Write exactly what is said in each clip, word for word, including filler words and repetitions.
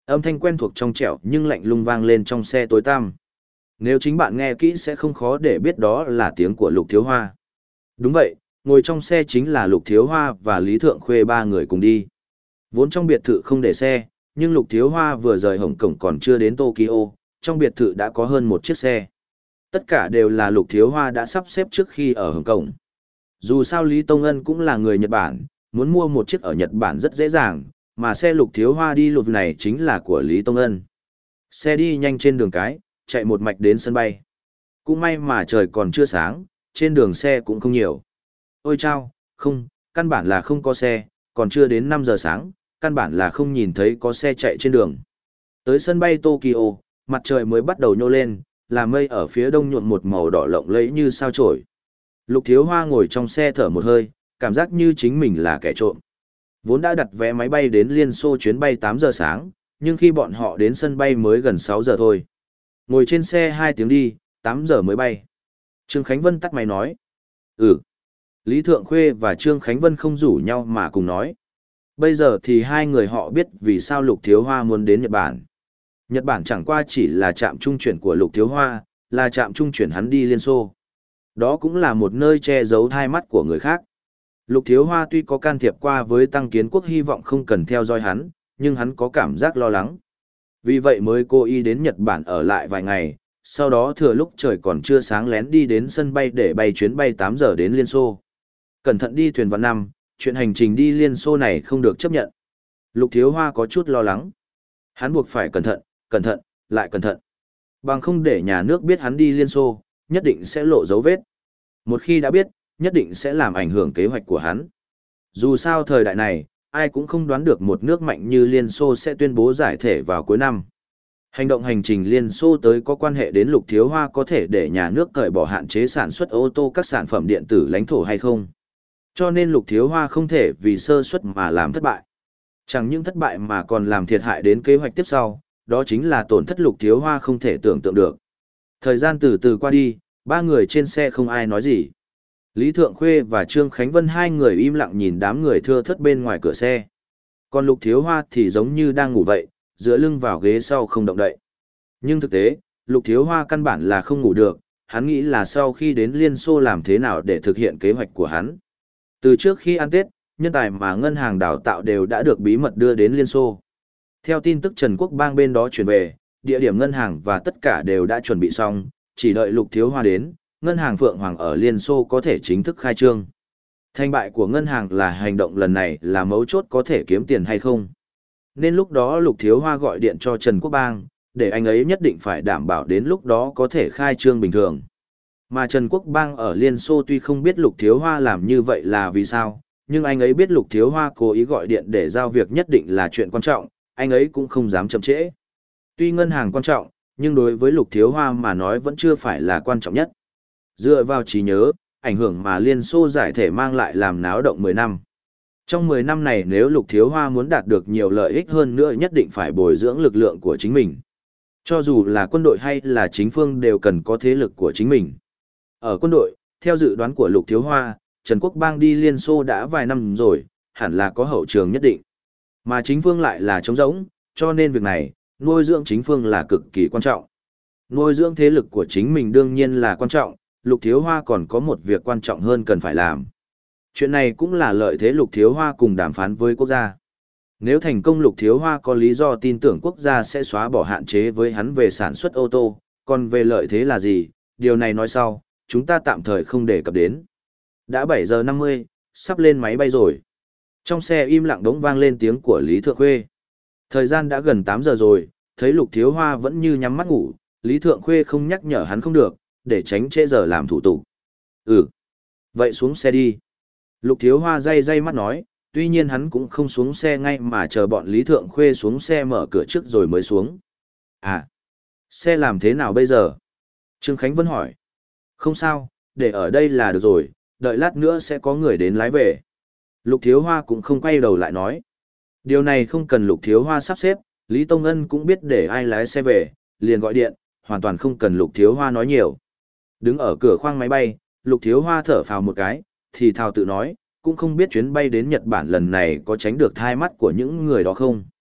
Âm thanh quen thuộc trong trẻo nhưng lạnh lùng vang lên trong xe tối tăm. Nếu chính bạn nghe kỹ sẽ không khó để biết đó là tiếng của Lục Thiếu Hoa. Đúng vậy, ngồi trong xe chính là Lục Thiếu Hoa và Lý Thượng Khuê ba người cùng đi. Vốn trong biệt thự không để xe, nhưng Lục Thiếu Hoa vừa rời Hồng Kông còn chưa đến Tokyo, trong biệt thự đã có hơn một chiếc xe. Tất cả đều là Lục Thiếu Hoa đã sắp xếp trước khi ở Hồng Kông. Dù sao Lý Tông Ân cũng là người Nhật Bản, muốn mua một chiếc ở Nhật Bản rất dễ dàng, mà xe Lục Thiếu Hoa đi lụt này chính là của Lý Tông Ân. Xe đi nhanh trên đường cái, chạy một mạch đến sân bay. Cũng may mà trời còn chưa sáng, trên đường xe cũng không nhiều. Ôi chao, không, căn bản là không có xe, còn chưa đến năm giờ sáng, căn bản là không nhìn thấy có xe chạy trên đường. Tới sân bay Tokyo, mặt trời mới bắt đầu nhô lên, là mây ở phía đông nhuộm một màu đỏ lộng lẫy như sao chổi. Lục Thiếu Hoa ngồi trong xe thở một hơi, cảm giác như chính mình là kẻ trộm. Vốn đã đặt vé máy bay đến Liên Xô chuyến bay tám giờ sáng, nhưng khi bọn họ đến sân bay mới gần sáu giờ thôi. Ngồi trên xe hai tiếng đi, tám giờ mới bay. Trương Khánh Vân tắt máy nói. Ừ. Lý Thượng Khuê và Trương Khánh Vân không rủ nhau mà cùng nói. Bây giờ thì hai người họ biết vì sao Lục Thiếu Hoa muốn đến Nhật Bản. Nhật Bản chẳng qua chỉ là trạm trung chuyển của Lục Thiếu Hoa, là trạm trung chuyển hắn đi Liên Xô. Đó cũng là một nơi che giấu thai mắt của người khác. Lục Thiếu Hoa tuy có can thiệp qua với Tăng Kiến Quốc hy vọng không cần theo dõi hắn, nhưng hắn có cảm giác lo lắng. Vì vậy mới cố ý đến Nhật Bản ở lại vài ngày, sau đó thừa lúc trời còn chưa sáng lén đi đến sân bay để bay chuyến bay tám giờ đến Liên Xô. Cẩn thận đi thuyền vào năm, chuyện hành trình đi Liên Xô này không được chấp nhận. Lục Thiếu Hoa có chút lo lắng. Hắn buộc phải cẩn thận, cẩn thận, lại cẩn thận. Bằng không để nhà nước biết hắn đi Liên Xô, nhất định sẽ lộ dấu vết. Một khi đã biết, nhất định sẽ làm ảnh hưởng kế hoạch của hắn. Dù sao thời đại này, ai cũng không đoán được một nước mạnh như Liên Xô sẽ tuyên bố giải thể vào cuối năm. Hành động hành trình Liên Xô tới có quan hệ đến Lục Thiếu Hoa có thể để nhà nước cởi bỏ hạn chế sản xuất ô tô các sản phẩm điện tử lãnh thổ hay không. Cho nên Lục Thiếu Hoa không thể vì sơ suất mà làm thất bại. Chẳng những thất bại mà còn làm thiệt hại đến kế hoạch tiếp sau, đó chính là tổn thất Lục Thiếu Hoa không thể tưởng tượng được. Thời gian từ từ qua đi, ba người trên xe không ai nói gì. Lý Thượng Khuê và Trương Khánh Vân hai người im lặng nhìn đám người thưa thớt bên ngoài cửa xe. Còn Lục Thiếu Hoa thì giống như đang ngủ vậy, dựa lưng vào ghế sau không động đậy. Nhưng thực tế, Lục Thiếu Hoa căn bản là không ngủ được, hắn nghĩ là sau khi đến Liên Xô làm thế nào để thực hiện kế hoạch của hắn. Từ trước khi ăn Tết, nhân tài mà ngân hàng đào tạo đều đã được bí mật đưa đến Liên Xô. Theo tin tức Trần Quốc Bang bên đó truyền về, địa điểm ngân hàng và tất cả đều đã chuẩn bị xong, chỉ đợi Lục Thiếu Hoa đến, ngân hàng Phượng Hoàng ở Liên Xô có thể chính thức khai trương. Thành bại của ngân hàng là hành động lần này là mấu chốt có thể kiếm tiền hay không. Nên lúc đó Lục Thiếu Hoa gọi điện cho Trần Quốc Bang, để anh ấy nhất định phải đảm bảo đến lúc đó có thể khai trương bình thường. Mà Trần Quốc Bang ở Liên Xô tuy không biết Lục Thiếu Hoa làm như vậy là vì sao, nhưng anh ấy biết Lục Thiếu Hoa cố ý gọi điện để giao việc nhất định là chuyện quan trọng, anh ấy cũng không dám chậm trễ. Tuy ngân hàng quan trọng, nhưng đối với Lục Thiếu Hoa mà nói vẫn chưa phải là quan trọng nhất. Dựa vào trí nhớ, ảnh hưởng mà Liên Xô giải thể mang lại làm náo động mười năm. Trong mười năm này nếu Lục Thiếu Hoa muốn đạt được nhiều lợi ích hơn nữa nhất định phải bồi dưỡng lực lượng của chính mình. Cho dù là quân đội hay là chính phương đều cần có thế lực của chính mình. Ở quân đội, theo dự đoán của Lục Thiếu Hoa, Trần Quốc Bang đi Liên Xô đã vài năm rồi, hẳn là có hậu trường nhất định. Mà chính phương lại là trống rỗng, cho nên việc này, nuôi dưỡng chính phương là cực kỳ quan trọng. Nuôi dưỡng thế lực của chính mình đương nhiên là quan trọng, Lục Thiếu Hoa còn có một việc quan trọng hơn cần phải làm. Chuyện này cũng là lợi thế Lục Thiếu Hoa cùng đàm phán với quốc gia. Nếu thành công Lục Thiếu Hoa có lý do tin tưởng quốc gia sẽ xóa bỏ hạn chế với hắn về sản xuất ô tô, còn về lợi thế là gì, điều này nói sau, chúng ta tạm thời không đề cập đến. Đã bảy giờ năm mươi, sắp lên máy bay rồi. Trong xe im lặng đống vang lên tiếng của Lý Thượng Khuê. Thời gian đã gần tám giờ rồi, thấy Lục Thiếu Hoa vẫn như nhắm mắt ngủ, Lý Thượng Khuê không nhắc nhở hắn không được, để tránh trễ giờ làm thủ tục. Ừ, vậy xuống xe đi. Lục Thiếu Hoa day day mắt nói, tuy nhiên hắn cũng không xuống xe ngay mà chờ bọn Lý Thượng Khuê xuống xe mở cửa trước rồi mới xuống. À, xe làm thế nào bây giờ? Trương Khánh Vân hỏi. Không sao, để ở đây là được rồi, đợi lát nữa sẽ có người đến lái về. Lục Thiếu Hoa cũng không quay đầu lại nói. Điều này không cần Lục Thiếu Hoa sắp xếp, Lý Tông Ân cũng biết để ai lái xe về, liền gọi điện, hoàn toàn không cần Lục Thiếu Hoa nói nhiều. Đứng ở cửa khoang máy bay, Lục Thiếu Hoa thở phào một cái, thì thào tự nói, cũng không biết chuyến bay đến Nhật Bản lần này có tránh được thai mắt của những người đó không.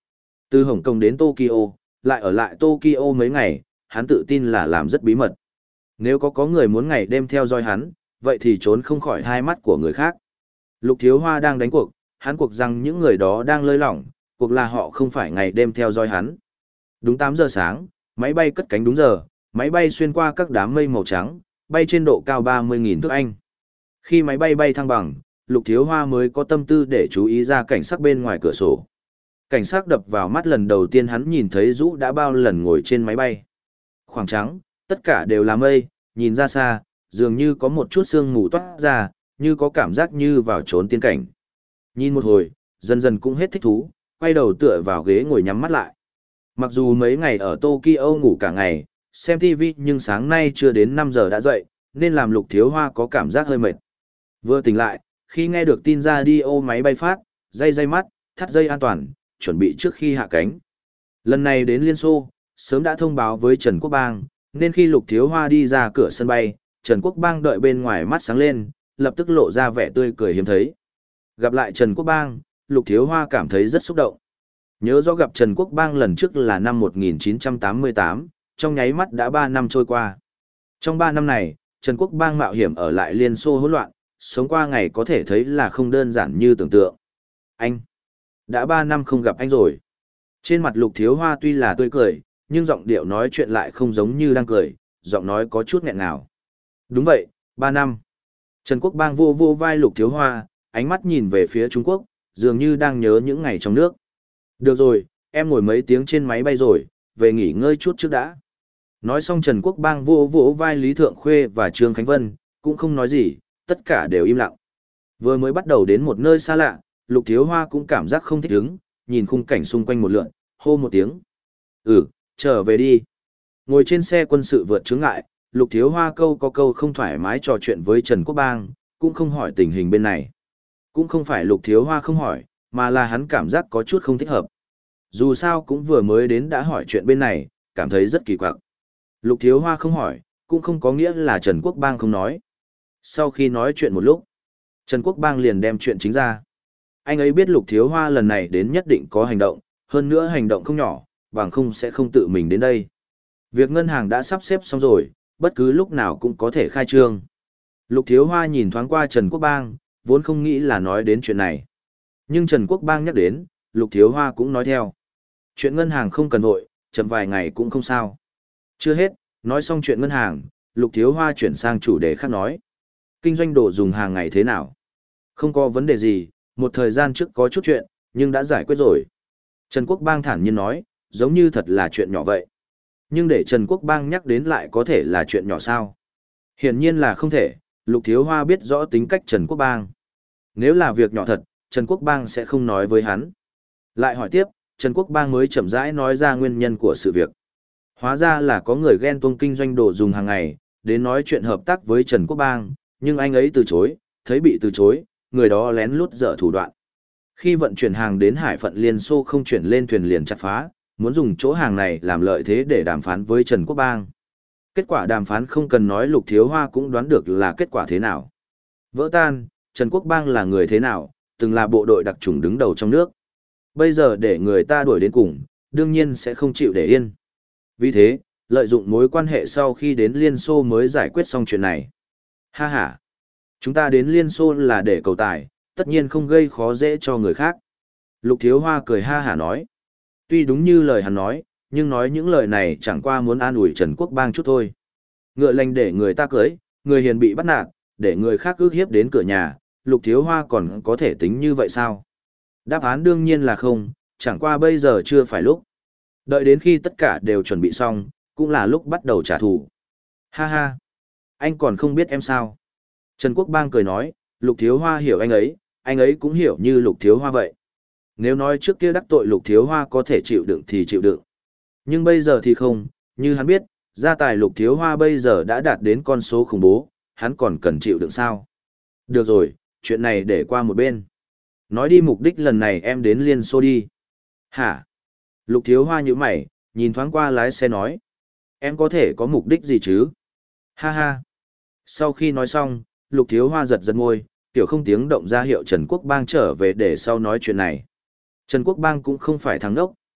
Từ Hồng Kông đến Tokyo, lại ở lại Tokyo mấy ngày, hắn tự tin là làm rất bí mật. Nếu có có người muốn ngày đêm theo dõi hắn, vậy thì trốn không khỏi hai mắt của người khác. Lục Thiếu Hoa đang đánh cuộc, hắn cuộc rằng những người đó đang lơi lỏng, cuộc là họ không phải ngày đêm theo dõi hắn. Đúng tám giờ sáng, máy bay cất cánh đúng giờ, máy bay xuyên qua các đám mây màu trắng, bay trên độ cao ba mươi nghìn thước Anh. Khi máy bay bay thăng bằng, Lục Thiếu Hoa mới có tâm tư để chú ý ra cảnh sắc bên ngoài cửa sổ. Cảnh sắc đập vào mắt lần đầu tiên hắn nhìn thấy Dũ đã bao lần ngồi trên máy bay. Khoảng trắng, tất cả đều là mây, nhìn ra xa, dường như có một chút sương mù toát ra, như có cảm giác như vào trốn tiên cảnh. Nhìn một hồi, dần dần cũng hết thích thú, quay đầu tựa vào ghế ngồi nhắm mắt lại. Mặc dù mấy ngày ở Tokyo ngủ cả ngày, xem ti vi nhưng sáng nay chưa đến năm giờ đã dậy, nên làm Lục Thiếu Hoa có cảm giác hơi mệt. Vừa tỉnh lại, khi nghe được tin ra đi ô máy bay phát, dây dây mắt, thắt dây an toàn, chuẩn bị trước khi hạ cánh. Lần này đến Liên Xô, sớm đã thông báo với Trần Quốc Bang, nên khi Lục Thiếu Hoa đi ra cửa sân bay, Trần Quốc Bang đợi bên ngoài mắt sáng lên, lập tức lộ ra vẻ tươi cười hiếm thấy. Gặp lại Trần Quốc Bang, Lục Thiếu Hoa cảm thấy rất xúc động. Nhớ rõ gặp Trần Quốc Bang lần trước là năm một nghìn chín trăm tám mươi tám, trong nháy mắt đã ba năm trôi qua. Trong ba năm này, Trần Quốc Bang mạo hiểm ở lại Liên Xô hỗn loạn, sống qua ngày có thể thấy là không đơn giản như tưởng tượng. Anh! Đã ba năm không gặp anh rồi. Trên mặt Lục Thiếu Hoa tuy là tươi cười, nhưng giọng điệu nói chuyện lại không giống như đang cười, giọng nói có chút nghẹn ngào. Đúng vậy, ba năm. Trần Quốc Bang vô vô vai Lục Thiếu Hoa, ánh mắt nhìn về phía Trung Quốc, dường như đang nhớ những ngày trong nước. Được rồi, em ngồi mấy tiếng trên máy bay rồi, về nghỉ ngơi chút trước đã. Nói xong Trần Quốc Bang vô vỗ vai Lý Thượng Khuê và Trương Khánh Vân, cũng không nói gì, tất cả đều im lặng. Vừa mới bắt đầu đến một nơi xa lạ, Lục Thiếu Hoa cũng cảm giác không thích ứng, nhìn khung cảnh xung quanh một lượn, hô một tiếng. Ừ, trở về đi. Ngồi trên xe quân sự vượt chướng ngại, Lục Thiếu Hoa câu có câu không thoải mái trò chuyện với Trần Quốc Bang, cũng không hỏi tình hình bên này. Cũng không phải Lục Thiếu Hoa không hỏi, mà là hắn cảm giác có chút không thích hợp. Dù sao cũng vừa mới đến đã hỏi chuyện bên này, cảm thấy rất kỳ quặc. Lục Thiếu Hoa không hỏi, cũng không có nghĩa là Trần Quốc Bang không nói. Sau khi nói chuyện một lúc, Trần Quốc Bang liền đem chuyện chính ra. Anh ấy biết Lục Thiếu Hoa lần này đến nhất định có hành động, hơn nữa hành động không nhỏ, bằng không sẽ không tự mình đến đây. Việc ngân hàng đã sắp xếp xong rồi, bất cứ lúc nào cũng có thể khai trương. Lục Thiếu Hoa nhìn thoáng qua Trần Quốc Bang, vốn không nghĩ là nói đến chuyện này. Nhưng Trần Quốc Bang nhắc đến, Lục Thiếu Hoa cũng nói theo. Chuyện ngân hàng không cần vội, chậm vài ngày cũng không sao. Chưa hết, nói xong chuyện ngân hàng, Lục Thiếu Hoa chuyển sang chủ đề khác nói. Kinh doanh đồ dùng hàng ngày thế nào? Không có vấn đề gì, một thời gian trước có chút chuyện, nhưng đã giải quyết rồi. Trần Quốc Bang thản nhiên nói, giống như thật là chuyện nhỏ vậy. Nhưng để Trần Quốc Bang nhắc đến lại có thể là chuyện nhỏ sao? Hiển nhiên là không thể, Lục Thiếu Hoa biết rõ tính cách Trần Quốc Bang. Nếu là việc nhỏ thật, Trần Quốc Bang sẽ không nói với hắn. Lại hỏi tiếp, Trần Quốc Bang mới chậm rãi nói ra nguyên nhân của sự việc. Hóa ra là có người ghen tuông kinh doanh đồ dùng hàng ngày, đến nói chuyện hợp tác với Trần Quốc Bang, nhưng anh ấy từ chối, thấy bị từ chối, người đó lén lút dở thủ đoạn. Khi vận chuyển hàng đến hải phận Liên Xô không chuyển lên thuyền liền chặt phá, muốn dùng chỗ hàng này làm lợi thế để đàm phán với Trần Quốc Bang. Kết quả đàm phán không cần nói Lục Thiếu Hoa cũng đoán được là kết quả thế nào. Vỡ tan, Trần Quốc Bang là người thế nào, từng là bộ đội đặc chủng đứng đầu trong nước. Bây giờ để người ta đuổi đến cùng, đương nhiên sẽ không chịu để yên. Vì thế, lợi dụng mối quan hệ sau khi đến Liên Xô mới giải quyết xong chuyện này. Ha ha! Chúng ta đến Liên Xô là để cầu tài, tất nhiên không gây khó dễ cho người khác. Lục Thiếu Hoa cười ha hả nói. Tuy đúng như lời hắn nói, nhưng nói những lời này chẳng qua muốn an ủi Trần Quốc Bang chút thôi. Ngựa lành để người ta cưới, người hiền bị bắt nạt, để người khác ước hiếp đến cửa nhà, Lục Thiếu Hoa còn có thể tính như vậy sao? Đáp án đương nhiên là không, chẳng qua bây giờ chưa phải lúc. Đợi đến khi tất cả đều chuẩn bị xong, cũng là lúc bắt đầu trả thù. Ha ha! Anh còn không biết em sao? Trần Quốc Bang cười nói, Lục Thiếu Hoa hiểu anh ấy, anh ấy cũng hiểu như Lục Thiếu Hoa vậy. Nếu nói trước kia đắc tội Lục Thiếu Hoa có thể chịu đựng thì chịu đựng. Nhưng bây giờ thì không, như hắn biết, gia tài Lục Thiếu Hoa bây giờ đã đạt đến con số khủng bố, hắn còn cần chịu đựng sao? Được rồi, chuyện này để qua một bên. Nói đi mục đích lần này em đến Liên Xô đi. Hả? Lục Thiếu Hoa nhíu mày, nhìn thoáng qua lái xe nói. Em có thể có mục đích gì chứ? Ha ha. Sau khi nói xong, Lục Thiếu Hoa giật giật môi, kiểu không tiếng động ra hiệu Trần Quốc Bang trở về để sau nói chuyện này. Trần Quốc Bang cũng không phải thằng đốc,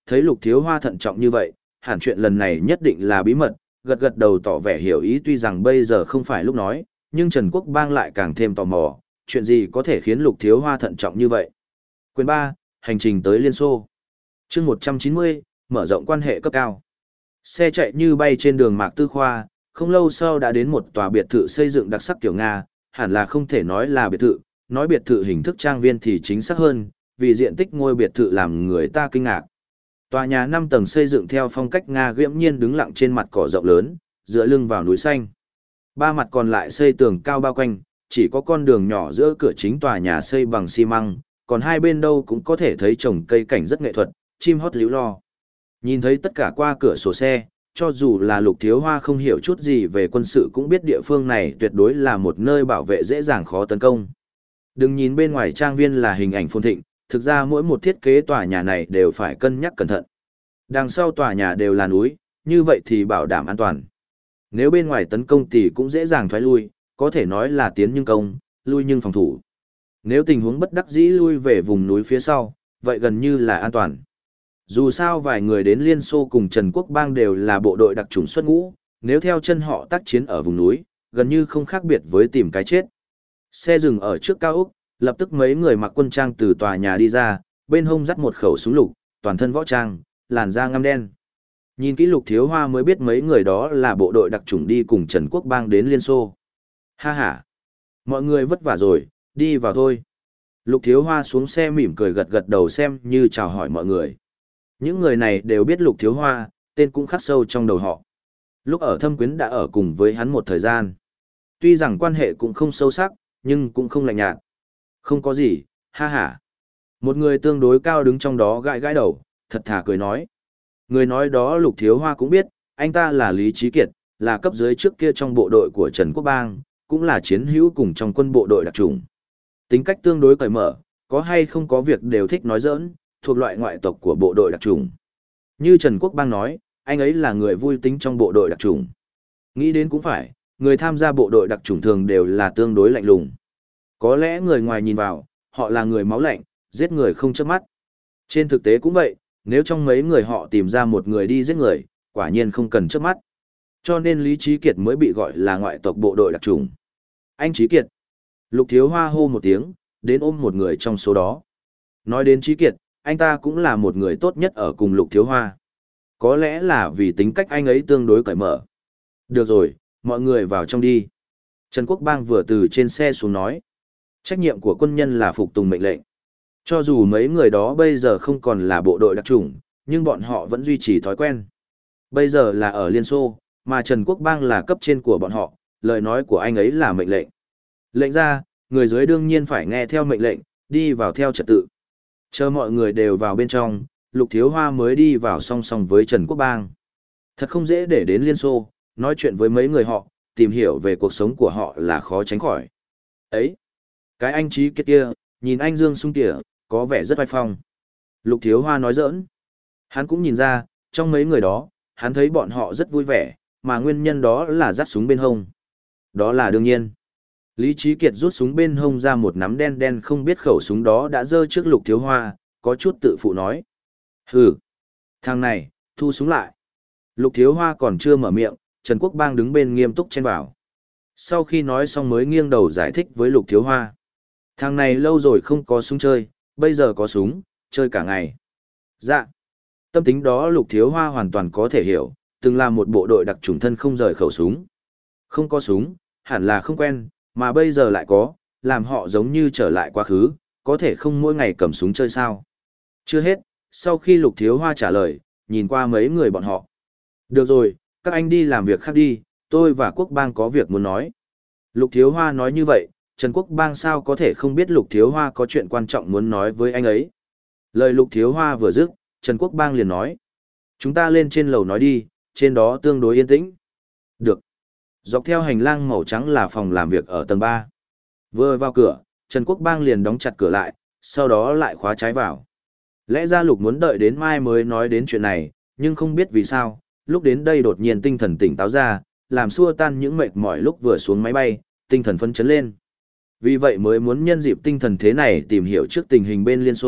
Thấy Lục Thiếu Hoa thận trọng như vậy, hẳn chuyện lần này nhất định là bí mật, gật gật đầu tỏ vẻ hiểu ý tuy rằng bây giờ không phải lúc nói, nhưng Trần Quốc Bang lại càng thêm tò mò, chuyện gì có thể khiến Lục Thiếu Hoa thận trọng như vậy. Quyền ba, hành trình tới Liên Xô. Chương một trăm chín mươi, mở rộng quan hệ cấp cao. Xe chạy như bay trên đường Mạc Tư Khoa, không lâu sau đã đến một tòa biệt thự xây dựng đặc sắc kiểu Nga, hẳn là không thể nói là biệt thự, nói biệt thự hình thức trang viên thì chính xác hơn, vì diện tích ngôi biệt thự làm người ta kinh ngạc. Tòa nhà năm tầng xây dựng theo phong cách Nga nghiễm nhiên đứng lặng trên mặt cỏ rộng lớn, dựa lưng vào núi xanh. Ba mặt còn lại xây tường cao bao quanh, chỉ có con đường nhỏ giữa cửa chính tòa nhà xây bằng xi măng, còn hai bên đâu cũng có thể thấy trồng cây cảnh rất nghệ thuật, chim hót líu lo. Nhìn thấy tất cả qua cửa sổ xe, cho dù là Lục Thiếu Hoa không hiểu chút gì về quân sự cũng biết địa phương này tuyệt đối là một nơi bảo vệ dễ dàng khó tấn công. Đừng nhìn bên ngoài trang viên là hình ảnh phồn thịnh, thực ra mỗi một thiết kế tòa nhà này đều phải cân nhắc cẩn thận. Đằng sau tòa nhà đều là núi, như vậy thì bảo đảm an toàn. Nếu bên ngoài tấn công thì cũng dễ dàng thoái lui, có thể nói là tiến nhưng công, lui nhưng phòng thủ. Nếu tình huống bất đắc dĩ lui về vùng núi phía sau, vậy gần như là an toàn. Dù sao vài người đến Liên Xô cùng Trần Quốc Bang đều là bộ đội đặc chủng xuất ngũ, nếu theo chân họ tác chiến ở vùng núi, gần như không khác biệt với tìm cái chết. Xe dừng ở trước cao ốc, lập tức mấy người mặc quân trang từ tòa nhà đi ra, bên hông dắt một khẩu súng lục, toàn thân võ trang, làn da ngăm đen. Nhìn kỹ Lục Thiếu Hoa mới biết mấy người đó là bộ đội đặc chủng đi cùng Trần Quốc Bang đến Liên Xô. Ha ha! Mọi người vất vả rồi, đi vào thôi. Lục Thiếu Hoa xuống xe mỉm cười gật gật đầu xem như chào hỏi mọi người. Những người này đều biết Lục Thiếu Hoa, tên cũng khắc sâu trong đầu họ. Lúc ở Thâm Quyến đã ở cùng với hắn một thời gian. Tuy rằng quan hệ cũng không sâu sắc, nhưng cũng không lạnh nhạt. Không có gì, ha ha. Một người tương đối cao đứng trong đó gãi gãi đầu, thật thà cười nói. Người nói đó Lục Thiếu Hoa cũng biết, anh ta là Lý Trí Kiệt, là cấp dưới trước kia trong bộ đội của Trần Quốc Bang, cũng là chiến hữu cùng trong quân bộ đội đặc chủng. Tính cách tương đối cởi mở, có hay không có việc đều thích nói giỡn, thuộc loại ngoại tộc của bộ đội đặc chủng. Như Trần Quốc Bang nói, anh ấy là người vui tính trong bộ đội đặc chủng. Nghĩ đến cũng phải, người tham gia bộ đội đặc chủng thường đều là tương đối lạnh lùng. Có lẽ người ngoài nhìn vào, họ là người máu lạnh, giết người không chớp mắt. Trên thực tế cũng vậy, nếu trong mấy người họ tìm ra một người đi giết người, quả nhiên không cần chớp mắt. Cho nên Lý Trí Kiệt mới bị gọi là ngoại tộc bộ đội đặc chủng. Anh Trí Kiệt. Lục Thiếu Hoa hô một tiếng, đến ôm một người trong số đó. Nói đến Trí Kiệt, anh ta cũng là một người tốt nhất ở cùng Lục Thiếu Hoa. Có lẽ là vì tính cách anh ấy tương đối cởi mở. Được rồi, mọi người vào trong đi. Trần Quốc Bang vừa từ trên xe xuống nói. Trách nhiệm của quân nhân là phục tùng mệnh lệnh. Cho dù mấy người đó bây giờ không còn là bộ đội đặc chủng, nhưng bọn họ vẫn duy trì thói quen. Bây giờ là ở Liên Xô, mà Trần Quốc Bang là cấp trên của bọn họ, lời nói của anh ấy là mệnh lệnh. Lệnh ra, người dưới đương nhiên phải nghe theo mệnh lệnh, đi vào theo trật tự. Chờ mọi người đều vào bên trong, Lục Thiếu Hoa mới đi vào song song với Trần Quốc Bang. Thật không dễ để đến Liên Xô, nói chuyện với mấy người họ, tìm hiểu về cuộc sống của họ là khó tránh khỏi. Ấy, cái anh Trí Kiệt kia, nhìn anh Dương Sung kìa, có vẻ rất oai phong. Lục Thiếu Hoa nói giỡn. Hắn cũng nhìn ra, trong mấy người đó, hắn thấy bọn họ rất vui vẻ, mà nguyên nhân đó là dắt súng bên hông. Đó là đương nhiên. Lý Trí Kiệt rút súng bên hông ra một nắm đen đen không biết khẩu súng đó đã rơi trước Lục Thiếu Hoa, có chút tự phụ nói. Hừ, thằng này, thu súng lại. Lục Thiếu Hoa còn chưa mở miệng, Trần Quốc Bang đứng bên nghiêm túc chen vào. Sau khi nói xong mới nghiêng đầu giải thích với Lục Thiếu Hoa. Thằng này lâu rồi không có súng chơi, bây giờ có súng, chơi cả ngày. Dạ. Tâm tính đó Lục Thiếu Hoa hoàn toàn có thể hiểu, từng là một bộ đội đặc chủng thân không rời khẩu súng. Không có súng, hẳn là không quen, mà bây giờ lại có, làm họ giống như trở lại quá khứ, có thể không mỗi ngày cầm súng chơi sao. Chưa hết, sau khi Lục Thiếu Hoa trả lời, nhìn qua mấy người bọn họ. Được rồi, các anh đi làm việc khác đi, tôi và Quốc Bang có việc muốn nói. Lục Thiếu Hoa nói như vậy, Trần Quốc Bang sao có thể không biết Lục Thiếu Hoa có chuyện quan trọng muốn nói với anh ấy. Lời Lục Thiếu Hoa vừa dứt, Trần Quốc Bang liền nói. Chúng ta lên trên lầu nói đi, trên đó tương đối yên tĩnh. Được. Dọc theo hành lang màu trắng là phòng làm việc ở tầng ba. Vừa vào cửa, Trần Quốc Bang liền đóng chặt cửa lại, sau đó lại khóa trái vào. Lẽ ra Lục muốn đợi đến mai mới nói đến chuyện này, nhưng không biết vì sao, lúc đến đây đột nhiên tinh thần tỉnh táo ra, làm xua tan những mệt mỏi lúc vừa xuống máy bay, tinh thần phấn chấn lên. Vì vậy mới muốn nhân dịp tinh thần thế này tìm hiểu trước tình hình bên Liên Xô,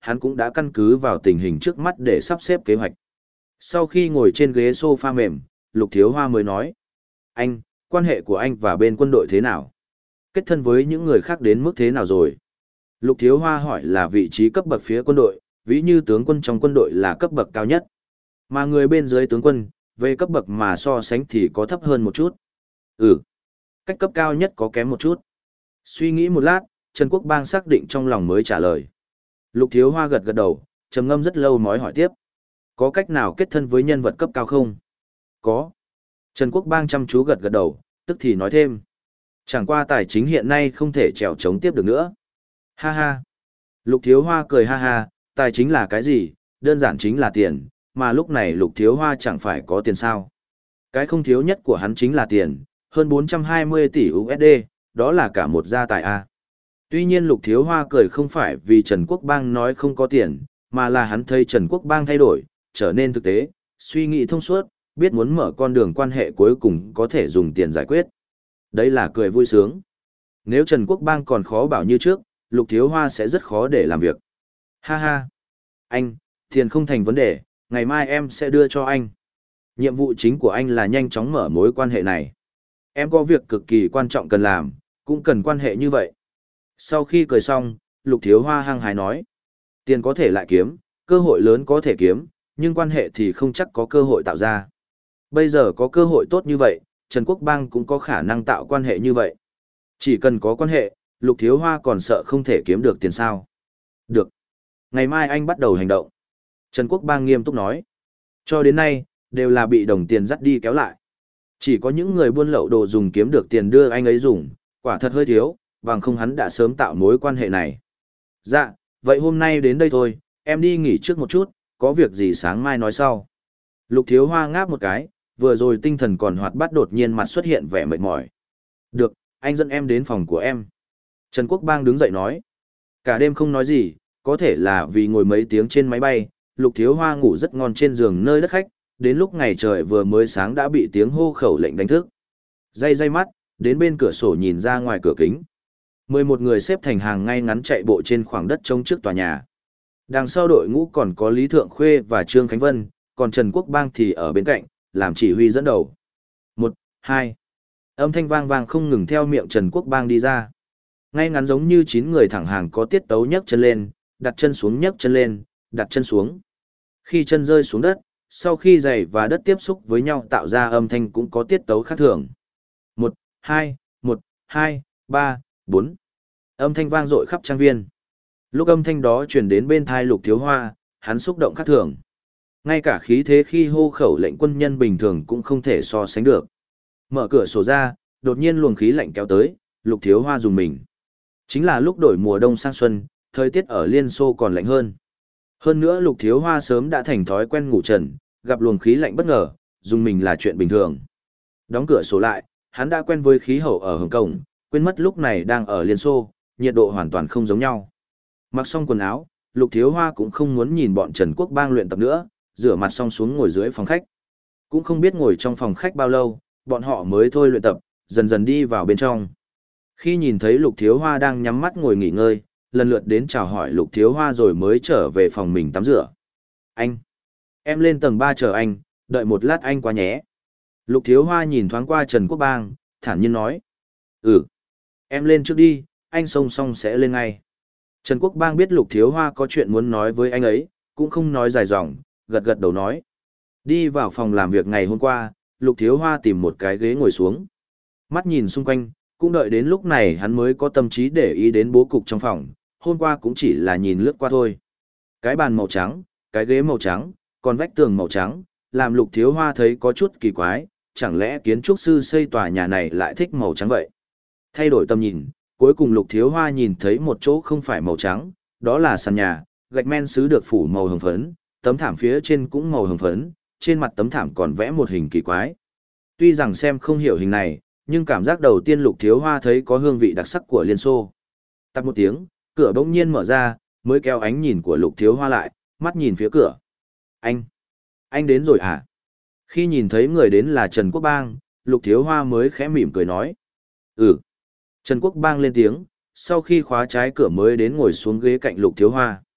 hắn cũng đã căn cứ vào tình hình trước mắt để sắp xếp kế hoạch. Sau khi ngồi trên ghế sofa mềm, Lục Thiếu Hoa mới nói: "Anh, quan hệ của anh và bên quân đội thế nào? Kết thân với những người khác đến mức thế nào rồi?" Lục Thiếu Hoa hỏi là vị trí cấp bậc phía quân đội, ví như tướng quân trong quân đội là cấp bậc cao nhất. Mà người bên dưới tướng quân, về cấp bậc mà so sánh thì có thấp hơn một chút. Ừ, cách cấp cao nhất có kém một chút. Suy nghĩ một lát, Trần Quốc Bang xác định trong lòng mới trả lời. Lục Thiếu Hoa gật gật đầu, trầm ngâm rất lâu mới hỏi tiếp: "Có cách nào kết thân với nhân vật cấp cao không?" "Có." Trần Quốc Bang chăm chú gật gật đầu, tức thì nói thêm: "Chẳng qua tài chính hiện nay không thể trèo chống tiếp được nữa." Ha ha. Lục Thiếu Hoa cười ha ha, tài chính là cái gì, đơn giản chính là tiền, mà lúc này Lục Thiếu Hoa chẳng phải có tiền sao. Cái không thiếu nhất của hắn chính là tiền, hơn bốn trăm hai mươi tỷ u ét đê, đó là cả một gia tài A. Tuy nhiên Lục Thiếu Hoa cười không phải vì Trần Quốc Bang nói không có tiền, mà là hắn thấy Trần Quốc Bang thay đổi, trở nên thực tế, suy nghĩ thông suốt, biết muốn mở con đường quan hệ cuối cùng có thể dùng tiền giải quyết. Đấy là cười vui sướng. Nếu Trần Quốc Bang còn khó bảo như trước, Lục Thiếu Hoa sẽ rất khó để làm việc. Ha ha. Anh, tiền không thành vấn đề, ngày mai em sẽ đưa cho anh. Nhiệm vụ chính của anh là nhanh chóng mở mối quan hệ này. Em có việc cực kỳ quan trọng cần làm, cũng cần quan hệ như vậy. Sau khi cười xong, Lục Thiếu Hoa hăng hái nói: "Tiền có thể lại kiếm, cơ hội lớn có thể kiếm, nhưng quan hệ thì không chắc có cơ hội tạo ra. Bây giờ có cơ hội tốt như vậy, Trần Quốc Bang cũng có khả năng tạo quan hệ như vậy. Chỉ cần có quan hệ, Lục Thiếu Hoa còn sợ không thể kiếm được tiền sao?" "Được. Ngày mai anh bắt đầu hành động." Trần Quốc Bang nghiêm túc nói. Cho đến nay, đều là bị đồng tiền dắt đi kéo lại. Chỉ có những người buôn lậu đồ dùng kiếm được tiền đưa anh ấy dùng, quả thật hơi thiếu, bằng không hắn đã sớm tạo mối quan hệ này. Dạ, vậy hôm nay đến đây thôi, em đi nghỉ trước một chút, có việc gì sáng mai nói sau. Lục Thiếu Hoa ngáp một cái, vừa rồi tinh thần còn hoạt bát đột nhiên mặt xuất hiện vẻ mệt mỏi. Được, anh dẫn em đến phòng của em. Trần Quốc Bang đứng dậy nói. Cả đêm không nói gì, có thể là vì ngồi mấy tiếng trên máy bay, Lục Thiếu Hoa ngủ rất ngon trên giường nơi đất khách, đến lúc ngày trời vừa mới sáng đã bị tiếng hô khẩu lệnh đánh thức. Day day mắt, đến bên cửa sổ nhìn ra ngoài cửa kính. mười một người xếp thành hàng ngay ngắn chạy bộ trên khoảng đất trống trước tòa nhà. Đằng sau đội ngũ còn có Lý Thượng Khuê và Trương Khánh Vân, còn Trần Quốc Bang thì ở bên cạnh, làm chỉ huy dẫn đầu. Một, hai. Âm thanh vang vang không ngừng theo miệng Trần Quốc Bang đi ra. Ngay ngắn giống như chín người thẳng hàng có tiết tấu nhấc chân lên, đặt chân xuống nhấc chân lên, đặt chân xuống. Khi chân rơi xuống đất, sau khi giày và đất tiếp xúc với nhau tạo ra âm thanh cũng có tiết tấu khác thường. Một, hai, một, hai, ba, bốn. Âm thanh vang dội khắp trang viên. Lúc âm thanh đó truyền đến bên thai Lục Thiếu Hoa, hắn xúc động khác thường. Ngay cả khí thế khi hô khẩu lệnh quân nhân bình thường cũng không thể so sánh được. Mở cửa sổ ra, đột nhiên luồng khí lạnh kéo tới, Lục Thiếu Hoa dùng mình. Chính là lúc đổi mùa đông sang xuân, thời tiết ở Liên Xô còn lạnh hơn. Hơn nữa Lục Thiếu Hoa sớm đã thành thói quen ngủ trần, gặp luồng khí lạnh bất ngờ, dùng mình là chuyện bình thường. Đóng cửa sổ lại, hắn đã quen với khí hậu ở Hồng Kông, quên mất lúc này đang ở Liên Xô, nhiệt độ hoàn toàn không giống nhau. Mặc xong quần áo, Lục Thiếu Hoa cũng không muốn nhìn bọn Trần Quốc Bang luyện tập nữa, rửa mặt xong xuống ngồi dưới phòng khách. Cũng không biết ngồi trong phòng khách bao lâu, bọn họ mới thôi luyện tập, dần dần đi vào bên trong. Khi nhìn thấy Lục Thiếu Hoa đang nhắm mắt ngồi nghỉ ngơi, lần lượt đến chào hỏi Lục Thiếu Hoa rồi mới trở về phòng mình tắm rửa. Anh! Em lên tầng ba chờ anh, đợi một lát anh qua nhé. Lục Thiếu Hoa nhìn thoáng qua Trần Quốc Bang, thản nhiên nói. Ừ. Em lên trước đi, anh xông xong sẽ lên ngay. Trần Quốc Bang biết Lục Thiếu Hoa có chuyện muốn nói với anh ấy, cũng không nói dài dòng, gật gật đầu nói. Đi vào phòng làm việc ngày hôm qua, Lục Thiếu Hoa tìm một cái ghế ngồi xuống. Mắt nhìn xung quanh, cũng đợi đến lúc này hắn mới có tâm trí để ý đến bố cục trong phòng, hôm qua cũng chỉ là nhìn lướt qua thôi. Cái bàn màu trắng, cái ghế màu trắng, còn vách tường màu trắng, làm Lục Thiếu Hoa thấy có chút kỳ quái, chẳng lẽ kiến trúc sư xây tòa nhà này lại thích màu trắng vậy? Thay đổi tầm nhìn, cuối cùng Lục Thiếu Hoa nhìn thấy một chỗ không phải màu trắng, đó là sàn nhà, gạch men sứ được phủ màu hồng phấn, tấm thảm phía trên cũng màu hồng phấn, trên mặt tấm thảm còn vẽ một hình kỳ quái. Tuy rằng xem không hiểu hình này, nhưng cảm giác đầu tiên Lục Thiếu Hoa thấy có hương vị đặc sắc của Liên Xô. Tắt một tiếng, cửa bỗng nhiên mở ra, mới kéo ánh nhìn của Lục Thiếu Hoa lại, mắt nhìn phía cửa. Anh! Anh đến rồi hả? Khi nhìn thấy người đến là Trần Quốc Bang, Lục Thiếu Hoa mới khẽ mỉm cười nói. Ừ. Trần Quốc Bang lên tiếng, sau khi khóa trái cửa mới đến ngồi xuống ghế cạnh Lục Thiếu Hoa.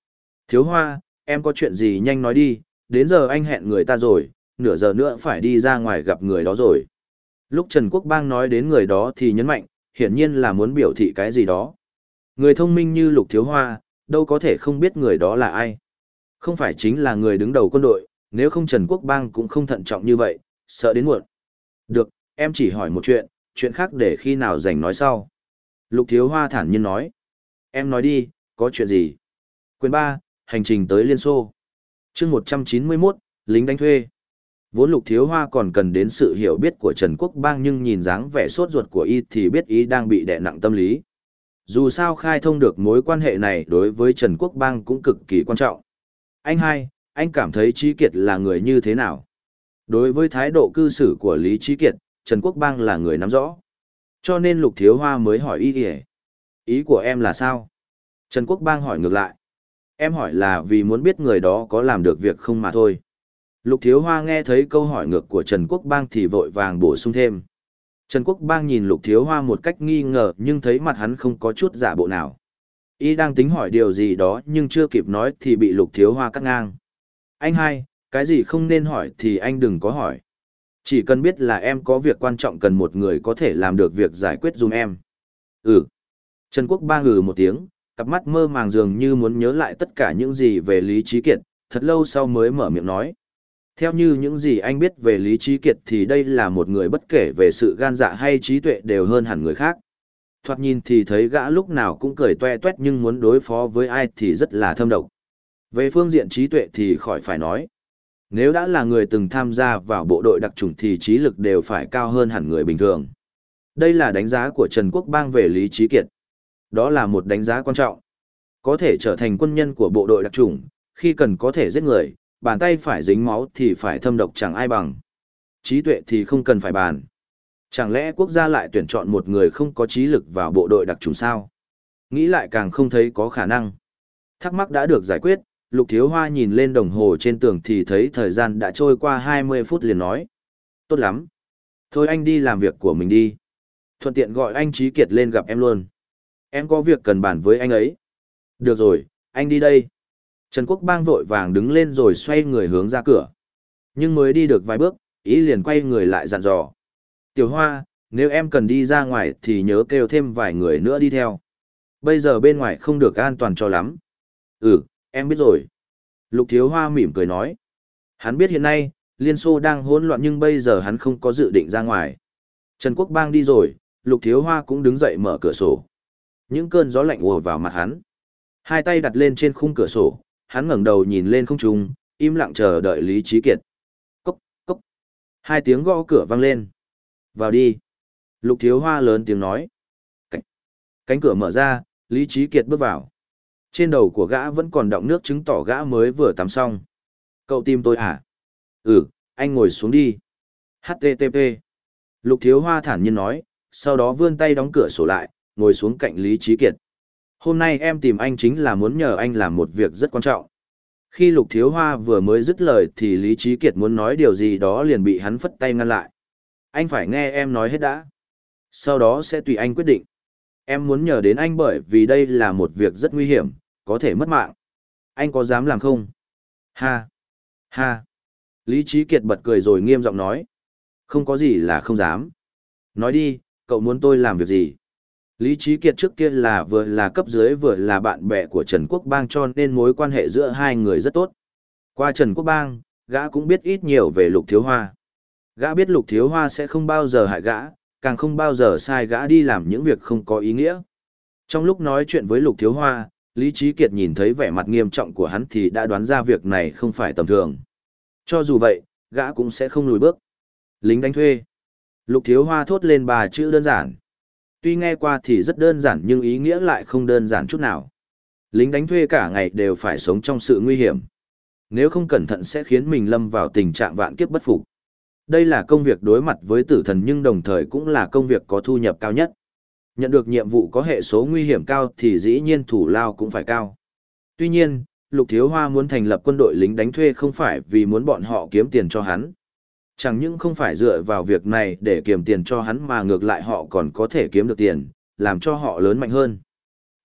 Thiếu Hoa, em có chuyện gì nhanh nói đi, đến giờ anh hẹn người ta rồi, nửa giờ nữa phải đi ra ngoài gặp người đó rồi. Lúc Trần Quốc Bang nói đến người đó thì nhấn mạnh, hiển nhiên là muốn biểu thị cái gì đó. Người thông minh như Lục Thiếu Hoa, đâu có thể không biết người đó là ai. Không phải chính là người đứng đầu quân đội, nếu không Trần Quốc Bang cũng không thận trọng như vậy, sợ đến muộn. Được, em chỉ hỏi một chuyện, chuyện khác để khi nào rảnh nói sau. Lục Thiếu Hoa thản nhiên nói. Em nói đi, có chuyện gì? Quyền ba, hành trình tới Liên Xô. Chương một trăm chín mươi mốt, lính đánh thuê. Vốn Lục Thiếu Hoa còn cần đến sự hiểu biết của Trần Quốc Bang, nhưng nhìn dáng vẻ sốt ruột của y thì biết y đang bị đè nặng tâm lý. Dù sao khai thông được mối quan hệ này đối với Trần Quốc Bang cũng cực kỳ quan trọng. Anh hai, anh cảm thấy Trí Kiệt là người như thế nào? Đối với thái độ cư xử của Lý Trí Kiệt, Trần Quốc Bang là người nắm rõ. Cho nên Lục Thiếu Hoa mới hỏi ý ý. Ý của em là sao? Trần Quốc Bang hỏi ngược lại. Em hỏi là vì muốn biết người đó có làm được việc không mà thôi. Lục Thiếu Hoa nghe thấy câu hỏi ngược của Trần Quốc Bang thì vội vàng bổ sung thêm. Trần Quốc Bang nhìn Lục Thiếu Hoa một cách nghi ngờ, nhưng thấy mặt hắn không có chút giả bộ nào. Y đang tính hỏi điều gì đó nhưng chưa kịp nói thì bị Lục Thiếu Hoa cắt ngang. Anh hai, cái gì không nên hỏi thì anh đừng có hỏi. Chỉ cần biết là em có việc quan trọng cần một người có thể làm được việc giải quyết giùm em. Ừ. Trần Quốc Bang ừ một tiếng, cặp mắt mơ màng dường như muốn nhớ lại tất cả những gì về Lý Trí Kiệt, thật lâu sau mới mở miệng nói. Theo như những gì anh biết về Lý Trí Kiệt thì đây là một người bất kể về sự gan dạ hay trí tuệ đều hơn hẳn người khác. Thoạt nhìn thì thấy gã lúc nào cũng cười toe toét, nhưng muốn đối phó với ai thì rất là thâm độc. Về phương diện trí tuệ thì khỏi phải nói. Nếu đã là người từng tham gia vào bộ đội đặc chủng thì trí lực đều phải cao hơn hẳn người bình thường. Đây là đánh giá của Trần Quốc Bang về Lý Trí Kiệt. Đó là một đánh giá quan trọng. Có thể trở thành quân nhân của bộ đội đặc chủng, khi cần có thể giết người, bàn tay phải dính máu thì phải thâm độc chẳng ai bằng. Trí tuệ thì không cần phải bàn. Chẳng lẽ quốc gia lại tuyển chọn một người không có trí lực vào bộ đội đặc chủng sao? Nghĩ lại càng không thấy có khả năng. Thắc mắc đã được giải quyết, Lục Thiếu Hoa nhìn lên đồng hồ trên tường thì thấy thời gian đã trôi qua hai mươi phút, liền nói. Tốt lắm. Thôi anh đi làm việc của mình đi. Thuận tiện gọi anh Trí Kiệt lên gặp em luôn. Em có việc cần bàn với anh ấy. Được rồi, anh đi đây. Trần Quốc Bang vội vàng đứng lên rồi xoay người hướng ra cửa. Nhưng mới đi được vài bước, ý liền quay người lại dặn dò. Tiểu Hoa, nếu em cần đi ra ngoài thì nhớ kêu thêm vài người nữa đi theo. Bây giờ bên ngoài không được an toàn cho lắm. Ừ, em biết rồi. Lục Thiếu Hoa mỉm cười nói. Hắn biết hiện nay, Liên Xô đang hỗn loạn nhưng bây giờ hắn không có dự định ra ngoài. Trần Quốc Bang đi rồi, Lục Thiếu Hoa cũng đứng dậy mở cửa sổ. Những cơn gió lạnh ùa vào mặt hắn. Hai tay đặt lên trên khung cửa sổ, hắn ngẩng đầu nhìn lên không trung, im lặng chờ đợi Lý Trí Kiệt. Cốc, cốc. Hai tiếng gõ cửa vang lên. Vào đi. Lục Thiếu Hoa lớn tiếng nói. Cánh, cánh cửa mở ra, Lý Trí Kiệt bước vào. Trên đầu của gã vẫn còn đọng nước chứng tỏ gã mới vừa tắm xong. Cậu tìm tôi à? Ừ, anh ngồi xuống đi. hát tê tê pê. Lục Thiếu Hoa thản nhiên nói, sau đó vươn tay đóng cửa sổ lại, ngồi xuống cạnh Lý Trí Kiệt. Hôm nay em tìm anh chính là muốn nhờ anh làm một việc rất quan trọng. Khi Lục Thiếu Hoa vừa mới dứt lời thì Lý Trí Kiệt muốn nói điều gì đó liền bị hắn phất tay ngăn lại. Anh phải nghe em nói hết đã. Sau đó sẽ tùy anh quyết định. Em muốn nhờ đến anh bởi vì đây là một việc rất nguy hiểm, có thể mất mạng. Anh có dám làm không? Ha! Ha! Lý Trí Kiệt bật cười rồi nghiêm giọng nói. Không có gì là không dám. Nói đi, cậu muốn tôi làm việc gì? Lý Trí Kiệt trước kia là vừa là cấp dưới vừa là bạn bè của Trần Quốc Bang, cho nên mối quan hệ giữa hai người rất tốt. Qua Trần Quốc Bang, gã cũng biết ít nhiều về Lục Thiếu Hoa. Gã biết Lục Thiếu Hoa sẽ không bao giờ hại gã, càng không bao giờ sai gã đi làm những việc không có ý nghĩa. Trong lúc nói chuyện với Lục Thiếu Hoa, Lý Trí Kiệt nhìn thấy vẻ mặt nghiêm trọng của hắn thì đã đoán ra việc này không phải tầm thường. Cho dù vậy, gã cũng sẽ không lùi bước. Lính đánh thuê. Lục Thiếu Hoa thốt lên ba chữ đơn giản. Tuy nghe qua thì rất đơn giản nhưng ý nghĩa lại không đơn giản chút nào. Lính đánh thuê cả ngày đều phải sống trong sự nguy hiểm. Nếu không cẩn thận sẽ khiến mình lâm vào tình trạng vạn kiếp bất phục. Đây là công việc đối mặt với tử thần nhưng đồng thời cũng là công việc có thu nhập cao nhất. Nhận được nhiệm vụ có hệ số nguy hiểm cao thì dĩ nhiên thủ lao cũng phải cao. Tuy nhiên, Lục Thiếu Hoa muốn thành lập quân đội lính đánh thuê không phải vì muốn bọn họ kiếm tiền cho hắn. Chẳng những không phải dựa vào việc này để kiếm tiền cho hắn mà ngược lại họ còn có thể kiếm được tiền, làm cho họ lớn mạnh hơn.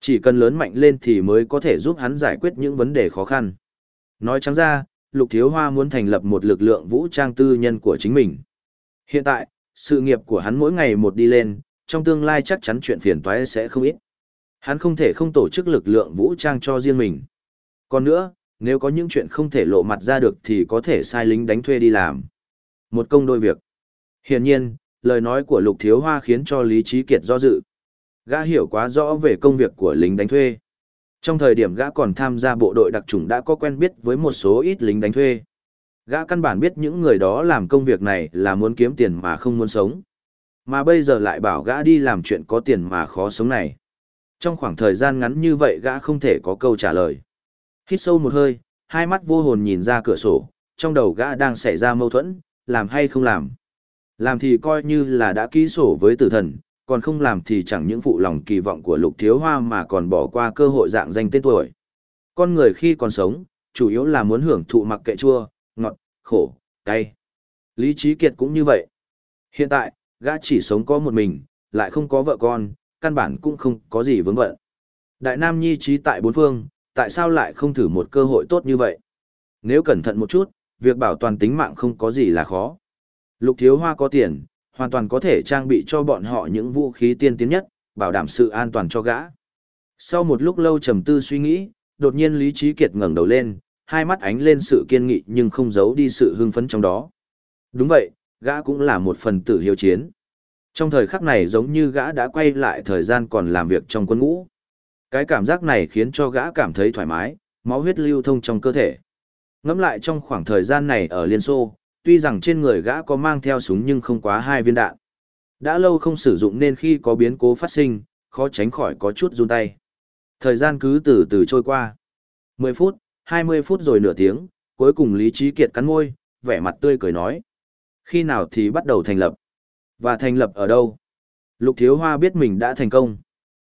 Chỉ cần lớn mạnh lên thì mới có thể giúp hắn giải quyết những vấn đề khó khăn. Nói trắng ra, Lục Thiếu Hoa muốn thành lập một lực lượng vũ trang tư nhân của chính mình. Hiện tại, sự nghiệp của hắn mỗi ngày một đi lên, trong tương lai chắc chắn chuyện phiền toái sẽ không ít. Hắn không thể không tổ chức lực lượng vũ trang cho riêng mình. Còn nữa, nếu có những chuyện không thể lộ mặt ra được thì có thể sai lính đánh thuê đi làm. Một công đôi việc. Hiển nhiên, lời nói của Lục Thiếu Hoa khiến cho Lý Trí Kiệt do dự. Gã hiểu quá rõ về công việc của lính đánh thuê. Trong thời điểm gã còn tham gia bộ đội đặc chủng đã có quen biết với một số ít lính đánh thuê. Gã căn bản biết những người đó làm công việc này là muốn kiếm tiền mà không muốn sống. Mà bây giờ lại bảo gã đi làm chuyện có tiền mà khó sống này. Trong khoảng thời gian ngắn như vậy gã không thể có câu trả lời. Hít sâu một hơi, hai mắt vô hồn nhìn ra cửa sổ, trong đầu gã đang xảy ra mâu thuẫn, làm hay không làm. Làm thì coi như là đã ký sổ với tử thần, còn không làm thì chẳng những phụ lòng kỳ vọng của Lục Thiếu Hoa mà còn bỏ qua cơ hội dạng danh tên tuổi. Con người khi còn sống, chủ yếu là muốn hưởng thụ mặc kệ chua, ngọt, khổ, cay. Lý Trí Kiệt cũng như vậy. Hiện tại, gã chỉ sống có một mình, lại không có vợ con, căn bản cũng không có gì vướng bận. Đại Nam nhi trí tại bốn phương, tại sao lại không thử một cơ hội tốt như vậy? Nếu cẩn thận một chút, việc bảo toàn tính mạng không có gì là khó. Lục Thiếu Hoa có tiền, hoàn toàn có thể trang bị cho bọn họ những vũ khí tiên tiến nhất, bảo đảm sự an toàn cho gã. Sau một lúc lâu trầm tư suy nghĩ, đột nhiên Lý Trí Kiệt ngẩng đầu lên, hai mắt ánh lên sự kiên nghị nhưng không giấu đi sự hưng phấn trong đó. Đúng vậy, gã cũng là một phần tử hiếu chiến. Trong thời khắc này giống như gã đã quay lại thời gian còn làm việc trong quân ngũ. Cái cảm giác này khiến cho gã cảm thấy thoải mái, máu huyết lưu thông trong cơ thể. Ngẫm lại trong khoảng thời gian này ở Liên Xô, tuy rằng trên người gã có mang theo súng nhưng không quá hai viên đạn. Đã lâu không sử dụng nên khi có biến cố phát sinh, khó tránh khỏi có chút run tay. Thời gian cứ từ từ trôi qua. mười phút, hai mươi phút rồi nửa tiếng, cuối cùng Lý Trí Kiệt cắn môi, vẻ mặt tươi cười nói. Khi nào thì bắt đầu thành lập? Và thành lập ở đâu? Lục Thiếu Hoa biết mình đã thành công.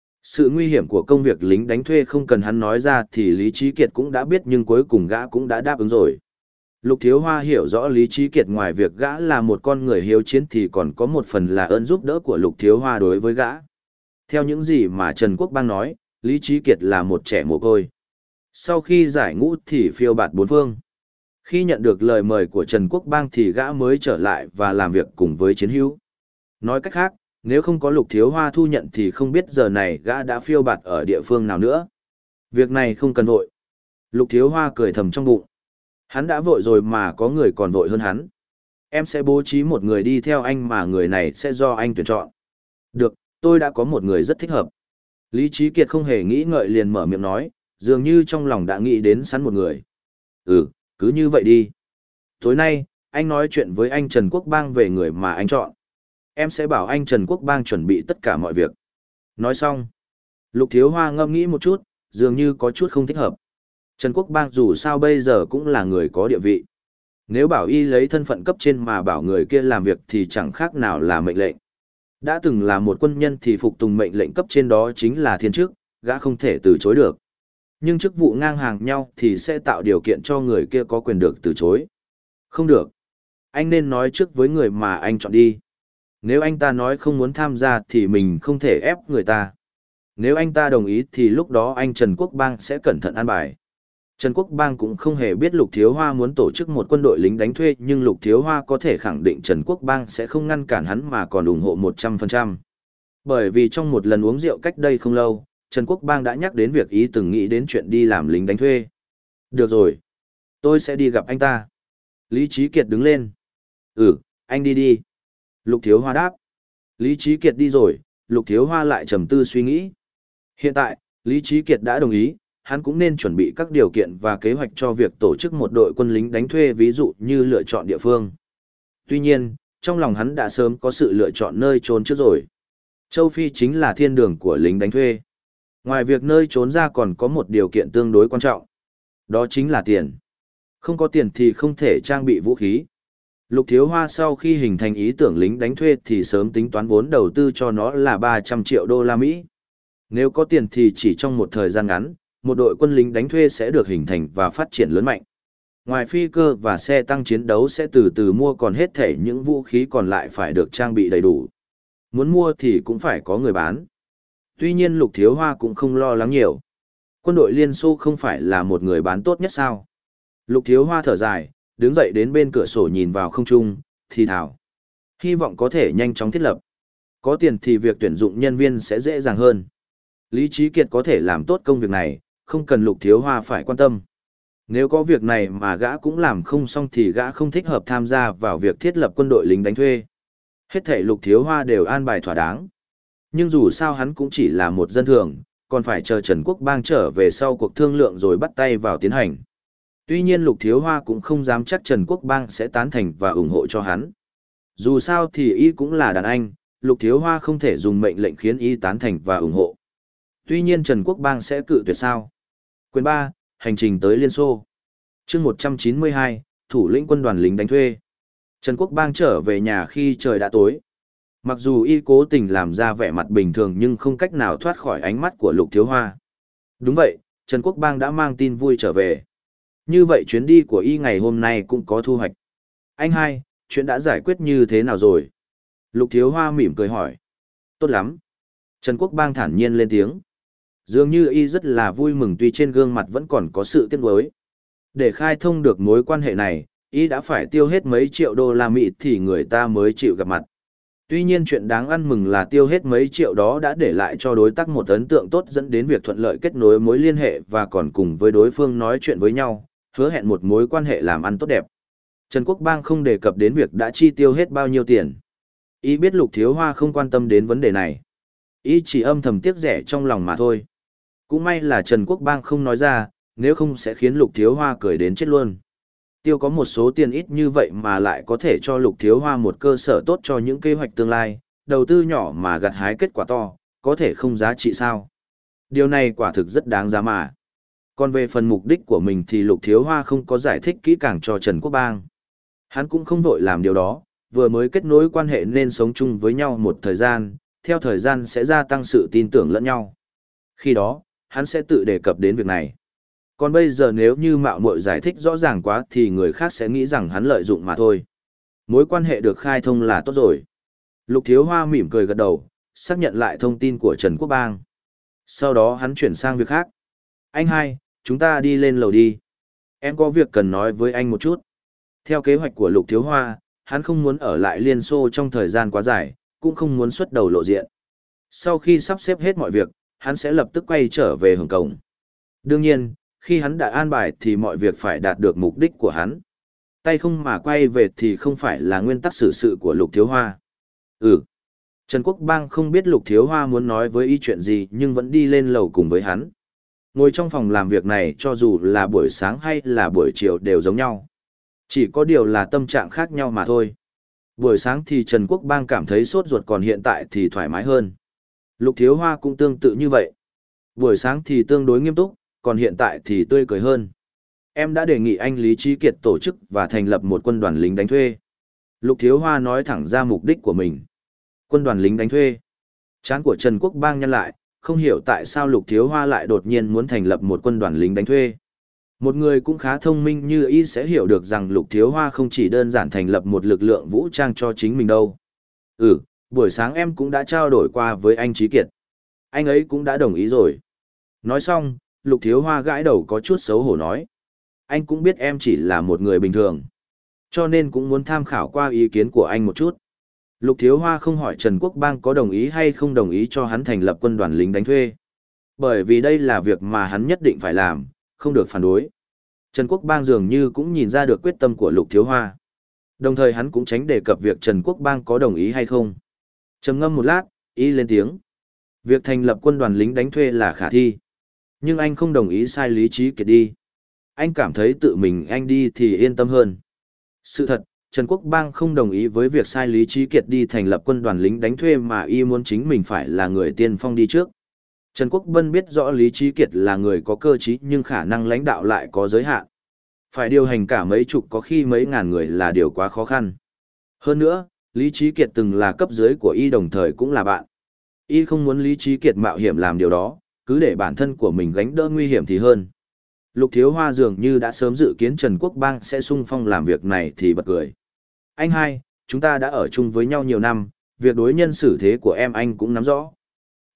Sự nguy hiểm của công việc lính đánh thuê không cần hắn nói ra thì Lý Trí Kiệt cũng đã biết nhưng cuối cùng gã cũng đã đáp ứng rồi. Lục Thiếu Hoa hiểu rõ Lý Trí Kiệt ngoài việc gã là một con người hiếu chiến thì còn có một phần là ơn giúp đỡ của Lục Thiếu Hoa đối với gã. Theo những gì mà Trần Quốc Bang nói, Lý Trí Kiệt là một trẻ mồ côi. Sau khi giải ngũ thì phiêu bạt bốn phương. Khi nhận được lời mời của Trần Quốc Bang thì gã mới trở lại và làm việc cùng với chiến hữu. Nói cách khác, nếu không có Lục Thiếu Hoa thu nhận thì không biết giờ này gã đã phiêu bạt ở địa phương nào nữa. Việc này không cần vội. Lục Thiếu Hoa cười thầm trong bụng. Hắn đã vội rồi mà có người còn vội hơn hắn. Em sẽ bố trí một người đi theo anh mà người này sẽ do anh tuyển chọn. Được, tôi đã có một người rất thích hợp. Lý Trí Kiệt không hề nghĩ ngợi liền mở miệng nói, dường như trong lòng đã nghĩ đến sẵn một người. Ừ, cứ như vậy đi. Tối nay, anh nói chuyện với anh Trần Quốc Bang về người mà anh chọn. Em sẽ bảo anh Trần Quốc Bang chuẩn bị tất cả mọi việc. Nói xong. Lục Thiếu Hoa ngẫm nghĩ một chút, dường như có chút không thích hợp. Trần Quốc Bang dù sao bây giờ cũng là người có địa vị. Nếu bảo y lấy thân phận cấp trên mà bảo người kia làm việc thì chẳng khác nào là mệnh lệnh. Đã từng là một quân nhân thì phục tùng mệnh lệnh cấp trên đó chính là thiên chức, gã không thể từ chối được. Nhưng chức vụ ngang hàng nhau thì sẽ tạo điều kiện cho người kia có quyền được từ chối. Không được. Anh nên nói trước với người mà anh chọn đi. Nếu anh ta nói không muốn tham gia thì mình không thể ép người ta. Nếu anh ta đồng ý thì lúc đó anh Trần Quốc Bang sẽ cẩn thận an bài. Trần Quốc Bang cũng không hề biết Lục Thiếu Hoa muốn tổ chức một quân đội lính đánh thuê nhưng Lục Thiếu Hoa có thể khẳng định Trần Quốc Bang sẽ không ngăn cản hắn mà còn ủng hộ một trăm phần trăm. Bởi vì trong một lần uống rượu cách đây không lâu, Trần Quốc Bang đã nhắc đến việc ý từng nghĩ đến chuyện đi làm lính đánh thuê. Được rồi. Tôi sẽ đi gặp anh ta. Lý Trí Kiệt đứng lên. Ừ, anh đi đi. Lục Thiếu Hoa đáp. Lý Trí Kiệt đi rồi, Lục Thiếu Hoa lại trầm tư suy nghĩ. Hiện tại, Lý Trí Kiệt đã đồng ý, hắn cũng nên chuẩn bị các điều kiện và kế hoạch cho việc tổ chức một đội quân lính đánh thuê ví dụ như lựa chọn địa phương. Tuy nhiên, trong lòng hắn đã sớm có sự lựa chọn nơi trốn trước rồi. Châu Phi chính là thiên đường của lính đánh thuê. Ngoài việc nơi trốn ra còn có một điều kiện tương đối quan trọng. Đó chính là tiền. Không có tiền thì không thể trang bị vũ khí. Lục Thiếu Hoa sau khi hình thành ý tưởng lính đánh thuê thì sớm tính toán vốn đầu tư cho nó là ba trăm triệu đô la Mỹ. Nếu có tiền thì chỉ trong một thời gian ngắn, một đội quân lính đánh thuê sẽ được hình thành và phát triển lớn mạnh. Ngoài phi cơ và xe tăng chiến đấu sẽ từ từ mua còn hết thể những vũ khí còn lại phải được trang bị đầy đủ. Muốn mua thì cũng phải có người bán. Tuy nhiên Lục Thiếu Hoa cũng không lo lắng nhiều. Quân đội Liên Xô không phải là một người bán tốt nhất sao? Lục Thiếu Hoa thở dài, đứng dậy đến bên cửa sổ nhìn vào không trung, thì thào. Hy vọng có thể nhanh chóng thiết lập. Có tiền thì việc tuyển dụng nhân viên sẽ dễ dàng hơn. Lý Trí Kiệt có thể làm tốt công việc này, không cần Lục Thiếu Hoa phải quan tâm. Nếu có việc này mà gã cũng làm không xong thì gã không thích hợp tham gia vào việc thiết lập quân đội lính đánh thuê. Hết thảy Lục Thiếu Hoa đều an bài thỏa đáng. Nhưng dù sao hắn cũng chỉ là một dân thường, còn phải chờ Trần Quốc Bang trở về sau cuộc thương lượng rồi bắt tay vào tiến hành. Tuy nhiên Lục Thiếu Hoa cũng không dám chắc Trần Quốc Bang sẽ tán thành và ủng hộ cho hắn. Dù sao thì y cũng là đàn anh, Lục Thiếu Hoa không thể dùng mệnh lệnh khiến y tán thành và ủng hộ. Tuy nhiên Trần Quốc Bang sẽ cự tuyệt sao? Quyền ba, hành trình tới Liên Xô. Chương một trăm chín mươi hai, thủ lĩnh quân đoàn lính đánh thuê. Trần Quốc Bang trở về nhà khi trời đã tối. Mặc dù y cố tình làm ra vẻ mặt bình thường nhưng không cách nào thoát khỏi ánh mắt của Lục Thiếu Hoa. Đúng vậy, Trần Quốc Bang đã mang tin vui trở về. Như vậy chuyến đi của y ngày hôm nay cũng có thu hoạch. Anh hai, chuyện đã giải quyết như thế nào rồi? Lục Thiếu Hoa mỉm cười hỏi. Tốt lắm. Trần Quốc Bang thản nhiên lên tiếng. Dường như y rất là vui mừng tuy trên gương mặt vẫn còn có sự tiếc nuối. Để khai thông được mối quan hệ này, y đã phải tiêu hết mấy triệu đô la Mỹ thì người ta mới chịu gặp mặt. Tuy nhiên chuyện đáng ăn mừng là tiêu hết mấy triệu đó đã để lại cho đối tác một ấn tượng tốt dẫn đến việc thuận lợi kết nối mối liên hệ và còn cùng với đối phương nói chuyện với nhau, hứa hẹn một mối quan hệ làm ăn tốt đẹp. Trần Quốc Bang không đề cập đến việc đã chi tiêu hết bao nhiêu tiền. Y biết Lục Thiếu Hoa không quan tâm đến vấn đề này. Y chỉ âm thầm tiếc rẻ trong lòng mà thôi. Cũng may là Trần Quốc Bang không nói ra, nếu không sẽ khiến Lục Thiếu Hoa cười đến chết luôn. Tiêu có một số tiền ít như vậy mà lại có thể cho Lục Thiếu Hoa một cơ sở tốt cho những kế hoạch tương lai, đầu tư nhỏ mà gặt hái kết quả to, có thể không giá trị sao. Điều này quả thực rất đáng giá mà. Còn về phần mục đích của mình thì Lục Thiếu Hoa không có giải thích kỹ càng cho Trần Quốc Bang. Hắn cũng không vội làm điều đó, vừa mới kết nối quan hệ nên sống chung với nhau một thời gian, theo thời gian sẽ gia tăng sự tin tưởng lẫn nhau. Khi đó, hắn sẽ tự đề cập đến việc này. Còn bây giờ nếu như mạo muội giải thích rõ ràng quá thì người khác sẽ nghĩ rằng hắn lợi dụng mà thôi. Mối quan hệ được khai thông là tốt rồi. Lục Thiếu Hoa mỉm cười gật đầu, xác nhận lại thông tin của Trần Quốc Bang. Sau đó hắn chuyển sang việc khác. Anh hai, chúng ta đi lên lầu đi. Em có việc cần nói với anh một chút. Theo kế hoạch của Lục Thiếu Hoa, hắn không muốn ở lại Liên Xô trong thời gian quá dài, cũng không muốn xuất đầu lộ diện. Sau khi sắp xếp hết mọi việc, hắn sẽ lập tức quay trở về Hồng Kông. Đương nhiên, khi hắn đã an bài thì mọi việc phải đạt được mục đích của hắn. Tay không mà quay về thì không phải là nguyên tắc xử sự của Lục Thiếu Hoa. Ừ. Trần Quốc Bang không biết Lục Thiếu Hoa muốn nói với y chuyện gì nhưng vẫn đi lên lầu cùng với hắn. Ngồi trong phòng làm việc này cho dù là buổi sáng hay là buổi chiều đều giống nhau. Chỉ có điều là tâm trạng khác nhau mà thôi. Buổi sáng thì Trần Quốc Bang cảm thấy sốt ruột còn hiện tại thì thoải mái hơn. Lục Thiếu Hoa cũng tương tự như vậy. Buổi sáng thì tương đối nghiêm túc, còn hiện tại thì tươi cười hơn. Em đã đề nghị anh Lý Trí Kiệt tổ chức và thành lập một quân đoàn lính đánh thuê. Lục Thiếu Hoa nói thẳng ra mục đích của mình. Quân đoàn lính đánh thuê. Trán của Trần Quốc Bang nhăn lại, không hiểu tại sao Lục Thiếu Hoa lại đột nhiên muốn thành lập một quân đoàn lính đánh thuê. Một người cũng khá thông minh như y sẽ hiểu được rằng Lục Thiếu Hoa không chỉ đơn giản thành lập một lực lượng vũ trang cho chính mình đâu. Ừ, buổi sáng em cũng đã trao đổi qua với anh Trí Kiệt. Anh ấy cũng đã đồng ý rồi. Nói xong, Lục Thiếu Hoa gãi đầu có chút xấu hổ nói. Anh cũng biết em chỉ là một người bình thường. Cho nên cũng muốn tham khảo qua ý kiến của anh một chút. Lục Thiếu Hoa không hỏi Trần Quốc Bang có đồng ý hay không đồng ý cho hắn thành lập quân đoàn lính đánh thuê. Bởi vì đây là việc mà hắn nhất định phải làm, không được phản đối. Trần Quốc Bang dường như cũng nhìn ra được quyết tâm của Lục Thiếu Hoa. Đồng thời hắn cũng tránh đề cập việc Trần Quốc Bang có đồng ý hay không. Trầm ngâm một lát, y lên tiếng. Việc thành lập quân đoàn lính đánh thuê là khả thi. Nhưng anh không đồng ý sai Lý Trí Kiệt đi. Anh cảm thấy tự mình anh đi thì yên tâm hơn. Sự thật, Trần Quốc Bang không đồng ý với việc sai Lý Trí Kiệt đi thành lập quân đoàn lính đánh thuê mà y muốn chính mình phải là người tiên phong đi trước. Trần Quốc Bân biết rõ Lý Trí Kiệt là người có cơ trí nhưng khả năng lãnh đạo lại có giới hạn. Phải điều hành cả mấy chục có khi mấy ngàn người là điều quá khó khăn. Hơn nữa, Lý Trí Kiệt từng là cấp dưới của y đồng thời cũng là bạn. Y không muốn Lý Trí Kiệt mạo hiểm làm điều đó, cứ để bản thân của mình gánh đỡ nguy hiểm thì hơn. Lục Thiếu Hoa dường như đã sớm dự kiến Trần Quốc Bang sẽ sung phong làm việc này thì bật cười. Anh hai, chúng ta đã ở chung với nhau nhiều năm, việc đối nhân xử thế của em anh cũng nắm rõ.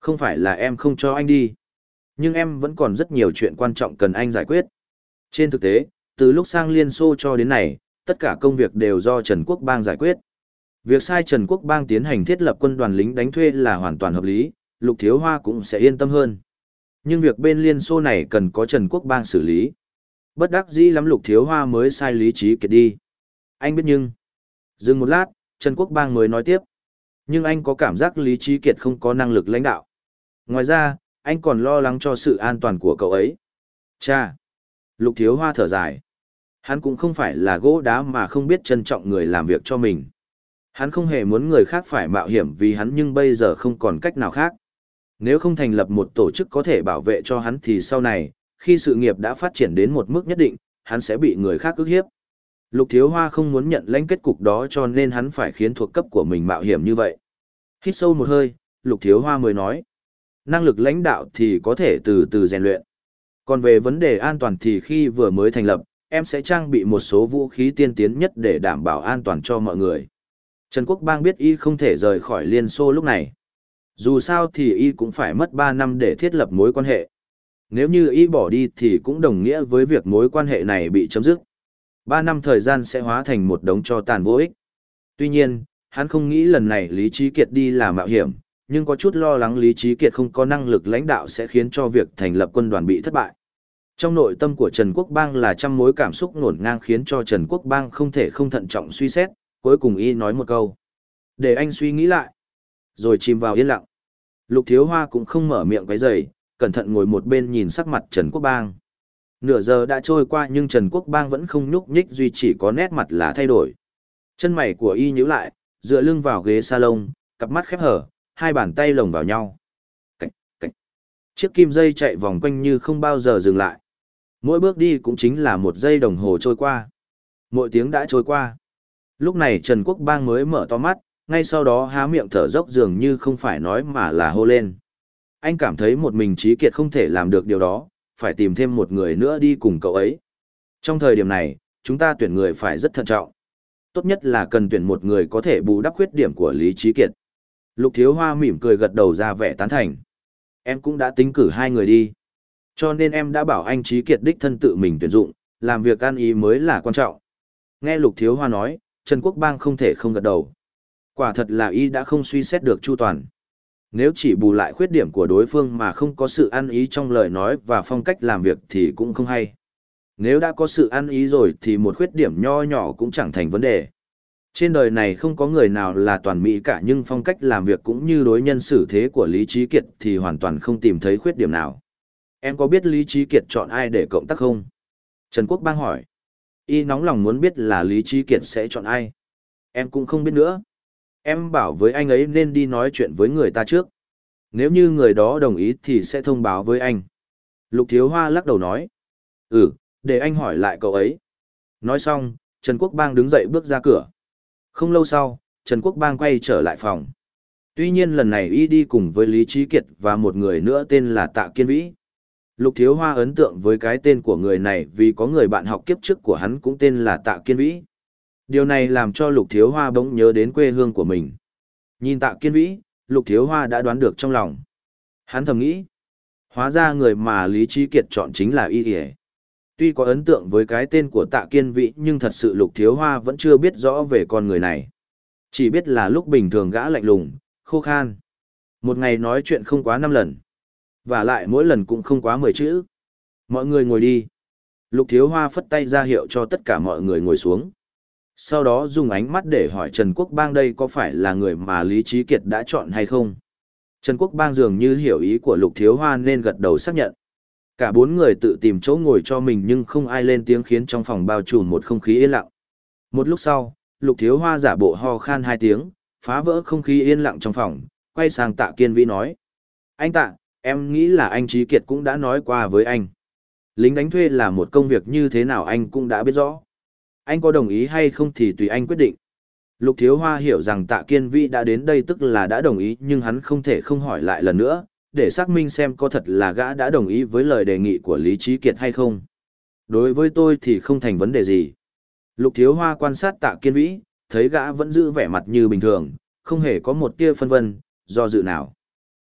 Không phải là em không cho anh đi, nhưng em vẫn còn rất nhiều chuyện quan trọng cần anh giải quyết. Trên thực tế, từ lúc sang Liên Xô cho đến nay, tất cả công việc đều do Trần Quốc Bang giải quyết. Việc sai Trần Quốc Bang tiến hành thiết lập quân đoàn lính đánh thuê là hoàn toàn hợp lý, Lục Thiếu Hoa cũng sẽ yên tâm hơn. Nhưng việc bên Liên Xô này cần có Trần Quốc Bang xử lý. Bất đắc dĩ lắm Lục Thiếu Hoa mới sai Lý Trí Kiệt đi. Anh biết nhưng... Dừng một lát, Trần Quốc Bang mới nói tiếp. Nhưng anh có cảm giác Lý Trí Kiệt không có năng lực lãnh đạo. Ngoài ra, anh còn lo lắng cho sự an toàn của cậu ấy. Cha! Lục Thiếu Hoa thở dài. Hắn cũng không phải là gỗ đá mà không biết trân trọng người làm việc cho mình. Hắn không hề muốn người khác phải mạo hiểm vì hắn nhưng bây giờ không còn cách nào khác. Nếu không thành lập một tổ chức có thể bảo vệ cho hắn thì sau này, khi sự nghiệp đã phát triển đến một mức nhất định, hắn sẽ bị người khác ức hiếp. Lục Thiếu Hoa không muốn nhận lãnh kết cục đó cho nên hắn phải khiến thuộc cấp của mình mạo hiểm như vậy. Hít sâu một hơi, Lục Thiếu Hoa mới nói. Năng lực lãnh đạo thì có thể từ từ rèn luyện. Còn về vấn đề an toàn thì khi vừa mới thành lập, em sẽ trang bị một số vũ khí tiên tiến nhất để đảm bảo an toàn cho mọi người. Trần Quốc Bang biết y không thể rời khỏi Liên Xô lúc này. Dù sao thì y cũng phải mất ba năm để thiết lập mối quan hệ. Nếu như y bỏ đi thì cũng đồng nghĩa với việc mối quan hệ này bị chấm dứt. Ba năm thời gian sẽ hóa thành một đống tro tàn vô ích. Tuy nhiên, hắn không nghĩ lần này Lý Trí Kiệt đi là mạo hiểm, nhưng có chút lo lắng Lý Trí Kiệt không có năng lực lãnh đạo sẽ khiến cho việc thành lập quân đoàn bị thất bại. Trong nội tâm của Trần Quốc Bang là trăm mối cảm xúc ngổn ngang khiến cho Trần Quốc Bang không thể không thận trọng suy xét, cuối cùng y nói một câu. Để anh suy nghĩ lại. Rồi chìm vào yên lặng. Lục Thiếu Hoa cũng không mở miệng quấy rầy, cẩn thận ngồi một bên nhìn sắc mặt Trần Quốc Bang. Nửa giờ đã trôi qua nhưng Trần Quốc Bang vẫn không nhúc nhích duy chỉ có nét mặt là thay đổi. Chân mày của y nhíu lại, dựa lưng vào ghế salon, cặp mắt khép hở, hai bàn tay lồng vào nhau. Cảnh, cảnh. Chiếc kim dây chạy vòng quanh như không bao giờ dừng lại. Mỗi bước đi cũng chính là một giây đồng hồ trôi qua. Mỗi tiếng đã trôi qua. Lúc này Trần Quốc Bang mới mở to mắt, ngay sau đó há miệng thở dốc dường như không phải nói mà là hô lên. Anh cảm thấy một mình Trí Kiệt không thể làm được điều đó, phải tìm thêm một người nữa đi cùng cậu ấy. Trong thời điểm này, chúng ta tuyển người phải rất thận trọng. Tốt nhất là cần tuyển một người có thể bù đắp khuyết điểm của Lý Trí Kiệt. Lục Thiếu Hoa mỉm cười gật đầu ra vẻ tán thành. Em cũng đã tính cử hai người đi. Cho nên em đã bảo anh Trí Kiệt đích thân tự mình tuyển dụng, làm việc ăn ý mới là quan trọng. Nghe Lục Thiếu Hoa nói, Trần Quốc Bang không thể không gật đầu. Quả thật là y đã không suy xét được chu toàn. Nếu chỉ bù lại khuyết điểm của đối phương mà không có sự ăn ý trong lời nói và phong cách làm việc thì cũng không hay. Nếu đã có sự ăn ý rồi thì một khuyết điểm nho nhỏ cũng chẳng thành vấn đề. Trên đời này không có người nào là toàn mỹ cả nhưng phong cách làm việc cũng như đối nhân xử thế của Lý Trí Kiệt thì hoàn toàn không tìm thấy khuyết điểm nào. Em có biết Lý Trí Kiệt chọn ai để cộng tác không? Trần Quốc Bang hỏi. Y nóng lòng muốn biết là Lý Trí Kiệt sẽ chọn ai. Em cũng không biết nữa. Em bảo với anh ấy nên đi nói chuyện với người ta trước. Nếu như người đó đồng ý thì sẽ thông báo với anh. Lục Thiếu Hoa lắc đầu nói. Ừ, để anh hỏi lại cậu ấy. Nói xong, Trần Quốc Bang đứng dậy bước ra cửa. Không lâu sau, Trần Quốc Bang quay trở lại phòng. Tuy nhiên lần này y đi cùng với Lý Trí Kiệt và một người nữa tên là Tạ Kiên Vĩ. Lục Thiếu Hoa ấn tượng với cái tên của người này vì có người bạn học kiếp trước của hắn cũng tên là Tạ Kiên Vĩ. Điều này làm cho Lục Thiếu Hoa bỗng nhớ đến quê hương của mình. Nhìn Tạ Kiên Vĩ, Lục Thiếu Hoa đã đoán được trong lòng. Hắn thầm nghĩ, hóa ra người mà Lý Trí Kiệt chọn chính là y. Tuy có ấn tượng với cái tên của Tạ Kiên Vĩ nhưng thật sự Lục Thiếu Hoa vẫn chưa biết rõ về con người này. Chỉ biết là lúc bình thường gã lạnh lùng, khô khan. Một ngày nói chuyện không quá năm lần. Và lại mỗi lần cũng không quá mười chữ. Mọi người ngồi đi. Lục Thiếu Hoa phất tay ra hiệu cho tất cả mọi người ngồi xuống. Sau đó dùng ánh mắt để hỏi Trần Quốc Bang đây có phải là người mà Lý Trí Kiệt đã chọn hay không. Trần Quốc Bang dường như hiểu ý của Lục Thiếu Hoa nên gật đầu xác nhận. Cả bốn người tự tìm chỗ ngồi cho mình nhưng không ai lên tiếng khiến trong phòng bao trùm một không khí yên lặng. Một lúc sau, Lục Thiếu Hoa giả bộ ho khan hai tiếng, phá vỡ không khí yên lặng trong phòng, quay sang Tạ Kiên Vĩ nói. Anh Tạ, em nghĩ là anh Trí Kiệt cũng đã nói qua với anh. Lính đánh thuê là một công việc như thế nào anh cũng đã biết rõ. Anh có đồng ý hay không thì tùy anh quyết định. Lục Thiếu Hoa hiểu rằng Tạ Kiên Vĩ đã đến đây tức là đã đồng ý nhưng hắn không thể không hỏi lại lần nữa, để xác minh xem có thật là gã đã đồng ý với lời đề nghị của Lý Trí Kiệt hay không. Đối với tôi thì không thành vấn đề gì. Lục Thiếu Hoa quan sát Tạ Kiên Vĩ, thấy gã vẫn giữ vẻ mặt như bình thường, không hề có một tia phân vân, do dự nào.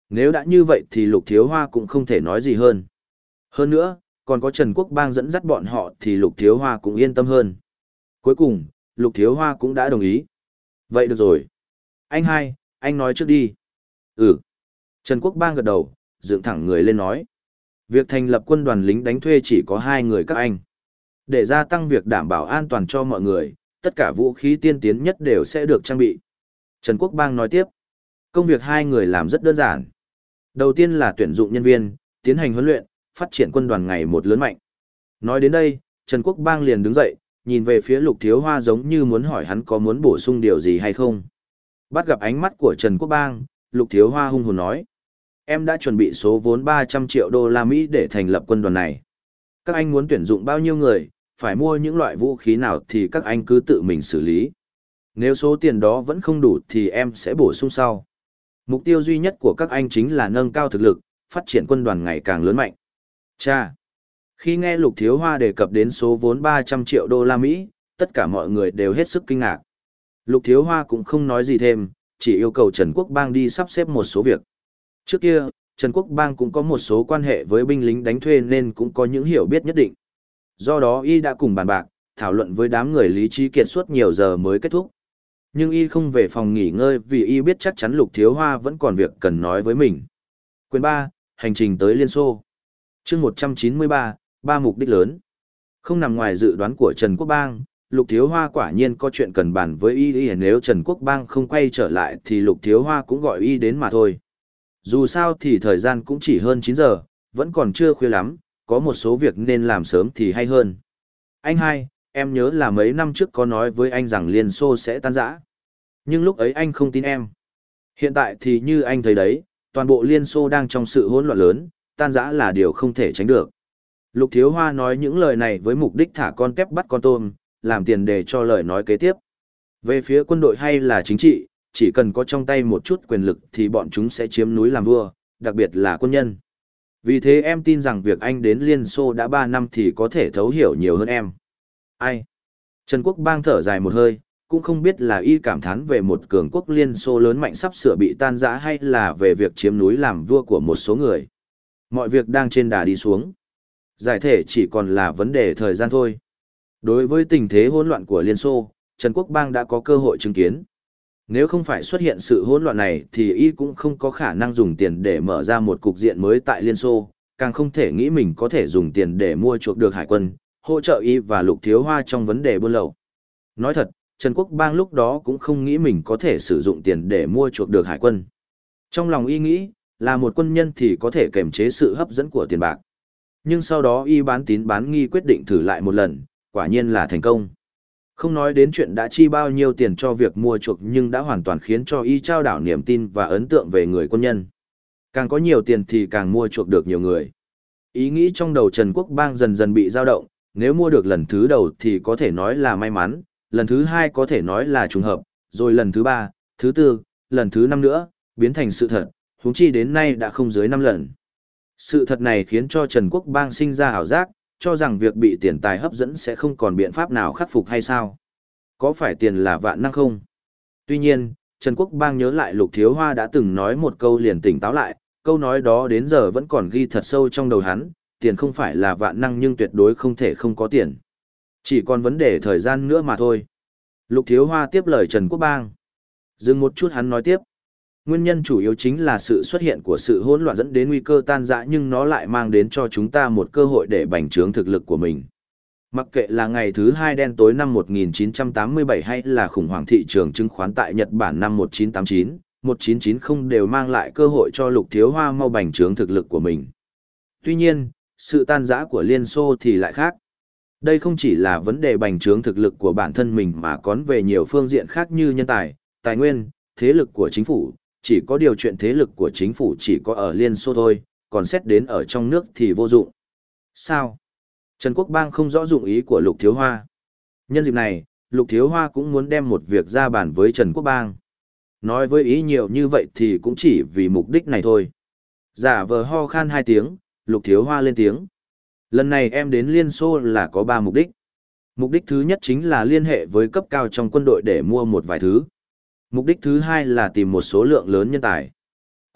Nếu đã như vậy thì Lục Thiếu Hoa cũng không thể nói gì hơn. Hơn nữa, còn có Trần Quốc Bang dẫn dắt bọn họ thì Lục Thiếu Hoa cũng yên tâm hơn. Cuối cùng, Lục Thiếu Hoa cũng đã đồng ý. Vậy được rồi. Anh hai, anh nói trước đi. Ừ. Trần Quốc Bang gật đầu, dựng thẳng người lên nói. Việc thành lập quân đoàn lính đánh thuê chỉ có hai người các anh. Để gia tăng việc đảm bảo an toàn cho mọi người, tất cả vũ khí tiên tiến nhất đều sẽ được trang bị. Trần Quốc Bang nói tiếp. Công việc hai người làm rất đơn giản. Đầu tiên là tuyển dụng nhân viên, tiến hành huấn luyện, phát triển quân đoàn ngày một lớn mạnh. Nói đến đây, Trần Quốc Bang liền đứng dậy, nhìn về phía Lục Thiếu Hoa giống như muốn hỏi hắn có muốn bổ sung điều gì hay không. Bắt gặp ánh mắt của Trần Quốc Bang, Lục Thiếu Hoa hung hồn nói. Em đã chuẩn bị số vốn ba trăm triệu đô la Mỹ để thành lập quân đoàn này. Các anh muốn tuyển dụng bao nhiêu người, phải mua những loại vũ khí nào thì các anh cứ tự mình xử lý. Nếu số tiền đó vẫn không đủ thì em sẽ bổ sung sau. Mục tiêu duy nhất của các anh chính là nâng cao thực lực, phát triển quân đoàn ngày càng lớn mạnh. Cha! Khi nghe Lục Thiếu Hoa đề cập đến số vốn ba trăm triệu đô la Mỹ, tất cả mọi người đều hết sức kinh ngạc. Lục Thiếu Hoa cũng không nói gì thêm, chỉ yêu cầu Trần Quốc Bang đi sắp xếp một số việc. Trước kia, Trần Quốc Bang cũng có một số quan hệ với binh lính đánh thuê nên cũng có những hiểu biết nhất định. Do đó y đã cùng bàn bạc, thảo luận với đám người Lý Trí Kiệt suốt nhiều giờ mới kết thúc. Nhưng y không về phòng nghỉ ngơi vì y biết chắc chắn Lục Thiếu Hoa vẫn còn việc cần nói với mình. Quyền ba, hành trình tới Liên Xô. Chương một trăm chín mươi ba, ba mục đích lớn. Không nằm ngoài dự đoán của Trần Quốc Bang, Lục Thiếu Hoa quả nhiên có chuyện cần bàn với y, y nếu Trần Quốc Bang không quay trở lại thì Lục Thiếu Hoa cũng gọi y đến mà thôi. Dù sao thì thời gian cũng chỉ hơn chín giờ, vẫn còn chưa khuya lắm, có một số việc nên làm sớm thì hay hơn. Anh hai, em nhớ là mấy năm trước có nói với anh rằng Liên Xô sẽ tan rã. Nhưng lúc ấy anh không tin em. Hiện tại thì như anh thấy đấy, toàn bộ Liên Xô đang trong sự hỗn loạn lớn, tan rã là điều không thể tránh được. Lục Thiếu Hoa nói những lời này với mục đích thả con tép bắt con tôm, làm tiền đề cho lời nói kế tiếp. Về phía quân đội hay là chính trị, chỉ cần có trong tay một chút quyền lực thì bọn chúng sẽ chiếm núi làm vua, đặc biệt là quân nhân. Vì thế em tin rằng việc anh đến Liên Xô đã ba năm thì có thể thấu hiểu nhiều hơn em. Ai? Trần Quốc Bang thở dài một hơi, cũng không biết là y cảm thán về một cường quốc Liên Xô lớn mạnh sắp sửa bị tan rã hay là về việc chiếm núi làm vua của một số người. Mọi việc đang trên đà đi xuống. Giải thể chỉ còn là vấn đề thời gian thôi. Đối với tình thế hỗn loạn của Liên Xô, Trần Quốc Bang đã có cơ hội chứng kiến. Nếu không phải xuất hiện sự hỗn loạn này thì y cũng không có khả năng dùng tiền để mở ra một cục diện mới tại Liên Xô, càng không thể nghĩ mình có thể dùng tiền để mua chuộc được hải quân, hỗ trợ y và Lục Thiếu Hoa trong vấn đề buôn lậu. Nói thật, Trần Quốc Bang lúc đó cũng không nghĩ mình có thể sử dụng tiền để mua chuộc được hải quân. Trong lòng y nghĩ, là một quân nhân thì có thể kềm chế sự hấp dẫn của tiền bạc. Nhưng sau đó y bán tín bán nghi quyết định thử lại một lần, quả nhiên là thành công. Không nói đến chuyện đã chi bao nhiêu tiền cho việc mua chuộc nhưng đã hoàn toàn khiến cho y trao đảo niềm tin và ấn tượng về người quân nhân. Càng có nhiều tiền thì càng mua chuộc được nhiều người. Ý nghĩ trong đầu Trần Quốc Bang dần dần bị dao động, nếu mua được lần thứ đầu thì có thể nói là may mắn, lần thứ hai có thể nói là trùng hợp, rồi lần thứ ba, thứ tư, lần thứ năm nữa, biến thành sự thật, huống chi đến nay đã không dưới năm lần. Sự thật này khiến cho Trần Quốc Bang sinh ra ảo giác, cho rằng việc bị tiền tài hấp dẫn sẽ không còn biện pháp nào khắc phục hay sao? Có phải tiền là vạn năng không? Tuy nhiên, Trần Quốc Bang nhớ lại Lục Thiếu Hoa đã từng nói một câu liền tỉnh táo lại, câu nói đó đến giờ vẫn còn ghi thật sâu trong đầu hắn, tiền không phải là vạn năng nhưng tuyệt đối không thể không có tiền. Chỉ còn vấn đề thời gian nữa mà thôi. Lục Thiếu Hoa tiếp lời Trần Quốc Bang. Dừng một chút hắn nói tiếp. Nguyên nhân chủ yếu chính là sự xuất hiện của sự hỗn loạn dẫn đến nguy cơ tan rã nhưng nó lại mang đến cho chúng ta một cơ hội để bành trướng thực lực của mình. Mặc kệ là ngày thứ hai đen tối năm một nghìn chín trăm tám mươi bảy hay là khủng hoảng thị trường chứng khoán tại Nhật Bản năm một nghìn chín trăm tám mươi chín, một nghìn chín trăm chín mươi đều mang lại cơ hội cho Lục Thiếu Hoa mau bành trướng thực lực của mình. Tuy nhiên, sự tan rã của Liên Xô thì lại khác. Đây không chỉ là vấn đề bành trướng thực lực của bản thân mình mà còn về nhiều phương diện khác như nhân tài, tài nguyên, thế lực của chính phủ. Chỉ có điều chuyện thế lực của chính phủ chỉ có ở Liên Xô thôi, còn xét đến ở trong nước thì vô dụng. Sao? Trần Quốc Bang không rõ dụng ý của Lục Thiếu Hoa. Nhân dịp này, Lục Thiếu Hoa cũng muốn đem một việc ra bàn với Trần Quốc Bang. Nói với ý nhiều như vậy thì cũng chỉ vì mục đích này thôi. Giả vờ ho khan hai tiếng, Lục Thiếu Hoa lên tiếng. Lần này em đến Liên Xô là có ba mục đích. Mục đích thứ nhất chính là liên hệ với cấp cao trong quân đội để mua một vài thứ. Mục đích thứ hai là tìm một số lượng lớn nhân tài.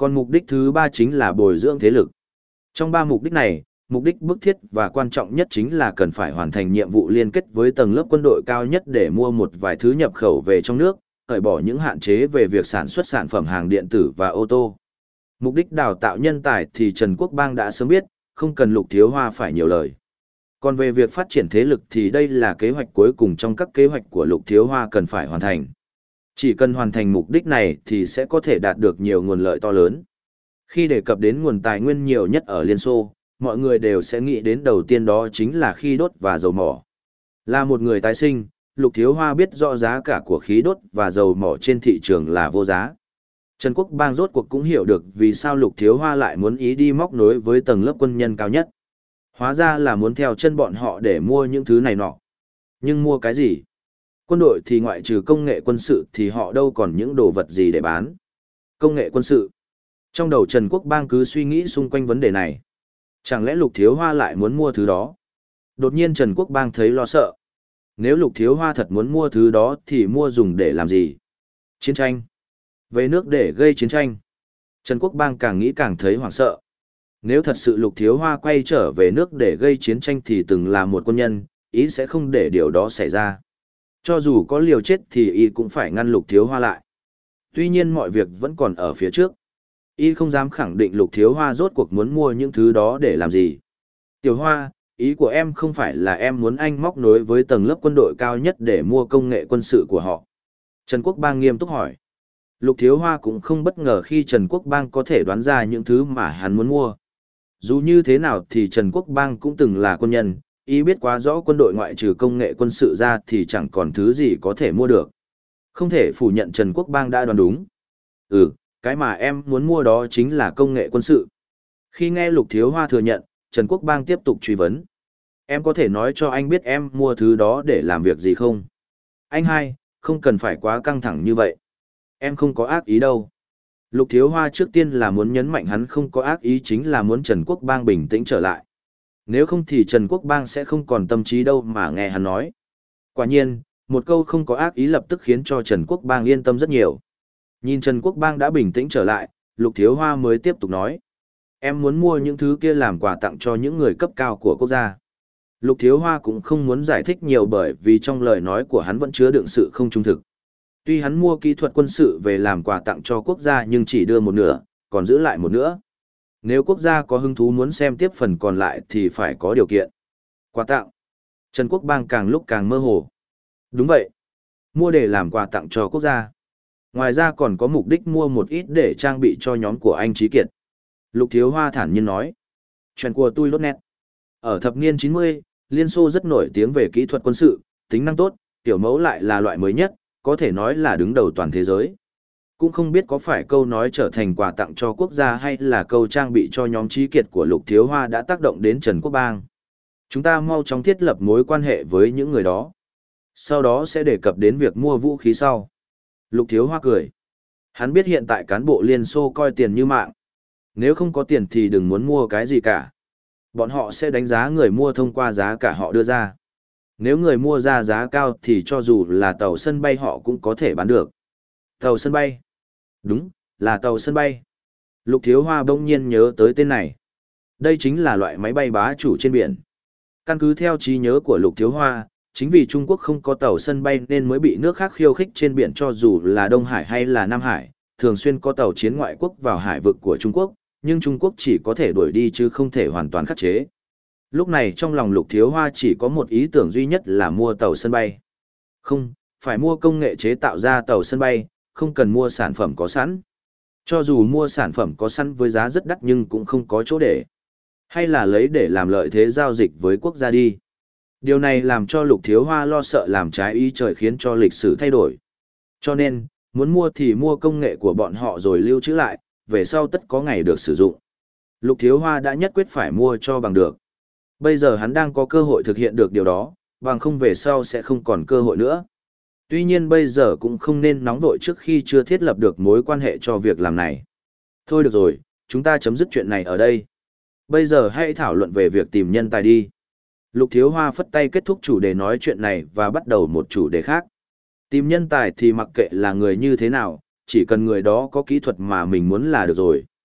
Còn mục đích thứ ba chính là bồi dưỡng thế lực. Trong ba mục đích này, mục đích bức thiết và quan trọng nhất chính là cần phải hoàn thành nhiệm vụ liên kết với tầng lớp quân đội cao nhất để mua một vài thứ nhập khẩu về trong nước, cởi bỏ những hạn chế về việc sản xuất sản phẩm hàng điện tử và ô tô. Mục đích đào tạo nhân tài thì Trần Quốc Bang đã sớm biết, không cần Lục Thiếu Hoa phải nhiều lời. Còn về việc phát triển thế lực thì đây là kế hoạch cuối cùng trong các kế hoạch của Lục Thiếu Hoa cần phải hoàn thành. Chỉ cần hoàn thành mục đích này thì sẽ có thể đạt được nhiều nguồn lợi to lớn. Khi đề cập đến nguồn tài nguyên nhiều nhất ở Liên Xô, mọi người đều sẽ nghĩ đến đầu tiên đó chính là khí đốt và dầu mỏ. Là một người tái sinh, Lục Thiếu Hoa biết rõ giá cả của khí đốt và dầu mỏ trên thị trường là vô giá. Trần Quốc Bang rốt cuộc cũng hiểu được vì sao Lục Thiếu Hoa lại muốn ý đi móc nối với tầng lớp quân nhân cao nhất. Hóa ra là muốn theo chân bọn họ để mua những thứ này nọ. Nhưng mua cái gì? Quân đội thì ngoại trừ công nghệ quân sự thì họ đâu còn những đồ vật gì để bán. Công nghệ quân sự. Trong đầu Trần Quốc Bang cứ suy nghĩ xung quanh vấn đề này. Chẳng lẽ Lục Thiếu Hoa lại muốn mua thứ đó? Đột nhiên Trần Quốc Bang thấy lo sợ. Nếu Lục Thiếu Hoa thật muốn mua thứ đó thì mua dùng để làm gì? Chiến tranh. Về nước để gây chiến tranh. Trần Quốc Bang càng nghĩ càng thấy hoảng sợ. Nếu thật sự Lục Thiếu Hoa quay trở về nước để gây chiến tranh thì từng là một quân nhân, ý sẽ không để điều đó xảy ra. Cho dù có liều chết thì y cũng phải ngăn Lục Thiếu Hoa lại. Tuy nhiên mọi việc vẫn còn ở phía trước. Y không dám khẳng định Lục Thiếu Hoa rốt cuộc muốn mua những thứ đó để làm gì. Tiểu Hoa, ý của em không phải là em muốn anh móc nối với tầng lớp quân đội cao nhất để mua công nghệ quân sự của họ. Trần Quốc Bang nghiêm túc hỏi. Lục Thiếu Hoa cũng không bất ngờ khi Trần Quốc Bang có thể đoán ra những thứ mà hắn muốn mua. Dù như thế nào thì Trần Quốc Bang cũng từng là quân nhân, ý biết quá rõ quân đội ngoại trừ công nghệ quân sự ra thì chẳng còn thứ gì có thể mua được. Không thể phủ nhận Trần Quốc Bang đã đoán đúng. Ừ, cái mà em muốn mua đó chính là công nghệ quân sự. Khi nghe Lục Thiếu Hoa thừa nhận, Trần Quốc Bang tiếp tục truy vấn. Em có thể nói cho anh biết em mua thứ đó để làm việc gì không? Anh hai, không cần phải quá căng thẳng như vậy. Em không có ác ý đâu. Lục Thiếu Hoa trước tiên là muốn nhấn mạnh hắn không có ác ý, chính là muốn Trần Quốc Bang bình tĩnh trở lại. Nếu không thì Trần Quốc Bang sẽ không còn tâm trí đâu mà nghe hắn nói. Quả nhiên, một câu không có ác ý lập tức khiến cho Trần Quốc Bang yên tâm rất nhiều. Nhìn Trần Quốc Bang đã bình tĩnh trở lại, Lục Thiếu Hoa mới tiếp tục nói. Em muốn mua những thứ kia làm quà tặng cho những người cấp cao của quốc gia. Lục Thiếu Hoa cũng không muốn giải thích nhiều bởi vì trong lời nói của hắn vẫn chứa đựng sự không trung thực. Tuy hắn mua kỹ thuật quân sự về làm quà tặng cho quốc gia nhưng chỉ đưa một nửa, còn giữ lại một nửa. Nếu quốc gia có hứng thú muốn xem tiếp phần còn lại thì phải có điều kiện. Quà tặng. Trần Quốc Bang càng lúc càng mơ hồ. Đúng vậy. Mua để làm quà tặng cho quốc gia. Ngoài ra còn có mục đích mua một ít để trang bị cho nhóm của anh Trí Kiệt. Lục Thiếu Hoa thản nhiên nói. Chuyện của tôi lốt nét. Ở thập niên chín mươi, Liên Xô rất nổi tiếng về kỹ thuật quân sự, tính năng tốt, tiểu mẫu lại là loại mới nhất, có thể nói là đứng đầu toàn thế giới. Cũng không biết có phải câu nói trở thành quà tặng cho quốc gia hay là câu trang bị cho nhóm Trí Kiệt của Lục Thiếu Hoa đã tác động đến Trần Quốc Bang. Chúng ta mau chóng thiết lập mối quan hệ với những người đó. Sau đó sẽ đề cập đến việc mua vũ khí sau. Lục Thiếu Hoa cười. Hắn biết hiện tại cán bộ Liên Xô coi tiền như mạng. Nếu không có tiền thì đừng muốn mua cái gì cả. Bọn họ sẽ đánh giá người mua thông qua giá cả họ đưa ra. Nếu người mua ra giá cao thì cho dù là tàu sân bay họ cũng có thể bán được. Tàu sân bay. Đúng, là tàu sân bay. Lục Thiếu Hoa bỗng nhiên nhớ tới tên này. Đây chính là loại máy bay bá chủ trên biển. Căn cứ theo trí nhớ của Lục Thiếu Hoa, chính vì Trung Quốc không có tàu sân bay nên mới bị nước khác khiêu khích trên biển, cho dù là Đông Hải hay là Nam Hải, thường xuyên có tàu chiến ngoại quốc vào hải vực của Trung Quốc, nhưng Trung Quốc chỉ có thể đuổi đi chứ không thể hoàn toàn khắc chế. Lúc này trong lòng Lục Thiếu Hoa chỉ có một ý tưởng duy nhất là mua tàu sân bay. Không, phải mua công nghệ chế tạo ra tàu sân bay, không cần mua sản phẩm có sẵn. Cho dù mua sản phẩm có sẵn với giá rất đắt nhưng cũng không có chỗ để. Hay là lấy để làm lợi thế giao dịch với quốc gia đi. Điều này làm cho Lục Thiếu Hoa lo sợ làm trái ý trời, khiến cho lịch sử thay đổi. Cho nên, muốn mua thì mua công nghệ của bọn họ rồi lưu trữ lại, về sau tất có ngày được sử dụng. Lục Thiếu Hoa đã nhất quyết phải mua cho bằng được. Bây giờ hắn đang có cơ hội thực hiện được điều đó, bằng không về sau sẽ không còn cơ hội nữa. Tuy nhiên bây giờ cũng không nên nóng vội trước khi chưa thiết lập được mối quan hệ cho việc làm này. Thôi được rồi, chúng ta chấm dứt chuyện này ở đây. Bây giờ hãy thảo luận về việc tìm nhân tài đi. Lục Thiếu Hoa phất tay kết thúc chủ đề nói chuyện này và bắt đầu một chủ đề khác. Tìm nhân tài thì mặc kệ là người như thế nào, chỉ cần người đó có kỹ thuật mà mình muốn là được rồi.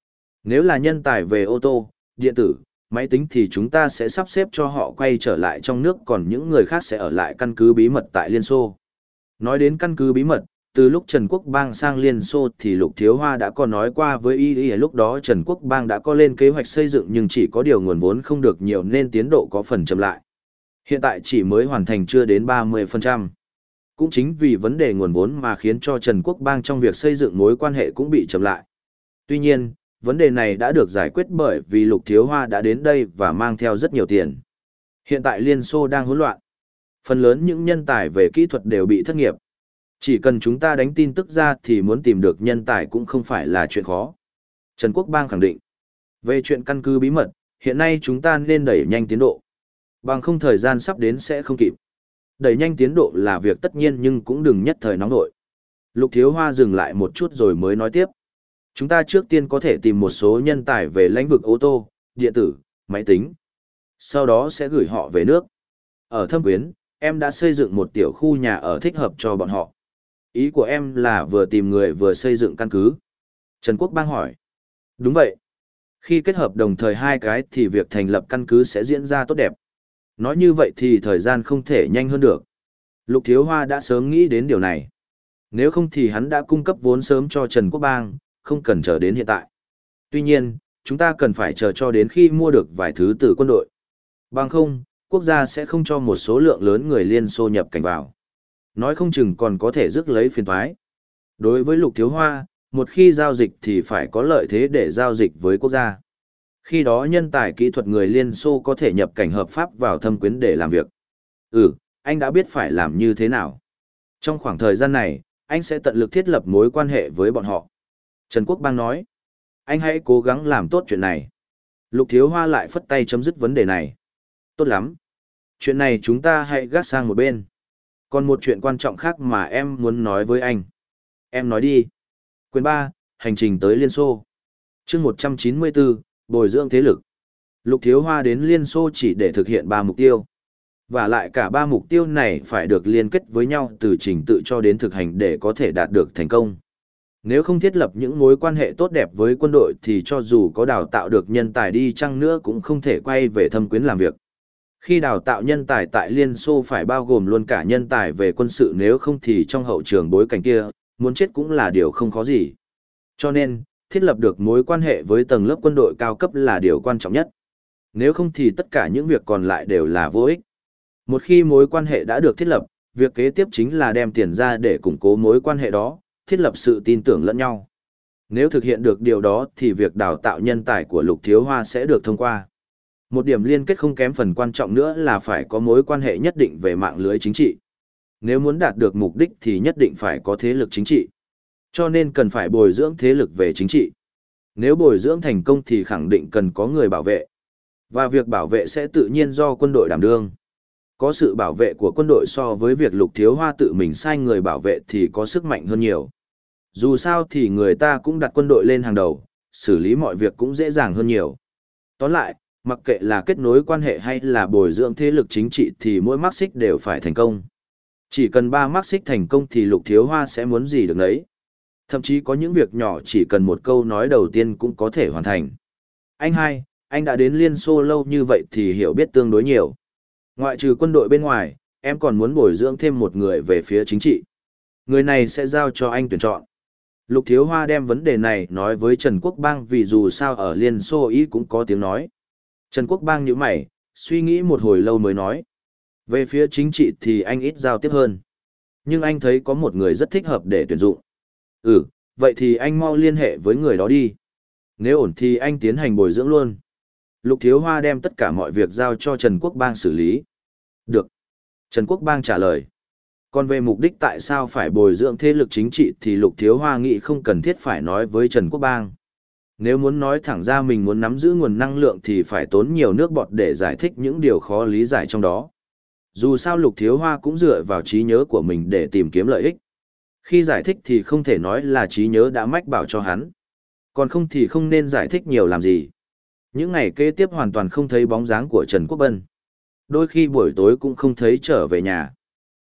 Nếu là nhân tài về ô tô, điện tử, máy tính thì chúng ta sẽ sắp xếp cho họ quay trở lại trong nước, còn những người khác sẽ ở lại căn cứ bí mật tại Liên Xô. Nói đến căn cứ bí mật, từ lúc Trần Quốc Bang sang Liên Xô thì Lục Thiếu Hoa đã có nói qua với y y lúc đó Trần Quốc Bang đã có lên kế hoạch xây dựng nhưng chỉ có điều nguồn vốn không được nhiều nên tiến độ có phần chậm lại. Hiện tại chỉ mới hoàn thành chưa đến ba mươi phần trăm. Cũng chính vì vấn đề nguồn vốn mà khiến cho Trần Quốc Bang trong việc xây dựng mối quan hệ cũng bị chậm lại. Tuy nhiên, vấn đề này đã được giải quyết bởi vì Lục Thiếu Hoa đã đến đây và mang theo rất nhiều tiền. Hiện tại Liên Xô đang hỗn loạn. Phần lớn những nhân tài về kỹ thuật đều bị thất nghiệp. Chỉ cần chúng ta đánh tin tức ra thì muốn tìm được nhân tài cũng không phải là chuyện khó. Trần Quốc Bang khẳng định. Về chuyện căn cứ bí mật, hiện nay chúng ta nên đẩy nhanh tiến độ. Bằng không thời gian sắp đến sẽ không kịp. Đẩy nhanh tiến độ là việc tất nhiên nhưng cũng đừng nhất thời nóng nổi. Lục Thiếu Hoa dừng lại một chút rồi mới nói tiếp. Chúng ta trước tiên có thể tìm một số nhân tài về lĩnh vực ô tô, điện tử, máy tính. Sau đó sẽ gửi họ về nước. Ở Thâm Quyến, em đã xây dựng một tiểu khu nhà ở thích hợp cho bọn họ. Ý của em là vừa tìm người vừa xây dựng căn cứ. Trần Quốc Bang hỏi. Đúng vậy. Khi kết hợp đồng thời hai cái thì việc thành lập căn cứ sẽ diễn ra tốt đẹp. Nói như vậy thì thời gian không thể nhanh hơn được. Lục Thiếu Hoa đã sớm nghĩ đến điều này. Nếu không thì hắn đã cung cấp vốn sớm cho Trần Quốc Bang, không cần chờ đến hiện tại. Tuy nhiên, chúng ta cần phải chờ cho đến khi mua được vài thứ từ quân đội. Bằng không, quốc gia sẽ không cho một số lượng lớn người Liên Xô nhập cảnh vào. Nói không chừng còn có thể rước lấy phiền toái. Đối với Lục Thiếu Hoa, một khi giao dịch thì phải có lợi thế để giao dịch với quốc gia. Khi đó nhân tài kỹ thuật người Liên Xô có thể nhập cảnh hợp pháp vào Thâm Quyến để làm việc. Ừ, anh đã biết phải làm như thế nào. Trong khoảng thời gian này, anh sẽ tận lực thiết lập mối quan hệ với bọn họ. Trần Quốc Bang nói, anh hãy cố gắng làm tốt chuyện này. Lục Thiếu Hoa lại phất tay chấm dứt vấn đề này. Tốt lắm. Chuyện này chúng ta hãy gác sang một bên. Còn một chuyện quan trọng khác mà em muốn nói với anh. Em nói đi. Quyền ba, hành trình tới Liên Xô. Chương một trăm chín mươi bốn, bồi dưỡng thế lực. Lục Thiếu Hoa đến Liên Xô chỉ để thực hiện ba mục tiêu. Và lại cả ba mục tiêu này phải được liên kết với nhau từ trình tự cho đến thực hành để có thể đạt được thành công. Nếu không thiết lập những mối quan hệ tốt đẹp với quân đội thì cho dù có đào tạo được nhân tài đi chăng nữa cũng không thể quay về Thâm Quyến làm việc. Khi đào tạo nhân tài tại Liên Xô phải bao gồm luôn cả nhân tài về quân sự, nếu không thì trong hậu trường bối cảnh kia, muốn chết cũng là điều không khó gì. Cho nên, thiết lập được mối quan hệ với tầng lớp quân đội cao cấp là điều quan trọng nhất. Nếu không thì tất cả những việc còn lại đều là vô ích. Một khi mối quan hệ đã được thiết lập, việc kế tiếp chính là đem tiền ra để củng cố mối quan hệ đó, thiết lập sự tin tưởng lẫn nhau. Nếu thực hiện được điều đó thì việc đào tạo nhân tài của Lục Thiếu Hoa sẽ được thông qua. Một điểm liên kết không kém phần quan trọng nữa là phải có mối quan hệ nhất định về mạng lưới chính trị. Nếu muốn đạt được mục đích thì nhất định phải có thế lực chính trị. Cho nên cần phải bồi dưỡng thế lực về chính trị. Nếu bồi dưỡng thành công thì khẳng định cần có người bảo vệ. Và việc bảo vệ sẽ tự nhiên do quân đội đảm đương. Có sự bảo vệ của quân đội so với việc Lục Thiếu Hoa tự mình sai người bảo vệ thì có sức mạnh hơn nhiều. Dù sao thì người ta cũng đặt quân đội lên hàng đầu, xử lý mọi việc cũng dễ dàng hơn nhiều. Tóm lại, mặc kệ là kết nối quan hệ hay là bồi dưỡng thế lực chính trị thì mỗi mắc xích đều phải thành công. Chỉ cần ba mắc xích thành công thì Lục Thiếu Hoa sẽ muốn gì được nấy. Thậm chí có những việc nhỏ chỉ cần một câu nói đầu tiên cũng có thể hoàn thành. Anh hai, anh đã đến Liên Xô lâu như vậy thì hiểu biết tương đối nhiều. Ngoại trừ quân đội bên ngoài, em còn muốn bồi dưỡng thêm một người về phía chính trị. Người này sẽ giao cho anh tuyển chọn. Lục Thiếu Hoa đem vấn đề này nói với Trần Quốc Bang vì dù sao ở Liên Xô ý cũng có tiếng nói. Trần Quốc Bang nhíu mày, suy nghĩ một hồi lâu mới nói. Về phía chính trị thì anh ít giao tiếp hơn. Nhưng anh thấy có một người rất thích hợp để tuyển dụng. Ừ, vậy thì anh mau liên hệ với người đó đi. Nếu ổn thì anh tiến hành bồi dưỡng luôn. Lục Thiếu Hoa đem tất cả mọi việc giao cho Trần Quốc Bang xử lý. Được. Trần Quốc Bang trả lời. Còn về mục đích tại sao phải bồi dưỡng thế lực chính trị thì Lục Thiếu Hoa nghĩ không cần thiết phải nói với Trần Quốc Bang. Nếu muốn nói thẳng ra mình muốn nắm giữ nguồn năng lượng thì phải tốn nhiều nước bọt để giải thích những điều khó lý giải trong đó. Dù sao Lục Thiếu Hoa cũng dựa vào trí nhớ của mình để tìm kiếm lợi ích. Khi giải thích thì không thể nói là trí nhớ đã mách bảo cho hắn. Còn không thì không nên giải thích nhiều làm gì. Những ngày kế tiếp hoàn toàn không thấy bóng dáng của Trần Quốc Bân. Đôi khi buổi tối cũng không thấy trở về nhà.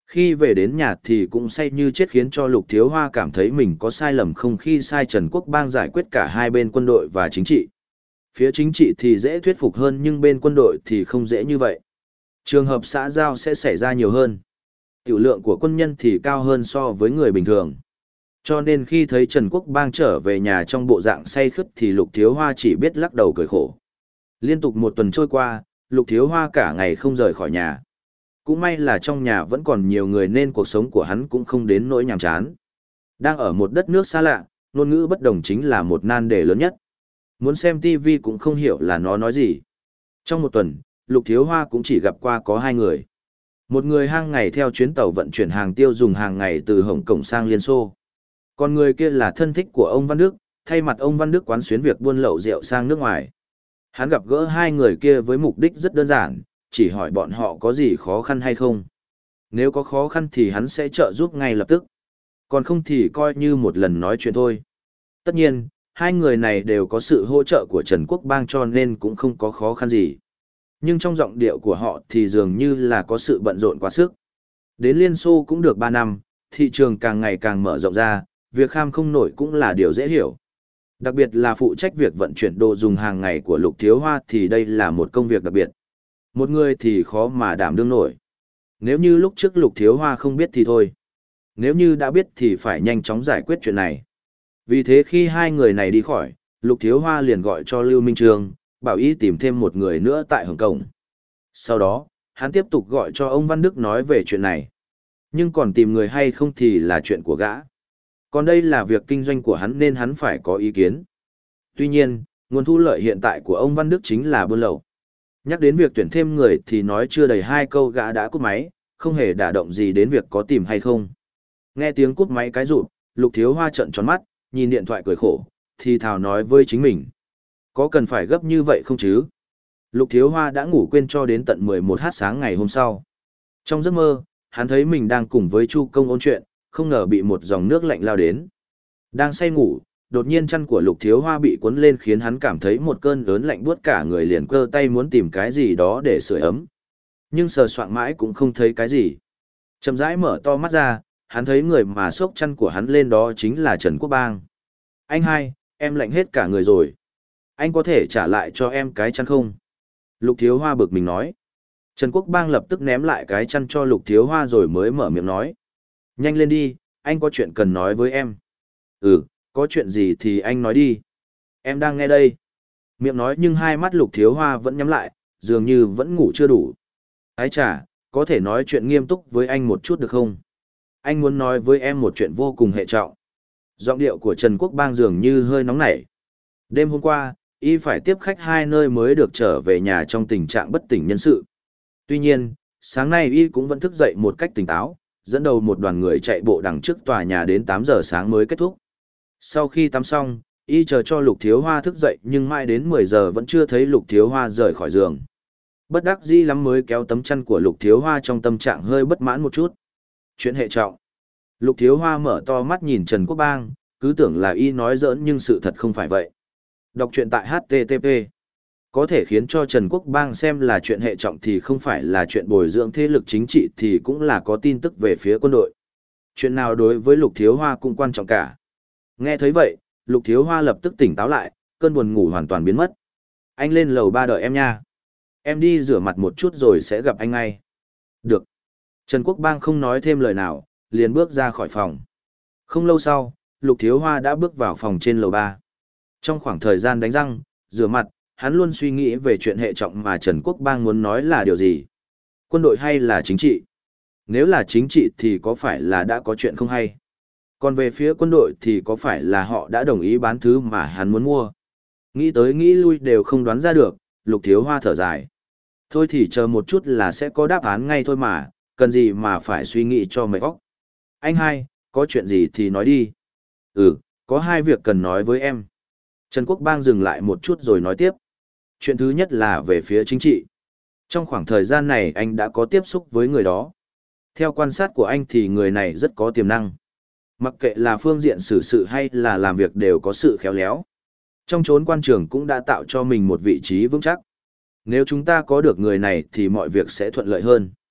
Khi về đến nhà thì cũng say như chết, khiến cho Lục Thiếu Hoa cảm thấy mình có sai lầm không khi sai Trần Quốc Bang giải quyết cả hai bên quân đội và chính trị. Phía chính trị thì dễ thuyết phục hơn nhưng bên quân đội thì không dễ như vậy. Trường hợp xã giao sẽ xảy ra nhiều hơn. Tiểu lượng của quân nhân thì cao hơn so với người bình thường. Cho nên khi thấy Trần Quốc Bang trở về nhà trong bộ dạng say khướt thì Lục Thiếu Hoa chỉ biết lắc đầu cười khổ. Liên tục một tuần trôi qua, Lục Thiếu Hoa cả ngày không rời khỏi nhà. Cũng may là trong nhà vẫn còn nhiều người nên cuộc sống của hắn cũng không đến nỗi nhàm chán. Đang ở một đất nước xa lạ, ngôn ngữ bất đồng chính là một nan đề lớn nhất. Muốn xem ti vi cũng không hiểu là nó nói gì. Trong một tuần, Lục Thiếu Hoa cũng chỉ gặp qua có hai người. Một người hàng ngày theo chuyến tàu vận chuyển hàng tiêu dùng hàng ngày từ Hồng Kông sang Liên Xô. Còn người kia là thân thích của ông Văn Đức, thay mặt ông Văn Đức quán xuyến việc buôn lậu rượu sang nước ngoài. Hắn gặp gỡ hai người kia với mục đích rất đơn giản, chỉ hỏi bọn họ có gì khó khăn hay không. Nếu có khó khăn thì hắn sẽ trợ giúp ngay lập tức. Còn không thì coi như một lần nói chuyện thôi. Tất nhiên, hai người này đều có sự hỗ trợ của Trần Quốc Bang cho nên cũng không có khó khăn gì. Nhưng trong giọng điệu của họ thì dường như là có sự bận rộn quá sức. Đến Liên Xô cũng được ba năm, thị trường càng ngày càng mở rộng ra, việc kham không nổi cũng là điều dễ hiểu. Đặc biệt là phụ trách việc vận chuyển đồ dùng hàng ngày của Lục Thiếu Hoa thì đây là một công việc đặc biệt. Một người thì khó mà đảm đương nổi. Nếu như lúc trước Lục Thiếu Hoa không biết thì thôi. Nếu như đã biết thì phải nhanh chóng giải quyết chuyện này. Vì thế khi hai người này đi khỏi, Lục Thiếu Hoa liền gọi cho Lưu Minh Trương, bảo ý tìm thêm một người nữa tại Hồng Kông. Sau đó, hắn tiếp tục gọi cho ông Văn Đức nói về chuyện này. Nhưng còn tìm người hay không thì là chuyện của gã. Còn đây là việc kinh doanh của hắn nên hắn phải có ý kiến. Tuy nhiên, nguồn thu lợi hiện tại của ông Văn Đức chính là buôn lậu. Nhắc đến việc tuyển thêm người thì nói chưa đầy hai câu gã đã cúp máy, không hề đả động gì đến việc có tìm hay không. Nghe tiếng cúp máy cái rụt, Lục Thiếu Hoa trợn tròn mắt, nhìn điện thoại cười khổ, thì thào nói với chính mình. Có cần phải gấp như vậy không chứ? Lục Thiếu Hoa đã ngủ quên cho đến tận mười một h sáng ngày hôm sau. Trong giấc mơ, hắn thấy mình đang cùng với Chu Công ôn chuyện, không ngờ bị một dòng nước lạnh lao đến. Đang say ngủ, đột nhiên chăn của Lục Thiếu Hoa bị cuốn lên khiến hắn cảm thấy một cơn ớn lạnh buốt cả người, liền cơ tay muốn tìm cái gì đó để sưởi ấm. Nhưng sờ soạng mãi cũng không thấy cái gì. Chậm rãi mở to mắt ra, hắn thấy người mà xốc chăn của hắn lên đó chính là Trần Quốc Bang. Anh hai, em lạnh hết cả người rồi. Anh có thể trả lại cho em cái chăn không? Lục Thiếu Hoa bực mình nói. Trần Quốc Bang lập tức ném lại cái chăn cho Lục Thiếu Hoa rồi mới mở miệng nói. Nhanh lên đi, anh có chuyện cần nói với em. Ừ, có chuyện gì thì anh nói đi. Em đang nghe đây. Miệng nói nhưng hai mắt Lục Thiếu Hoa vẫn nhắm lại, dường như vẫn ngủ chưa đủ. Ái chà, có thể nói chuyện nghiêm túc với anh một chút được không? Anh muốn nói với em một chuyện vô cùng hệ trọng. Giọng điệu của Trần Quốc Bang dường như hơi nóng nảy. Đêm hôm qua, y phải tiếp khách hai nơi mới được trở về nhà trong tình trạng bất tỉnh nhân sự. Tuy nhiên, sáng nay y cũng vẫn thức dậy một cách tỉnh táo, dẫn đầu một đoàn người chạy bộ đằng trước tòa nhà đến tám giờ sáng mới kết thúc. Sau khi tắm xong, y chờ cho Lục Thiếu Hoa thức dậy nhưng mãi đến mười giờ vẫn chưa thấy Lục Thiếu Hoa rời khỏi giường. Bất đắc dĩ lắm mới kéo tấm chăn của Lục Thiếu Hoa trong tâm trạng hơi bất mãn một chút. Chuyện hệ trọng. Lục Thiếu Hoa mở to mắt nhìn Trần Quốc Bang, cứ tưởng là y nói giỡn nhưng sự thật không phải vậy. Đọc truyện tại hát tê tê pê. Có thể khiến cho Trần Quốc Bang xem là chuyện hệ trọng thì không phải là chuyện bồi dưỡng thế lực chính trị thì cũng là có tin tức về phía quân đội. Chuyện nào đối với Lục Thiếu Hoa cũng quan trọng cả. Nghe thấy vậy, Lục Thiếu Hoa lập tức tỉnh táo lại, cơn buồn ngủ hoàn toàn biến mất. Anh lên lầu ba đợi em nha. Em đi rửa mặt một chút rồi sẽ gặp anh ngay. Được. Trần Quốc Bang không nói thêm lời nào, liền bước ra khỏi phòng. Không lâu sau, Lục Thiếu Hoa đã bước vào phòng trên lầu ba. Trong khoảng thời gian đánh răng, rửa mặt, hắn luôn suy nghĩ về chuyện hệ trọng mà Trần Quốc Bang muốn nói là điều gì. Quân đội hay là chính trị? Nếu là chính trị thì có phải là đã có chuyện không hay? Còn về phía quân đội thì có phải là họ đã đồng ý bán thứ mà hắn muốn mua? Nghĩ tới nghĩ lui đều không đoán ra được, Lục Thiếu Hoa thở dài. Thôi thì chờ một chút là sẽ có đáp án ngay thôi mà, cần gì mà phải suy nghĩ cho mệt óc. Anh hai, có chuyện gì thì nói đi. Ừ, có hai việc cần nói với em. Trần Quốc Bang dừng lại một chút rồi nói tiếp. Chuyện thứ nhất là về phía chính trị. Trong khoảng thời gian này anh đã có tiếp xúc với người đó. Theo quan sát của anh thì người này rất có tiềm năng. Mặc kệ là phương diện xử sự hay là làm việc đều có sự khéo léo. Trong chốn quan trường cũng đã tạo cho mình một vị trí vững chắc. Nếu chúng ta có được người này thì mọi việc sẽ thuận lợi hơn.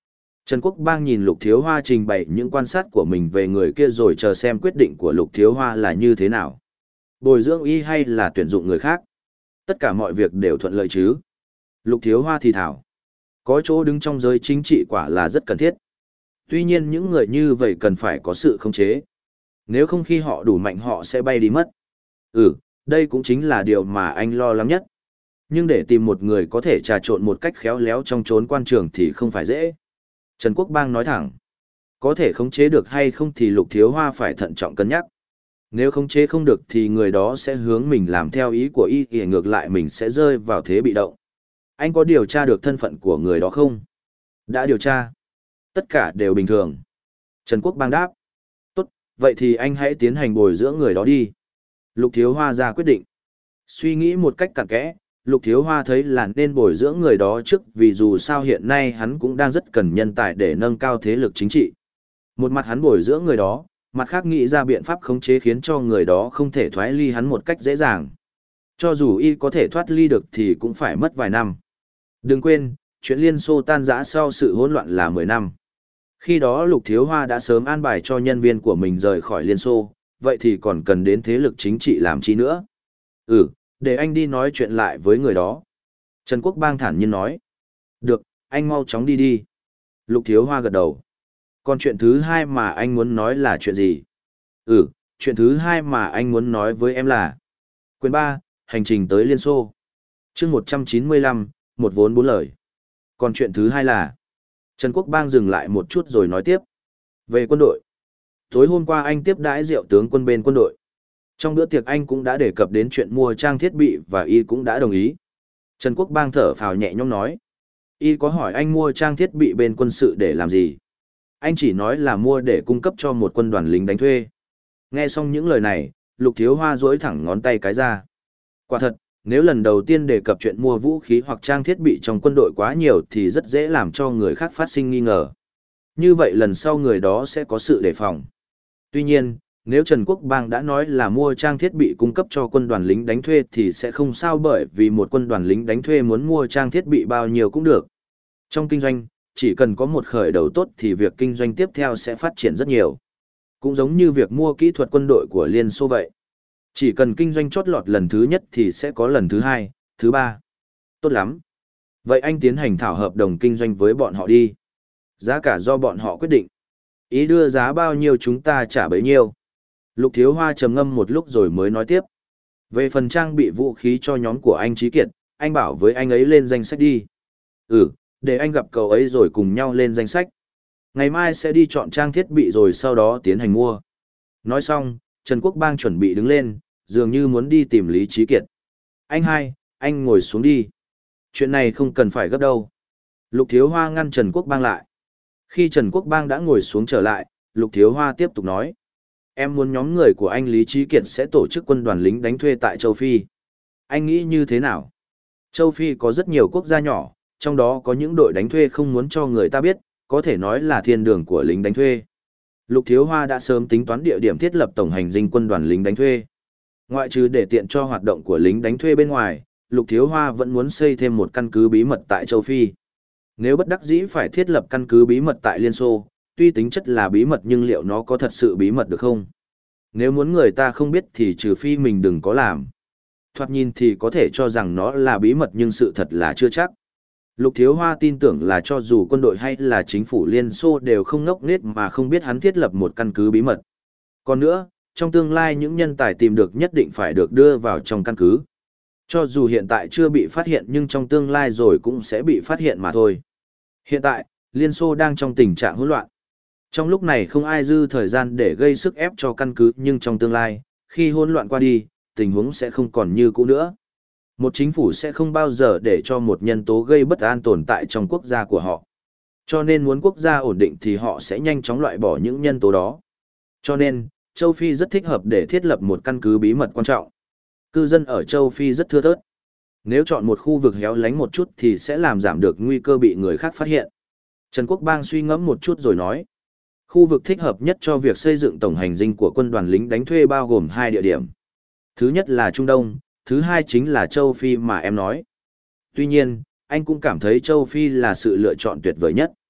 Trần Quốc Bang nhìn Lục Thiếu Hoa trình bày những quan sát của mình về người kia rồi chờ xem quyết định của Lục Thiếu Hoa là như thế nào. Bồi dưỡng y hay là tuyển dụng người khác? Tất cả mọi việc đều thuận lợi chứ? Lục Thiếu Hoa thì thảo. Có chỗ đứng trong giới chính trị quả là rất cần thiết. Tuy nhiên những người như vậy cần phải có sự khống chế. Nếu không khi họ đủ mạnh họ sẽ bay đi mất. Ừ, đây cũng chính là điều mà anh lo lắng nhất. Nhưng để tìm một người có thể trà trộn một cách khéo léo trong chốn quan trường thì không phải dễ. Trần Quốc Bang nói thẳng. Có thể khống chế được hay không thì Lục Thiếu Hoa phải thận trọng cân nhắc. Nếu khống chế không được thì người đó sẽ hướng mình làm theo ý của y thì ngược lại mình sẽ rơi vào thế bị động. Anh có điều tra được thân phận của người đó không? Đã điều tra. Tất cả đều bình thường. Trần Quốc Bang đáp. Tốt, vậy thì anh hãy tiến hành bồi dưỡng người đó đi. Lục Thiếu Hoa ra quyết định. Suy nghĩ một cách cặn kẽ, Lục Thiếu Hoa thấy là nên bồi dưỡng người đó trước vì dù sao hiện nay hắn cũng đang rất cần nhân tài để nâng cao thế lực chính trị. Một mặt hắn bồi dưỡng người đó, mặt khác nghĩ ra biện pháp khống chế khiến cho người đó không thể thoái ly hắn một cách dễ dàng. Cho dù y có thể thoát ly được thì cũng phải mất vài năm. Đừng quên, chuyện Liên Xô tan rã sau sự hỗn loạn là mười năm. Khi đó Lục Thiếu Hoa đã sớm an bài cho nhân viên của mình rời khỏi Liên Xô, vậy thì còn cần đến thế lực chính trị làm chi nữa? Ừ, để anh đi nói chuyện lại với người đó. Trần Quốc Bang thản nhiên nói. Được, anh mau chóng đi đi. Lục Thiếu Hoa gật đầu. Còn chuyện thứ hai mà anh muốn nói là chuyện gì? Ừ, chuyện thứ hai mà anh muốn nói với em là... Quyền ba, hành trình tới Liên Xô. chương một trăm chín mươi lăm, một vốn bốn lời. Còn chuyện thứ hai là... Trần Quốc Bang dừng lại một chút rồi nói tiếp. Về quân đội. Tối hôm qua anh tiếp đãi rượu tướng quân bên quân đội. Trong bữa tiệc anh cũng đã đề cập đến chuyện mua trang thiết bị và y cũng đã đồng ý. Trần Quốc Bang thở phào nhẹ nhõm nói. Y có hỏi anh mua trang thiết bị bên quân sự để làm gì? Anh chỉ nói là mua để cung cấp cho một quân đoàn lính đánh thuê. Nghe xong những lời này, Lục Thiếu Hoa duỗi thẳng ngón tay cái ra. Quả thật, nếu lần đầu tiên đề cập chuyện mua vũ khí hoặc trang thiết bị trong quân đội quá nhiều thì rất dễ làm cho người khác phát sinh nghi ngờ. Như vậy lần sau người đó sẽ có sự đề phòng. Tuy nhiên, nếu Trần Quốc Bang đã nói là mua trang thiết bị cung cấp cho quân đoàn lính đánh thuê thì sẽ không sao bởi vì một quân đoàn lính đánh thuê muốn mua trang thiết bị bao nhiêu cũng được. Trong kinh doanh, chỉ cần có một khởi đầu tốt thì việc kinh doanh tiếp theo sẽ phát triển rất nhiều. Cũng giống như việc mua kỹ thuật quân đội của Liên Xô vậy. Chỉ cần kinh doanh chót lọt lần thứ nhất thì sẽ có lần thứ hai, thứ ba. Tốt lắm. Vậy anh tiến hành thảo hợp đồng kinh doanh với bọn họ đi. Giá cả do bọn họ quyết định. Ý đưa giá bao nhiêu chúng ta trả bấy nhiêu. Lục Thiếu Hoa trầm ngâm một lúc rồi mới nói tiếp. Về phần trang bị vũ khí cho nhóm của anh Trí Kiệt, anh bảo với anh ấy lên danh sách đi. Ừ, để anh gặp cậu ấy rồi cùng nhau lên danh sách. Ngày mai sẽ đi chọn trang thiết bị rồi sau đó tiến hành mua. Nói xong, Trần Quốc Bang chuẩn bị đứng lên, dường như muốn đi tìm Lý Trí Kiệt. Anh hai, anh ngồi xuống đi. Chuyện này không cần phải gấp đâu. Lục Thiếu Hoa ngăn Trần Quốc Bang lại. Khi Trần Quốc Bang đã ngồi xuống trở lại, Lục Thiếu Hoa tiếp tục nói. Em muốn nhóm người của anh Lý Trí Kiệt sẽ tổ chức quân đoàn lính đánh thuê tại châu Phi. Anh nghĩ như thế nào? Châu Phi có rất nhiều quốc gia nhỏ, trong đó có những đội đánh thuê không muốn cho người ta biết, có thể nói là thiên đường của lính đánh thuê. Lục Thiếu Hoa đã sớm tính toán địa điểm thiết lập tổng hành dinh quân đoàn lính đánh thuê. Ngoại trừ để tiện cho hoạt động của lính đánh thuê bên ngoài, Lục Thiếu Hoa vẫn muốn xây thêm một căn cứ bí mật tại châu Phi. Nếu bất đắc dĩ phải thiết lập căn cứ bí mật tại Liên Xô, tuy tính chất là bí mật nhưng liệu nó có thật sự bí mật được không? Nếu muốn người ta không biết thì trừ phi mình đừng có làm. Thoạt nhìn thì có thể cho rằng nó là bí mật nhưng sự thật là chưa chắc. Lục Thiếu Hoa tin tưởng là cho dù quân đội hay là chính phủ Liên Xô đều không ngốc nghếch mà không biết hắn thiết lập một căn cứ bí mật. Còn nữa, trong tương lai những nhân tài tìm được nhất định phải được đưa vào trong căn cứ. Cho dù hiện tại chưa bị phát hiện nhưng trong tương lai rồi cũng sẽ bị phát hiện mà thôi. Hiện tại, Liên Xô đang trong tình trạng hỗn loạn. Trong lúc này không ai dư thời gian để gây sức ép cho căn cứ nhưng trong tương lai, khi hỗn loạn qua đi, tình huống sẽ không còn như cũ nữa. Một chính phủ sẽ không bao giờ để cho một nhân tố gây bất an tồn tại trong quốc gia của họ. Cho nên muốn quốc gia ổn định thì họ sẽ nhanh chóng loại bỏ những nhân tố đó. Cho nên, châu Phi rất thích hợp để thiết lập một căn cứ bí mật quan trọng. Cư dân ở châu Phi rất thưa thớt. Nếu chọn một khu vực héo lánh một chút thì sẽ làm giảm được nguy cơ bị người khác phát hiện. Trần Quốc Bang suy ngẫm một chút rồi nói. Khu vực thích hợp nhất cho việc xây dựng tổng hành dinh của quân đoàn lính đánh thuê bao gồm hai địa điểm. Thứ nhất là Trung Đông, thứ hai chính là châu Phi mà em nói. Tuy nhiên, anh cũng cảm thấy châu Phi là sự lựa chọn tuyệt vời nhất.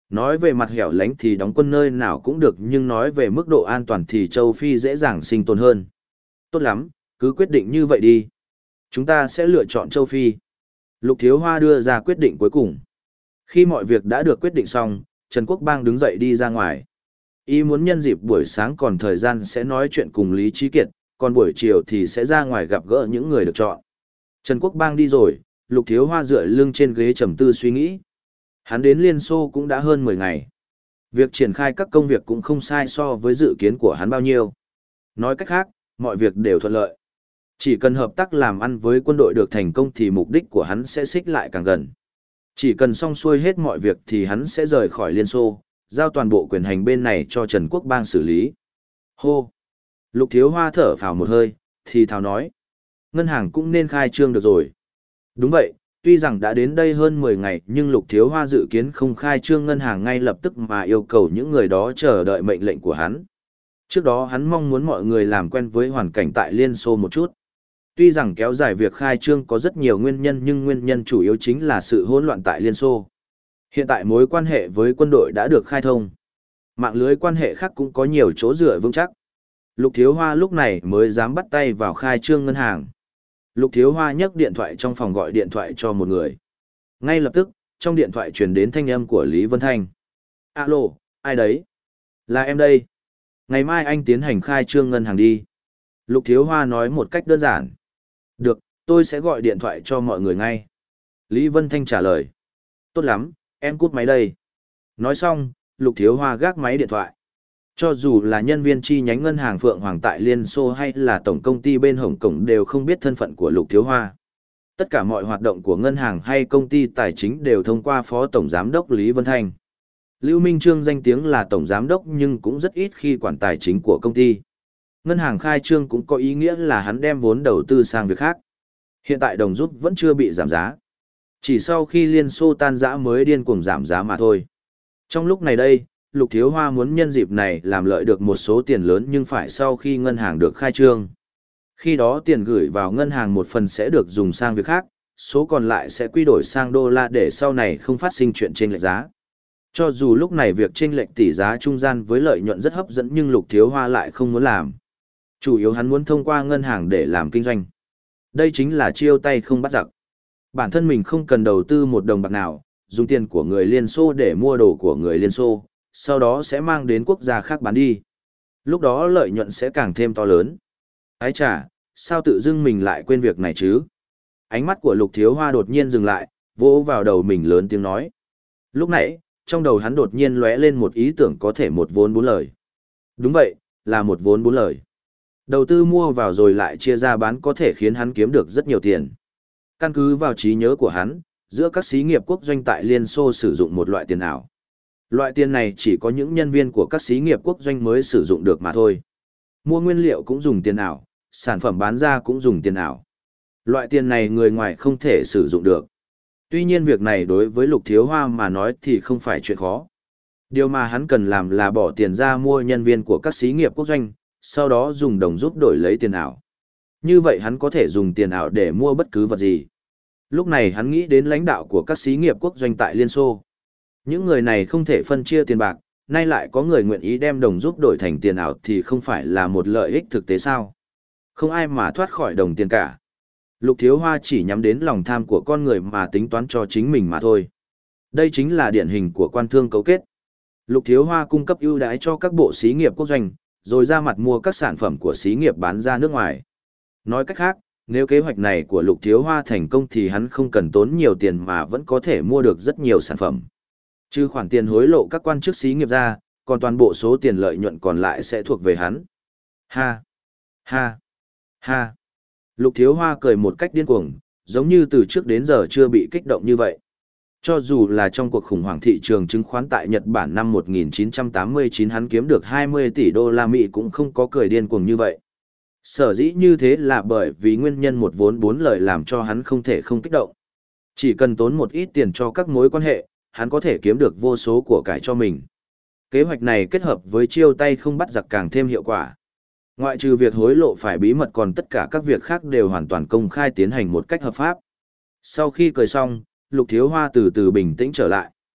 Nói về mặt hẻo lánh thì đóng quân nơi nào cũng được, nhưng nói về mức độ an toàn thì châu Phi dễ dàng sinh tồn hơn. Tốt lắm, cứ quyết định như vậy đi. Chúng ta sẽ lựa chọn châu Phi. Lục Thiếu Hoa đưa ra quyết định cuối cùng. Khi mọi việc đã được quyết định xong, Trần Quốc Bang đứng dậy đi ra ngoài. Y muốn nhân dịp buổi sáng còn thời gian sẽ nói chuyện cùng Lý Trí Kiệt, còn buổi chiều thì sẽ ra ngoài gặp gỡ những người được chọn. Trần Quốc Bang đi rồi, Lục Thiếu Hoa dựa lưng trên ghế trầm tư suy nghĩ. Hắn đến Liên Xô cũng đã hơn mười ngày. Việc triển khai các công việc cũng không sai so với dự kiến của hắn bao nhiêu. Nói cách khác, mọi việc đều thuận lợi. Chỉ cần hợp tác làm ăn với quân đội được thành công thì mục đích của hắn sẽ xích lại càng gần. Chỉ cần xong xuôi hết mọi việc thì hắn sẽ rời khỏi Liên Xô, giao toàn bộ quyền hành bên này cho Trần Quốc Bang xử lý. Hô! Lục Thiếu Hoa thở phào một hơi, thì thào nói. Ngân hàng cũng nên khai trương được rồi. Đúng vậy, tuy rằng đã đến đây hơn mười ngày nhưng Lục Thiếu Hoa dự kiến không khai trương ngân hàng ngay lập tức mà yêu cầu những người đó chờ đợi mệnh lệnh của hắn. Trước đó hắn mong muốn mọi người làm quen với hoàn cảnh tại Liên Xô một chút. Tuy rằng kéo dài việc khai trương có rất nhiều nguyên nhân nhưng nguyên nhân chủ yếu chính là sự hỗn loạn tại Liên Xô. Hiện tại mối quan hệ với quân đội đã được khai thông. Mạng lưới quan hệ khác cũng có nhiều chỗ dựa vững chắc. Lục Thiếu Hoa lúc này mới dám bắt tay vào khai trương ngân hàng. Lục Thiếu Hoa nhấc điện thoại trong phòng gọi điện thoại cho một người. Ngay lập tức, trong điện thoại truyền đến thanh âm của Lý Vân Thanh. Alo, ai đấy? Là em đây. Ngày mai anh tiến hành khai trương ngân hàng đi. Lục Thiếu Hoa nói một cách đơn giản. Được, tôi sẽ gọi điện thoại cho mọi người ngay. Lý Vân Thanh trả lời. Tốt lắm, em cút máy đây. Nói xong, Lục Thiếu Hoa gác máy điện thoại. Cho dù là nhân viên chi nhánh ngân hàng Phượng Hoàng tại Liên Xô hay là tổng công ty bên Hồng Kông đều không biết thân phận của Lục Thiếu Hoa. Tất cả mọi hoạt động của ngân hàng hay công ty tài chính đều thông qua Phó Tổng Giám đốc Lý Vân Thanh. Lưu Minh Trương danh tiếng là Tổng Giám đốc nhưng cũng rất ít khi quản tài chính của công ty. Ngân hàng khai trương cũng có ý nghĩa là hắn đem vốn đầu tư sang việc khác. Hiện tại đồng rút vẫn chưa bị giảm giá. Chỉ sau khi Liên Xô tan rã mới điên cuồng giảm giá mà thôi. Trong lúc này đây, Lục Thiếu Hoa muốn nhân dịp này làm lợi được một số tiền lớn nhưng phải sau khi ngân hàng được khai trương. Khi đó tiền gửi vào ngân hàng một phần sẽ được dùng sang việc khác, số còn lại sẽ quy đổi sang đô la để sau này không phát sinh chuyện chênh lệch giá. Cho dù lúc này việc chênh lệch tỷ giá trung gian với lợi nhuận rất hấp dẫn nhưng Lục Thiếu Hoa lại không muốn làm. Chủ yếu hắn muốn thông qua ngân hàng để làm kinh doanh. Đây chính là chiêu tay không bắt giặc. Bản thân mình không cần đầu tư một đồng bạc nào, dùng tiền của người Liên Xô để mua đồ của người Liên Xô, sau đó sẽ mang đến quốc gia khác bán đi. Lúc đó lợi nhuận sẽ càng thêm to lớn. Ái chà, sao tự dưng mình lại quên việc này chứ? Ánh mắt của Lục Thiếu Hoa đột nhiên dừng lại, vỗ vào đầu mình lớn tiếng nói. Lúc nãy, trong đầu hắn đột nhiên lóe lên một ý tưởng có thể một vốn bốn lời. Đúng vậy, là một vốn bốn lời. Đầu tư mua vào rồi lại chia ra bán có thể khiến hắn kiếm được rất nhiều tiền. Căn cứ vào trí nhớ của hắn, giữa các xí nghiệp quốc doanh tại Liên Xô sử dụng một loại tiền ảo. Loại tiền này chỉ có những nhân viên của các xí nghiệp quốc doanh mới sử dụng được mà thôi. Mua nguyên liệu cũng dùng tiền ảo, sản phẩm bán ra cũng dùng tiền ảo. Loại tiền này người ngoài không thể sử dụng được. Tuy nhiên việc này đối với Lục Thiếu Hoa mà nói thì không phải chuyện khó. Điều mà hắn cần làm là bỏ tiền ra mua nhân viên của các xí nghiệp quốc doanh, sau đó dùng đồng giúp đổi lấy tiền ảo. Như vậy hắn có thể dùng tiền ảo để mua bất cứ vật gì. Lúc này hắn nghĩ đến lãnh đạo của các xí nghiệp quốc doanh tại Liên Xô. Những người này không thể phân chia tiền bạc, nay lại có người nguyện ý đem đồng giúp đổi thành tiền ảo thì không phải là một lợi ích thực tế sao. Không ai mà thoát khỏi đồng tiền cả. Lục Thiếu Hoa chỉ nhắm đến lòng tham của con người mà tính toán cho chính mình mà thôi. Đây chính là điển hình của quan thương cấu kết. Lục Thiếu Hoa cung cấp ưu đãi cho các bộ xí nghiệp quốc doanh, rồi ra mặt mua các sản phẩm của xí nghiệp bán ra nước ngoài. Nói cách khác, nếu kế hoạch này của Lục Thiếu Hoa thành công thì hắn không cần tốn nhiều tiền mà vẫn có thể mua được rất nhiều sản phẩm. Trừ khoản tiền hối lộ các quan chức xí nghiệp ra, còn toàn bộ số tiền lợi nhuận còn lại sẽ thuộc về hắn. Ha! Ha! Ha! Lục Thiếu Hoa cười một cách điên cuồng, giống như từ trước đến giờ chưa bị kích động như vậy. Cho dù là trong cuộc khủng hoảng thị trường chứng khoán tại Nhật Bản năm một nghìn chín trăm tám mươi chín hắn kiếm được hai mươi tỷ đô la Mỹ cũng không có cười điên cuồng như vậy. Sở dĩ như thế là bởi vì nguyên nhân một vốn bốn lời làm cho hắn không thể không kích động. Chỉ cần tốn một ít tiền cho các mối quan hệ, hắn có thể kiếm được vô số của cải cho mình. Kế hoạch này kết hợp với chiêu tay không bắt giặc càng thêm hiệu quả. Ngoại trừ việc hối lộ phải bí mật còn tất cả các việc khác đều hoàn toàn công khai tiến hành một cách hợp pháp. Sau khi cười xong, Lục Thiếu Hoa từ từ bình tĩnh trở lại.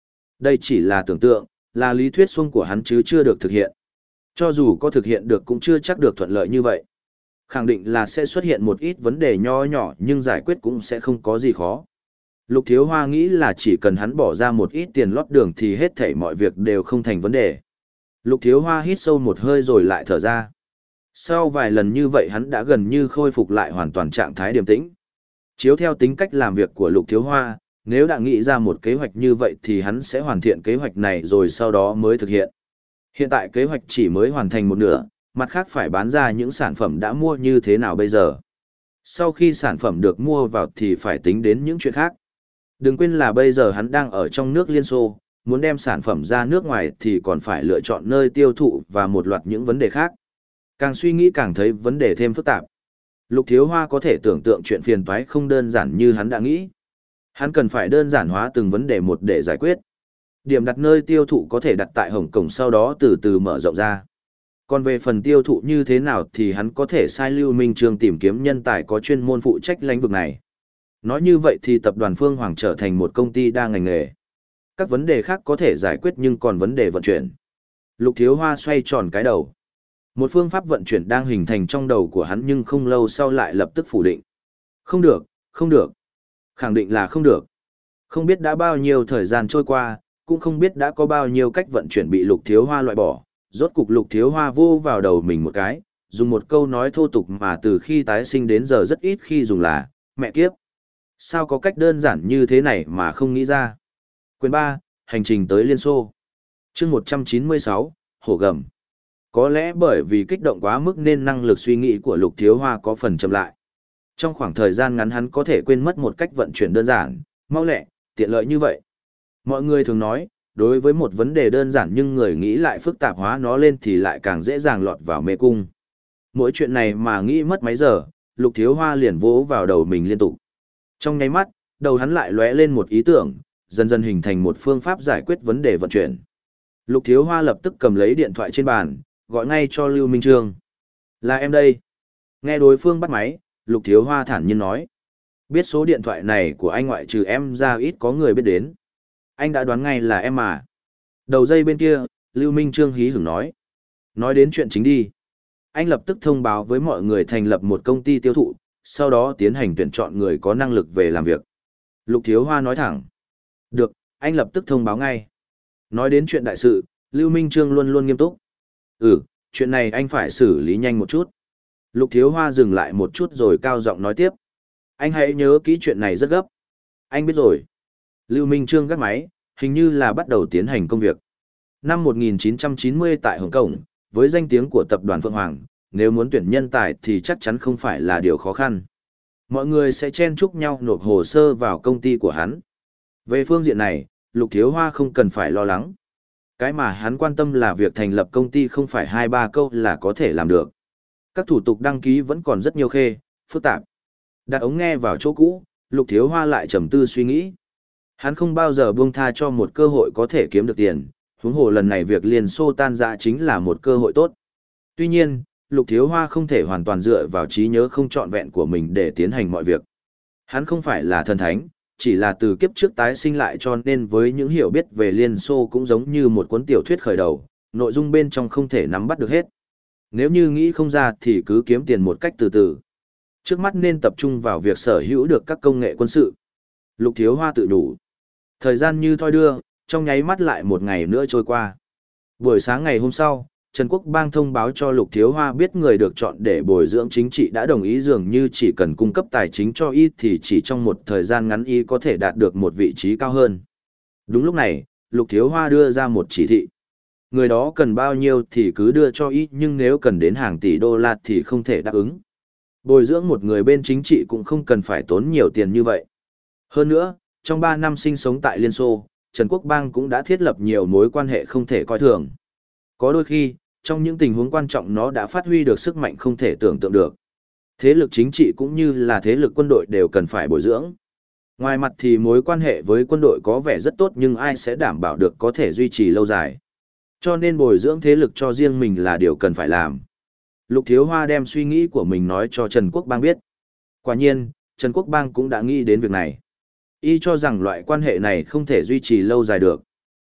Đây chỉ là tưởng tượng, là lý thuyết xuông của hắn chứ chưa được thực hiện. Cho dù có thực hiện được cũng chưa chắc được thuận lợi như vậy. Khẳng định là sẽ xuất hiện một ít vấn đề nho nhỏ nhưng giải quyết cũng sẽ không có gì khó. Lục Thiếu Hoa nghĩ là chỉ cần hắn bỏ ra một ít tiền lót đường thì hết thảy mọi việc đều không thành vấn đề. Lục Thiếu Hoa hít sâu một hơi rồi lại thở ra. Sau vài lần như vậy hắn đã gần như khôi phục lại hoàn toàn trạng thái điềm tĩnh. Chiếu theo tính cách làm việc của Lục Thiếu Hoa, nếu đã nghĩ ra một kế hoạch như vậy thì hắn sẽ hoàn thiện kế hoạch này rồi sau đó mới thực hiện. Hiện tại kế hoạch chỉ mới hoàn thành một nửa, mặt khác phải bán ra những sản phẩm đã mua như thế nào bây giờ. Sau khi sản phẩm được mua vào thì phải tính đến những chuyện khác. Đừng quên là bây giờ hắn đang ở trong nước Liên Xô, muốn đem sản phẩm ra nước ngoài thì còn phải lựa chọn nơi tiêu thụ và một loạt những vấn đề khác. Càng suy nghĩ càng thấy vấn đề thêm phức tạp. Lục Thiếu Hoa có thể tưởng tượng chuyện phiền toái không đơn giản như hắn đã nghĩ. Hắn cần phải đơn giản hóa từng vấn đề một để giải quyết. Điểm đặt nơi tiêu thụ có thể đặt tại Hồng Kông sau đó từ từ mở rộng ra. Còn về phần tiêu thụ như thế nào thì hắn có thể sai Lưu Minh Trương tìm kiếm nhân tài có chuyên môn phụ trách lĩnh vực này. Nói như vậy thì tập đoàn Phương Hoàng trở thành một công ty đa ngành nghề. Các vấn đề khác có thể giải quyết nhưng còn vấn đề vận chuyển. Lục Thiếu Hoa xoay tròn cái đầu. Một phương pháp vận chuyển đang hình thành trong đầu của hắn nhưng không lâu sau lại lập tức phủ định. Không được, không được. Khẳng định là không được. Không biết đã bao nhiêu thời gian trôi qua, cũng không biết đã có bao nhiêu cách vận chuyển bị Lục Thiếu Hoa loại bỏ. Rốt cục Lục Thiếu Hoa vô vào đầu mình một cái, dùng một câu nói thô tục mà từ khi tái sinh đến giờ rất ít khi dùng là, mẹ kiếp. Sao có cách đơn giản như thế này mà không nghĩ ra? Quyền ba, Hành trình tới Liên Xô. Chương một trăm chín mươi sáu, Hổ gầm. Có lẽ bởi vì kích động quá mức nên năng lực suy nghĩ của Lục Thiếu Hoa có phần chậm lại. Trong khoảng thời gian ngắn hắn có thể quên mất một cách vận chuyển đơn giản, mau lẹ, tiện lợi như vậy. Mọi người thường nói, đối với một vấn đề đơn giản nhưng người nghĩ lại phức tạp hóa nó lên thì lại càng dễ dàng lọt vào mê cung. Mỗi chuyện này mà nghĩ mất mấy giờ, Lục Thiếu Hoa liền vỗ vào đầu mình liên tục. Trong nháy mắt, đầu hắn lại lóe lên một ý tưởng, dần dần hình thành một phương pháp giải quyết vấn đề vận chuyển. Lục Thiếu Hoa lập tức cầm lấy điện thoại trên bàn, gọi ngay cho Lưu Minh Trương. Là em đây. Nghe đối phương bắt máy, Lục Thiếu Hoa thản nhiên nói. Biết số điện thoại này của anh ngoại trừ em ra ít có người biết đến. Anh đã đoán ngay là em mà. Đầu dây bên kia, Lưu Minh Trương hí hửng nói. Nói đến chuyện chính đi. Anh lập tức thông báo với mọi người thành lập một công ty tiêu thụ, sau đó tiến hành tuyển chọn người có năng lực về làm việc. Lục Thiếu Hoa nói thẳng. Được, anh lập tức thông báo ngay. Nói đến chuyện đại sự, Lưu Minh Trương luôn luôn nghiêm túc. Ừ, chuyện này anh phải xử lý nhanh một chút. Lục Thiếu Hoa dừng lại một chút rồi cao giọng nói tiếp. Anh hãy nhớ kỹ chuyện này rất gấp. Anh biết rồi. Lưu Minh Trương gắt máy, hình như là bắt đầu tiến hành công việc. Năm một nghìn chín trăm chín mươi tại Hồng Kông, với danh tiếng của tập đoàn Phượng Hoàng, nếu muốn tuyển nhân tài thì chắc chắn không phải là điều khó khăn. Mọi người sẽ chen chúc nhau nộp hồ sơ vào công ty của hắn. Về phương diện này, Lục Thiếu Hoa không cần phải lo lắng. Cái mà hắn quan tâm là việc thành lập công ty không phải hai ba câu là có thể làm được. Các thủ tục đăng ký vẫn còn rất nhiều khê, phức tạp. Đặt ống nghe vào chỗ cũ, Lục Thiếu Hoa lại trầm tư suy nghĩ. Hắn không bao giờ buông tha cho một cơ hội có thể kiếm được tiền, huống hồ lần này việc Liên Xô tan rã chính là một cơ hội tốt. Tuy nhiên, Lục Thiếu Hoa không thể hoàn toàn dựa vào trí nhớ không trọn vẹn của mình để tiến hành mọi việc. Hắn không phải là thần thánh, chỉ là từ kiếp trước tái sinh lại cho nên với những hiểu biết về Liên Xô cũng giống như một cuốn tiểu thuyết khởi đầu, nội dung bên trong không thể nắm bắt được hết. Nếu như nghĩ không ra thì cứ kiếm tiền một cách từ từ. Trước mắt nên tập trung vào việc sở hữu được các công nghệ quân sự. Lục Thiếu Hoa tự đủ. Thời gian như thoi đưa, trong nháy mắt lại một ngày nữa trôi qua. Buổi sáng ngày hôm sau, Trần Quốc Bang thông báo cho Lục Thiếu Hoa biết người được chọn để bồi dưỡng chính trị đã đồng ý dường như chỉ cần cung cấp tài chính cho y thì chỉ trong một thời gian ngắn y có thể đạt được một vị trí cao hơn. Đúng lúc này, Lục Thiếu Hoa đưa ra một chỉ thị. Người đó cần bao nhiêu thì cứ đưa cho y nhưng nếu cần đến hàng tỷ đô la thì không thể đáp ứng. Bồi dưỡng một người bên chính trị cũng không cần phải tốn nhiều tiền như vậy. Hơn nữa, trong ba năm sinh sống tại Liên Xô, Trần Quốc Bang cũng đã thiết lập nhiều mối quan hệ không thể coi thường. Có đôi khi, trong những tình huống quan trọng nó đã phát huy được sức mạnh không thể tưởng tượng được. Thế lực chính trị cũng như là thế lực quân đội đều cần phải bồi dưỡng. Ngoài mặt thì mối quan hệ với quân đội có vẻ rất tốt nhưng ai sẽ đảm bảo được có thể duy trì lâu dài. Cho nên bồi dưỡng thế lực cho riêng mình là điều cần phải làm. Lục Thiếu Hoa đem suy nghĩ của mình nói cho Trần Quốc Bang biết. Quả nhiên, Trần Quốc Bang cũng đã nghĩ đến việc này. Y cho rằng loại quan hệ này không thể duy trì lâu dài được.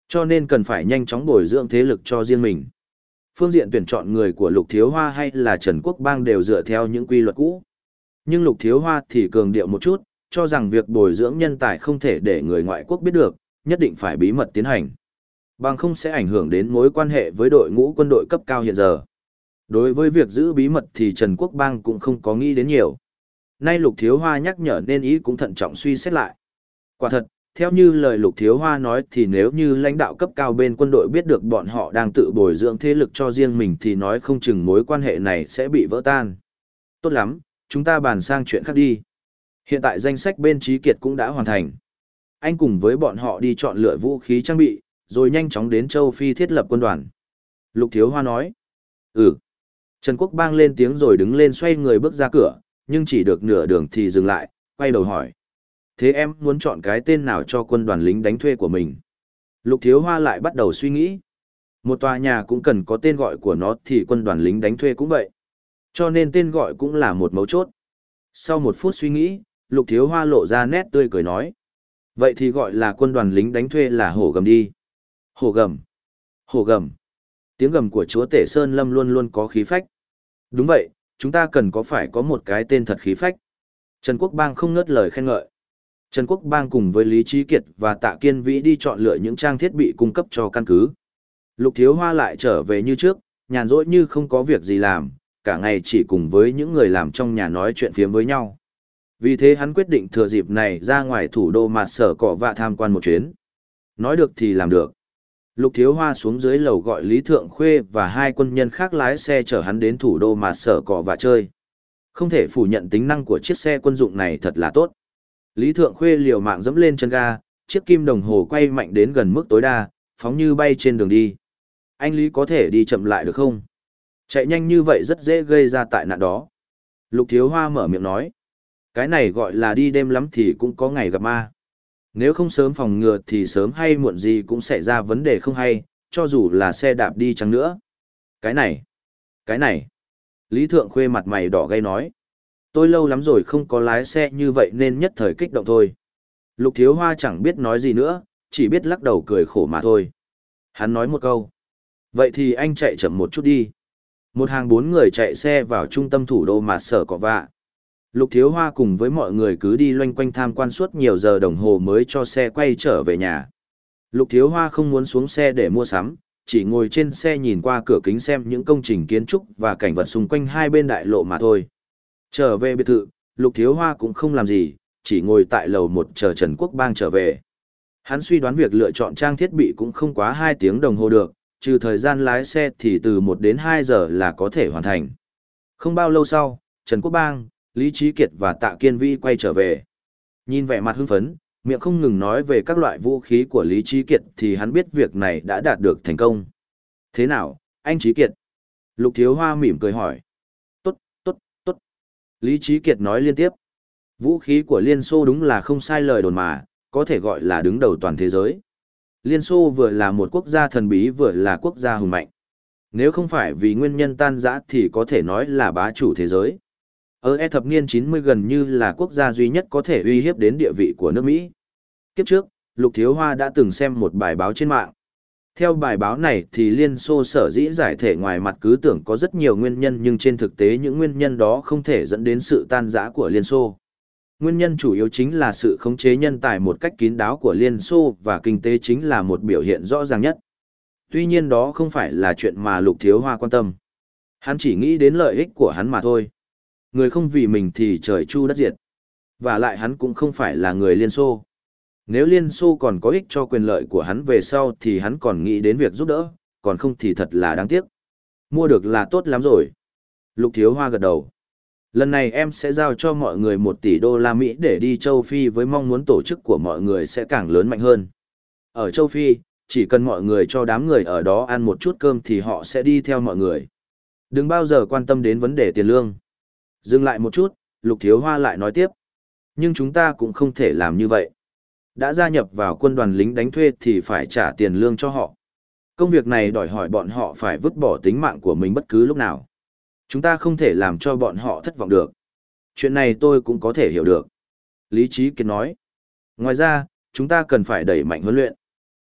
Cho nên cần phải nhanh chóng bồi dưỡng thế lực cho riêng mình. Phương diện tuyển chọn người của Lục Thiếu Hoa hay là Trần Quốc Bang đều dựa theo những quy luật cũ. Nhưng Lục Thiếu Hoa thì cường điệu một chút, cho rằng việc bồi dưỡng nhân tài không thể để người ngoại quốc biết được, nhất định phải bí mật tiến hành. Bằng không sẽ ảnh hưởng đến mối quan hệ với đội ngũ quân đội cấp cao hiện giờ. Đối với việc giữ bí mật thì Trần Quốc Bang cũng không có nghĩ đến nhiều. Nay Lục Thiếu Hoa nhắc nhở nên ý cũng thận trọng suy xét lại. Quả thật, theo như lời Lục Thiếu Hoa nói thì nếu như lãnh đạo cấp cao bên quân đội biết được bọn họ đang tự bồi dưỡng thế lực cho riêng mình thì nói không chừng mối quan hệ này sẽ bị vỡ tan. Tốt lắm, chúng ta bàn sang chuyện khác đi. Hiện tại danh sách bên Trí Kiệt cũng đã hoàn thành. Anh cùng với bọn họ đi chọn lựa vũ khí trang bị, rồi nhanh chóng đến châu Phi thiết lập quân đoàn. Lục Thiếu Hoa nói. Ừ. Trần Quốc Bang lên tiếng rồi đứng lên xoay người bước ra cửa, nhưng chỉ được nửa đường thì dừng lại, quay đầu hỏi. Thế em muốn chọn cái tên nào cho quân đoàn lính đánh thuê của mình? Lục Thiếu Hoa lại bắt đầu suy nghĩ. Một tòa nhà cũng cần có tên gọi của nó thì quân đoàn lính đánh thuê cũng vậy. Cho nên tên gọi cũng là một mấu chốt. Sau một phút suy nghĩ, Lục Thiếu Hoa lộ ra nét tươi cười nói. Vậy thì gọi là quân đoàn lính đánh thuê là hổ gầm đi. Hổ gầm. Hổ gầm. Tiếng gầm của chúa tể Sơn Lâm luôn luôn có khí phách. Đúng vậy, chúng ta cần có phải có một cái tên thật khí phách. Trần Quốc Bang không ngớt lời khen ngợi. Trần Quốc Bang cùng với Lý Trí Kiệt và Tạ Kiên Vĩ đi chọn lựa những trang thiết bị cung cấp cho căn cứ. Lục Thiếu Hoa lại trở về như trước, nhàn rỗi như không có việc gì làm, cả ngày chỉ cùng với những người làm trong nhà nói chuyện phiếm với nhau. Vì thế hắn quyết định thừa dịp này ra ngoài thủ đô Mạt Sở Cọ Vạ tham quan một chuyến. Nói được thì làm được. Lục Thiếu Hoa xuống dưới lầu gọi Lý Thượng Khuê và hai quân nhân khác lái xe chở hắn đến thủ đô Mạt Sở Cọ Vạ chơi. Không thể phủ nhận tính năng của chiếc xe quân dụng này thật là tốt. Lý Thượng Khuê liều mạng dẫm lên chân ga, chiếc kim đồng hồ quay mạnh đến gần mức tối đa, phóng như bay trên đường đi. Anh Lý có thể đi chậm lại được không? Chạy nhanh như vậy rất dễ gây ra tai nạn đó. Lục Thiếu Hoa mở miệng nói. Cái này gọi là đi đêm lắm thì cũng có ngày gặp ma. Nếu không sớm phòng ngừa thì sớm hay muộn gì cũng xảy ra vấn đề không hay, cho dù là xe đạp đi chăng nữa. Cái này, cái này. Lý Thượng Khuê mặt mày đỏ gay nói. Tôi lâu lắm rồi không có lái xe như vậy nên nhất thời kích động thôi. Lục Thiếu Hoa chẳng biết nói gì nữa, chỉ biết lắc đầu cười khổ mà thôi. Hắn nói một câu. Vậy thì anh chạy chậm một chút đi. Một hàng bốn người chạy xe vào trung tâm thủ đô Mạt Sở Cọ Vạ. Lục Thiếu Hoa cùng với mọi người cứ đi loanh quanh tham quan suốt nhiều giờ đồng hồ mới cho xe quay trở về nhà. Lục Thiếu Hoa không muốn xuống xe để mua sắm, chỉ ngồi trên xe nhìn qua cửa kính xem những công trình kiến trúc và cảnh vật xung quanh hai bên đại lộ mà thôi. Trở về biệt thự, Lục Thiếu Hoa cũng không làm gì, chỉ ngồi tại lầu một chờ Trần Quốc Bang trở về. Hắn suy đoán việc lựa chọn trang thiết bị cũng không quá hai tiếng đồng hồ được, trừ thời gian lái xe thì từ một đến hai giờ là có thể hoàn thành. Không bao lâu sau, Trần Quốc Bang, Lý Trí Kiệt và Tạ Kiên Vi quay trở về. Nhìn vẻ mặt hưng phấn, miệng không ngừng nói về các loại vũ khí của Lý Trí Kiệt thì hắn biết việc này đã đạt được thành công. Thế nào, anh Trí Kiệt? Lục Thiếu Hoa mỉm cười hỏi. Tốt, tốt, tốt. Lý Trí Kiệt nói liên tiếp. Vũ khí của Liên Xô đúng là không sai lời đồn mà, có thể gọi là đứng đầu toàn thế giới. Liên Xô vừa là một quốc gia thần bí vừa là quốc gia hùng mạnh. Nếu không phải vì nguyên nhân tan rã thì có thể nói là bá chủ thế giới. Ở e thập niên chín mươi gần như là quốc gia duy nhất có thể uy hiếp đến địa vị của nước Mỹ. Kiếp trước, Lục Thiếu Hoa đã từng xem một bài báo trên mạng. Theo bài báo này thì Liên Xô sở dĩ giải thể ngoài mặt cứ tưởng có rất nhiều nguyên nhân nhưng trên thực tế những nguyên nhân đó không thể dẫn đến sự tan rã của Liên Xô. Nguyên nhân chủ yếu chính là sự khống chế nhân tài một cách kín đáo của Liên Xô và kinh tế chính là một biểu hiện rõ ràng nhất. Tuy nhiên đó không phải là chuyện mà Lục Thiếu Hoa quan tâm. Hắn chỉ nghĩ đến lợi ích của hắn mà thôi. Người không vì mình thì trời chu đất diệt. Và lại hắn cũng không phải là người Liên Xô. Nếu Liên Xô còn có ích cho quyền lợi của hắn về sau thì hắn còn nghĩ đến việc giúp đỡ, còn không thì thật là đáng tiếc. Mua được là tốt lắm rồi. Lục Thiếu Hoa gật đầu. Lần này em sẽ giao cho mọi người một tỷ đô la Mỹ để đi châu Phi với mong muốn tổ chức của mọi người sẽ càng lớn mạnh hơn. Ở châu Phi, chỉ cần mọi người cho đám người ở đó ăn một chút cơm thì họ sẽ đi theo mọi người. Đừng bao giờ quan tâm đến vấn đề tiền lương. Dừng lại một chút, Lục Thiếu Hoa lại nói tiếp. Nhưng chúng ta cũng không thể làm như vậy. Đã gia nhập vào quân đoàn lính đánh thuê thì phải trả tiền lương cho họ. Công việc này đòi hỏi bọn họ phải vứt bỏ tính mạng của mình bất cứ lúc nào. Chúng ta không thể làm cho bọn họ thất vọng được. Chuyện này tôi cũng có thể hiểu được. Lý Trí Kiệt nói. Ngoài ra, chúng ta cần phải đẩy mạnh huấn luyện.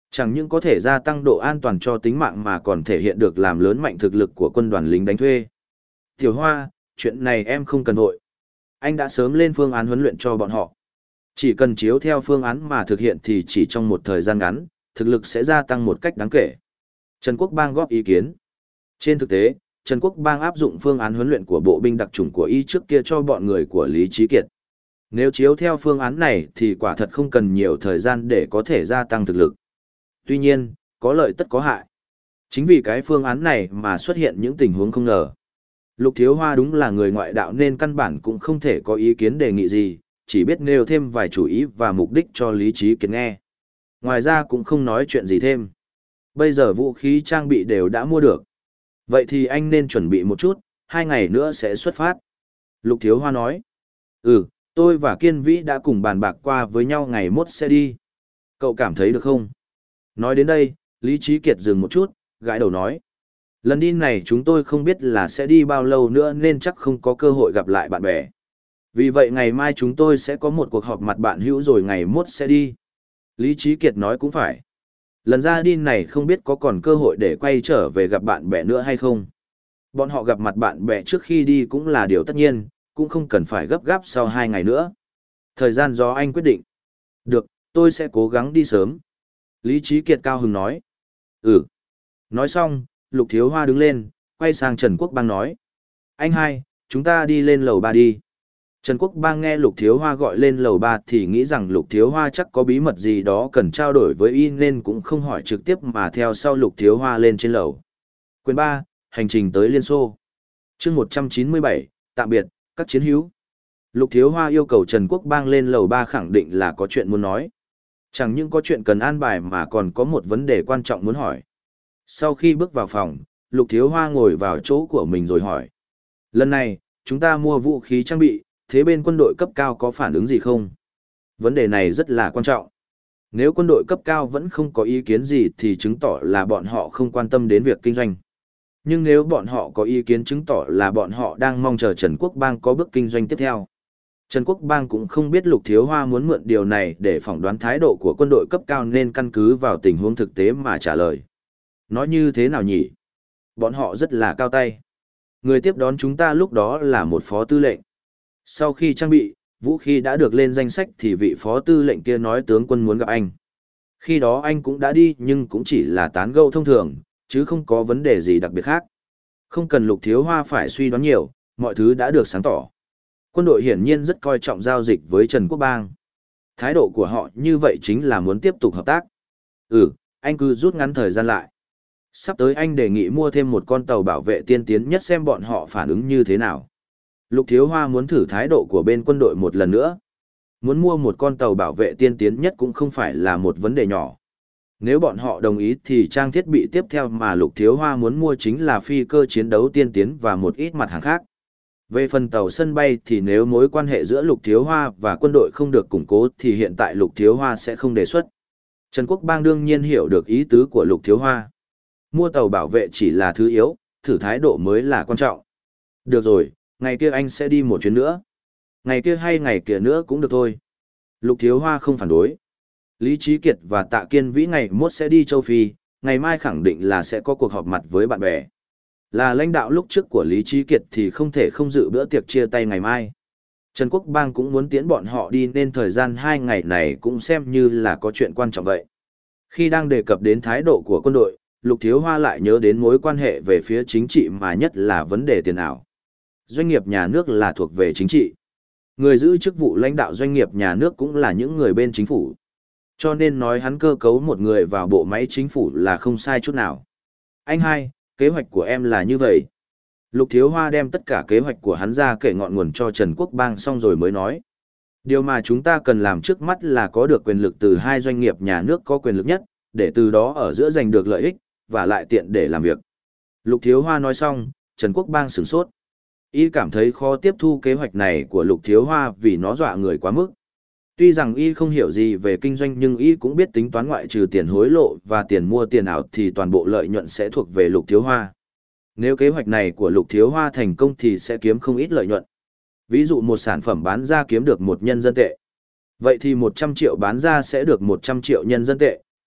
Chẳng những có thể gia tăng độ an toàn cho tính mạng mà còn thể hiện được làm lớn mạnh thực lực của quân đoàn lính đánh thuê. Tiểu Hoa, chuyện này em không cần vội. Anh đã sớm lên phương án huấn luyện cho bọn họ. Chỉ cần chiếu theo phương án mà thực hiện thì chỉ trong một thời gian ngắn, thực lực sẽ gia tăng một cách đáng kể. Trần Quốc Bang góp ý kiến. Trên thực tế, Trần Quốc Bang áp dụng phương án huấn luyện của bộ binh đặc chủng của y trước kia cho bọn người của Lý Trí Kiệt. Nếu chiếu theo phương án này thì quả thật không cần nhiều thời gian để có thể gia tăng thực lực. Tuy nhiên, có lợi tất có hại. Chính vì cái phương án này mà xuất hiện những tình huống không ngờ. Lục Thiếu Hoa đúng là người ngoại đạo nên căn bản cũng không thể có ý kiến đề nghị gì, chỉ biết nêu thêm vài chủ ý và mục đích cho Lý Trí Kiệt nghe. Ngoài ra cũng không nói chuyện gì thêm. Bây giờ vũ khí trang bị đều đã mua được. Vậy thì anh nên chuẩn bị một chút, hai ngày nữa sẽ xuất phát. Lục Thiếu Hoa nói. Ừ, tôi và Kiên Vĩ đã cùng bàn bạc qua với nhau ngày mốt sẽ đi. Cậu cảm thấy được không? Nói đến đây, Lý Trí Kiệt dừng một chút, gãi đầu nói. Lần đi này chúng tôi không biết là sẽ đi bao lâu nữa nên chắc không có cơ hội gặp lại bạn bè. Vì vậy ngày mai chúng tôi sẽ có một cuộc họp mặt bạn hữu rồi ngày mốt sẽ đi. Lý Trí Kiệt nói cũng phải. Lần ra đi này không biết có còn cơ hội để quay trở về gặp bạn bè nữa hay không. Bọn họ gặp mặt bạn bè trước khi đi cũng là điều tất nhiên, cũng không cần phải gấp gáp sau hai ngày nữa. Thời gian do anh quyết định. Được, tôi sẽ cố gắng đi sớm. Lý Trí Kiệt cao hứng nói. Ừ. Nói xong, Lục Thiếu Hoa đứng lên, quay sang Trần Quốc Bang nói. Anh hai, chúng ta đi lên lầu ba đi. Trần Quốc Bang nghe Lục Thiếu Hoa gọi lên lầu ba thì nghĩ rằng Lục Thiếu Hoa chắc có bí mật gì đó cần trao đổi với y nên cũng không hỏi trực tiếp mà theo sau Lục Thiếu Hoa lên trên lầu. Quyền ba, hành trình tới Liên Xô. Chương một trăm chín mươi bảy, tạm biệt, các chiến hữu. Lục Thiếu Hoa yêu cầu Trần Quốc Bang lên lầu ba khẳng định là có chuyện muốn nói. Chẳng những có chuyện cần an bài mà còn có một vấn đề quan trọng muốn hỏi. Sau khi bước vào phòng, Lục Thiếu Hoa ngồi vào chỗ của mình rồi hỏi. Lần này, chúng ta mua vũ khí trang bị, thế bên quân đội cấp cao có phản ứng gì không? Vấn đề này rất là quan trọng. Nếu quân đội cấp cao vẫn không có ý kiến gì thì chứng tỏ là bọn họ không quan tâm đến việc kinh doanh. Nhưng nếu bọn họ có ý kiến chứng tỏ là bọn họ đang mong chờ Trần Quốc Bang có bước kinh doanh tiếp theo. Trần Quốc Bang cũng không biết Lục Thiếu Hoa muốn mượn điều này để phỏng đoán thái độ của quân đội cấp cao nên căn cứ vào tình huống thực tế mà trả lời. Nói như thế nào nhỉ? Bọn họ rất là cao tay. Người tiếp đón chúng ta lúc đó là một phó tư lệnh. Sau khi trang bị, vũ khí đã được lên danh sách thì vị phó tư lệnh kia nói tướng quân muốn gặp anh. Khi đó anh cũng đã đi nhưng cũng chỉ là tán gẫu thông thường, chứ không có vấn đề gì đặc biệt khác. Không cần Lục Thiếu Hoa phải suy đoán nhiều, mọi thứ đã được sáng tỏ. Quân đội hiển nhiên rất coi trọng giao dịch với Trần Quốc Bang. Thái độ của họ như vậy chính là muốn tiếp tục hợp tác. Ừ, anh cứ rút ngắn thời gian lại. Sắp tới anh đề nghị mua thêm một con tàu bảo vệ tiên tiến nhất xem bọn họ phản ứng như thế nào. Lục Thiếu Hoa muốn thử thái độ của bên quân đội một lần nữa. Muốn mua một con tàu bảo vệ tiên tiến nhất cũng không phải là một vấn đề nhỏ. Nếu bọn họ đồng ý thì trang thiết bị tiếp theo mà Lục Thiếu Hoa muốn mua chính là phi cơ chiến đấu tiên tiến và một ít mặt hàng khác. Về phần tàu sân bay thì nếu mối quan hệ giữa Lục Thiếu Hoa và quân đội không được củng cố thì hiện tại Lục Thiếu Hoa sẽ không đề xuất. Trần Quốc Bang đương nhiên hiểu được ý tứ của Lục Thiếu Hoa. Mua tàu bảo vệ chỉ là thứ yếu, thử thái độ mới là quan trọng. Được rồi, ngày kia anh sẽ đi một chuyến nữa. Ngày kia hay ngày kia nữa cũng được thôi. Lục Thiếu Hoa không phản đối. Lý Trí Kiệt và Tạ Kiên Vĩ ngày mốt sẽ đi châu Phi, ngày mai khẳng định là sẽ có cuộc họp mặt với bạn bè. Là lãnh đạo lúc trước của Lý Trí Kiệt thì không thể không dự bữa tiệc chia tay ngày mai. Trần Quốc Bang cũng muốn tiễn bọn họ đi nên thời gian hai ngày này cũng xem như là có chuyện quan trọng vậy. Khi đang đề cập đến thái độ của quân đội, Lục Thiếu Hoa lại nhớ đến mối quan hệ về phía chính trị mà nhất là vấn đề tiền ảo. Doanh nghiệp nhà nước là thuộc về chính trị. Người giữ chức vụ lãnh đạo doanh nghiệp nhà nước cũng là những người bên chính phủ. Cho nên nói hắn cơ cấu một người vào bộ máy chính phủ là không sai chút nào. Anh hai, kế hoạch của em là như vậy. Lục Thiếu Hoa đem tất cả kế hoạch của hắn ra kể ngọn nguồn cho Trần Quốc Bang xong rồi mới nói. Điều mà chúng ta cần làm trước mắt là có được quyền lực từ hai doanh nghiệp nhà nước có quyền lực nhất, để từ đó ở giữa giành được lợi ích, và lại tiện để làm việc. Lục Thiếu Hoa nói xong, Trần Quốc Bang sửng sốt. Y cảm thấy khó tiếp thu kế hoạch này của Lục Thiếu Hoa vì nó dọa người quá mức. Tuy rằng Y không hiểu gì về kinh doanh nhưng Y cũng biết tính toán ngoại trừ tiền hối lộ và tiền mua tiền ảo thì toàn bộ lợi nhuận sẽ thuộc về Lục Thiếu Hoa. Nếu kế hoạch này của Lục Thiếu Hoa thành công thì sẽ kiếm không ít lợi nhuận. Ví dụ một sản phẩm bán ra kiếm được một nhân dân tệ. Vậy thì một trăm triệu bán ra sẽ được một trăm triệu nhân dân tệ,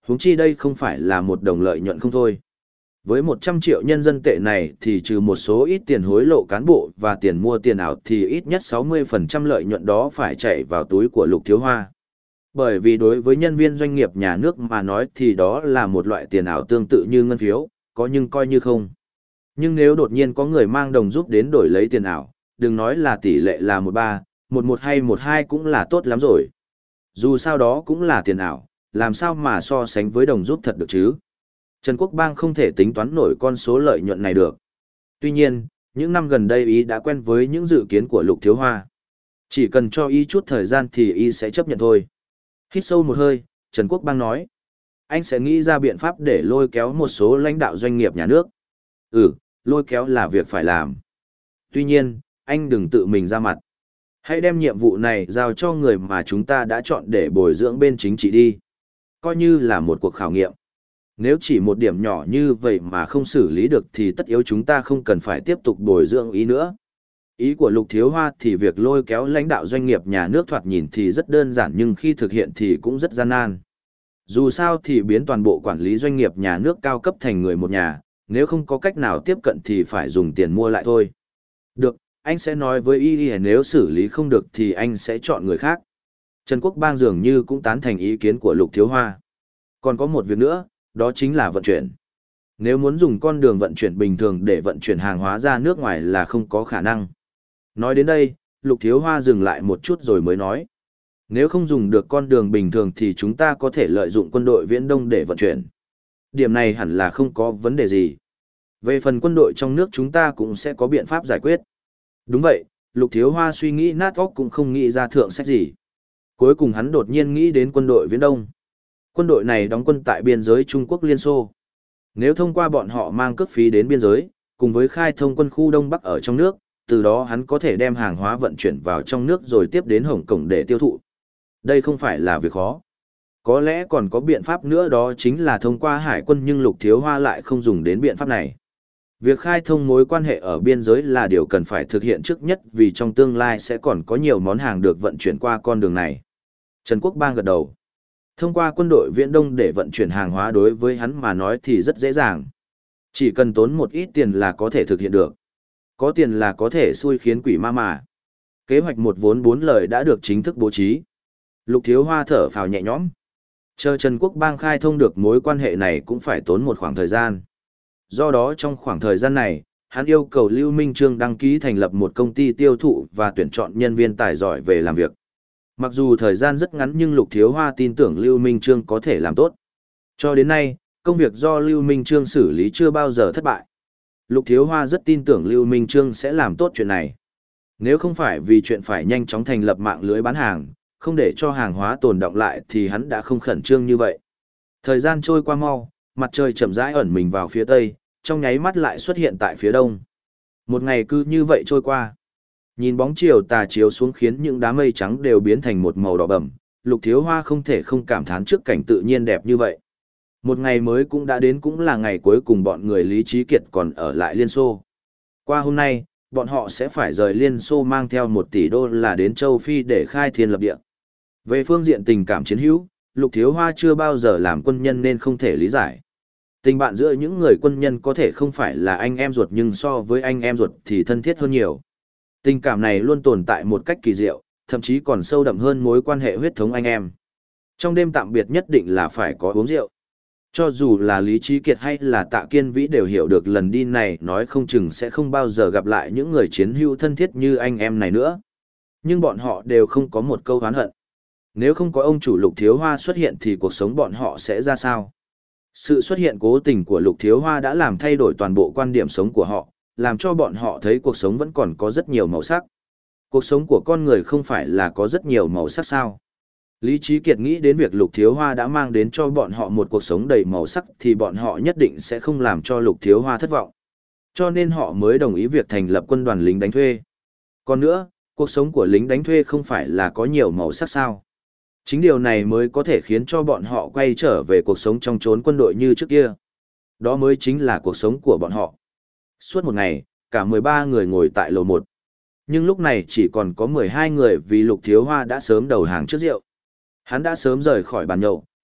huống chi đây không phải là một đồng lợi nhuận không thôi. Với một trăm triệu nhân dân tệ này thì trừ một số ít tiền hối lộ cán bộ và tiền mua tiền ảo thì ít nhất sáu mươi phần trăm lợi nhuận đó phải chạy vào túi của Lục Thiếu Hoa. Bởi vì đối với nhân viên doanh nghiệp nhà nước mà nói thì đó là một loại tiền ảo tương tự như ngân phiếu, có nhưng coi như không. Nhưng nếu đột nhiên có người mang đồng giúp đến đổi lấy tiền ảo, đừng nói là tỷ lệ là một ba, một một hay một hai cũng là tốt lắm rồi. Dù sao đó cũng là tiền ảo, làm sao mà so sánh với đồng giúp thật được chứ? Trần Quốc Bang không thể tính toán nổi con số lợi nhuận này được. Tuy nhiên, những năm gần đây y đã quen với những dự kiến của Lục Thiếu Hoa. Chỉ cần cho y chút thời gian thì y sẽ chấp nhận thôi. Hít sâu một hơi, Trần Quốc Bang nói. Anh sẽ nghĩ ra biện pháp để lôi kéo một số lãnh đạo doanh nghiệp nhà nước. Ừ, lôi kéo là việc phải làm. Tuy nhiên, anh đừng tự mình ra mặt. Hãy đem nhiệm vụ này giao cho người mà chúng ta đã chọn để bồi dưỡng bên chính trị đi. Coi như là một cuộc khảo nghiệm. Nếu chỉ một điểm nhỏ như vậy mà không xử lý được thì tất yếu chúng ta không cần phải tiếp tục bồi dưỡng ý nữa. Ý của Lục Thiếu Hoa thì việc lôi kéo lãnh đạo doanh nghiệp nhà nước thoạt nhìn thì rất đơn giản nhưng khi thực hiện thì cũng rất gian nan. Dù sao thì biến toàn bộ quản lý doanh nghiệp nhà nước cao cấp thành người một nhà, nếu không có cách nào tiếp cận thì phải dùng tiền mua lại thôi. Được, anh sẽ nói với y nếu xử lý không được thì anh sẽ chọn người khác. Trần Quốc Bang dường như cũng tán thành ý kiến của Lục Thiếu Hoa. Còn có một việc nữa, đó chính là vận chuyển. Nếu muốn dùng con đường vận chuyển bình thường để vận chuyển hàng hóa ra nước ngoài là không có khả năng. Nói đến đây, Lục Thiếu Hoa dừng lại một chút rồi mới nói. Nếu không dùng được con đường bình thường thì chúng ta có thể lợi dụng quân đội Viễn Đông để vận chuyển. Điểm này hẳn là không có vấn đề gì. Về phần quân đội trong nước chúng ta cũng sẽ có biện pháp giải quyết. Đúng vậy, Lục Thiếu Hoa suy nghĩ nát óc cũng không nghĩ ra thượng sách gì. Cuối cùng hắn đột nhiên nghĩ đến quân đội Viễn Đông. Quân đội này đóng quân tại biên giới Trung Quốc Liên Xô. Nếu thông qua bọn họ mang cước phí đến biên giới, cùng với khai thông quân khu Đông Bắc ở trong nước, từ đó hắn có thể đem hàng hóa vận chuyển vào trong nước rồi tiếp đến Hồng Kông để tiêu thụ. Đây không phải là việc khó. Có lẽ còn có biện pháp nữa đó chính là thông qua hải quân nhưng Lục Thiếu Hoa lại không dùng đến biện pháp này. Việc khai thông mối quan hệ ở biên giới là điều cần phải thực hiện trước nhất vì trong tương lai sẽ còn có nhiều món hàng được vận chuyển qua con đường này. Trần Quốc Bang gật đầu. Thông qua quân đội Viễn Đông để vận chuyển hàng hóa đối với hắn mà nói thì rất dễ dàng. Chỉ cần tốn một ít tiền là có thể thực hiện được. Có tiền là có thể xui khiến quỷ ma mà. Kế hoạch một vốn bốn lời đã được chính thức bố trí. Lục Thiếu Hoa thở phào nhẹ nhõm. Chờ Trần Quốc Bang khai thông được mối quan hệ này cũng phải tốn một khoảng thời gian. Do đó trong khoảng thời gian này, hắn yêu cầu Lưu Minh Trương đăng ký thành lập một công ty tiêu thụ và tuyển chọn nhân viên tài giỏi về làm việc. Mặc dù thời gian rất ngắn nhưng Lục Thiếu Hoa tin tưởng Lưu Minh Trương có thể làm tốt. Cho đến nay, công việc do Lưu Minh Trương xử lý chưa bao giờ thất bại. Lục Thiếu Hoa rất tin tưởng Lưu Minh Trương sẽ làm tốt chuyện này. Nếu không phải vì chuyện phải nhanh chóng thành lập mạng lưới bán hàng, không để cho hàng hóa tồn đọng lại thì hắn đã không khẩn trương như vậy. Thời gian trôi qua mau, mặt trời chậm rãi ẩn mình vào phía tây, trong nháy mắt lại xuất hiện tại phía đông. Một ngày cứ như vậy trôi qua. Nhìn bóng chiều tà chiếu xuống khiến những đám mây trắng đều biến thành một màu đỏ bẩm, Lục Thiếu Hoa không thể không cảm thán trước cảnh tự nhiên đẹp như vậy. Một ngày mới cũng đã đến cũng là ngày cuối cùng bọn người Lý Trí Kiệt còn ở lại Liên Xô. Qua hôm nay, bọn họ sẽ phải rời Liên Xô mang theo một tỷ đô la đến châu Phi để khai thiên lập địa. Về phương diện tình cảm chiến hữu, Lục Thiếu Hoa chưa bao giờ làm quân nhân nên không thể lý giải. Tình bạn giữa những người quân nhân có thể không phải là anh em ruột nhưng so với anh em ruột thì thân thiết hơn nhiều. Tình cảm này luôn tồn tại một cách kỳ diệu, thậm chí còn sâu đậm hơn mối quan hệ huyết thống anh em. Trong đêm tạm biệt nhất định là phải có uống rượu. Cho dù là Lý Trí Kiệt hay là Tạ Kiên Vĩ đều hiểu được lần đi này nói không chừng sẽ không bao giờ gặp lại những người chiến hữu thân thiết như anh em này nữa. Nhưng bọn họ đều không có một câu oán hận. Nếu không có ông chủ Lục Thiếu Hoa xuất hiện thì cuộc sống bọn họ sẽ ra sao? Sự xuất hiện cố tình của Lục Thiếu Hoa đã làm thay đổi toàn bộ quan điểm sống của họ, làm cho bọn họ thấy cuộc sống vẫn còn có rất nhiều màu sắc. Cuộc sống của con người không phải là có rất nhiều màu sắc sao? Lý Trí Kiệt nghĩ đến việc Lục Thiếu Hoa đã mang đến cho bọn họ một cuộc sống đầy màu sắc thì bọn họ nhất định sẽ không làm cho Lục Thiếu Hoa thất vọng. Cho nên họ mới đồng ý việc thành lập quân đoàn lính đánh thuê. Còn nữa, cuộc sống của lính đánh thuê không phải là có nhiều màu sắc sao? Chính điều này mới có thể khiến cho bọn họ quay trở về cuộc sống trong chốn quân đội như trước kia. Đó mới chính là cuộc sống của bọn họ. Suốt một ngày, cả mười ba người ngồi tại lầu một. Nhưng lúc này chỉ còn có mười hai người vì Lục Thiếu Hoa đã sớm đầu hàng trước rượu. Hắn đã sớm rời khỏi bàn nhậu,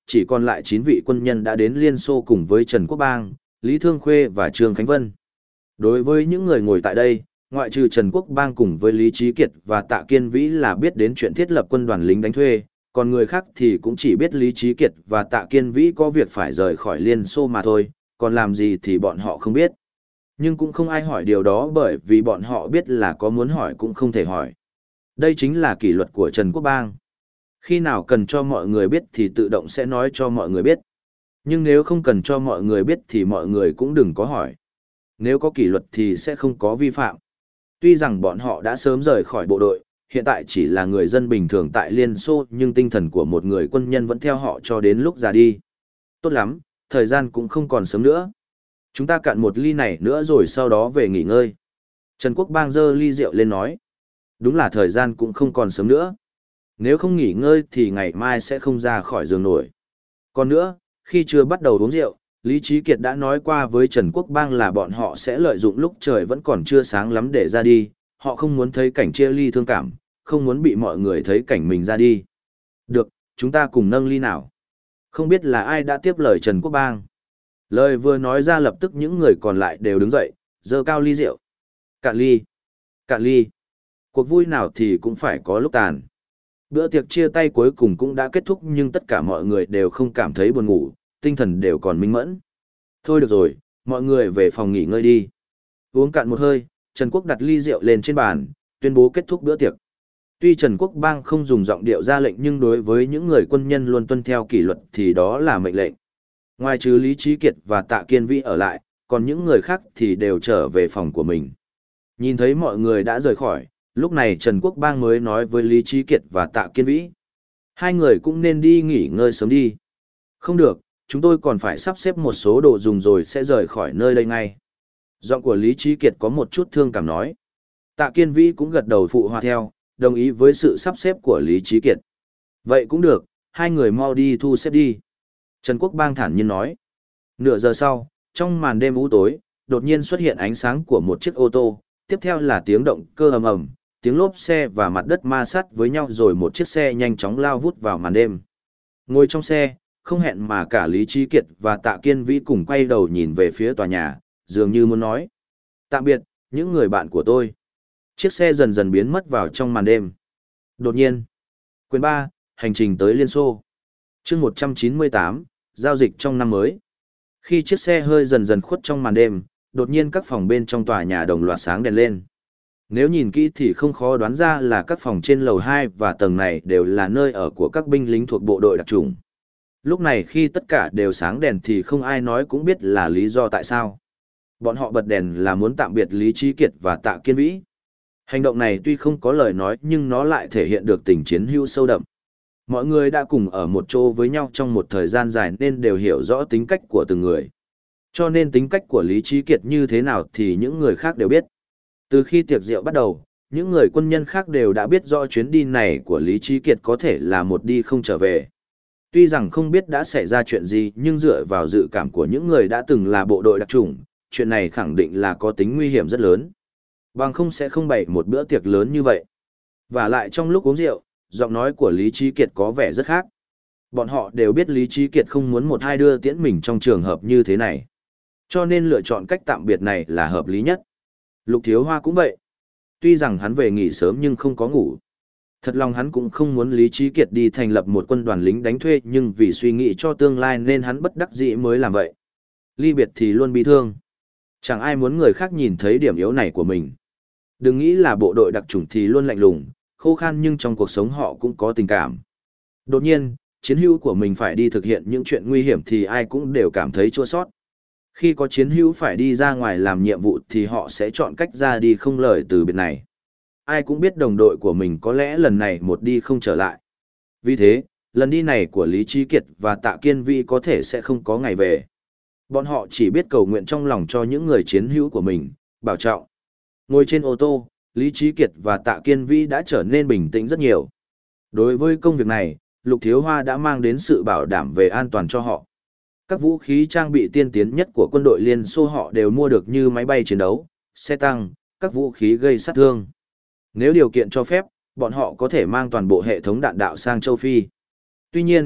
chỉ còn lại chín vị quân nhân đã đến Liên Xô cùng với Trần Quốc Bang, Lý Thương Khuê và Trương Khánh Vân. Đối với những người ngồi tại đây, ngoại trừ Trần Quốc Bang cùng với Lý Trí Kiệt và Tạ Kiên Vĩ là biết đến chuyện thiết lập quân đoàn lính đánh thuê, còn người khác thì cũng chỉ biết Lý Trí Kiệt và Tạ Kiên Vĩ có việc phải rời khỏi Liên Xô mà thôi, còn làm gì thì bọn họ không biết. Nhưng cũng không ai hỏi điều đó bởi vì bọn họ biết là có muốn hỏi cũng không thể hỏi. Đây chính là kỷ luật của Trần Quốc Bang. Khi nào cần cho mọi người biết thì tự động sẽ nói cho mọi người biết. Nhưng nếu không cần cho mọi người biết thì mọi người cũng đừng có hỏi. Nếu có kỷ luật thì sẽ không có vi phạm. Tuy rằng bọn họ đã sớm rời khỏi bộ đội, hiện tại chỉ là người dân bình thường tại Liên Xô nhưng tinh thần của một người quân nhân vẫn theo họ cho đến lúc già đi. Tốt lắm, thời gian cũng không còn sớm nữa. Chúng ta cạn một ly này nữa rồi sau đó về nghỉ ngơi. Trần Quốc Bang giơ ly rượu lên nói. Đúng là thời gian cũng không còn sớm nữa. Nếu không nghỉ ngơi thì ngày mai sẽ không ra khỏi giường nổi. Còn nữa, khi chưa bắt đầu uống rượu, Lý Trí Kiệt đã nói qua với Trần Quốc Bang là bọn họ sẽ lợi dụng lúc trời vẫn còn chưa sáng lắm để ra đi, họ không muốn thấy cảnh chia ly thương cảm, không muốn bị mọi người thấy cảnh mình ra đi. Được, chúng ta cùng nâng ly nào. Không biết là ai đã tiếp lời Trần Quốc Bang. Lời vừa nói ra lập tức những người còn lại đều đứng dậy, giơ cao ly rượu. Cạn ly, cạn ly. Cuộc vui nào thì cũng phải có lúc tàn. Bữa tiệc chia tay cuối cùng cũng đã kết thúc nhưng tất cả mọi người đều không cảm thấy buồn ngủ, tinh thần đều còn minh mẫn. Thôi được rồi, mọi người về phòng nghỉ ngơi đi. Uống cạn một hơi, Trần Quốc đặt ly rượu lên trên bàn, tuyên bố kết thúc bữa tiệc. Tuy Trần Quốc Bang không dùng giọng điệu ra lệnh nhưng đối với những người quân nhân luôn tuân theo kỷ luật thì đó là mệnh lệnh. Ngoài trừ Lý Trí Kiệt và Tạ Kiên Vĩ ở lại, còn những người khác thì đều trở về phòng của mình. Nhìn thấy mọi người đã rời khỏi, lúc này Trần Quốc Bang mới nói với Lý Trí Kiệt và Tạ Kiên Vĩ. Hai người cũng nên đi nghỉ ngơi sớm đi. Không được, chúng tôi còn phải sắp xếp một số đồ dùng rồi sẽ rời khỏi nơi đây ngay. Giọng của Lý Trí Kiệt có một chút thương cảm nói. Tạ Kiên Vĩ cũng gật đầu phụ họa theo, đồng ý với sự sắp xếp của Lý Trí Kiệt. Vậy cũng được, hai người mau đi thu xếp đi. Trần Quốc Bang thản nhiên nói. Nửa giờ sau, trong màn đêm u tối, đột nhiên xuất hiện ánh sáng của một chiếc ô tô, tiếp theo là tiếng động cơ ầm ầm, tiếng lốp xe và mặt đất ma sát với nhau rồi một chiếc xe nhanh chóng lao vút vào màn đêm. Ngồi trong xe, không hẹn mà cả Lý Trí Kiệt và Tạ Kiên Vĩ cùng quay đầu nhìn về phía tòa nhà, dường như muốn nói. Tạm biệt, những người bạn của tôi. Chiếc xe dần dần biến mất vào trong màn đêm. Đột nhiên. Quyền ba, hành trình tới Liên Xô. Chương một trăm chín mươi tám, giao dịch trong năm mới. Khi chiếc xe hơi dần dần khuất trong màn đêm, đột nhiên các phòng bên trong tòa nhà đồng loạt sáng đèn lên. Nếu nhìn kỹ thì không khó đoán ra là các phòng trên lầu hai và tầng này đều là nơi ở của các binh lính thuộc bộ đội đặc chủng. Lúc này khi tất cả đều sáng đèn thì không ai nói cũng biết là lý do tại sao. Bọn họ bật đèn là muốn tạm biệt Lý Trí Kiệt và Tạ Kiên Vĩ. Hành động này tuy không có lời nói nhưng nó lại thể hiện được tình chiến hữu sâu đậm. Mọi người đã cùng ở một chỗ với nhau trong một thời gian dài nên đều hiểu rõ tính cách của từng người. Cho nên tính cách của Lý Trí Kiệt như thế nào thì những người khác đều biết. Từ khi tiệc rượu bắt đầu, những người quân nhân khác đều đã biết rõ chuyến đi này của Lý Trí Kiệt có thể là một đi không trở về. Tuy rằng không biết đã xảy ra chuyện gì nhưng dựa vào dự cảm của những người đã từng là bộ đội đặc chủng, chuyện này khẳng định là có tính nguy hiểm rất lớn. Bằng không sẽ không bày một bữa tiệc lớn như vậy. Và lại trong lúc uống rượu, giọng nói của Lý Trí Kiệt có vẻ rất khác. Bọn họ đều biết Lý Trí Kiệt không muốn một hai đưa tiễn mình trong trường hợp như thế này. Cho nên lựa chọn cách tạm biệt này là hợp lý nhất. Lục Thiếu Hoa cũng vậy. Tuy rằng hắn về nghỉ sớm nhưng không có ngủ. Thật lòng hắn cũng không muốn Lý Trí Kiệt đi thành lập một quân đoàn lính đánh thuê nhưng vì suy nghĩ cho tương lai nên hắn bất đắc dĩ mới làm vậy. Ly biệt thì luôn bi thương. Chẳng ai muốn người khác nhìn thấy điểm yếu này của mình. Đừng nghĩ là bộ đội đặc chủng thì luôn lạnh lùng, khô khan nhưng trong cuộc sống họ cũng có tình cảm. Đột nhiên, chiến hữu của mình phải đi thực hiện những chuyện nguy hiểm thì ai cũng đều cảm thấy chua sót. Khi có chiến hữu phải đi ra ngoài làm nhiệm vụ thì họ sẽ chọn cách ra đi không lời từ biệt này. Ai cũng biết đồng đội của mình có lẽ lần này một đi không trở lại. Vì thế, lần đi này của Lý Trí Kiệt và Tạ Kiên Vĩ có thể sẽ không có ngày về. Bọn họ chỉ biết cầu nguyện trong lòng cho những người chiến hữu của mình, bảo trọng. Ngồi trên ô tô, Lý Trí Kiệt và Tạ Kiên Vĩ đã trở nên bình tĩnh rất nhiều. Đối với công việc này, Lục Thiếu Hoa đã mang đến sự bảo đảm về an toàn cho họ. Các vũ khí trang bị tiên tiến nhất của quân đội Liên Xô họ đều mua được như máy bay chiến đấu, xe tăng, các vũ khí gây sát thương. Nếu điều kiện cho phép, bọn họ có thể mang toàn bộ hệ thống đạn đạo sang châu Phi. Tuy nhiên,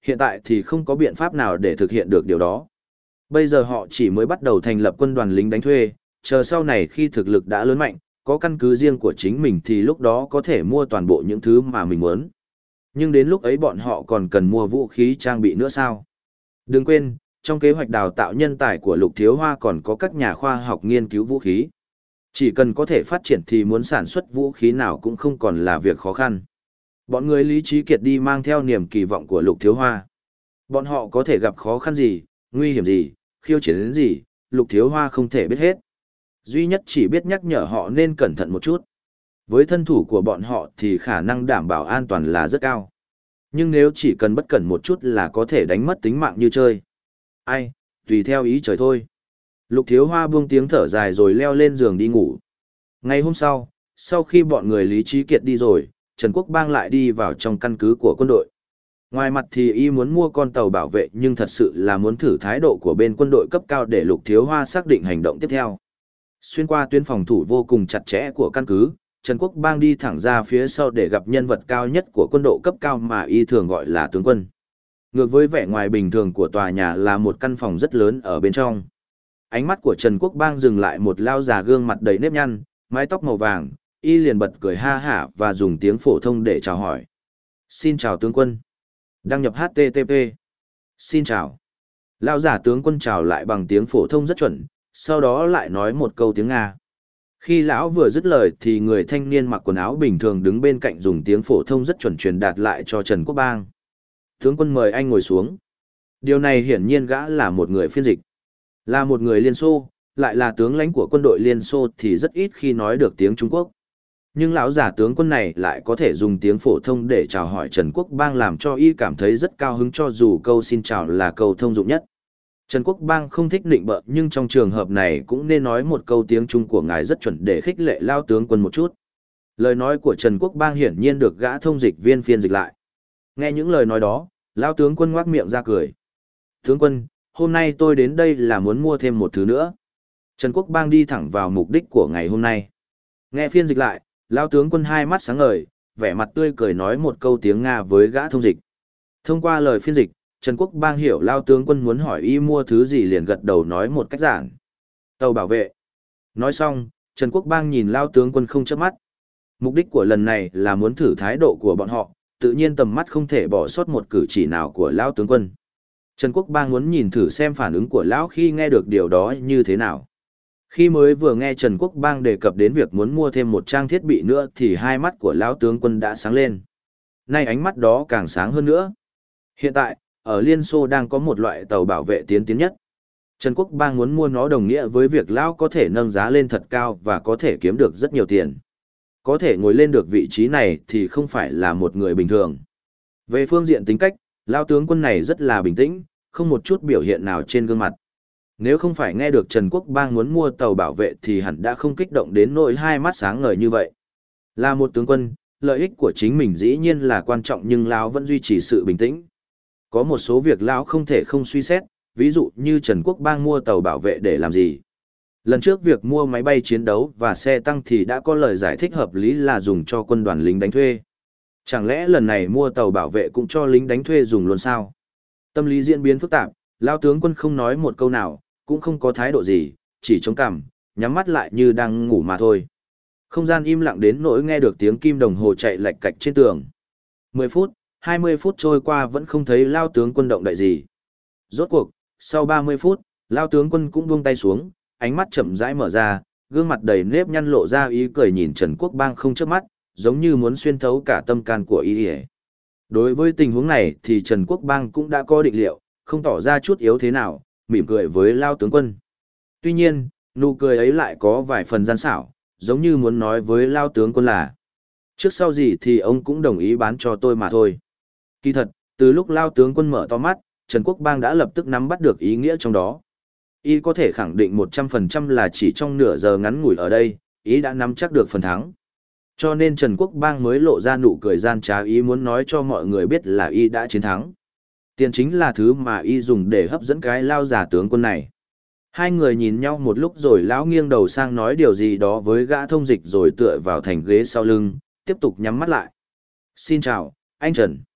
Hiện tại thì không có biện pháp nào để thực hiện được điều đó. Bây giờ họ chỉ mới bắt đầu thành lập quân đoàn lính đánh thuê, chờ sau này khi thực lực đã lớn mạnh, có căn cứ riêng của chính mình thì lúc đó có thể mua toàn bộ những thứ mà mình muốn. Nhưng đến lúc ấy bọn họ còn cần mua vũ khí trang bị nữa sao? Đừng quên, trong kế hoạch đào tạo nhân tài của Lục Thiếu Hoa còn có các nhà khoa học nghiên cứu vũ khí. Chỉ cần có thể phát triển thì muốn sản xuất vũ khí nào cũng không còn là việc khó khăn. Bọn người Lý Trí Kiệt đi mang theo niềm kỳ vọng của Lục Thiếu Hoa. Bọn họ có thể gặp khó khăn gì, nguy hiểm gì, khiêu chiến đến gì, Lục Thiếu Hoa không thể biết hết. Duy nhất chỉ biết nhắc nhở họ nên cẩn thận một chút. Với thân thủ của bọn họ thì khả năng đảm bảo an toàn là rất cao. Nhưng nếu chỉ cần bất cẩn một chút là có thể đánh mất tính mạng như chơi. Ai, tùy theo ý trời thôi. Lục Thiếu Hoa buông tiếng thở dài rồi leo lên giường đi ngủ. Ngày hôm sau, sau khi bọn người Lý Trí Kiệt đi rồi, Trần Quốc Bang lại đi vào trong căn cứ của quân đội. Ngoài mặt thì y muốn mua con tàu bảo vệ nhưng thật sự là muốn thử thái độ của bên quân đội cấp cao để Lục Thiếu Hoa xác định hành động tiếp theo. Xuyên qua tuyến phòng thủ vô cùng chặt chẽ của căn cứ, Trần Quốc Bang đi thẳng ra phía sau để gặp nhân vật cao nhất của quân đội cấp cao mà y thường gọi là tướng quân. Ngược với vẻ ngoài bình thường của tòa nhà là một căn phòng rất lớn ở bên trong. Ánh mắt của Trần Quốc Bang dừng lại một lao già gương mặt đầy nếp nhăn, mái tóc màu vàng, y liền bật cười ha hả và dùng tiếng phổ thông để chào hỏi. Xin chào tướng quân. Đăng nhập hát tê tê pê. Xin chào. Lao giả tướng quân chào lại bằng tiếng phổ thông rất chuẩn, sau đó lại nói một câu tiếng Nga. Khi lão vừa dứt lời thì người thanh niên mặc quần áo bình thường đứng bên cạnh dùng tiếng phổ thông rất chuẩn truyền đạt lại cho Trần Quốc Bang. Tướng quân mời anh ngồi xuống. Điều này hiển nhiên gã là một người phiên dịch. Là một người Liên Xô, lại là tướng lãnh của quân đội Liên Xô thì rất ít khi nói được tiếng Trung Quốc. Nhưng lão giả tướng quân này lại có thể dùng tiếng phổ thông để chào hỏi Trần Quốc Bang làm cho y cảm thấy rất cao hứng cho dù câu xin chào là câu thông dụng nhất. Trần Quốc Bang không thích nịnh bợ nhưng trong trường hợp này cũng nên nói một câu tiếng Trung của ngài rất chuẩn để khích lệ lao tướng quân một chút. Lời nói của Trần Quốc Bang hiển nhiên được gã thông dịch viên phiên dịch lại. Nghe những lời nói đó, lao tướng quân ngoác miệng ra cười. Tướng quân, hôm nay tôi đến đây là muốn mua thêm một thứ nữa. Trần Quốc Bang đi thẳng vào mục đích của ngày hôm nay. Nghe phiên dịch lại, lao tướng quân hai mắt sáng ngời, vẻ mặt tươi cười nói một câu tiếng Nga với gã thông dịch. Thông qua lời phiên dịch, Trần Quốc Bang hiểu lao tướng quân muốn hỏi y mua thứ gì liền gật đầu nói một cách giản. Tàu bảo vệ. Nói xong, Trần Quốc Bang nhìn lao tướng quân không chớp mắt. Mục đích của lần này là muốn thử thái độ của bọn họ, tự nhiên tầm mắt không thể bỏ sót một cử chỉ nào của lao tướng quân. Trần Quốc Bang muốn nhìn thử xem phản ứng của lão khi nghe được điều đó như thế nào. Khi mới vừa nghe Trần Quốc Bang đề cập đến việc muốn mua thêm một trang thiết bị nữa thì hai mắt của lão tướng quân đã sáng lên. Nay ánh mắt đó càng sáng hơn nữa. Hiện tại, ở Liên Xô đang có một loại tàu bảo vệ tiến tiến nhất. Trần Quốc Bang muốn mua nó đồng nghĩa với việc lão có thể nâng giá lên thật cao và có thể kiếm được rất nhiều tiền. Có thể ngồi lên được vị trí này thì không phải là một người bình thường. Về phương diện tính cách, lão tướng quân này rất là bình tĩnh, không một chút biểu hiện nào trên gương mặt. Nếu không phải nghe được Trần Quốc Bang muốn mua tàu bảo vệ thì hẳn đã không kích động đến nỗi hai mắt sáng ngời như vậy. Là một tướng quân, lợi ích của chính mình dĩ nhiên là quan trọng nhưng lão vẫn duy trì sự bình tĩnh. Có một số việc lão không thể không suy xét, ví dụ như Trần Quốc Bang mua tàu bảo vệ để làm gì. Lần trước việc mua máy bay chiến đấu và xe tăng thì đã có lời giải thích hợp lý là dùng cho quân đoàn lính đánh thuê. Chẳng lẽ lần này mua tàu bảo vệ cũng cho lính đánh thuê dùng luôn sao? Tâm lý diễn biến phức tạp, lão tướng quân không nói một câu nào, cũng không có thái độ gì, chỉ chống cằm, nhắm mắt lại như đang ngủ mà thôi. Không gian im lặng đến nỗi nghe được tiếng kim đồng hồ chạy lạch cạch trên tường. mười phút, hai mươi phút trôi qua vẫn không thấy lao tướng quân động đậy gì. Rốt cuộc, sau ba mươi phút, lao tướng quân cũng buông tay xuống, ánh mắt chậm rãi mở ra, gương mặt đầy nếp nhăn lộ ra ý cười nhìn Trần Quốc Bang không chớp mắt, giống như muốn xuyên thấu cả tâm can của y. Đối với tình huống này thì Trần Quốc Bang cũng đã có định liệu, không tỏ ra chút yếu thế nào, mỉm cười với lao tướng quân. Tuy nhiên, nụ cười ấy lại có vài phần gian xảo, giống như muốn nói với lao tướng quân là trước sau gì thì ông cũng đồng ý bán cho tôi mà thôi. Kỳ thật, từ lúc lao tướng quân mở to mắt, Trần Quốc Bang đã lập tức nắm bắt được ý nghĩa trong đó. Y có thể khẳng định một trăm phần trăm là chỉ trong nửa giờ ngắn ngủi ở đây, ý đã nắm chắc được phần thắng. Cho nên Trần Quốc Bang mới lộ ra nụ cười gian trá ý muốn nói cho mọi người biết là y đã chiến thắng. Tiền chính là thứ mà y dùng để hấp dẫn cái lao giả tướng quân này. Hai người nhìn nhau một lúc rồi lão nghiêng đầu sang nói điều gì đó với gã thông dịch rồi tựa vào thành ghế sau lưng, tiếp tục nhắm mắt lại. Xin chào, anh Trần.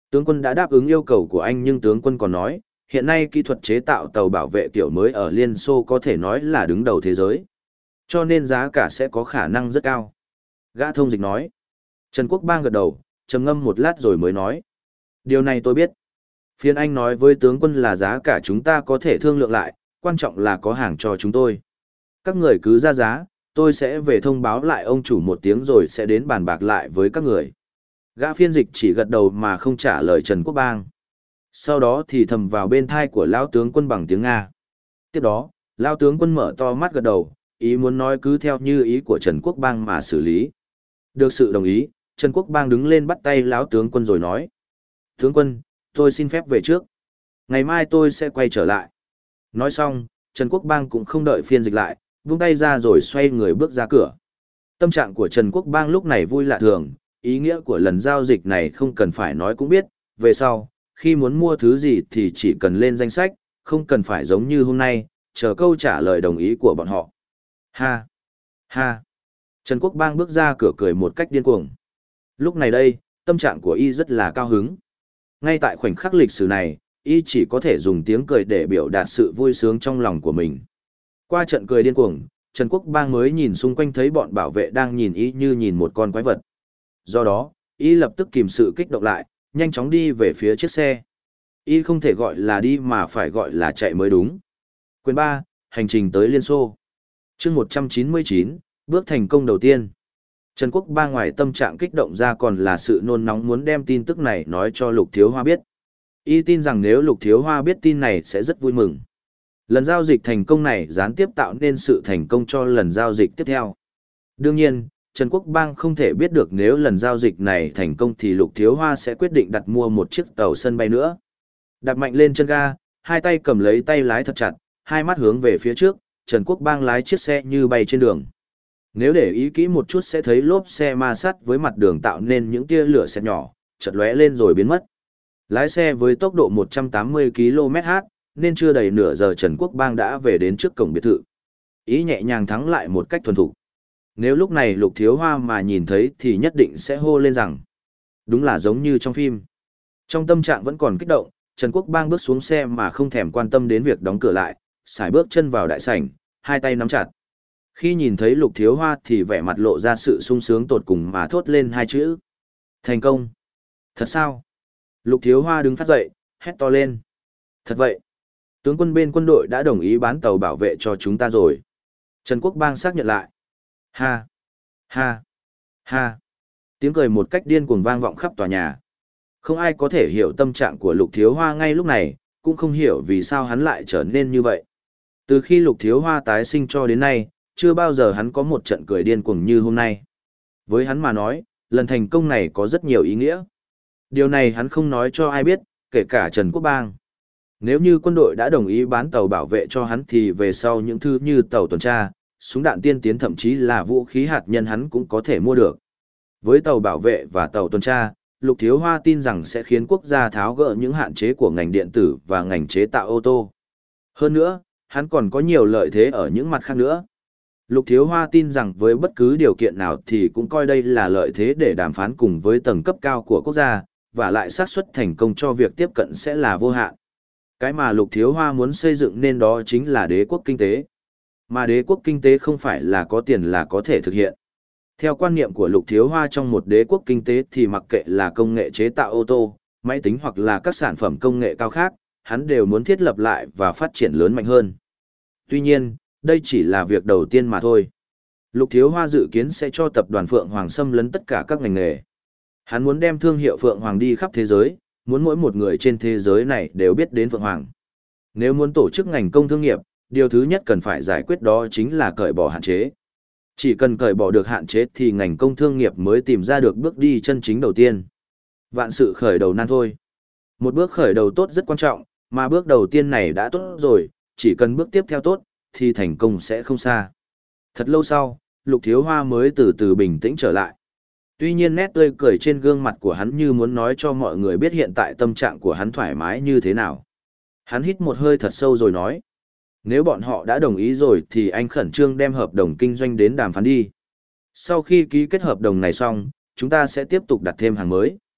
Tướng quân đã đáp ứng yêu cầu của anh nhưng tướng quân còn nói, hiện nay kỹ thuật chế tạo tàu bảo vệ kiểu mới ở Liên Xô có thể nói là đứng đầu thế giới. Cho nên giá cả sẽ có khả năng rất cao. Gã thông dịch nói. Trần Quốc Bang gật đầu, trầm ngâm một lát rồi mới nói. Điều này tôi biết. Phiên anh nói với tướng quân là giá cả chúng ta có thể thương lượng lại, quan trọng là có hàng cho chúng tôi. Các người cứ ra giá, tôi sẽ về thông báo lại ông chủ một tiếng rồi sẽ đến bàn bạc lại với các người. Gã phiên dịch chỉ gật đầu mà không trả lời Trần Quốc Bang. Sau đó thì thầm vào bên thai của lão tướng quân bằng tiếng Nga. Tiếp đó, lão tướng quân mở to mắt gật đầu, ý muốn nói cứ theo như ý của Trần Quốc Bang mà xử lý. Được sự đồng ý, Trần Quốc Bang đứng lên bắt tay lão tướng quân rồi nói. Tướng quân, tôi xin phép về trước. Ngày mai tôi sẽ quay trở lại. Nói xong, Trần Quốc Bang cũng không đợi phiên dịch lại, vung tay ra rồi xoay người bước ra cửa. Tâm trạng của Trần Quốc Bang lúc này vui lạ thường, ý nghĩa của lần giao dịch này không cần phải nói cũng biết, về sau, khi muốn mua thứ gì thì chỉ cần lên danh sách, không cần phải giống như hôm nay, chờ câu trả lời đồng ý của bọn họ. Ha! Ha! Trần Quốc Bang bước ra cửa cười một cách điên cuồng. Lúc này đây, tâm trạng của y rất là cao hứng. Ngay tại khoảnh khắc lịch sử này, y chỉ có thể dùng tiếng cười để biểu đạt sự vui sướng trong lòng của mình. Qua trận cười điên cuồng, Trần Quốc Bang mới nhìn xung quanh thấy bọn bảo vệ đang nhìn y như nhìn một con quái vật. Do đó, y lập tức kìm sự kích động lại, nhanh chóng đi về phía chiếc xe. Y không thể gọi là đi mà phải gọi là chạy mới đúng. Quyền ba, hành trình tới Liên Xô. Chương một trăm chín mươi chín, bước thành công đầu tiên. Trần Quốc Bang ngoài tâm trạng kích động ra còn là sự nôn nóng muốn đem tin tức này nói cho Lục Thiếu Hoa biết. Y tin rằng nếu Lục Thiếu Hoa biết tin này sẽ rất vui mừng. Lần giao dịch thành công này gián tiếp tạo nên sự thành công cho lần giao dịch tiếp theo. Đương nhiên, Trần Quốc Bang không thể biết được nếu lần giao dịch này thành công thì Lục Thiếu Hoa sẽ quyết định đặt mua một chiếc tàu sân bay nữa. Đạp mạnh lên chân ga, hai tay cầm lấy tay lái thật chặt, hai mắt hướng về phía trước, Trần Quốc Bang lái chiếc xe như bay trên đường. Nếu để ý kỹ một chút sẽ thấy lốp xe ma sát với mặt đường tạo nên những tia lửa xẹt nhỏ, chợt lóe lên rồi biến mất. Lái xe với tốc độ một trăm tám mươi ki lô mét trên giờ, nên chưa đầy nửa giờ Trần Quốc Bang đã về đến trước cổng biệt thự. Ý nhẹ nhàng thắng lại một cách thuần thục. Nếu lúc này Lục Thiếu Hoa mà nhìn thấy thì nhất định sẽ hô lên rằng đúng là giống như trong phim. Trong tâm trạng vẫn còn kích động, Trần Quốc Bang bước xuống xe mà không thèm quan tâm đến việc đóng cửa lại, sải bước chân vào đại sảnh, hai tay nắm chặt. Khi nhìn thấy Lục Thiếu Hoa thì vẻ mặt lộ ra sự sung sướng tột cùng mà thốt lên hai chữ. Thành công. Thật sao? Lục Thiếu Hoa đứng phát dậy, hét to lên. Thật vậy. Tướng quân bên quân đội đã đồng ý bán tàu bảo vệ cho chúng ta rồi. Trần Quốc Bang xác nhận lại. Ha! Ha! Ha! Tiếng cười một cách điên cuồng vang vọng khắp tòa nhà. Không ai có thể hiểu tâm trạng của Lục Thiếu Hoa ngay lúc này, cũng không hiểu vì sao hắn lại trở nên như vậy. Từ khi Lục Thiếu Hoa tái sinh cho đến nay, chưa bao giờ hắn có một trận cười điên cuồng như hôm nay. Với hắn mà nói, lần thành công này có rất nhiều ý nghĩa. Điều này hắn không nói cho ai biết, kể cả Trần Quốc Bang. Nếu như quân đội đã đồng ý bán tàu bảo vệ cho hắn thì về sau những thứ như tàu tuần tra, súng đạn tiên tiến thậm chí là vũ khí hạt nhân hắn cũng có thể mua được. Với tàu bảo vệ và tàu tuần tra, Lục Thiếu Hoa tin rằng sẽ khiến quốc gia tháo gỡ những hạn chế của ngành điện tử và ngành chế tạo ô tô. Hơn nữa, hắn còn có nhiều lợi thế ở những mặt khác nữa. Lục Thiếu Hoa tin rằng với bất cứ điều kiện nào thì cũng coi đây là lợi thế để đàm phán cùng với tầng cấp cao của quốc gia, và lại xác suất thành công cho việc tiếp cận sẽ là vô hạn. Cái mà Lục Thiếu Hoa muốn xây dựng nên đó chính là đế quốc kinh tế. Mà đế quốc kinh tế không phải là có tiền là có thể thực hiện. Theo quan niệm của Lục Thiếu Hoa trong một đế quốc kinh tế thì mặc kệ là công nghệ chế tạo ô tô, máy tính hoặc là các sản phẩm công nghệ cao khác, hắn đều muốn thiết lập lại và phát triển lớn mạnh hơn. Tuy nhiên, đây chỉ là việc đầu tiên mà thôi. Lục Thiếu Hoa dự kiến sẽ cho tập đoàn Phượng Hoàng xâm lấn tất cả các ngành nghề. Hắn muốn đem thương hiệu Phượng Hoàng đi khắp thế giới, muốn mỗi một người trên thế giới này đều biết đến Phượng Hoàng. Nếu muốn tổ chức ngành công thương nghiệp, điều thứ nhất cần phải giải quyết đó chính là cởi bỏ hạn chế. Chỉ cần cởi bỏ được hạn chế thì ngành công thương nghiệp mới tìm ra được bước đi chân chính đầu tiên. Vạn sự khởi đầu nan thôi. Một bước khởi đầu tốt rất quan trọng, mà bước đầu tiên này đã tốt rồi, chỉ cần bước tiếp theo tốt, thì thành công sẽ không xa. Thật lâu sau, Lục Thiếu Hoa mới từ từ bình tĩnh trở lại. Tuy nhiên nét tươi cười trên gương mặt của hắn như muốn nói cho mọi người biết hiện tại tâm trạng của hắn thoải mái như thế nào. Hắn hít một hơi thật sâu rồi nói. Nếu bọn họ đã đồng ý rồi thì anh khẩn trương đem hợp đồng kinh doanh đến đàm phán đi. Sau khi ký kết hợp đồng này xong, chúng ta sẽ tiếp tục đặt thêm hàng mới.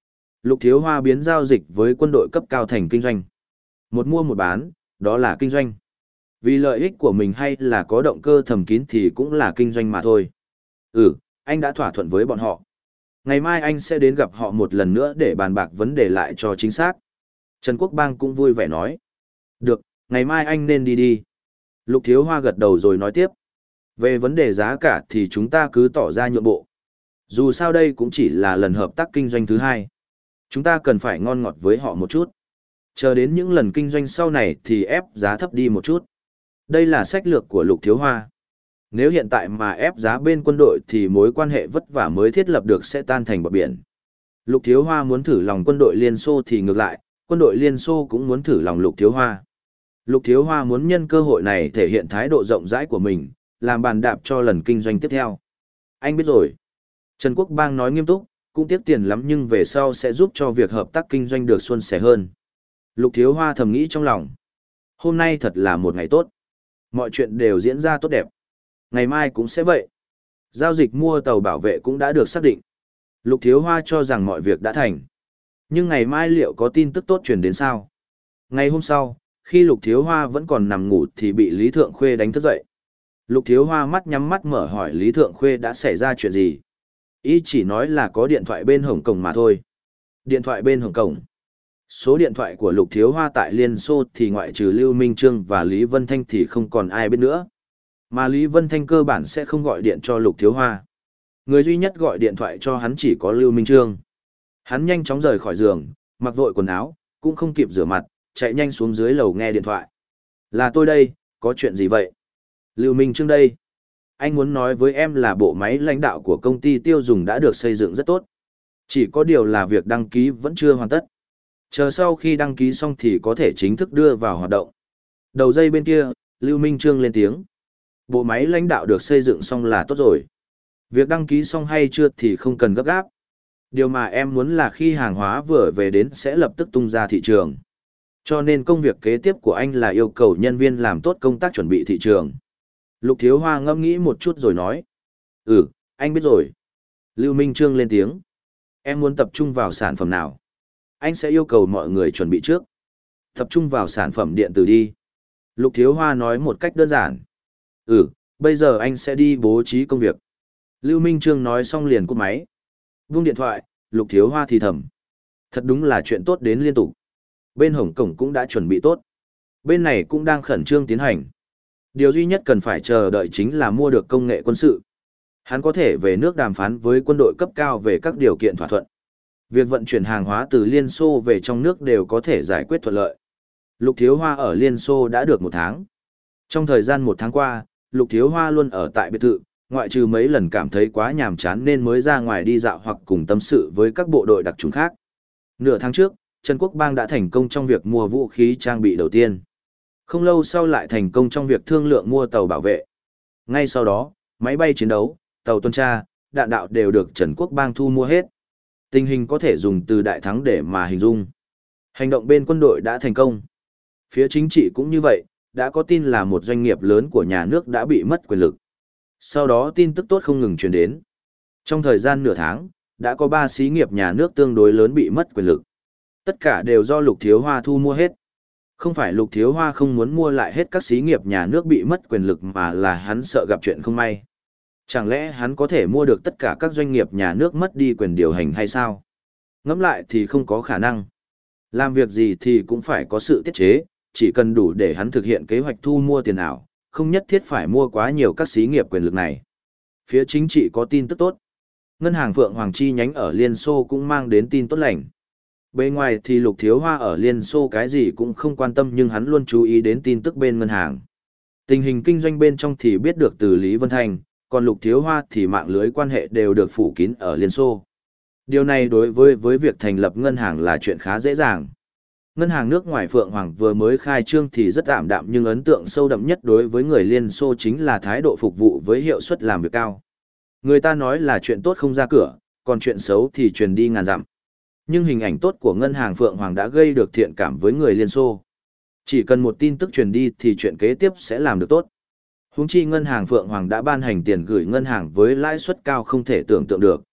Lục Thiếu Hoa biến giao dịch với quân đội cấp cao thành kinh doanh. Một mua một bán, đó là kinh doanh. Vì lợi ích của mình hay là có động cơ thầm kín thì cũng là kinh doanh mà thôi. Ừ, anh đã thỏa thuận với bọn họ. Ngày mai anh sẽ đến gặp họ một lần nữa để bàn bạc vấn đề lại cho chính xác. Trần Quốc Bang cũng vui vẻ nói. Được, ngày mai anh nên đi đi. Lục Thiếu Hoa gật đầu rồi nói tiếp. Về vấn đề giá cả thì chúng ta cứ tỏ ra nhượng bộ. Dù sao đây cũng chỉ là lần hợp tác kinh doanh thứ hai. Chúng ta cần phải ngon ngọt với họ một chút. Chờ đến những lần kinh doanh sau này thì ép giá thấp đi một chút. Đây là sách lược của Lục Thiếu Hoa. Nếu hiện tại mà ép giá bên quân đội thì mối quan hệ vất vả mới thiết lập được sẽ tan thành bọt biển. Lục Thiếu Hoa muốn thử lòng quân đội Liên Xô thì ngược lại, quân đội Liên Xô cũng muốn thử lòng Lục Thiếu Hoa. Lục Thiếu Hoa muốn nhân cơ hội này thể hiện thái độ rộng rãi của mình, làm bàn đạp cho lần kinh doanh tiếp theo. Anh biết rồi. Trần Quốc Bang nói nghiêm túc, cũng tiếc tiền lắm nhưng về sau sẽ giúp cho việc hợp tác kinh doanh được suôn sẻ hơn. Lục Thiếu Hoa thầm nghĩ trong lòng. Hôm nay thật là một ngày tốt. Mọi chuyện đều diễn ra tốt đẹp. Ngày mai cũng sẽ vậy. Giao dịch mua tàu bảo vệ cũng đã được xác định. Lục Thiếu Hoa cho rằng mọi việc đã thành. Nhưng ngày mai liệu có tin tức tốt truyền đến sao? Ngày hôm sau, khi Lục Thiếu Hoa vẫn còn nằm ngủ thì bị Lý Thượng Khuê đánh thức dậy. Lục Thiếu Hoa mắt nhắm mắt mở hỏi Lý Thượng Khuê đã xảy ra chuyện gì. Ý chỉ nói là có điện thoại bên Hồng Kông mà thôi. Điện thoại bên Hồng Kông. Số điện thoại của Lục Thiếu Hoa tại Liên Xô thì ngoại trừ Lưu Minh Trương và Lý Vân Thanh thì không còn ai biết nữa. Mà Lý Vân Thanh cơ bản sẽ không gọi điện cho Lục Thiếu Hoa. Người duy nhất gọi điện thoại cho hắn chỉ có Lưu Minh Trương. Hắn nhanh chóng rời khỏi giường, mặc vội quần áo, cũng không kịp rửa mặt, chạy nhanh xuống dưới lầu nghe điện thoại. Là tôi đây, có chuyện gì vậy? Lưu Minh Trương đây. Anh muốn nói với em là bộ máy lãnh đạo của công ty tiêu dùng đã được xây dựng rất tốt. Chỉ có điều là việc đăng ký vẫn chưa hoàn tất. Chờ sau khi đăng ký xong thì có thể chính thức đưa vào hoạt động. Đầu dây bên kia, Lưu Minh Trương lên tiếng. Bộ máy lãnh đạo được xây dựng xong là tốt rồi. Việc đăng ký xong hay chưa thì không cần gấp gáp. Điều mà em muốn là khi hàng hóa vừa về đến sẽ lập tức tung ra thị trường. Cho nên công việc kế tiếp của anh là yêu cầu nhân viên làm tốt công tác chuẩn bị thị trường. Lục Thiếu Hoa ngẫm nghĩ một chút rồi nói. Ừ, anh biết rồi. Lưu Minh Trương lên tiếng. Em muốn tập trung vào sản phẩm nào? Anh sẽ yêu cầu mọi người chuẩn bị trước. Tập trung vào sản phẩm điện tử đi. Lục Thiếu Hoa nói một cách đơn giản. Ừ, bây giờ anh sẽ đi bố trí công việc. Lưu Minh Trương nói xong liền cúp máy. Buông điện thoại, Lục Thiếu Hoa thì thầm. Thật đúng là chuyện tốt đến liên tục. Bên Hồng Kông cũng đã chuẩn bị tốt. Bên này cũng đang khẩn trương tiến hành. Điều duy nhất cần phải chờ đợi chính là mua được công nghệ quân sự. Hắn có thể về nước đàm phán với quân đội cấp cao về các điều kiện thỏa thuận. Việc vận chuyển hàng hóa từ Liên Xô về trong nước đều có thể giải quyết thuận lợi. Lục Thiếu Hoa ở Liên Xô đã được một tháng. Trong thời gian một tháng qua, Lục Thiếu Hoa luôn ở tại biệt thự, ngoại trừ mấy lần cảm thấy quá nhàm chán nên mới ra ngoài đi dạo hoặc cùng tâm sự với các bộ đội đặc chủng khác. Nửa tháng trước, Trần Quốc Bang đã thành công trong việc mua vũ khí trang bị đầu tiên. Không lâu sau lại thành công trong việc thương lượng mua tàu bảo vệ. Ngay sau đó, máy bay chiến đấu, tàu tuần tra, đạn đạo đều được Trần Quốc Bang thu mua hết. Tình hình có thể dùng từ đại thắng để mà hình dung. Hành động bên quân đội đã thành công. Phía chính trị cũng như vậy, đã có tin là một doanh nghiệp lớn của nhà nước đã bị mất quyền lực. Sau đó tin tức tốt không ngừng truyền đến. Trong thời gian nửa tháng, đã có ba xí nghiệp nhà nước tương đối lớn bị mất quyền lực. Tất cả đều do Lục Thiếu Hoa thu mua hết. Không phải Lục Thiếu Hoa không muốn mua lại hết các xí nghiệp nhà nước bị mất quyền lực mà là hắn sợ gặp chuyện không may. Chẳng lẽ hắn có thể mua được tất cả các doanh nghiệp nhà nước mất đi quyền điều hành hay sao? Ngẫm lại thì không có khả năng. Làm việc gì thì cũng phải có sự tiết chế, chỉ cần đủ để hắn thực hiện kế hoạch thu mua tiền ảo, không nhất thiết phải mua quá nhiều các xí nghiệp quyền lực này. Phía chính trị có tin tức tốt. Ngân hàng Phượng Hoàng chi nhánh ở Liên Xô cũng mang đến tin tốt lành. Bên ngoài thì Lục Thiếu Hoa ở Liên Xô cái gì cũng không quan tâm nhưng hắn luôn chú ý đến tin tức bên ngân hàng. Tình hình kinh doanh bên trong thì biết được từ Lý Vân Thanh, còn Lục Thiếu Hoa thì mạng lưới quan hệ đều được phủ kín ở Liên Xô. Điều này đối với với việc thành lập ngân hàng là chuyện khá dễ dàng. Ngân hàng nước ngoài Phượng Hoàng vừa mới khai trương thì rất tạm đạm nhưng ấn tượng sâu đậm nhất đối với người Liên Xô chính là thái độ phục vụ với hiệu suất làm việc cao. Người ta nói là chuyện tốt không ra cửa, còn chuyện xấu thì truyền đi ngàn dặm. Nhưng hình ảnh tốt của ngân hàng Phượng Hoàng đã gây được thiện cảm với người Liên Xô. Chỉ cần một tin tức truyền đi thì chuyện kế tiếp sẽ làm được tốt. Huống chi ngân hàng Phượng Hoàng đã ban hành tiền gửi ngân hàng với lãi suất cao không thể tưởng tượng được.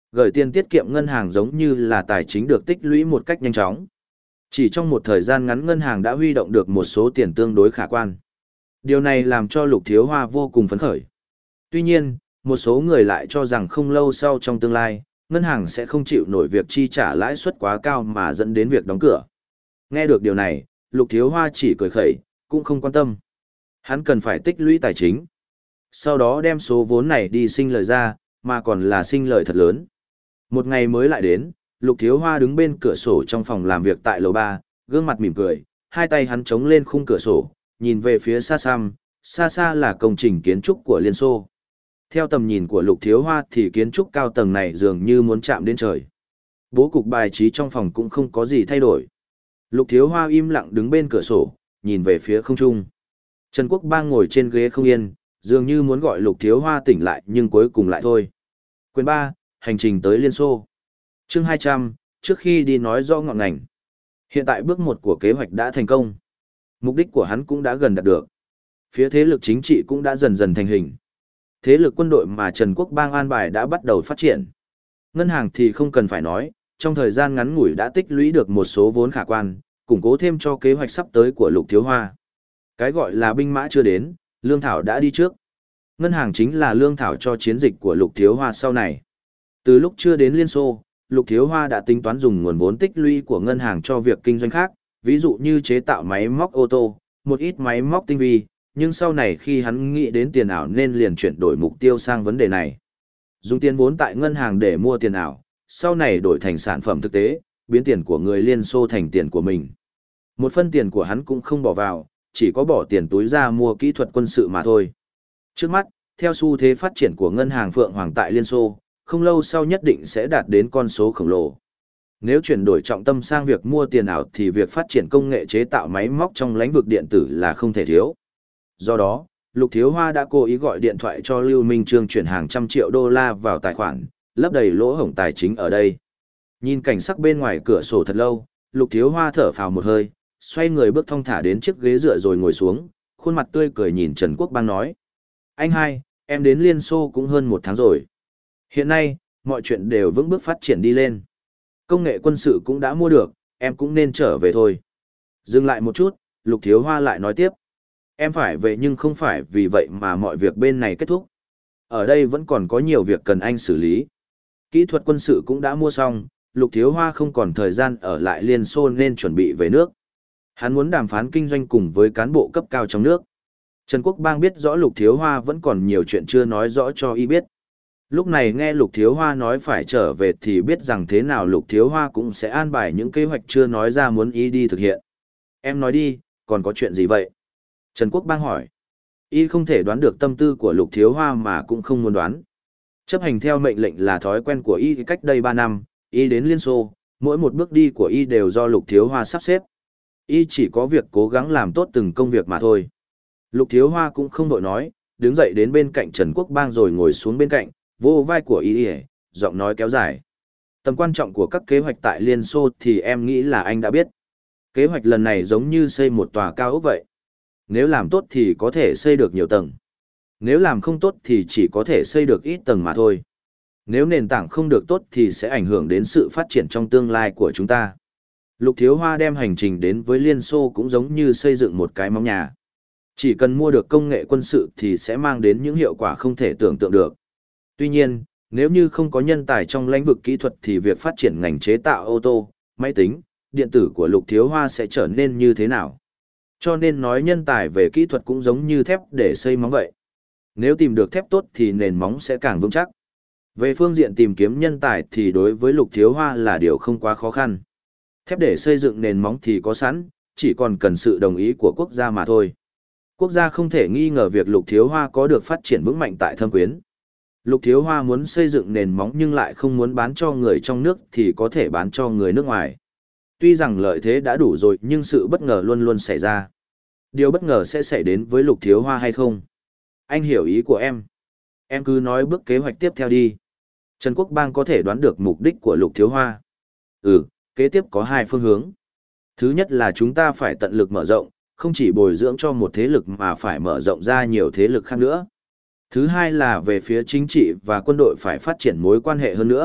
Gửi tiền tiết kiệm ngân hàng giống như là tài chính được tích lũy một cách nhanh chóng. Chỉ trong một thời gian ngắn ngân hàng đã huy động được một số tiền tương đối khả quan. Điều này làm cho Lục Thiếu Hoa vô cùng phấn khởi. Tuy nhiên, một số người lại cho rằng không lâu sau trong tương lai, ngân hàng sẽ không chịu nổi việc chi trả lãi suất quá cao mà dẫn đến việc đóng cửa. Nghe được điều này, Lục Thiếu Hoa chỉ cười khẩy, cũng không quan tâm. Hắn cần phải tích lũy tài chính. Sau đó đem số vốn này đi sinh lời ra, mà còn là sinh lời thật lớn. Một ngày mới lại đến, Lục Thiếu Hoa đứng bên cửa sổ trong phòng làm việc tại lầu ba, gương mặt mỉm cười, hai tay hắn chống lên khung cửa sổ, nhìn về phía xa xăm, xa xa là công trình kiến trúc của Liên Xô. Theo tầm nhìn của Lục Thiếu Hoa thì kiến trúc cao tầng này dường như muốn chạm đến trời. Bố cục bài trí trong phòng cũng không có gì thay đổi. Lục Thiếu Hoa im lặng đứng bên cửa sổ, nhìn về phía không trung. Trần Quốc Bang ngồi trên ghế không yên, dường như muốn gọi Lục Thiếu Hoa tỉnh lại nhưng cuối cùng lại thôi. Quyền ba, hành trình tới Liên Xô. Chương hai trăm, trước khi đi nói rõ ngọn ngành. Hiện tại bước một của kế hoạch đã thành công. Mục đích của hắn cũng đã gần đạt được. Phía thế lực chính trị cũng đã dần dần thành hình. Thế lực quân đội mà Trần Quốc Bang an bài đã bắt đầu phát triển. Ngân hàng thì không cần phải nói, trong thời gian ngắn ngủi đã tích lũy được một số vốn khả quan, củng cố thêm cho kế hoạch sắp tới của Lục Thiếu Hoa. Cái gọi là binh mã chưa đến, lương thảo đã đi trước. Ngân hàng chính là lương thảo cho chiến dịch của Lục Thiếu Hoa sau này. Từ lúc chưa đến Liên Xô, Lục Thiếu Hoa đã tính toán dùng nguồn vốn tích lũy của ngân hàng cho việc kinh doanh khác, ví dụ như chế tạo máy móc ô tô, một ít máy móc tinh vi, nhưng sau này khi hắn nghĩ đến tiền ảo nên liền chuyển đổi mục tiêu sang vấn đề này. Dùng tiền vốn tại ngân hàng để mua tiền ảo, sau này đổi thành sản phẩm thực tế, biến tiền của người Liên Xô thành tiền của mình. Một phân tiền của hắn cũng không bỏ vào, chỉ có bỏ tiền túi ra mua kỹ thuật quân sự mà thôi. Trước mắt, theo xu thế phát triển của ngân hàng Phượng Hoàng tại Liên Xô, không lâu sau nhất định sẽ đạt đến con số khổng lồ. Nếu chuyển đổi trọng tâm sang việc mua tiền ảo thì việc phát triển công nghệ chế tạo máy móc trong lĩnh vực điện tử là không thể thiếu. Do đó, Lục Thiếu Hoa đã cố ý gọi điện thoại cho Lưu Minh Trương chuyển hàng trăm triệu đô la vào tài khoản, lấp đầy lỗ hổng tài chính ở đây. Nhìn cảnh sắc bên ngoài cửa sổ thật lâu, Lục Thiếu Hoa thở phào một hơi, xoay người bước thong thả đến chiếc ghế dựa rồi ngồi xuống, khuôn mặt tươi cười nhìn Trần Quốc Bang nói. Anh hai, em đến Liên Xô cũng hơn một tháng rồi. Hiện nay, mọi chuyện đều vững bước phát triển đi lên. Công nghệ quân sự cũng đã mua được, em cũng nên trở về thôi. Dừng lại một chút, Lục Thiếu Hoa lại nói tiếp. Em phải về nhưng không phải vì vậy mà mọi việc bên này kết thúc. Ở đây vẫn còn có nhiều việc cần anh xử lý. Kỹ thuật quân sự cũng đã mua xong, Lục Thiếu Hoa không còn thời gian ở lại Liên Xô nên chuẩn bị về nước. Hắn muốn đàm phán kinh doanh cùng với cán bộ cấp cao trong nước. Trần Quốc Bang biết rõ Lục Thiếu Hoa vẫn còn nhiều chuyện chưa nói rõ cho y biết. Lúc này nghe Lục Thiếu Hoa nói phải trở về thì biết rằng thế nào Lục Thiếu Hoa cũng sẽ an bài những kế hoạch chưa nói ra muốn y đi thực hiện. Em nói đi, còn có chuyện gì vậy? Trần Quốc Bang hỏi. Y không thể đoán được tâm tư của Lục Thiếu Hoa mà cũng không muốn đoán. Chấp hành theo mệnh lệnh là thói quen của Y cách đây ba năm, Y đến Liên Xô, mỗi một bước đi của Y đều do Lục Thiếu Hoa sắp xếp. Y chỉ có việc cố gắng làm tốt từng công việc mà thôi. Lục Thiếu Hoa cũng không vội nói, đứng dậy đến bên cạnh Trần Quốc Bang rồi ngồi xuống bên cạnh, vô vai của Y, giọng nói kéo dài. Tầm quan trọng của các kế hoạch tại Liên Xô thì em nghĩ là anh đã biết. Kế hoạch lần này giống như xây một tòa cao ốc vậy. Nếu làm tốt thì có thể xây được nhiều tầng. Nếu làm không tốt thì chỉ có thể xây được ít tầng mà thôi. Nếu nền tảng không được tốt thì sẽ ảnh hưởng đến sự phát triển trong tương lai của chúng ta. Lục Thiếu Hoa đem hành trình đến với Liên Xô cũng giống như xây dựng một cái móng nhà. Chỉ cần mua được công nghệ quân sự thì sẽ mang đến những hiệu quả không thể tưởng tượng được. Tuy nhiên, nếu như không có nhân tài trong lĩnh vực kỹ thuật thì việc phát triển ngành chế tạo ô tô, máy tính, điện tử của Lục Thiếu Hoa sẽ trở nên như thế nào? Cho nên nói nhân tài về kỹ thuật cũng giống như thép để xây móng vậy. Nếu tìm được thép tốt thì nền móng sẽ càng vững chắc. Về phương diện tìm kiếm nhân tài thì đối với Lục Thiếu Hoa là điều không quá khó khăn. Thép để xây dựng nền móng thì có sẵn, chỉ còn cần sự đồng ý của quốc gia mà thôi. Quốc gia không thể nghi ngờ việc Lục Thiếu Hoa có được phát triển vững mạnh tại Thâm Quyến. Lục Thiếu Hoa muốn xây dựng nền móng nhưng lại không muốn bán cho người trong nước thì có thể bán cho người nước ngoài. Tuy rằng lợi thế đã đủ rồi nhưng sự bất ngờ luôn luôn xảy ra. Điều bất ngờ sẽ xảy đến với Lục Thiếu Hoa hay không? Anh hiểu ý của em. Em cứ nói bước kế hoạch tiếp theo đi. Trần Quốc Bang có thể đoán được mục đích của Lục Thiếu Hoa. Ừ, kế tiếp có hai phương hướng. Thứ nhất là chúng ta phải tận lực mở rộng, không chỉ bồi dưỡng cho một thế lực mà phải mở rộng ra nhiều thế lực khác nữa. Thứ hai là về phía chính trị và quân đội phải phát triển mối quan hệ hơn nữa,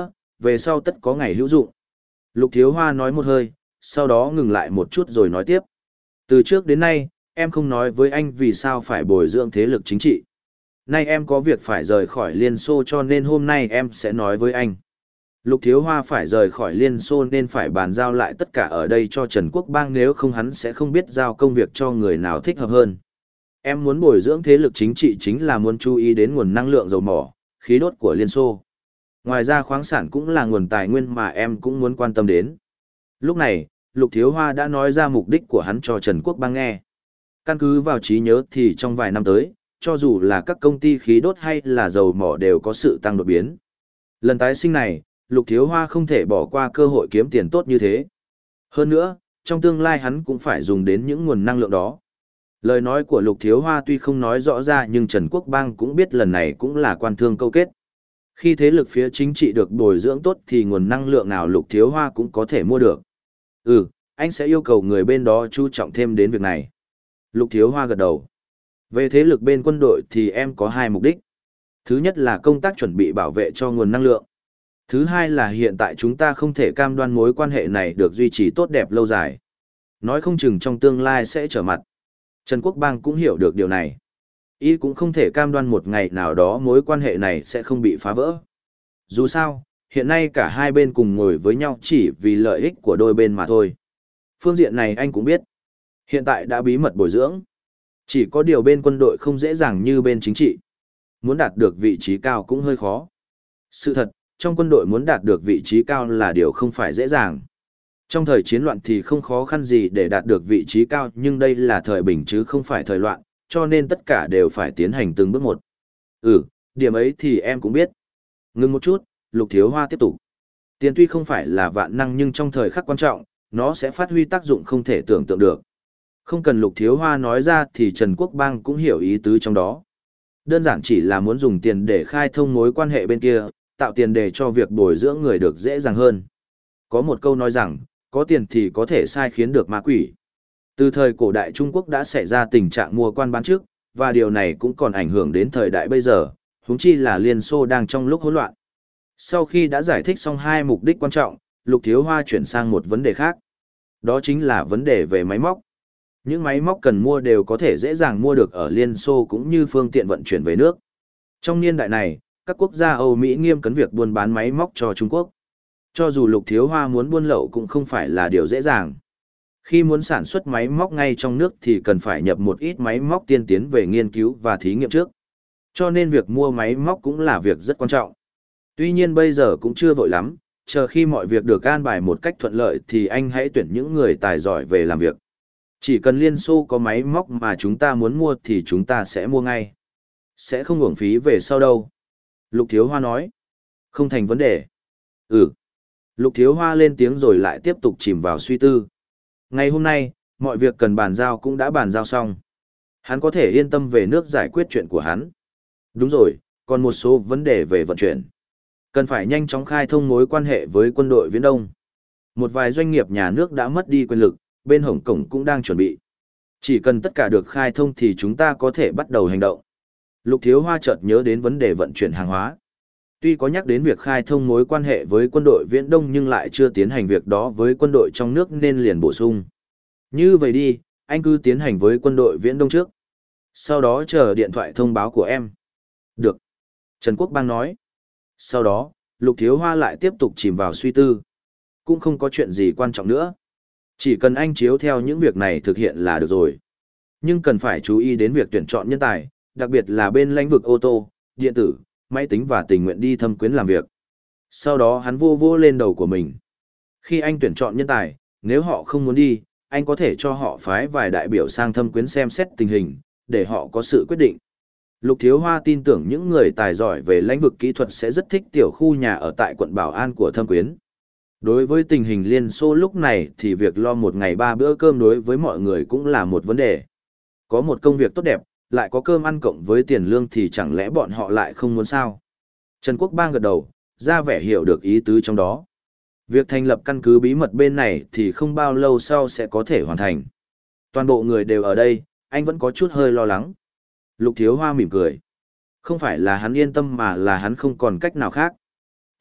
về sau tất có ngày hữu dụng. Lục Thiếu Hoa nói một hơi, sau đó ngừng lại một chút rồi nói tiếp. Từ trước đến nay, em không nói với anh vì sao phải bồi dưỡng thế lực chính trị. Nay em có việc phải rời khỏi Liên Xô cho nên hôm nay em sẽ nói với anh. Lục Thiếu Hoa phải rời khỏi Liên Xô nên phải bàn giao lại tất cả ở đây cho Trần Quốc Bang, nếu không hắn sẽ không biết giao công việc cho người nào thích hợp hơn. Em muốn bồi dưỡng thế lực chính trị chính là muốn chú ý đến nguồn năng lượng dầu mỏ, khí đốt của Liên Xô. Ngoài ra khoáng sản cũng là nguồn tài nguyên mà em cũng muốn quan tâm đến. Lúc này, Lục Thiếu Hoa đã nói ra mục đích của hắn cho Trần Quốc Bang nghe. Căn cứ vào trí nhớ thì trong vài năm tới, cho dù là các công ty khí đốt hay là dầu mỏ đều có sự tăng đột biến. Lần tái sinh này, Lục Thiếu Hoa không thể bỏ qua cơ hội kiếm tiền tốt như thế. Hơn nữa, trong tương lai hắn cũng phải dùng đến những nguồn năng lượng đó. Lời nói của Lục Thiếu Hoa tuy không nói rõ ra nhưng Trần Quốc Bang cũng biết lần này cũng là quan thương câu kết. Khi thế lực phía chính trị được bồi dưỡng tốt thì nguồn năng lượng nào Lục Thiếu Hoa cũng có thể mua được. Ừ, anh sẽ yêu cầu người bên đó chú trọng thêm đến việc này. Lục Thiếu Hoa gật đầu. Về thế lực bên quân đội thì em có hai mục đích. Thứ nhất là công tác chuẩn bị bảo vệ cho nguồn năng lượng. Thứ hai là hiện tại chúng ta không thể cam đoan mối quan hệ này được duy trì tốt đẹp lâu dài. Nói không chừng trong tương lai sẽ trở mặt. Trần Quốc Bang cũng hiểu được điều này. Y cũng không thể cam đoan một ngày nào đó mối quan hệ này sẽ không bị phá vỡ. Dù sao, hiện nay cả hai bên cùng ngồi với nhau chỉ vì lợi ích của đôi bên mà thôi. Phương diện này anh cũng biết. Hiện tại đã bí mật bồi dưỡng. Chỉ có điều bên quân đội không dễ dàng như bên chính trị. Muốn đạt được vị trí cao cũng hơi khó. Sự thật, trong quân đội muốn đạt được vị trí cao là điều không phải dễ dàng. Trong thời chiến loạn thì không khó khăn gì để đạt được vị trí cao, nhưng đây là thời bình chứ không phải thời loạn, cho nên tất cả đều phải tiến hành từng bước một. Ừ, điểm ấy thì em cũng biết. Ngừng một chút, Lục Thiếu Hoa tiếp tục. Tiền tuy không phải là vạn năng nhưng trong thời khắc quan trọng, nó sẽ phát huy tác dụng không thể tưởng tượng được. Không cần Lục Thiếu Hoa nói ra thì Trần Quốc Bang cũng hiểu ý tứ trong đó. Đơn giản chỉ là muốn dùng tiền để khai thông mối quan hệ bên kia, tạo tiền đề cho việc bồi dưỡng người được dễ dàng hơn. Có một câu nói rằng, có tiền thì có thể sai khiến được ma quỷ. Từ thời cổ đại Trung Quốc đã xảy ra tình trạng mua quan bán chức, và điều này cũng còn ảnh hưởng đến thời đại bây giờ, huống chi là Liên Xô đang trong lúc hỗn loạn. Sau khi đã giải thích xong hai mục đích quan trọng, Lục Thiếu Hoa chuyển sang một vấn đề khác. Đó chính là vấn đề về máy móc. Những máy móc cần mua đều có thể dễ dàng mua được ở Liên Xô cũng như phương tiện vận chuyển về nước. Trong niên đại này, các quốc gia Âu Mỹ nghiêm cấm việc buôn bán máy móc cho Trung Quốc. Cho dù Lục Thiếu Hoa muốn buôn lậu cũng không phải là điều dễ dàng. Khi muốn sản xuất máy móc ngay trong nước thì cần phải nhập một ít máy móc tiên tiến về nghiên cứu và thí nghiệm trước. Cho nên việc mua máy móc cũng là việc rất quan trọng. Tuy nhiên bây giờ cũng chưa vội lắm, chờ khi mọi việc được an bài một cách thuận lợi thì anh hãy tuyển những người tài giỏi về làm việc. Chỉ cần Liên Xô có máy móc mà chúng ta muốn mua thì chúng ta sẽ mua ngay. Sẽ không uổng phí về sau đâu. Lục Thiếu Hoa nói. Không thành vấn đề. Ừ. Lục Thiếu Hoa lên tiếng rồi lại tiếp tục chìm vào suy tư. Ngày hôm nay, mọi việc cần bàn giao cũng đã bàn giao xong. Hắn có thể yên tâm về nước giải quyết chuyện của hắn. Đúng rồi, còn một số vấn đề về vận chuyển. Cần phải nhanh chóng khai thông mối quan hệ với quân đội Viễn Đông. Một vài doanh nghiệp nhà nước đã mất đi quyền lực, bên Hồng Kông cũng đang chuẩn bị. Chỉ cần tất cả được khai thông thì chúng ta có thể bắt đầu hành động. Lục Thiếu Hoa chợt nhớ đến vấn đề vận chuyển hàng hóa. Tuy có nhắc đến việc khai thông mối quan hệ với quân đội Viễn Đông nhưng lại chưa tiến hành việc đó với quân đội trong nước nên liền bổ sung. Như vậy đi, anh cứ tiến hành với quân đội Viễn Đông trước. Sau đó chờ điện thoại thông báo của em. Được. Trần Quốc Bang nói. Sau đó, Lục Thiếu Hoa lại tiếp tục chìm vào suy tư. Cũng không có chuyện gì quan trọng nữa. Chỉ cần anh chiếu theo những việc này thực hiện là được rồi. Nhưng cần phải chú ý đến việc tuyển chọn nhân tài, đặc biệt là bên lĩnh vực ô tô, điện tử, máy tính và tình nguyện đi thâm quyến làm việc. Sau đó hắn vô vô lên đầu của mình. Khi anh tuyển chọn nhân tài, nếu họ không muốn đi, anh có thể cho họ phái vài đại biểu sang thâm quyến xem xét tình hình, để họ có sự quyết định. Lục Thiếu Hoa tin tưởng những người tài giỏi về lĩnh vực kỹ thuật sẽ rất thích tiểu khu nhà ở tại quận Bảo An của thâm quyến. Đối với tình hình Liên Xô lúc này thì việc lo một ngày ba bữa cơm đối với mọi người cũng là một vấn đề. Có một công việc tốt đẹp, lại có cơm ăn cộng với tiền lương thì chẳng lẽ bọn họ lại không muốn sao? Trần Quốc Bang gật đầu, ra vẻ hiểu được ý tứ trong đó. Việc thành lập căn cứ bí mật bên này thì không bao lâu sau sẽ có thể hoàn thành. Toàn bộ người đều ở đây, anh vẫn có chút hơi lo lắng. Lục Thiếu Hoa mỉm cười. Không phải là hắn yên tâm mà là hắn không còn cách nào khác.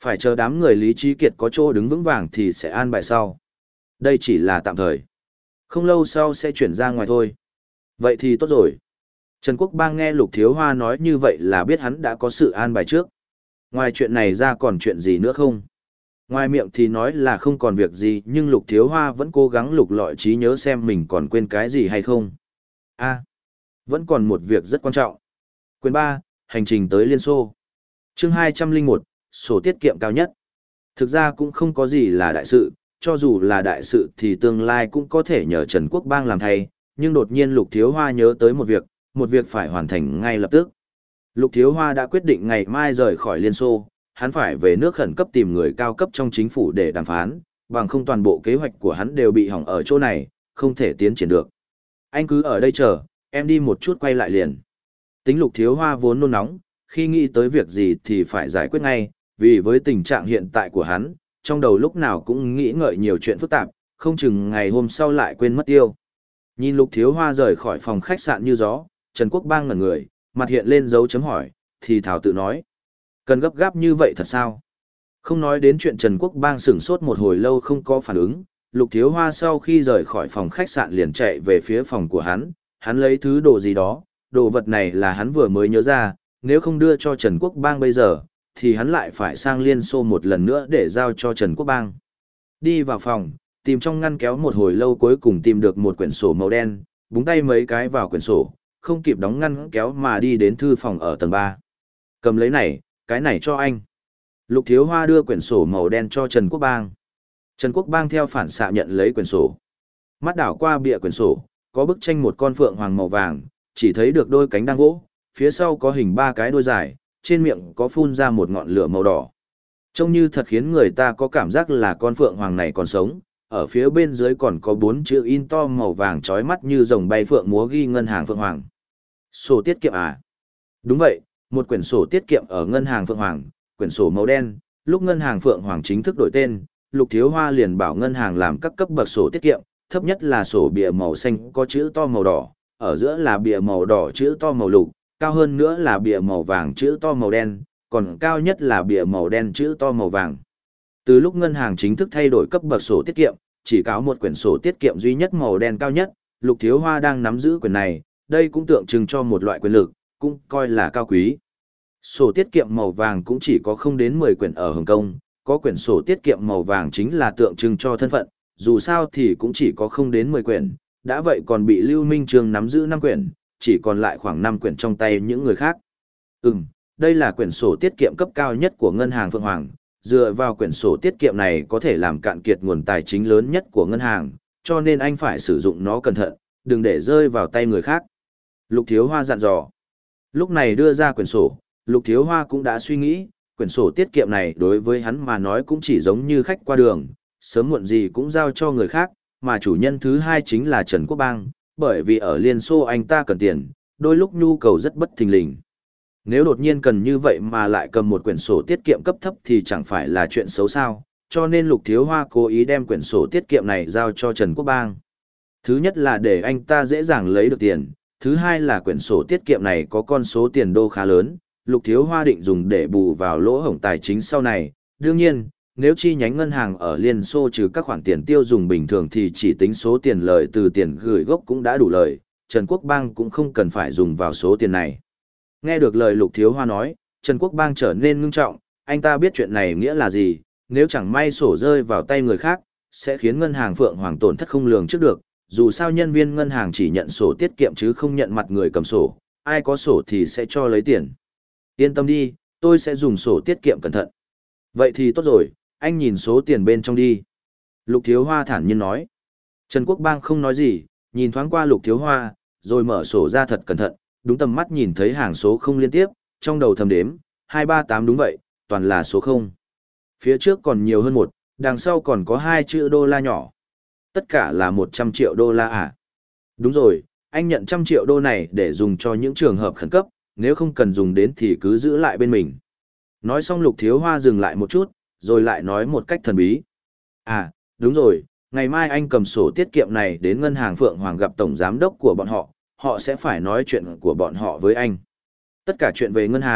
Phải chờ đám người Lý Trí Kiệt có chỗ đứng vững vàng thì sẽ an bài sau. Đây chỉ là tạm thời. Không lâu sau sẽ chuyển ra ngoài thôi. Vậy thì tốt rồi. Trần Quốc Bang nghe Lục Thiếu Hoa nói như vậy là biết hắn đã có sự an bài trước. Ngoài chuyện này ra còn chuyện gì nữa không? Ngoài miệng thì nói là không còn việc gì, nhưng Lục Thiếu Hoa vẫn cố gắng lục lọi trí nhớ xem mình còn quên cái gì hay không. À, vẫn còn một việc rất quan trọng. Quyền ba, hành trình tới Liên Xô. Chương hai trăm lẻ một, sổ tiết kiệm cao nhất. Thực ra cũng không có gì là đại sự, cho dù là đại sự thì tương lai cũng có thể nhờ Trần Quốc Bang làm thay, nhưng đột nhiên Lục Thiếu Hoa nhớ tới một việc, một việc phải hoàn thành ngay lập tức. Lục Thiếu Hoa đã quyết định ngày mai rời khỏi Liên Xô, hắn phải về nước khẩn cấp tìm người cao cấp trong chính phủ để đàm phán, bằng không toàn bộ kế hoạch của hắn đều bị hỏng ở chỗ này, không thể tiến triển được. Anh cứ ở đây chờ, em đi một chút quay lại liền. Tính Lục Thiếu Hoa vốn nôn nóng, khi nghĩ tới việc gì thì phải giải quyết ngay, vì với tình trạng hiện tại của hắn, trong đầu lúc nào cũng nghĩ ngợi nhiều chuyện phức tạp, không chừng ngày hôm sau lại quên mất tiêu. Nhìn Lục Thiếu Hoa rời khỏi phòng khách sạn như gió, Trần Quốc Bang ngẩn người, mặt hiện lên dấu chấm hỏi, thì thảo tự nói. Cần gấp gáp như vậy thật sao? Không nói đến chuyện Trần Quốc Bang sửng sốt một hồi lâu không có phản ứng, Lục Thiếu Hoa sau khi rời khỏi phòng khách sạn liền chạy về phía phòng của hắn, hắn lấy thứ đồ gì đó, đồ vật này là hắn vừa mới nhớ ra, nếu không đưa cho Trần Quốc Bang bây giờ, thì hắn lại phải sang Liên Xô một lần nữa để giao cho Trần Quốc Bang. Đi vào phòng, tìm trong ngăn kéo một hồi lâu cuối cùng tìm được một quyển sổ màu đen, búng tay mấy cái vào quyển sổ, không kịp đóng ngăn kéo mà đi đến thư phòng ở tầng ba. Cầm lấy này, cái này cho anh. Lục Thiếu Hoa đưa quyển sổ màu đen cho Trần Quốc Bang. Trần Quốc Bang theo phản xạ nhận lấy quyển sổ. Mắt đảo qua bìa quyển sổ, có bức tranh một con phượng hoàng màu vàng, chỉ thấy được đôi cánh đang vỗ, phía sau có hình ba cái đuôi dài, trên miệng có phun ra một ngọn lửa màu đỏ. Trông như thật khiến người ta có cảm giác là con phượng hoàng này còn sống, ở phía bên dưới còn có bốn chữ in to màu vàng chói mắt như rồng bay phượng múa ghi ngân hàng Phượng Hoàng. Sổ tiết kiệm à? Đúng vậy, một quyển sổ tiết kiệm ở ngân hàng Phượng Hoàng, quyển sổ màu đen, lúc ngân hàng Phượng Hoàng chính thức đổi tên, Lục Thiếu Hoa liền bảo ngân hàng làm các cấp bậc sổ tiết kiệm, thấp nhất là sổ bìa màu xanh có chữ to màu đỏ, ở giữa là bìa màu đỏ chữ to màu lục, cao hơn nữa là bìa màu vàng chữ to màu đen, còn cao nhất là bìa màu đen chữ to màu vàng. Từ lúc ngân hàng chính thức thay đổi cấp bậc sổ tiết kiệm, chỉ có một quyển sổ tiết kiệm duy nhất màu đen cao nhất, Lục Thiếu Hoa đang nắm giữ quyển này, đây cũng tượng trưng cho một loại quyền lực, cũng coi là cao quý. Sổ tiết kiệm màu vàng cũng chỉ có không đến mười quyển ở Hồng Kông, có quyển sổ tiết kiệm màu vàng chính là tượng trưng cho thân phận, dù sao thì cũng chỉ có không đến mười quyển, đã vậy còn bị Lưu Minh Trường nắm giữ năm quyển, chỉ còn lại khoảng năm quyển trong tay những người khác. Ừm, đây là quyển sổ tiết kiệm cấp cao nhất của ngân hàng Phượng Hoàng, dựa vào quyển sổ tiết kiệm này có thể làm cạn kiệt nguồn tài chính lớn nhất của ngân hàng, cho nên anh phải sử dụng nó cẩn thận, đừng để rơi vào tay người khác. Lục Thiếu Hoa dặn dò. Lúc này đưa ra quyển sổ, Lục Thiếu Hoa cũng đã suy nghĩ, quyển sổ tiết kiệm này đối với hắn mà nói cũng chỉ giống như khách qua đường, sớm muộn gì cũng giao cho người khác, mà chủ nhân thứ hai chính là Trần Quốc Bang, bởi vì ở Liên Xô anh ta cần tiền, đôi lúc nhu cầu rất bất thình lình. Nếu đột nhiên cần như vậy mà lại cầm một quyển sổ tiết kiệm cấp thấp thì chẳng phải là chuyện xấu sao, cho nên Lục Thiếu Hoa cố ý đem quyển sổ tiết kiệm này giao cho Trần Quốc Bang. Thứ nhất là để anh ta dễ dàng lấy được tiền, thứ hai là quyển sổ tiết kiệm này có con số tiền đô khá lớn, Lục Thiếu Hoa định dùng để bù vào lỗ hổng tài chính sau này. Đương nhiên, nếu chi nhánh ngân hàng ở Liên Xô trừ các khoản tiền tiêu dùng bình thường thì chỉ tính số tiền lời từ tiền gửi gốc cũng đã đủ lời, Trần Quốc Bang cũng không cần phải dùng vào số tiền này. Nghe được lời Lục Thiếu Hoa nói, Trần Quốc Bang trở nên ngưng trọng, anh ta biết chuyện này nghĩa là gì, nếu chẳng may sổ rơi vào tay người khác, sẽ khiến ngân hàng Phượng Hoàng tổn thất không lường trước được, dù sao nhân viên ngân hàng chỉ nhận sổ tiết kiệm chứ không nhận mặt người cầm sổ, ai có sổ thì sẽ cho lấy tiền. Yên tâm đi, tôi sẽ dùng sổ tiết kiệm cẩn thận. Vậy thì tốt rồi, anh nhìn số tiền bên trong đi. Lục Thiếu Hoa thản nhiên nói. Trần Quốc Bang không nói gì, nhìn thoáng qua Lục Thiếu Hoa, rồi mở sổ ra thật cẩn thận, đúng tầm mắt nhìn thấy hàng số không liên tiếp, trong đầu thầm đếm, hai ba tám đúng vậy, toàn là số không. Phía trước còn nhiều hơn một, đằng sau còn có hai chữ đô la nhỏ. Tất cả là một trăm triệu đô la à? Đúng rồi, anh nhận trăm triệu đô này để dùng cho những trường hợp khẩn cấp, nếu không cần dùng đến thì cứ giữ lại bên mình. Nói xong Lục Thiếu Hoa dừng lại một chút, rồi lại nói một cách thần bí. À, đúng rồi, ngày mai anh cầm sổ tiết kiệm này đến ngân hàng Phượng Hoàng gặp tổng giám đốc của bọn họ, họ sẽ phải nói chuyện của bọn họ với anh. Tất cả chuyện về ngân hàng,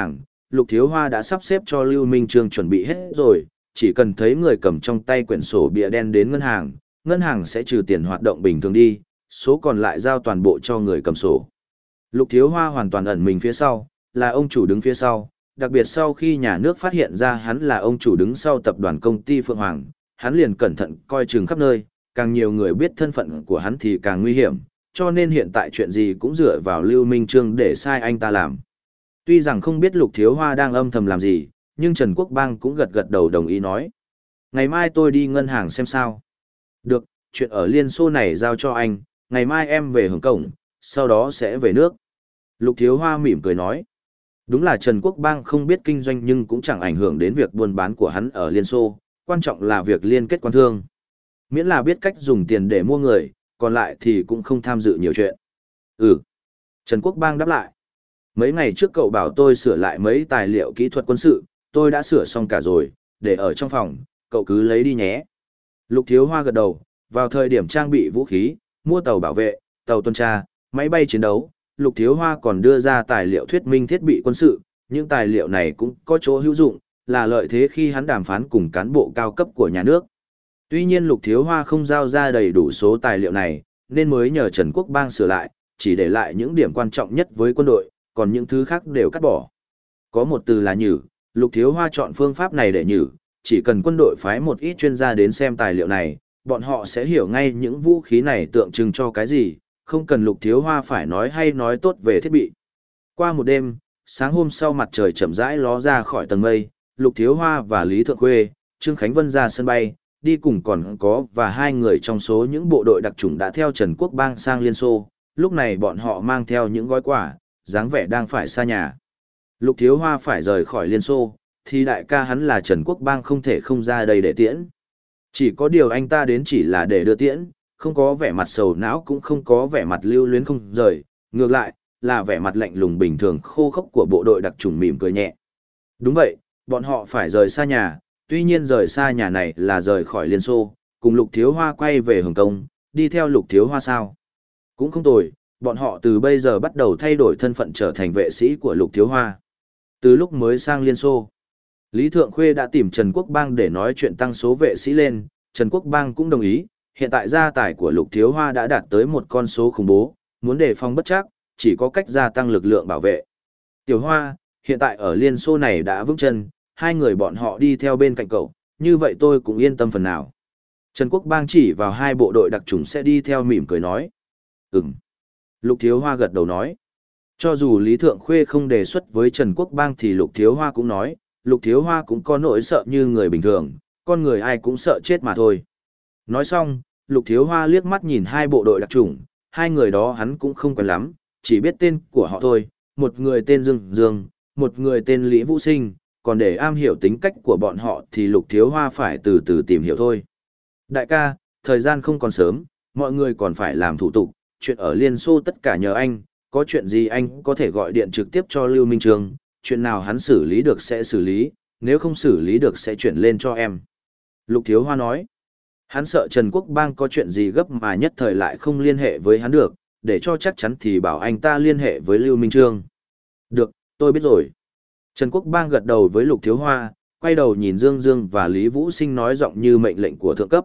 Lục Thiếu Hoa đã sắp xếp cho Lưu Minh Trương chuẩn bị hết rồi, chỉ cần thấy người cầm trong tay quyển sổ bìa đen đến ngân hàng, ngân hàng sẽ trừ tiền hoạt động bình thường đi, số còn lại giao toàn bộ cho người cầm sổ. Lục Thiếu Hoa hoàn toàn ẩn mình phía sau, là ông chủ đứng phía sau, đặc biệt sau khi nhà nước phát hiện ra hắn là ông chủ đứng sau tập đoàn công ty Phượng Hoàng, hắn liền cẩn thận coi chừng khắp nơi, càng nhiều người biết thân phận của hắn thì càng nguy hiểm, cho nên hiện tại chuyện gì cũng dựa vào Lưu Minh Trương để sai anh ta làm. Tuy rằng không biết Lục Thiếu Hoa đang âm thầm làm gì, nhưng Trần Quốc Bang cũng gật gật đầu đồng ý nói. Ngày mai tôi đi ngân hàng xem sao. Được, chuyện ở Liên Xô này giao cho anh, ngày mai em về Hồng Kông, sau đó sẽ về nước. Lục Thiếu Hoa mỉm cười nói. Đúng là Trần Quốc Bang không biết kinh doanh nhưng cũng chẳng ảnh hưởng đến việc buôn bán của hắn ở Liên Xô, quan trọng là việc liên kết quan thương. Miễn là biết cách dùng tiền để mua người, còn lại thì cũng không tham dự nhiều chuyện. Ừ. Trần Quốc Bang đáp lại. Mấy ngày trước cậu bảo tôi sửa lại mấy tài liệu kỹ thuật quân sự, tôi đã sửa xong cả rồi, để ở trong phòng, cậu cứ lấy đi nhé. Lục Thiếu Hoa gật đầu, vào thời điểm trang bị vũ khí, mua tàu bảo vệ, tàu tuần tra, máy bay chiến đấu, Lục Thiếu Hoa còn đưa ra tài liệu thuyết minh thiết bị quân sự, những tài liệu này cũng có chỗ hữu dụng, là lợi thế khi hắn đàm phán cùng cán bộ cao cấp của nhà nước. Tuy nhiên Lục Thiếu Hoa không giao ra đầy đủ số tài liệu này, nên mới nhờ Trần Quốc Bang sửa lại, chỉ để lại những điểm quan trọng nhất với quân đội, còn những thứ khác đều cắt bỏ. Có một từ là nhử, Lục Thiếu Hoa chọn phương pháp này để nhử, chỉ cần quân đội phái một ít chuyên gia đến xem tài liệu này, bọn họ sẽ hiểu ngay những vũ khí này tượng trưng cho cái gì, không cần Lục Thiếu Hoa phải nói hay nói tốt về thiết bị. Qua một đêm, sáng hôm sau mặt trời chậm rãi ló ra khỏi tầng mây, Lục Thiếu Hoa và Lý Thượng Khuê, Trương Khánh Vân ra sân bay, đi cùng còn có và hai người trong số những bộ đội đặc chủng đã theo Trần Quốc Bang sang Liên Xô, lúc này bọn họ mang theo những gói quà, dáng vẻ đang phải xa nhà. Lục Thiếu Hoa phải rời khỏi Liên Xô, thì đại ca hắn là Trần Quốc Bang không thể không ra đây để tiễn. Chỉ có điều anh ta đến chỉ là để đưa tiễn, không có vẻ mặt sầu não cũng không có vẻ mặt lưu luyến không rời, ngược lại, là vẻ mặt lạnh lùng bình thường khô khốc của bộ đội đặc chủng mỉm cười nhẹ. Đúng vậy, bọn họ phải rời xa nhà, tuy nhiên rời xa nhà này là rời khỏi Liên Xô, cùng Lục Thiếu Hoa quay về Hồng Kông, đi theo Lục Thiếu Hoa sao? Cũng không tồi, bọn họ từ bây giờ bắt đầu thay đổi thân phận trở thành vệ sĩ của Lục Thiếu Hoa. Từ lúc mới sang Liên Xô, Lý Thượng Khuê đã tìm Trần Quốc Bang để nói chuyện tăng số vệ sĩ lên, Trần Quốc Bang cũng đồng ý, hiện tại gia tài của Lục Thiếu Hoa đã đạt tới một con số khủng bố, muốn đề phòng bất chắc, chỉ có cách gia tăng lực lượng bảo vệ. Tiểu Hoa, hiện tại ở Liên Xô này đã vững chân, hai người bọn họ đi theo bên cạnh cậu, như vậy tôi cũng yên tâm phần nào. Trần Quốc Bang chỉ vào hai bộ đội đặc chủng sẽ đi theo mỉm cười nói. Ừm. Lục Thiếu Hoa gật đầu nói. Cho dù Lý Thượng Khuê không đề xuất với Trần Quốc Bang thì Lục Thiếu Hoa cũng nói, Lục Thiếu Hoa cũng có nỗi sợ như người bình thường, con người ai cũng sợ chết mà thôi. Nói xong, Lục Thiếu Hoa liếc mắt nhìn hai bộ đội đặc chủng, hai người đó hắn cũng không quen lắm, chỉ biết tên của họ thôi, một người tên Dương Dương, một người tên Lý Vũ Sinh, còn để am hiểu tính cách của bọn họ thì Lục Thiếu Hoa phải từ từ tìm hiểu thôi. Đại ca, thời gian không còn sớm, mọi người còn phải làm thủ tục, chuyện ở Liên Xô tất cả nhờ anh, có chuyện gì anh có thể gọi điện trực tiếp cho Lưu Minh Trương, chuyện nào hắn xử lý được sẽ xử lý, nếu không xử lý được sẽ chuyển lên cho em. Lục Thiếu Hoa nói, hắn sợ Trần Quốc Bang có chuyện gì gấp mà nhất thời lại không liên hệ với hắn được, để cho chắc chắn thì bảo anh ta liên hệ với Lưu Minh Trương. Được, tôi biết rồi. Trần Quốc Bang gật đầu với Lục Thiếu Hoa, quay đầu nhìn Dương Dương và Lý Vũ Sinh nói giọng như mệnh lệnh của thượng cấp.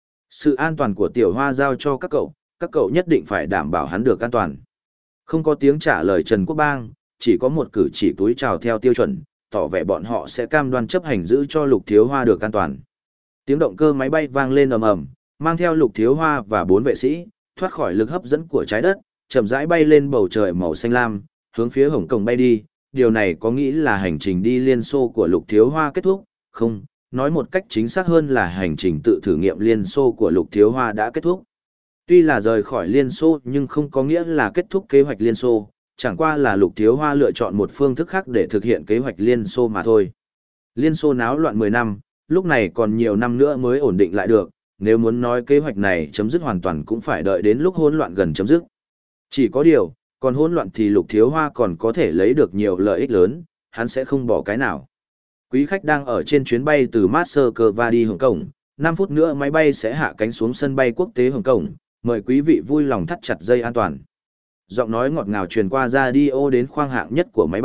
Sự an toàn của Tiểu Hoa giao cho các cậu, các cậu nhất định phải đảm bảo hắn được an toàn. Không có tiếng trả lời Trần Quốc Bang, chỉ có một cử chỉ túi chào theo tiêu chuẩn, tỏ vẻ bọn họ sẽ cam đoan chấp hành giữ cho Lục Thiếu Hoa được an toàn. Tiếng động cơ máy bay vang lên ầm ầm, mang theo Lục Thiếu Hoa và bốn vệ sĩ, thoát khỏi lực hấp dẫn của trái đất, chậm rãi bay lên bầu trời màu xanh lam, hướng phía Hồng Kông bay đi. Điều này có nghĩa là hành trình đi Liên Xô của Lục Thiếu Hoa kết thúc, không, nói một cách chính xác hơn là hành trình tự thử nghiệm Liên Xô của Lục Thiếu Hoa đã kết thúc. Tuy là rời khỏi Liên Xô nhưng không có nghĩa là kết thúc kế hoạch Liên Xô, chẳng qua là Lục Thiếu Hoa lựa chọn một phương thức khác để thực hiện kế hoạch Liên Xô mà thôi. Liên Xô náo loạn mười năm, lúc này còn nhiều năm nữa mới ổn định lại được, nếu muốn nói kế hoạch này chấm dứt hoàn toàn cũng phải đợi đến lúc hỗn loạn gần chấm dứt. Chỉ có điều, còn hỗn loạn thì Lục Thiếu Hoa còn có thể lấy được nhiều lợi ích lớn, hắn sẽ không bỏ cái nào. Quý khách đang ở trên chuyến bay từ Moscow đi Hồng Kông, năm phút nữa máy bay sẽ hạ cánh xuống sân bay quốc tế Hồng Kông, mời quý vị vui lòng thắt chặt dây an toàn. Giọng nói ngọt ngào truyền qua radio đến khoang hạng nhất của máy bay,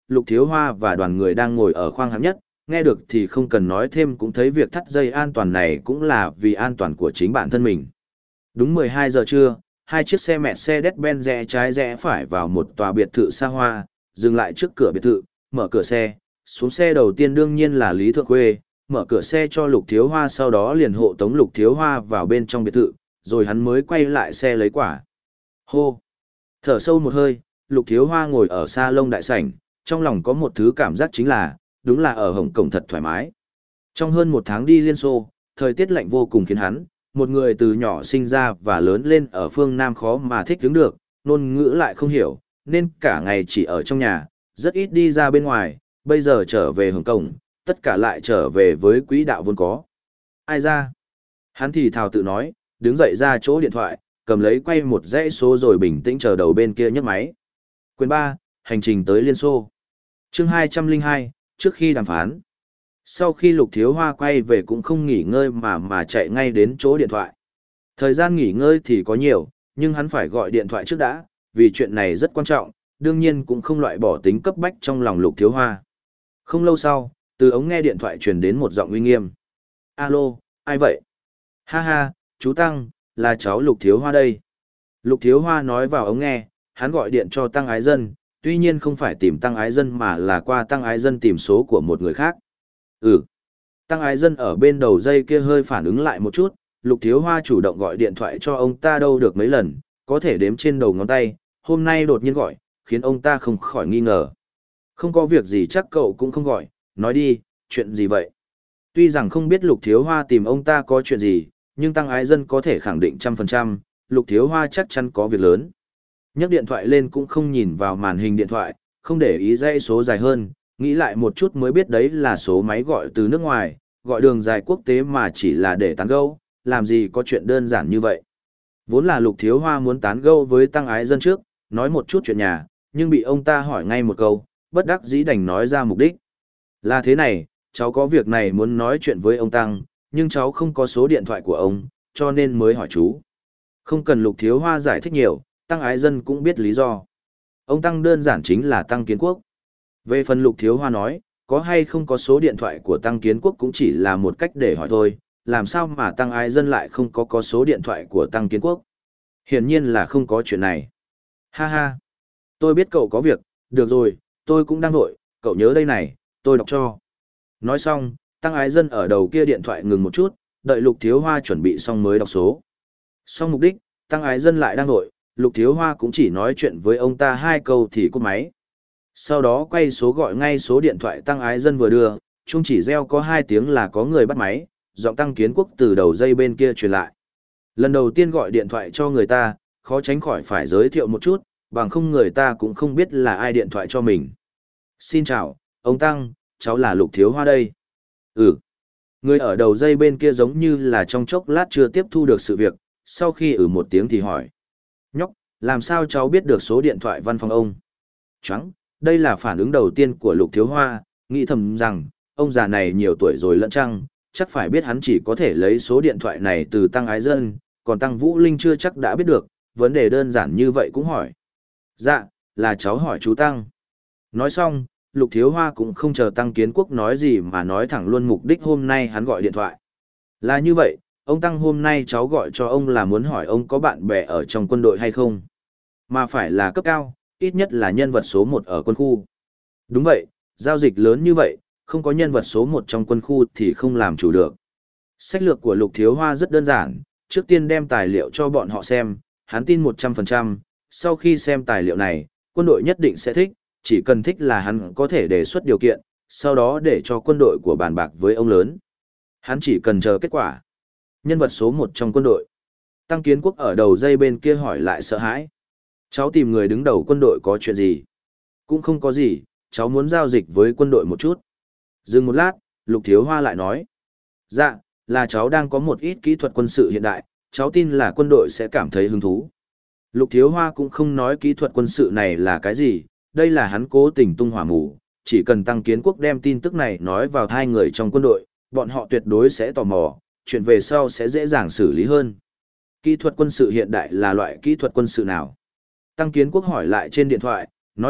Lục Thiếu Hoa và đoàn người đang ngồi ở khoang hạng nhất, nghe được thì không cần nói thêm cũng thấy việc thắt dây an toàn này cũng là vì an toàn của chính bản thân mình. Đúng mười hai giờ trưa, hai chiếc xe Mercedes-Benz rẽ trái rẽ phải vào một tòa biệt thự xa hoa, dừng lại trước cửa biệt thự, mở cửa xe, xuống xe đầu tiên đương nhiên là Lý Thượng Khuê, mở cửa xe cho Lục Thiếu Hoa sau đó liền hộ tống Lục Thiếu Hoa vào bên trong biệt thự, rồi hắn mới quay lại xe lấy quả. Hô! Thở sâu một hơi, Lục Thiếu Hoa ngồi ở salon đại sảnh, trong lòng có một thứ cảm giác chính là, đúng là ở Hồng Kông thật thoải mái. Trong hơn một tháng đi Liên Xô, thời tiết lạnh vô cùng khiến hắn, một người từ nhỏ sinh ra và lớn lên ở phương Nam khó mà thích ứng được, ngôn ngữ lại không hiểu, nên cả ngày chỉ ở trong nhà, rất ít đi ra bên ngoài, bây giờ trở về Hồng Kông, tất cả lại trở về với quỹ đạo vốn có. Ai ra? Hắn thì thào tự nói, đứng dậy ra chỗ điện thoại, cầm lấy quay một dãy số rồi bình tĩnh chờ đầu bên kia nhấc máy. Quyền ba, hành trình tới Liên Xô. Chương hai trăm lẻ hai, trước khi đàm phán. Sau khi Lục Thiếu Hoa quay về cũng không nghỉ ngơi mà mà chạy ngay đến chỗ điện thoại. Thời gian nghỉ ngơi thì có nhiều, nhưng hắn phải gọi điện thoại trước đã, vì chuyện này rất quan trọng, đương nhiên cũng không loại bỏ tính cấp bách trong lòng Lục Thiếu Hoa. Không lâu sau, từ ống nghe điện thoại truyền đến một giọng uy nghiêm. Alo, ai vậy? Ha ha, chú Tăng, là cháu Lục Thiếu Hoa đây. Lục Thiếu Hoa nói vào ống nghe, hắn gọi điện cho Tăng Ái Dân, tuy nhiên không phải tìm Tăng Ái Dân mà là qua Tăng Ái Dân tìm số của một người khác. Ừ. Tăng Ái Dân ở bên đầu dây kia hơi phản ứng lại một chút, Lục Thiếu Hoa chủ động gọi điện thoại cho ông ta đâu được mấy lần, có thể đếm trên đầu ngón tay, hôm nay đột nhiên gọi, khiến ông ta không khỏi nghi ngờ. Không có việc gì chắc cậu cũng không gọi, nói đi, chuyện gì vậy? Tuy rằng không biết Lục Thiếu Hoa tìm ông ta có chuyện gì, nhưng Tăng Ái Dân có thể khẳng định trăm phần trăm, Lục Thiếu Hoa chắc chắn có việc lớn. Nhấc điện thoại lên cũng không nhìn vào màn hình điện thoại, không để ý dãy số dài hơn, nghĩ lại một chút mới biết đấy là số máy gọi từ nước ngoài, gọi đường dài quốc tế mà chỉ là để tán gẫu, làm gì có chuyện đơn giản như vậy. Vốn là Lục Thiếu Hoa muốn tán gẫu với Tăng Ái Dân trước, nói một chút chuyện nhà, nhưng bị ông ta hỏi ngay một câu, bất đắc dĩ đành nói ra mục đích. Là thế này, cháu có việc này muốn nói chuyện với ông Tăng, nhưng cháu không có số điện thoại của ông, cho nên mới hỏi chú. Không cần Lục Thiếu Hoa giải thích nhiều, Tăng Ái Dân cũng biết lý do. Ông Tăng đơn giản chính là Tăng Kiến Quốc. Về phần Lục Thiếu Hoa nói, có hay không có số điện thoại của Tăng Kiến Quốc cũng chỉ là một cách để hỏi thôi, làm sao mà Tăng Ái Dân lại không có có số điện thoại của Tăng Kiến Quốc. Hiển nhiên là không có chuyện này. Ha ha, tôi biết cậu có việc, được rồi, tôi cũng đang vội, cậu nhớ đây này, tôi đọc cho. Nói xong, Tăng Ái Dân ở đầu kia điện thoại ngừng một chút, đợi Lục Thiếu Hoa chuẩn bị xong mới đọc số. Xong mục đích, Tăng Ái Dân lại đang vội, Lục Thiếu Hoa cũng chỉ nói chuyện với ông ta hai câu thì cúp máy. Sau đó quay số gọi ngay số điện thoại Tăng Ái Dân vừa đưa, chung chỉ reo có hai tiếng là có người bắt máy, giọng Tăng Kiến Quốc từ đầu dây bên kia truyền lại. Lần đầu tiên gọi điện thoại cho người ta, khó tránh khỏi phải giới thiệu một chút, bằng không người ta cũng không biết là ai điện thoại cho mình. Xin chào, ông Tăng, cháu là Lục Thiếu Hoa đây. Ừ. Người ở đầu dây bên kia giống như là trong chốc lát chưa tiếp thu được sự việc, sau khi ừ một tiếng thì hỏi. Nhóc, làm sao cháu biết được số điện thoại văn phòng ông? Choáng, đây là phản ứng đầu tiên của Lục Thiếu Hoa, nghĩ thầm rằng, ông già này nhiều tuổi rồi lẫn chăng, chắc phải biết hắn chỉ có thể lấy số điện thoại này từ Tăng Ái Dân, còn Tăng Vũ Linh chưa chắc đã biết được, vấn đề đơn giản như vậy cũng hỏi. Dạ, là cháu hỏi chú Tăng. Nói xong, Lục Thiếu Hoa cũng không chờ Tăng Kiến Quốc nói gì mà nói thẳng luôn mục đích hôm nay hắn gọi điện thoại. Là như vậy, ông Tăng hôm nay cháu gọi cho ông là muốn hỏi ông có bạn bè ở trong quân đội hay không? Mà phải là cấp cao, ít nhất là nhân vật số một ở quân khu. Đúng vậy, giao dịch lớn như vậy, không có nhân vật số một trong quân khu thì không làm chủ được. Sách lược của Lục Thiếu Hoa rất đơn giản, trước tiên đem tài liệu cho bọn họ xem, hắn tin một trăm phần trăm, sau khi xem tài liệu này, quân đội nhất định sẽ thích, chỉ cần thích là hắn có thể đề xuất điều kiện, sau đó để cho quân đội của bàn bạc với ông lớn. Hắn chỉ cần chờ kết quả. Nhân vật số một trong quân đội. Tăng Kiến Quốc ở đầu dây bên kia hỏi lại sợ hãi. Cháu tìm người đứng đầu quân đội có chuyện gì? Cũng không có gì, cháu muốn giao dịch với quân đội một chút. Dừng một lát, Lục Thiếu Hoa lại nói. Dạ, là cháu đang có một ít kỹ thuật quân sự hiện đại, cháu tin là quân đội sẽ cảm thấy hứng thú. Lục Thiếu Hoa cũng không nói kỹ thuật quân sự này là cái gì, đây là hắn cố tình tung hỏa mù, chỉ cần Tăng Kiến Quốc đem tin tức này nói vào hai người trong quân đội, bọn họ tuyệt đối sẽ tò mò, chuyện về sau sẽ dễ dàng xử lý hơn. Kỹ thuật quân sự hiện đại là loại kỹ thuật quân sự nào? Tăng Kiến Quốc hỏi lại trên điện thoại, nói thật,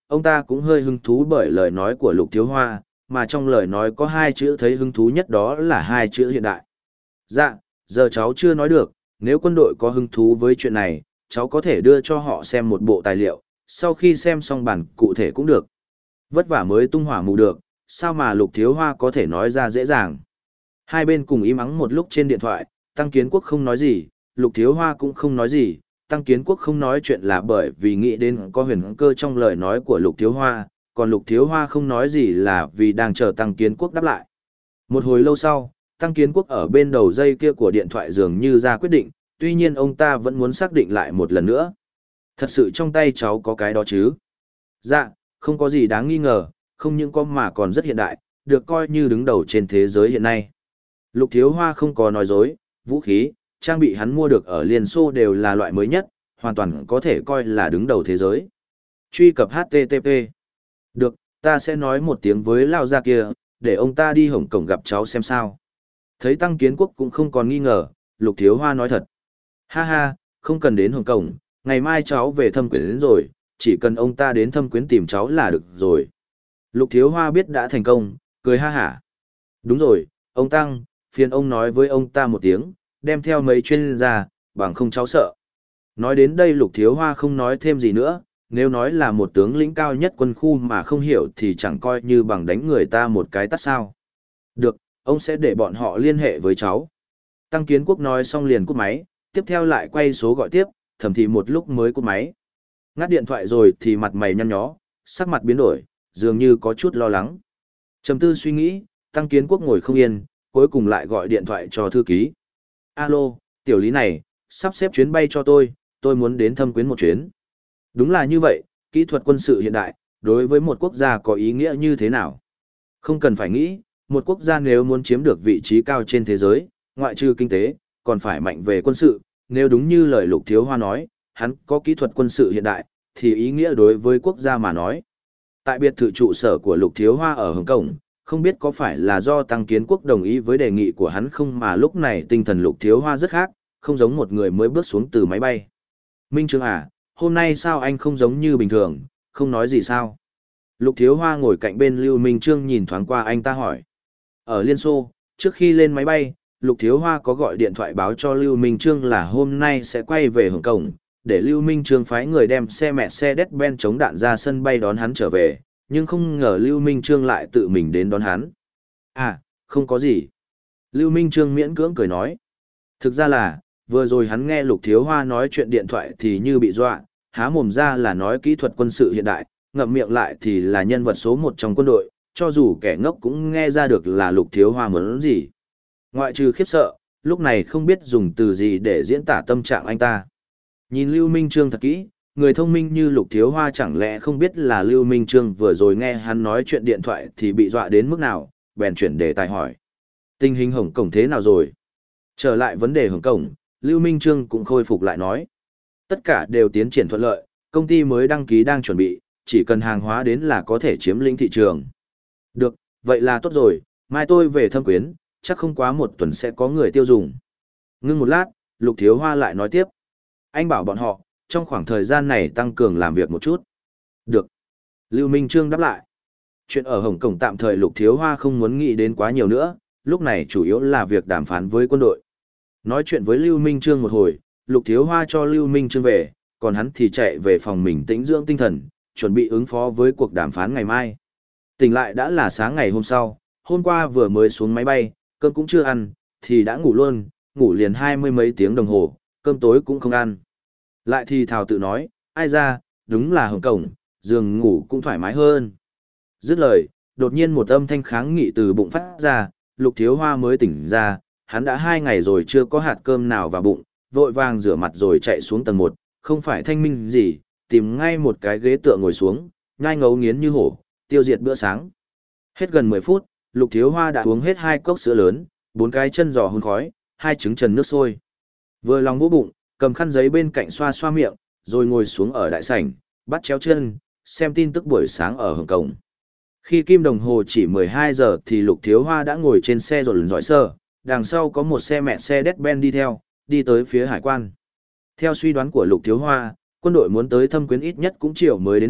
ông ta cũng hơi hứng thú bởi lời nói của Lục Thiếu Hoa, mà trong lời nói có hai chữ thấy hứng thú nhất đó là hai chữ hiện đại. Dạ, giờ cháu chưa nói được, nếu quân đội có hứng thú với chuyện này, cháu có thể đưa cho họ xem một bộ tài liệu, sau khi xem xong bản cụ thể cũng được. Vất vả mới tung hỏa mù được, sao mà Lục Thiếu Hoa có thể nói ra dễ dàng. Hai bên cùng im ắng một lúc trên điện thoại, Tăng Kiến Quốc không nói gì, Lục Thiếu Hoa cũng không nói gì. Tăng Kiến Quốc không nói chuyện là bởi vì nghĩ đến có huyền cơ trong lời nói của Lục Thiếu Hoa, còn Lục Thiếu Hoa không nói gì là vì đang chờ Tăng Kiến Quốc đáp lại. Một hồi lâu sau, Tăng Kiến Quốc ở bên đầu dây kia của điện thoại dường như ra quyết định, tuy nhiên ông ta vẫn muốn xác định lại một lần nữa. Thật sự trong tay cháu có cái đó chứ? Dạ, không có gì đáng nghi ngờ, không những có mà còn rất hiện đại, được coi như đứng đầu trên thế giới hiện nay. Lục Thiếu Hoa không có nói dối, vũ khí, trang bị hắn mua được ở Liên Xô đều là loại mới nhất, hoàn toàn có thể coi là đứng đầu thế giới. Truy cập hát tê tê pê. Được, ta sẽ nói một tiếng với Lao Gia kia, để ông ta đi Hồng Kông gặp cháu xem sao. Thấy Tăng Kiến Quốc cũng không còn nghi ngờ, Lục Thiếu Hoa nói thật. Ha ha, không cần đến Hồng Kông, ngày mai cháu về Thâm Quyến đến rồi, chỉ cần ông ta đến Thâm Quyến tìm cháu là được rồi. Lục Thiếu Hoa biết đã thành công, cười ha hả. Đúng rồi, ông Tăng, phiền ông nói với ông ta một tiếng, đem theo mấy chuyên gia, bằng không cháu sợ. Nói đến đây Lục Thiếu Hoa không nói thêm gì nữa, nếu nói là một tướng lĩnh cao nhất quân khu mà không hiểu thì chẳng coi như bằng đánh người ta một cái tát sao. Được, ông sẽ để bọn họ liên hệ với cháu. Tăng Kiến Quốc nói xong liền cúp máy, tiếp theo lại quay số gọi tiếp, thầm thì một lúc mới cúp máy. Ngắt điện thoại rồi thì mặt mày nhăn nhó, sắc mặt biến đổi, dường như có chút lo lắng. Trầm tư suy nghĩ, Tăng Kiến Quốc ngồi không yên, cuối cùng lại gọi điện thoại cho thư ký. Alo, tiểu lý này, sắp xếp chuyến bay cho tôi, tôi muốn đến Thâm Quyến một chuyến. Đúng là như vậy, kỹ thuật quân sự hiện đại, đối với một quốc gia có ý nghĩa như thế nào? Không cần phải nghĩ, một quốc gia nếu muốn chiếm được vị trí cao trên thế giới, ngoại trừ kinh tế, còn phải mạnh về quân sự, nếu đúng như lời Lục Thiếu Hoa nói, hắn có kỹ thuật quân sự hiện đại, thì ý nghĩa đối với quốc gia mà nói. Tại biệt thự trụ sở của Lục Thiếu Hoa ở Hồng Kông, không biết có phải là do Tăng Kiến Quốc đồng ý với đề nghị của hắn không mà lúc này tinh thần Lục Thiếu Hoa rất khác, không giống một người mới bước xuống từ máy bay. Minh Trương à, hôm nay sao anh không giống như bình thường, không nói gì sao? Lục Thiếu Hoa ngồi cạnh bên Lưu Minh Trương nhìn thoáng qua anh ta hỏi. Ở Liên Xô, trước khi lên máy bay, Lục Thiếu Hoa có gọi điện thoại báo cho Lưu Minh Trương là hôm nay sẽ quay về Hồng Kông, để Lưu Minh Trương phái người đem xe Mercedes-Benz chống đạn ra sân bay đón hắn trở về, nhưng không ngờ Lưu Minh Trương lại tự mình đến đón hắn. À, không có gì. Lưu Minh Trương miễn cưỡng cười nói. Thực ra là, vừa rồi hắn nghe Lục Thiếu Hoa nói chuyện điện thoại thì như bị dọa, há mồm ra là nói kỹ thuật quân sự hiện đại, ngậm miệng lại thì là nhân vật số một trong quân đội, cho dù kẻ ngốc cũng nghe ra được là Lục Thiếu Hoa muốn gì. Ngoại trừ khiếp sợ, lúc này không biết dùng từ gì để diễn tả tâm trạng anh ta. Nhìn Lưu Minh Trương thật kỹ, người thông minh như Lục Thiếu Hoa chẳng lẽ không biết là Lưu Minh Trương vừa rồi nghe hắn nói chuyện điện thoại thì bị dọa đến mức nào, bèn chuyển đề tài hỏi. Tình hình Hồng Kông thế nào rồi? Trở lại vấn đề Hồng Kông, Lưu Minh Trương cũng khôi phục lại nói. Tất cả đều tiến triển thuận lợi, công ty mới đăng ký đang chuẩn bị, chỉ cần hàng hóa đến là có thể chiếm lĩnh thị trường. Được, vậy là tốt rồi, mai tôi về Thâm Quyến, chắc không quá một tuần sẽ có người tiêu dùng. Ngưng một lát, Lục Thiếu Hoa lại nói tiếp. Anh bảo bọn họ, trong khoảng thời gian này tăng cường làm việc một chút. Được. Lưu Minh Trương đáp lại. Chuyện ở Hồng Kông tạm thời Lục Thiếu Hoa không muốn nghĩ đến quá nhiều nữa, lúc này chủ yếu là việc đàm phán với quân đội. Nói chuyện với Lưu Minh Trương một hồi, Lục Thiếu Hoa cho Lưu Minh Trương về, còn hắn thì chạy về phòng mình tĩnh dưỡng tinh thần, chuẩn bị ứng phó với cuộc đàm phán ngày mai. Tỉnh lại đã là sáng ngày hôm sau, hôm qua vừa mới xuống máy bay, cơm cũng chưa ăn, thì đã ngủ luôn, ngủ liền hai mươi mấy tiếng đồng hồ, cơm tối cũng không ăn. Lại thì thào tự nói, ai ra, đúng là Hồng Kông, giường ngủ cũng thoải mái hơn. Dứt lời, đột nhiên một âm thanh kháng nghị từ bụng phát ra, Lục Thiếu Hoa mới tỉnh ra, hắn đã hai ngày rồi chưa có hạt cơm nào vào bụng, vội vàng rửa mặt rồi chạy xuống tầng một, không phải thanh minh gì, tìm ngay một cái ghế tựa ngồi xuống, nhai ngấu nghiến như hổ, tiêu diệt bữa sáng. Hết gần mười phút, Lục Thiếu Hoa đã uống hết hai cốc sữa lớn, bốn cái chân giò hun khói, hai trứng trần nước sôi. Vừa lòng vỗ bụng, cầm khăn giấy bên cạnh xoa xoa miệng, rồi ngồi xuống ở đại sảnh, bắt chéo chân, xem tin tức buổi sáng ở Hồng Kông. Khi kim đồng hồ chỉ mười hai giờ thì Lục Thiếu Hoa đã ngồi trên xe rồi lần dõi sơ, đằng sau có một xe Mercedes-Benz đi theo, đi tới phía hải quan. Theo suy đoán của Lục Thiếu Hoa, quân đội muốn tới Thâm Quyến ít nhất cũng chiều mới đến được,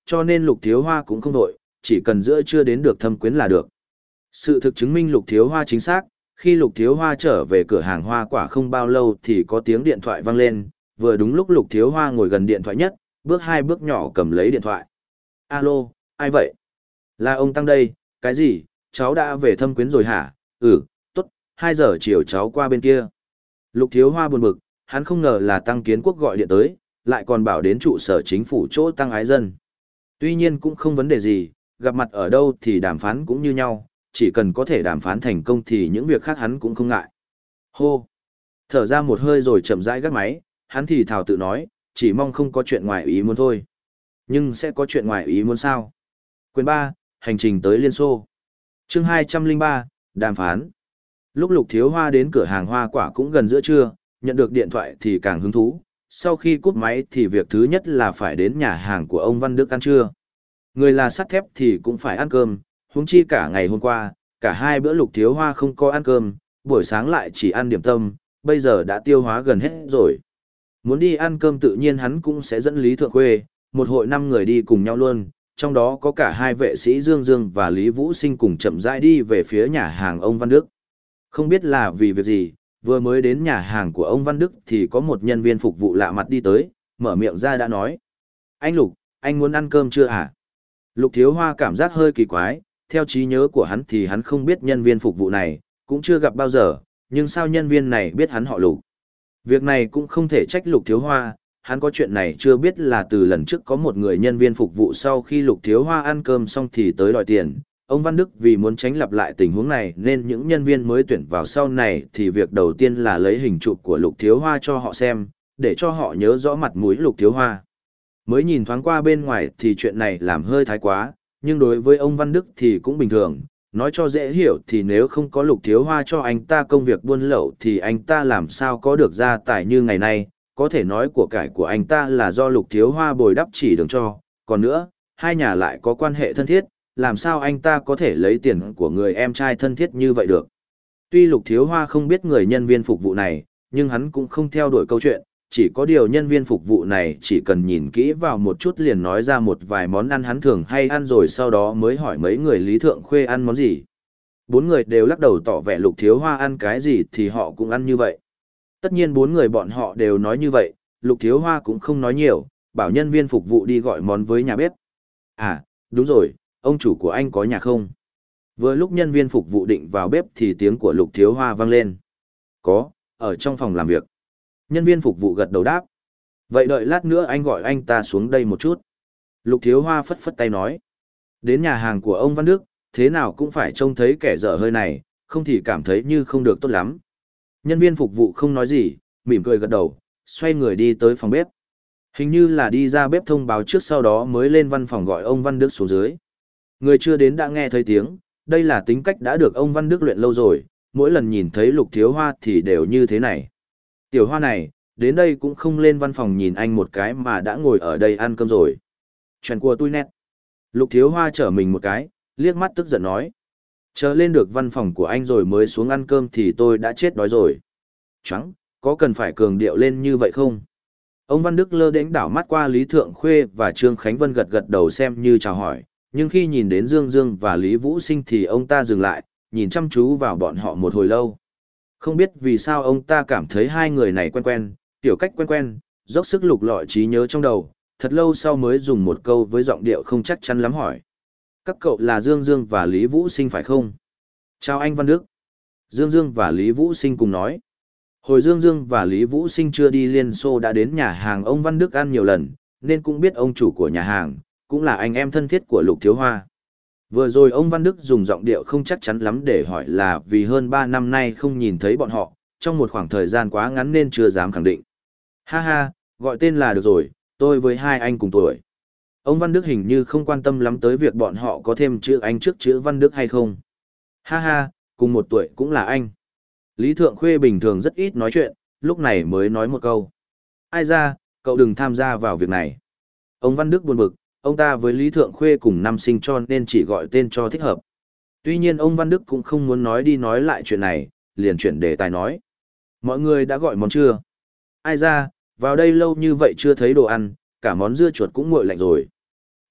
cho nên Lục Thiếu Hoa cũng không đội, chỉ cần giữa chưa đến được Thâm Quyến là được. Sự thực chứng minh Lục Thiếu Hoa chính xác, khi Lục Thiếu Hoa trở về cửa hàng hoa quả không bao lâu thì có tiếng điện thoại vang lên, vừa đúng lúc Lục Thiếu Hoa ngồi gần điện thoại nhất, bước hai bước nhỏ cầm lấy điện thoại. Alo, ai vậy? Là ông Tăng đây, cái gì, cháu đã về Thâm Quyến rồi hả? Ừ, tốt, hai giờ chiều cháu qua bên kia. Lục Thiếu Hoa buồn bực, hắn không ngờ là Tăng Kiến Quốc gọi điện tới, lại còn bảo đến trụ sở chính phủ chỗ Tăng Ái Dân. Tuy nhiên cũng không vấn đề gì, gặp mặt ở đâu thì đàm phán cũng như nhau, chỉ cần có thể đàm phán thành công thì những việc khác hắn cũng không ngại. Hô! Thở ra một hơi rồi chậm rãi gác máy, hắn thì thào tự nói, chỉ mong không có chuyện ngoài ý muốn thôi. Nhưng sẽ có chuyện ngoài ý muốn sao? Quyền ba, hành trình tới Liên Xô. Chương hai trăm lẻ ba, đàm phán. Lúc Lục Thiếu Hoa đến cửa hàng hoa quả cũng gần giữa trưa, nhận được điện thoại thì càng hứng thú. Sau khi cúp máy thì việc thứ nhất là phải đến nhà hàng của ông Văn Đức ăn trưa. Người là sắt thép thì cũng phải ăn cơm, huống chi cả ngày hôm qua, cả hai bữa Lục Thiếu Hoa không có ăn cơm, buổi sáng lại chỉ ăn điểm tâm, bây giờ đã tiêu hóa gần hết rồi. Muốn đi ăn cơm tự nhiên hắn cũng sẽ dẫn Lý Thượng Khuê, một hội năm người đi cùng nhau luôn, trong đó có cả hai vệ sĩ Dương Dương và Lý Vũ Sinh cùng chậm rãi đi về phía nhà hàng ông Văn Đức. Không biết là vì việc gì, vừa mới đến nhà hàng của ông Văn Đức thì có một nhân viên phục vụ lạ mặt đi tới, mở miệng ra đã nói. Anh Lục, anh muốn ăn cơm chưa hả? Lục Thiếu Hoa cảm giác hơi kỳ quái, theo trí nhớ của hắn thì hắn không biết nhân viên phục vụ này, cũng chưa gặp bao giờ, nhưng sao nhân viên này biết hắn họ Lục? Việc này cũng không thể trách Lục Thiếu Hoa, hắn có chuyện này chưa biết là từ lần trước có một người nhân viên phục vụ sau khi Lục Thiếu Hoa ăn cơm xong thì tới đòi tiền. Ông Văn Đức vì muốn tránh lặp lại tình huống này nên những nhân viên mới tuyển vào sau này thì việc đầu tiên là lấy hình chụp của Lục Thiếu Hoa cho họ xem, để cho họ nhớ rõ mặt mũi Lục Thiếu Hoa. Mới nhìn thoáng qua bên ngoài thì chuyện này làm hơi thái quá, nhưng đối với ông Văn Đức thì cũng bình thường. Nói cho dễ hiểu thì nếu không có Lục Thiếu Hoa cho anh ta công việc buôn lậu thì anh ta làm sao có được gia tài như ngày nay, có thể nói của cải của anh ta là do Lục Thiếu Hoa bồi đắp chỉ đường cho, còn nữa, hai nhà lại có quan hệ thân thiết, làm sao anh ta có thể lấy tiền của người em trai thân thiết như vậy được. Tuy Lục Thiếu Hoa không biết người nhân viên phục vụ này, nhưng hắn cũng không theo đuổi câu chuyện, chỉ có điều nhân viên phục vụ này chỉ cần nhìn kỹ vào một chút liền nói ra một vài món ăn hắn thường hay ăn rồi sau đó mới hỏi mấy người Lý Thượng Khuê ăn món gì. Bốn người đều lắc đầu tỏ vẻ Lục Thiếu Hoa ăn cái gì thì họ cũng ăn như vậy. Tất nhiên bốn người bọn họ đều nói như vậy, Lục Thiếu Hoa cũng không nói nhiều, bảo nhân viên phục vụ đi gọi món với nhà bếp. À, đúng rồi, ông chủ của anh có nhà không? Vừa lúc nhân viên phục vụ định vào bếp thì tiếng của Lục Thiếu Hoa vang lên. Có, ở trong phòng làm việc. Nhân viên phục vụ gật đầu đáp. Vậy đợi lát nữa anh gọi anh ta xuống đây một chút. Lục Thiếu Hoa phất phất tay nói. Đến nhà hàng của ông Văn Đức, thế nào cũng phải trông thấy kẻ dở hơi này, không thì cảm thấy như không được tốt lắm. Nhân viên phục vụ không nói gì, mỉm cười gật đầu, xoay người đi tới phòng bếp. Hình như là đi ra bếp thông báo trước sau đó mới lên văn phòng gọi ông Văn Đức xuống dưới. Người chưa đến đã nghe thấy tiếng, đây là tính cách đã được ông Văn Đức luyện lâu rồi, mỗi lần nhìn thấy Lục Thiếu Hoa thì đều như thế này. Tiểu Hoa này, đến đây cũng không lên văn phòng nhìn anh một cái mà đã ngồi ở đây ăn cơm rồi. Chuyện của tôi nét. Lục Thiếu Hoa trở mình một cái, liếc mắt tức giận nói. Chờ lên được văn phòng của anh rồi mới xuống ăn cơm thì tôi đã chết đói rồi. Choáng, có cần phải cường điệu lên như vậy không? Ông Văn Đức lơ đễnh đảo mắt qua Lý Thượng Khuê và Trương Khánh Vân gật gật đầu xem như chào hỏi, nhưng khi nhìn đến Dương Dương và Lý Vũ Sinh thì ông ta dừng lại, nhìn chăm chú vào bọn họ một hồi lâu. Không biết vì sao ông ta cảm thấy hai người này quen quen, tiểu cách quen quen, dốc sức lục lọi trí nhớ trong đầu, thật lâu sau mới dùng một câu với giọng điệu không chắc chắn lắm hỏi. Các cậu là Dương Dương và Lý Vũ Sinh phải không? Chào anh Văn Đức. Dương Dương và Lý Vũ Sinh cùng nói. Hồi Dương Dương và Lý Vũ Sinh chưa đi Liên Xô đã đến nhà hàng ông Văn Đức ăn nhiều lần, nên cũng biết ông chủ của nhà hàng, cũng là anh em thân thiết của Lục Thiếu Hoa. Vừa rồi ông Văn Đức dùng giọng điệu không chắc chắn lắm để hỏi là vì hơn ba năm nay không nhìn thấy bọn họ, trong một khoảng thời gian quá ngắn nên chưa dám khẳng định. Ha ha, gọi tên là được rồi, tôi với hai anh cùng tuổi. Ông Văn Đức hình như không quan tâm lắm tới việc bọn họ có thêm chữ anh trước chữ Văn Đức hay không. Ha ha, cùng một tuổi cũng là anh. Lý Thượng Khuê bình thường rất ít nói chuyện, lúc này mới nói một câu. Ai ra, cậu đừng tham gia vào việc này. Ông Văn Đức buồn bực, ông ta với Lý Thượng Khuê cùng năm sinh cho nên chỉ gọi tên cho thích hợp. Tuy nhiên ông Văn Đức cũng không muốn nói đi nói lại chuyện này, liền chuyển đề tài nói. Mọi người đã gọi món chưa? Ai ra, vào đây lâu như vậy chưa thấy đồ ăn, cả món dưa chuột cũng nguội lạnh rồi.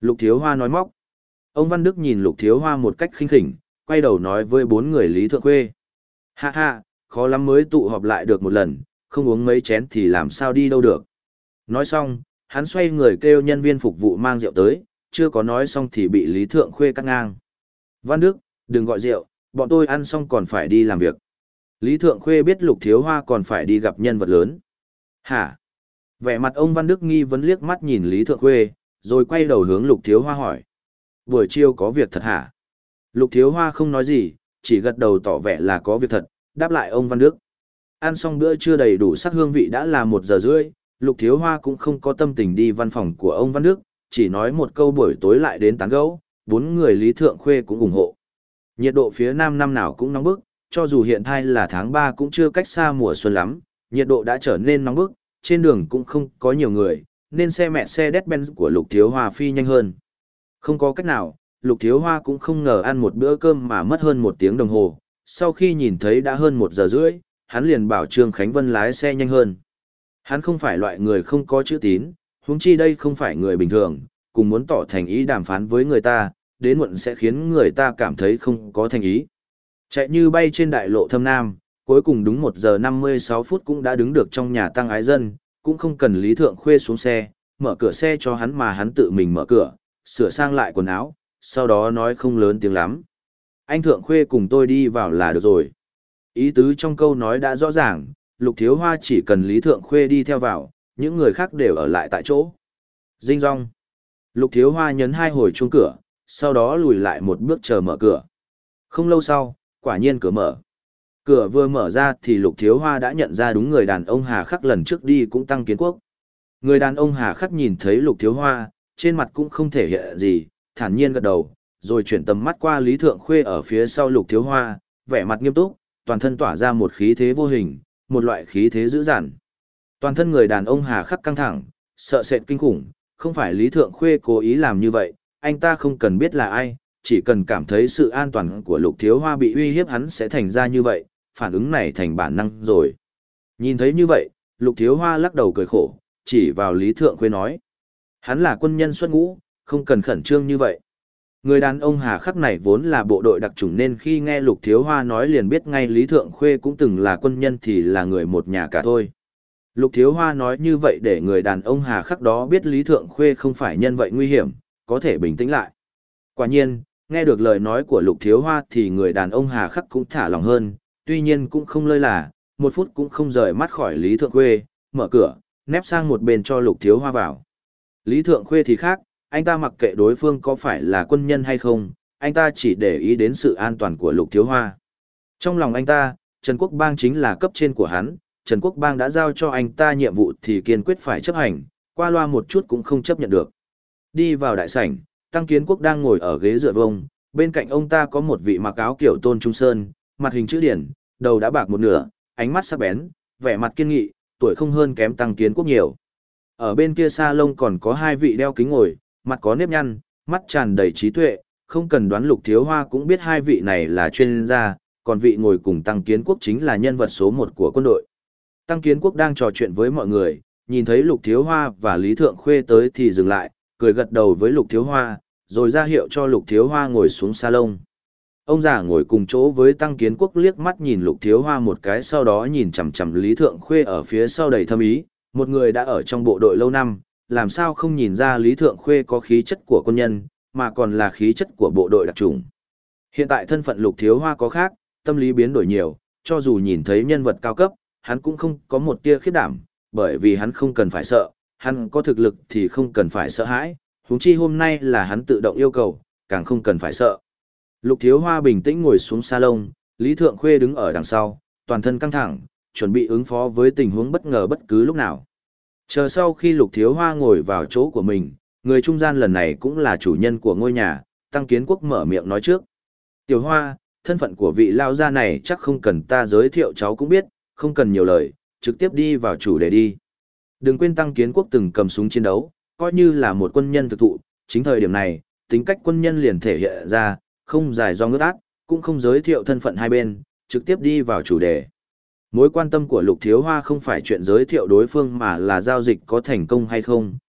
Lục Thiếu Hoa nói móc. Ông Văn Đức nhìn Lục Thiếu Hoa một cách khinh khỉnh, quay đầu nói với bốn người Lý Thượng Khuê. Ha ha, khó lắm mới tụ họp lại được một lần, không uống mấy chén thì làm sao đi đâu được. Nói xong, hắn xoay người kêu nhân viên phục vụ mang rượu tới, chưa có nói xong thì bị Lý Thượng Khuê cắt ngang. Văn Đức, đừng gọi rượu, bọn tôi ăn xong còn phải đi làm việc. Lý Thượng Khuê biết Lục Thiếu Hoa còn phải đi gặp nhân vật lớn. Hả? Vẻ mặt ông Văn Đức nghi vấn liếc mắt nhìn Lý Thượng Khuê, rồi quay đầu hướng Lục Thiếu Hoa hỏi. Buổi chiều có việc thật hả? Lục Thiếu Hoa không nói gì, chỉ gật đầu tỏ vẻ là có việc thật, đáp lại ông Văn Đức. Ăn xong bữa trưa đầy đủ sắc hương vị đã là một giờ rưỡi, Lục Thiếu Hoa cũng không có tâm tình đi văn phòng của ông Văn Đức, chỉ nói một câu buổi tối lại đến tán gẫu, bốn người Lý Thượng Khuê cũng ủng hộ. Nhiệt độ phía Nam năm nào cũng nóng bức, cho dù hiện tại là tháng ba cũng chưa cách xa mùa xuân lắm, nhiệt độ đã trở nên nóng bức, trên đường cũng không có nhiều người, nên xe mẹ xe Mercedes-Benz của Lục Thiếu Hoa phi nhanh hơn. Không có cách nào, Lục Thiếu Hoa cũng không ngờ ăn một bữa cơm mà mất hơn một tiếng đồng hồ, sau khi nhìn thấy đã hơn một giờ rưỡi, hắn liền bảo Trương Khánh Vân lái xe nhanh hơn. Hắn không phải loại người không có chữ tín, huống chi đây không phải người bình thường, cùng muốn tỏ thành ý đàm phán với người ta, đến muộn sẽ khiến người ta cảm thấy không có thành ý. Chạy như bay trên đại lộ Thâm Nam, cuối cùng đúng một giờ năm mươi sáu phút cũng đã đứng được trong nhà Tăng Ái Dân, cũng không cần Lý Thượng Khuê xuống xe, mở cửa xe cho hắn mà hắn tự mình mở cửa, sửa sang lại quần áo, sau đó nói không lớn tiếng lắm. Anh Thượng Khuê cùng tôi đi vào là được rồi. Ý tứ trong câu nói đã rõ ràng, Lục Thiếu Hoa chỉ cần Lý Thượng Khuê đi theo vào, những người khác đều ở lại tại chỗ. Dinh rong. Lục Thiếu Hoa nhấn hai hồi chuông cửa, sau đó lùi lại một bước chờ mở cửa. Không lâu sau, quả nhiên cửa mở. Cửa vừa mở ra thì Lục Thiếu Hoa đã nhận ra đúng người đàn ông Hà Khắc lần trước đi cũng Tăng Kiến Quốc. Người đàn ông Hà Khắc nhìn thấy Lục Thiếu Hoa, trên mặt cũng không thể hiện gì, thản nhiên gật đầu, rồi chuyển tầm mắt qua Lý Thượng Khuê ở phía sau Lục Thiếu Hoa, vẻ mặt nghiêm túc, toàn thân tỏa ra một khí thế vô hình, một loại khí thế dữ dằn. Toàn thân người đàn ông Hà Khắc căng thẳng, sợ sệt kinh khủng, không phải Lý Thượng Khuê cố ý làm như vậy, anh ta không cần biết là ai, chỉ cần cảm thấy sự an toàn của Lục Thiếu Hoa bị uy hiếp hắn sẽ thành ra như vậy, phản ứng này thành bản năng rồi. Nhìn thấy như vậy, Lục Thiếu Hoa lắc đầu cười khổ, chỉ vào Lý Thượng Khuê nói. Hắn là quân nhân xuất ngũ, không cần khẩn trương như vậy. Người đàn ông Hà Khắc này vốn là bộ đội đặc chủng nên khi nghe Lục Thiếu Hoa nói liền biết ngay Lý Thượng Khuê cũng từng là quân nhân thì là người một nhà cả thôi. Lục Thiếu Hoa nói như vậy để người đàn ông Hà Khắc đó biết Lý Thượng Khuê không phải nhân vậy nguy hiểm, có thể bình tĩnh lại. Quả nhiên, nghe được lời nói của Lục Thiếu Hoa thì người đàn ông Hà Khắc cũng thả lòng hơn, tuy nhiên cũng không lơi là, một phút cũng không rời mắt khỏi Lý Thượng Khuê, mở cửa, nép sang một bên cho Lục Thiếu Hoa vào. Lý Thượng Khuê thì khác, anh ta mặc kệ đối phương có phải là quân nhân hay không, anh ta chỉ để ý đến sự an toàn của Lục Thiếu Hoa. Trong lòng anh ta, Trần Quốc Bang chính là cấp trên của hắn, Trần Quốc Bang đã giao cho anh ta nhiệm vụ thì kiên quyết phải chấp hành, qua loa một chút cũng không chấp nhận được. Đi vào đại sảnh, Tăng Kiến Quốc đang ngồi ở ghế dựa vông, bên cạnh ông ta có một vị mặc áo kiểu Tôn Trung Sơn, mặt hình chữ điển, đầu đã bạc một nửa, ánh mắt sắc bén, vẻ mặt kiên nghị, tuổi không hơn kém Tăng Kiến Quốc nhiều. Ở bên kia salon còn có hai vị đeo kính ngồi, mặt có nếp nhăn, mắt tràn đầy trí tuệ, không cần đoán Lục Thiếu Hoa cũng biết hai vị này là chuyên gia, còn vị ngồi cùng Tăng Kiến Quốc chính là nhân vật số một của quân đội. Tăng Kiến Quốc đang trò chuyện với mọi người, nhìn thấy Lục Thiếu Hoa và Lý Thượng Khuê tới thì dừng lại, cười gật đầu với Lục Thiếu Hoa, rồi ra hiệu cho Lục Thiếu Hoa ngồi xuống salon. Ông già ngồi cùng chỗ với Tăng Kiến Quốc liếc mắt nhìn Lục Thiếu Hoa một cái, sau đó nhìn chằm chằm Lý Thượng Khuê ở phía sau đầy thâm ý, một người đã ở trong bộ đội lâu năm, làm sao không nhìn ra Lý Thượng Khuê có khí chất của quân nhân, mà còn là khí chất của bộ đội đặc chủng. Hiện tại thân phận Lục Thiếu Hoa có khác, tâm lý biến đổi nhiều, cho dù nhìn thấy nhân vật cao cấp, hắn cũng không có một tia khiếp đảm, bởi vì hắn không cần phải sợ, hắn có thực lực thì không cần phải sợ hãi, huống chi hôm nay là hắn tự động yêu cầu, càng không cần phải sợ. Lục Thiếu Hoa bình tĩnh ngồi xuống salon, Lý Thượng Khuê đứng ở đằng sau, toàn thân căng thẳng, chuẩn bị ứng phó với tình huống bất ngờ bất cứ lúc nào. Chờ sau khi Lục Thiếu Hoa ngồi vào chỗ của mình, người trung gian lần này cũng là chủ nhân của ngôi nhà, Tăng Kiến Quốc mở miệng nói trước. Tiểu Hoa, thân phận của vị lao gia này chắc không cần ta giới thiệu cháu cũng biết, không cần nhiều lời, trực tiếp đi vào chủ đề đi. Đừng quên Tăng Kiến Quốc từng cầm súng chiến đấu, coi như là một quân nhân thực thụ, chính thời điểm này, tính cách quân nhân liền thể hiện ra, không dài do ngước ác, cũng không giới thiệu thân phận hai bên, trực tiếp đi vào chủ đề. Mối quan tâm của Lục Thiếu Hoa không phải chuyện giới thiệu đối phương mà là giao dịch có thành công hay không,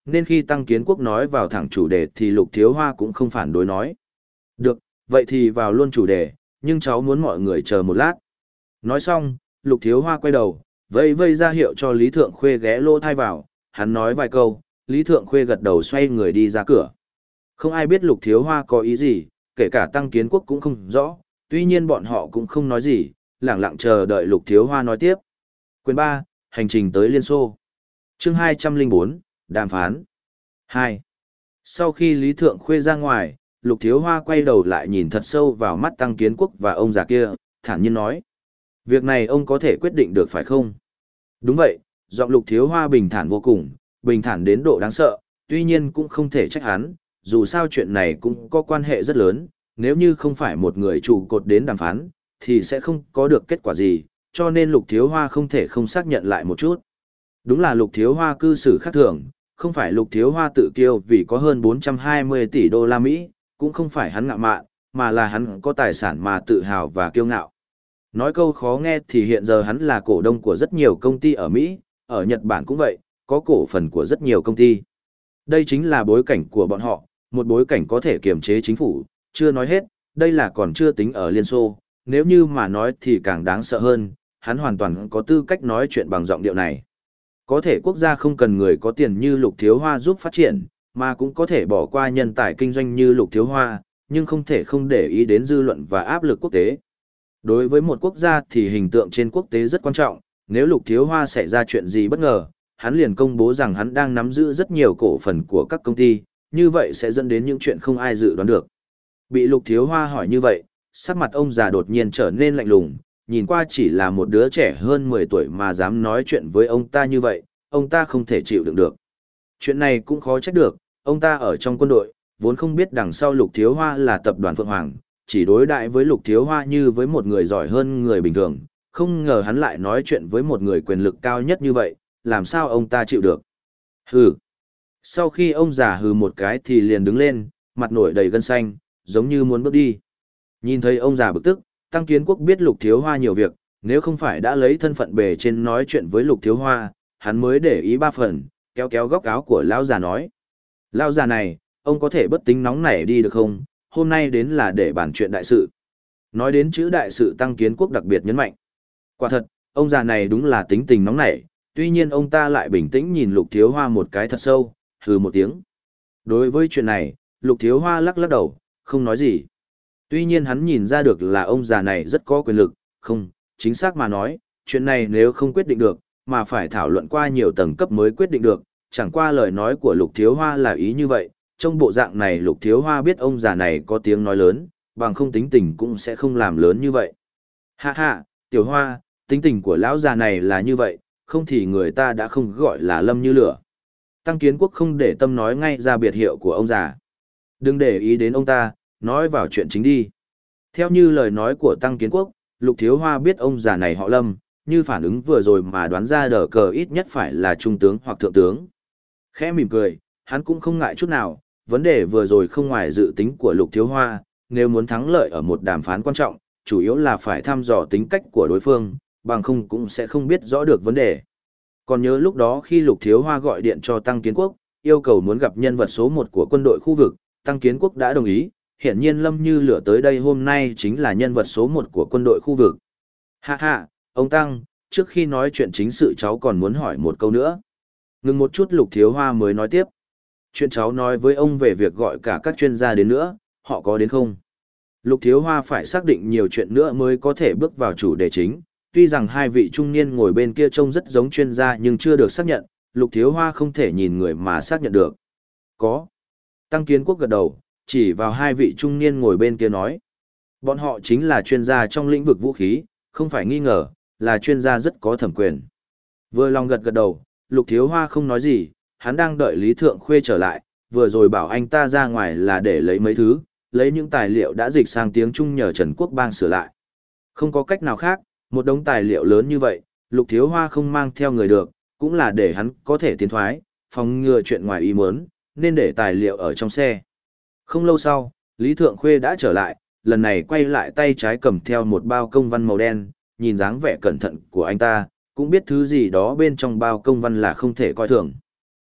nên khi Tăng Kiến Quốc nói vào thẳng chủ đề thì Lục Thiếu Hoa cũng không phản đối nói. Được, vậy thì vào luôn chủ đề, nhưng cháu muốn mọi người chờ một lát. Nói xong, Lục Thiếu Hoa quay đầu, vây vây ra hiệu cho Lý Thượng Khuê ghé lô thai vào, hắn nói vài câu, Lý Thượng Khuê gật đầu xoay người đi ra cửa. Không ai biết Lục Thiếu Hoa có ý gì, kể cả Tăng Kiến Quốc cũng không rõ, tuy nhiên bọn họ cũng không nói gì, lặng lặng chờ đợi Lục Thiếu Hoa nói tiếp. Quyền ba, Hành trình tới Liên Xô. Chương hai trăm lẻ bốn, Đàm phán. hai. Sau khi Lý Thượng Khuê ra ngoài, Lục Thiếu Hoa quay đầu lại nhìn thật sâu vào mắt Tăng Kiến Quốc và ông già kia, thản nhiên nói. Việc này ông có thể quyết định được phải không? Đúng vậy, giọng Lục Thiếu Hoa bình thản vô cùng, bình thản đến độ đáng sợ, tuy nhiên cũng không thể trách hắn, dù sao chuyện này cũng có quan hệ rất lớn, nếu như không phải một người trụ cột đến đàm phán, thì sẽ không có được kết quả gì, cho nên Lục Thiếu Hoa không thể không xác nhận lại một chút. Đúng là Lục Thiếu Hoa cư xử khác thường, không phải Lục Thiếu Hoa tự kiêu vì có hơn bốn trăm hai mươi tỷ đô la Mỹ, cũng không phải hắn ngạo mạn, mà là hắn có tài sản mà tự hào và kiêu ngạo. Nói câu khó nghe thì hiện giờ hắn là cổ đông của rất nhiều công ty ở Mỹ, ở Nhật Bản cũng vậy, có cổ phần của rất nhiều công ty. Đây chính là bối cảnh của bọn họ, một bối cảnh có thể kiềm chế chính phủ, chưa nói hết, đây là còn chưa tính ở Liên Xô, nếu như mà nói thì càng đáng sợ hơn, hắn hoàn toàn có tư cách nói chuyện bằng giọng điệu này. Có thể quốc gia không cần người có tiền như Lục Thiếu Hoa giúp phát triển, mà cũng có thể bỏ qua nhân tài kinh doanh như Lục Thiếu Hoa, nhưng không thể không để ý đến dư luận và áp lực quốc tế. Đối với một quốc gia thì hình tượng trên quốc tế rất quan trọng, nếu Lục Thiếu Hoa xảy ra chuyện gì bất ngờ, hắn liền công bố rằng hắn đang nắm giữ rất nhiều cổ phần của các công ty, như vậy sẽ dẫn đến những chuyện không ai dự đoán được. Bị Lục Thiếu Hoa hỏi như vậy, sắc mặt ông già đột nhiên trở nên lạnh lùng, nhìn qua chỉ là một đứa trẻ hơn mười tuổi mà dám nói chuyện với ông ta như vậy, ông ta không thể chịu đựng được. Chuyện này cũng khó trách được, ông ta ở trong quân đội, vốn không biết đằng sau Lục Thiếu Hoa là tập đoàn Phượng Hoàng, chỉ đối đại với Lục Thiếu Hoa như với một người giỏi hơn người bình thường, không ngờ hắn lại nói chuyện với một người quyền lực cao nhất như vậy, làm sao ông ta chịu được. Hừ. Sau khi ông già hừ một cái thì liền đứng lên, mặt nổi đầy gân xanh, giống như muốn bước đi. Nhìn thấy ông già bực tức, Tăng Kiến Quốc biết Lục Thiếu Hoa nhiều việc, nếu không phải đã lấy thân phận bề trên nói chuyện với Lục Thiếu Hoa, hắn mới để ý ba phần, kéo kéo góc áo của lão già nói. Lão già này, ông có thể bất tính nóng nảy đi được không, hôm nay đến là để bàn chuyện đại sự. Nói đến chữ đại sự Tăng Kiến Quốc đặc biệt nhấn mạnh. Quả thật, ông già này đúng là tính tình nóng nảy, tuy nhiên ông ta lại bình tĩnh nhìn Lục Thiếu Hoa một cái thật sâu, hừ một tiếng. Đối với chuyện này, Lục Thiếu Hoa lắc lắc đầu, không nói gì. Tuy nhiên hắn nhìn ra được là ông già này rất có quyền lực, không, chính xác mà nói, chuyện này nếu không quyết định được, mà phải thảo luận qua nhiều tầng cấp mới quyết định được, chẳng qua lời nói của Lục Thiếu Hoa là ý như vậy, trong bộ dạng này Lục Thiếu Hoa biết ông già này có tiếng nói lớn, bằng không tính tình cũng sẽ không làm lớn như vậy. Ha ha, Tiểu Hoa, tính tình của lão già này là như vậy, không thì người ta đã không gọi là lâm như lửa. Tăng Kiến Quốc không để tâm nói ngay ra biệt hiệu của ông già. Đừng để ý đến ông ta, nói vào chuyện chính đi. Theo như lời nói của Tăng Kiến Quốc, Lục Thiếu Hoa biết ông già này họ Lâm, như phản ứng vừa rồi mà đoán ra đờ cờ ít nhất phải là trung tướng hoặc thượng tướng. Khẽ mỉm cười, hắn cũng không ngại chút nào, vấn đề vừa rồi không ngoài dự tính của Lục Thiếu Hoa, nếu muốn thắng lợi ở một đàm phán quan trọng, chủ yếu là phải thăm dò tính cách của đối phương, bằng không cũng sẽ không biết rõ được vấn đề. Còn nhớ lúc đó khi Lục Thiếu Hoa gọi điện cho Tăng Kiến Quốc, yêu cầu muốn gặp nhân vật số một của quân đội khu vực, Tăng Kiến Quốc đã đồng ý, hiển nhiên Lâm Như Lửa tới đây hôm nay chính là nhân vật số một của quân đội khu vực. Ha ha, ông Tăng, trước khi nói chuyện chính sự cháu còn muốn hỏi một câu nữa. Ngừng một chút Lục Thiếu Hoa mới nói tiếp. Chuyện cháu nói với ông về việc gọi cả các chuyên gia đến nữa, họ có đến không? Lục Thiếu Hoa phải xác định nhiều chuyện nữa mới có thể bước vào chủ đề chính. Tuy rằng hai vị trung niên ngồi bên kia trông rất giống chuyên gia nhưng chưa được xác nhận, Lục Thiếu Hoa không thể nhìn người mà xác nhận được. Có. Tăng Kiến Quốc gật đầu, chỉ vào hai vị trung niên ngồi bên kia nói. Bọn họ chính là chuyên gia trong lĩnh vực vũ khí, không phải nghi ngờ, là chuyên gia rất có thẩm quyền. Vừa lòng gật gật đầu, Lục Thiếu Hoa không nói gì, hắn đang đợi Lý Thượng Khuê trở lại, vừa rồi bảo anh ta ra ngoài là để lấy mấy thứ, lấy những tài liệu đã dịch sang tiếng Trung nhờ Trần Quốc Bang sửa lại. Không có cách nào khác, một đống tài liệu lớn như vậy, Lục Thiếu Hoa không mang theo người được, cũng là để hắn có thể tiến thoái, phòng ngừa chuyện ngoài ý muốn, nên để tài liệu ở trong xe. Không lâu sau, Lý Thượng Khuê đã trở lại, lần này quay lại tay trái cầm theo một bao công văn màu đen, nhìn dáng vẻ cẩn thận của anh ta, cũng biết thứ gì đó bên trong bao công văn là không thể coi thường.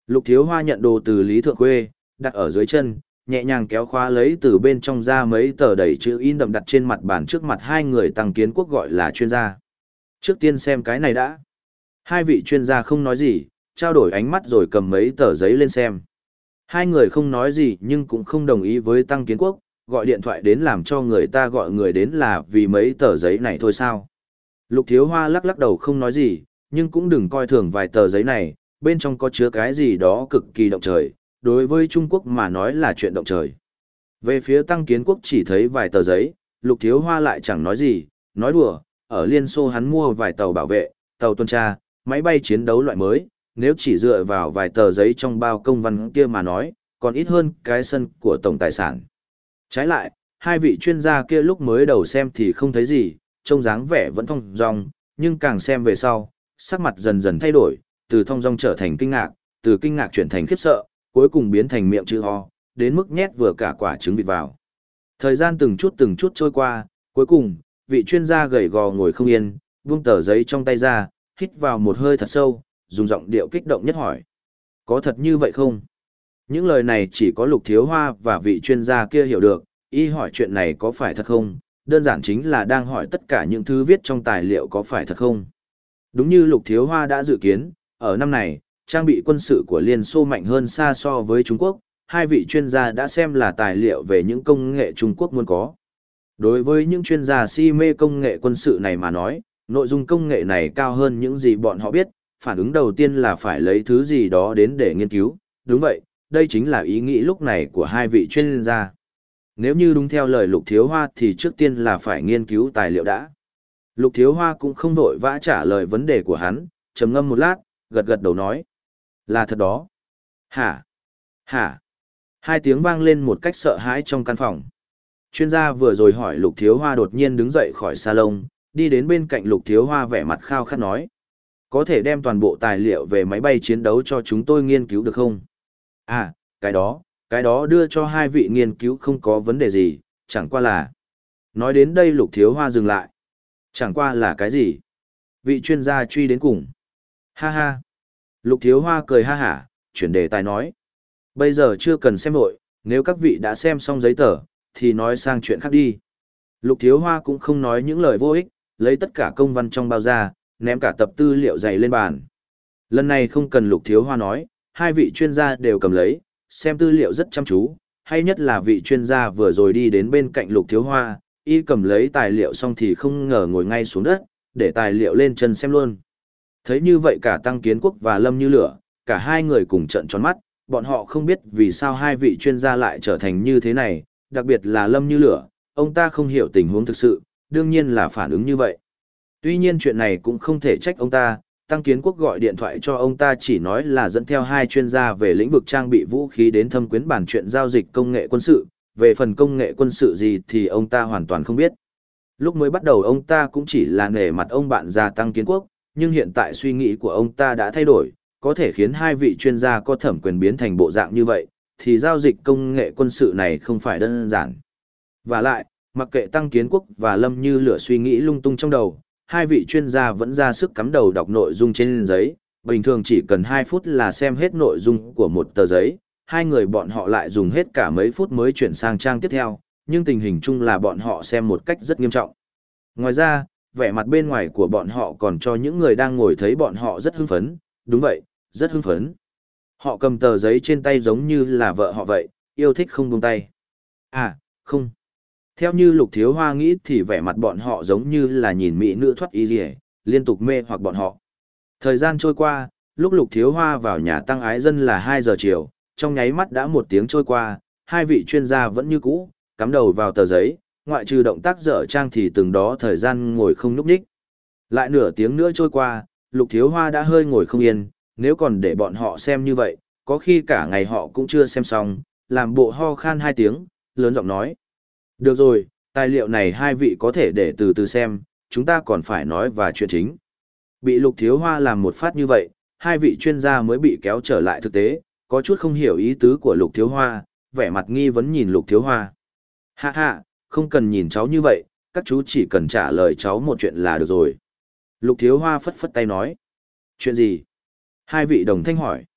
Lục Thiếu Hoa nhận đồ từ Lý Thượng Khuê, đặt ở dưới chân, nhẹ nhàng kéo khóa lấy từ bên trong ra mấy tờ đầy chữ in đậm đặt trên mặt bàn trước mặt hai người Tăng Kiến Quốc gọi là chuyên gia. Trước tiên xem cái này đã. Hai vị chuyên gia không nói gì, trao đổi ánh mắt rồi cầm mấy tờ giấy lên xem. Hai người không nói gì nhưng cũng không đồng ý với Tăng Kiến Quốc, gọi điện thoại đến làm cho người ta gọi người đến là vì mấy tờ giấy này thôi sao. Lục Thiếu Hoa lắc lắc đầu không nói gì, nhưng cũng đừng coi thường vài tờ giấy này, bên trong có chứa cái gì đó cực kỳ động trời, đối với Trung Quốc mà nói là chuyện động trời. Về phía Tăng Kiến Quốc chỉ thấy vài tờ giấy, Lục Thiếu Hoa lại chẳng nói gì, nói đùa, ở Liên Xô hắn mua vài tàu bảo vệ, tàu tuần tra, máy bay chiến đấu loại mới, nếu chỉ dựa vào vài tờ giấy trong bao công văn kia mà nói, còn ít hơn cái sân của tổng tài sản. Trái lại, hai vị chuyên gia kia lúc mới đầu xem thì không thấy gì, trông dáng vẻ vẫn thong dong, nhưng càng xem về sau, sắc mặt dần dần thay đổi, từ thong dong trở thành kinh ngạc, từ kinh ngạc chuyển thành khiếp sợ, cuối cùng biến thành miệng chữ ho, đến mức nhét vừa cả quả trứng vịt vào. Thời gian từng chút từng chút trôi qua, cuối cùng, vị chuyên gia gầy gò ngồi không yên, buông tờ giấy trong tay ra, hít vào một hơi thật sâu, dùng giọng điệu kích động nhất hỏi. Có thật như vậy không? Những lời này chỉ có Lục Thiếu Hoa và vị chuyên gia kia hiểu được, y hỏi chuyện này có phải thật không, đơn giản chính là đang hỏi tất cả những thứ viết trong tài liệu có phải thật không. Đúng như Lục Thiếu Hoa đã dự kiến, ở năm này, trang bị quân sự của Liên Xô mạnh hơn xa so với Trung Quốc, hai vị chuyên gia đã xem là tài liệu về những công nghệ Trung Quốc muốn có. Đối với những chuyên gia si mê công nghệ quân sự này mà nói, nội dung công nghệ này cao hơn những gì bọn họ biết, phản ứng đầu tiên là phải lấy thứ gì đó đến để nghiên cứu. Đúng vậy, đây chính là ý nghĩ lúc này của hai vị chuyên gia. Nếu như đúng theo lời Lục Thiếu Hoa thì trước tiên là phải nghiên cứu tài liệu đã. Lục Thiếu Hoa cũng không vội vã trả lời vấn đề của hắn, trầm ngâm một lát, gật gật đầu nói. Là thật đó. Hả? Hả? Hai tiếng vang lên một cách sợ hãi trong căn phòng. Chuyên gia vừa rồi hỏi Lục Thiếu Hoa đột nhiên đứng dậy khỏi salon, đi đến bên cạnh Lục Thiếu Hoa vẻ mặt khao khát nói. Có thể đem toàn bộ tài liệu về máy bay chiến đấu cho chúng tôi nghiên cứu được không? À, cái đó, cái đó đưa cho hai vị nghiên cứu không có vấn đề gì, chẳng qua là... Nói đến đây Lục Thiếu Hoa dừng lại. Chẳng qua là cái gì? Vị chuyên gia truy đến cùng. Ha ha. Lục Thiếu Hoa cười ha hả, chuyển đề tài nói. Bây giờ chưa cần xem vội, nếu các vị đã xem xong giấy tờ, thì nói sang chuyện khác đi. Lục Thiếu Hoa cũng không nói những lời vô ích, lấy tất cả công văn trong bao ra, ném cả tập tư liệu dày lên bàn. Lần này không cần Lục Thiếu Hoa nói, hai vị chuyên gia đều cầm lấy, xem tư liệu rất chăm chú, hay nhất là vị chuyên gia vừa rồi đi đến bên cạnh Lục Thiếu Hoa, y cầm lấy tài liệu xong thì không ngờ ngồi ngay xuống đất, để tài liệu lên chân xem luôn. Thấy như vậy cả Tăng Kiến Quốc và Lâm Như Lửa, cả hai người cùng trợn tròn mắt, bọn họ không biết vì sao hai vị chuyên gia lại trở thành như thế này, đặc biệt là Lâm Như Lửa, ông ta không hiểu tình huống thực sự, đương nhiên là phản ứng như vậy. Tuy nhiên chuyện này cũng không thể trách ông ta, Tăng Kiến Quốc gọi điện thoại cho ông ta chỉ nói là dẫn theo hai chuyên gia về lĩnh vực trang bị vũ khí đến thâm quyến bàn chuyện giao dịch công nghệ quân sự, về phần công nghệ quân sự gì thì ông ta hoàn toàn không biết. Lúc mới bắt đầu ông ta cũng chỉ là nể mặt ông bạn già Tăng Kiến Quốc, nhưng hiện tại suy nghĩ của ông ta đã thay đổi, có thể khiến hai vị chuyên gia có thẩm quyền biến thành bộ dạng như vậy, thì giao dịch công nghệ quân sự này không phải đơn giản. Và lại, mặc kệ Tăng Kiến Quốc và Lâm Như Lửa suy nghĩ lung tung trong đầu, hai vị chuyên gia vẫn ra sức cắm đầu đọc nội dung trên giấy, bình thường chỉ cần hai phút là xem hết nội dung của một tờ giấy, hai người bọn họ lại dùng hết cả mấy phút mới chuyển sang trang tiếp theo, nhưng tình hình chung là bọn họ xem một cách rất nghiêm trọng. Ngoài ra, vẻ mặt bên ngoài của bọn họ còn cho những người đang ngồi thấy bọn họ rất hưng phấn, đúng vậy, rất hưng phấn. Họ cầm tờ giấy trên tay giống như là vợ họ vậy, yêu thích không buông tay. À, không. Theo như Lục Thiếu Hoa nghĩ thì vẻ mặt bọn họ giống như là nhìn mỹ nữ thoát y rìa, liên tục mê hoặc bọn họ. Thời gian trôi qua, lúc Lục Thiếu Hoa vào nhà Tăng Ái Dân là hai giờ chiều, trong nháy mắt đã một tiếng trôi qua, hai vị chuyên gia vẫn như cũ, cắm đầu vào tờ giấy, ngoại trừ động tác dở trang thì từng đó thời gian ngồi không nhúc nhích. Lại nửa tiếng nữa trôi qua, Lục Thiếu Hoa đã hơi ngồi không yên, nếu còn để bọn họ xem như vậy, có khi cả ngày họ cũng chưa xem xong, làm bộ ho khan hai tiếng, lớn giọng nói. Được rồi, tài liệu này hai vị có thể để từ từ xem, chúng ta còn phải nói và chuyện chính. Bị Lục Thiếu Hoa làm một phát như vậy, hai vị chuyên gia mới bị kéo trở lại thực tế, có chút không hiểu ý tứ của Lục Thiếu Hoa, vẻ mặt nghi vấn nhìn Lục Thiếu Hoa. Ha ha, không cần nhìn cháu như vậy, các chú chỉ cần trả lời cháu một chuyện là được rồi. Lục Thiếu Hoa phất phất tay nói. Chuyện gì? Hai vị đồng thanh hỏi.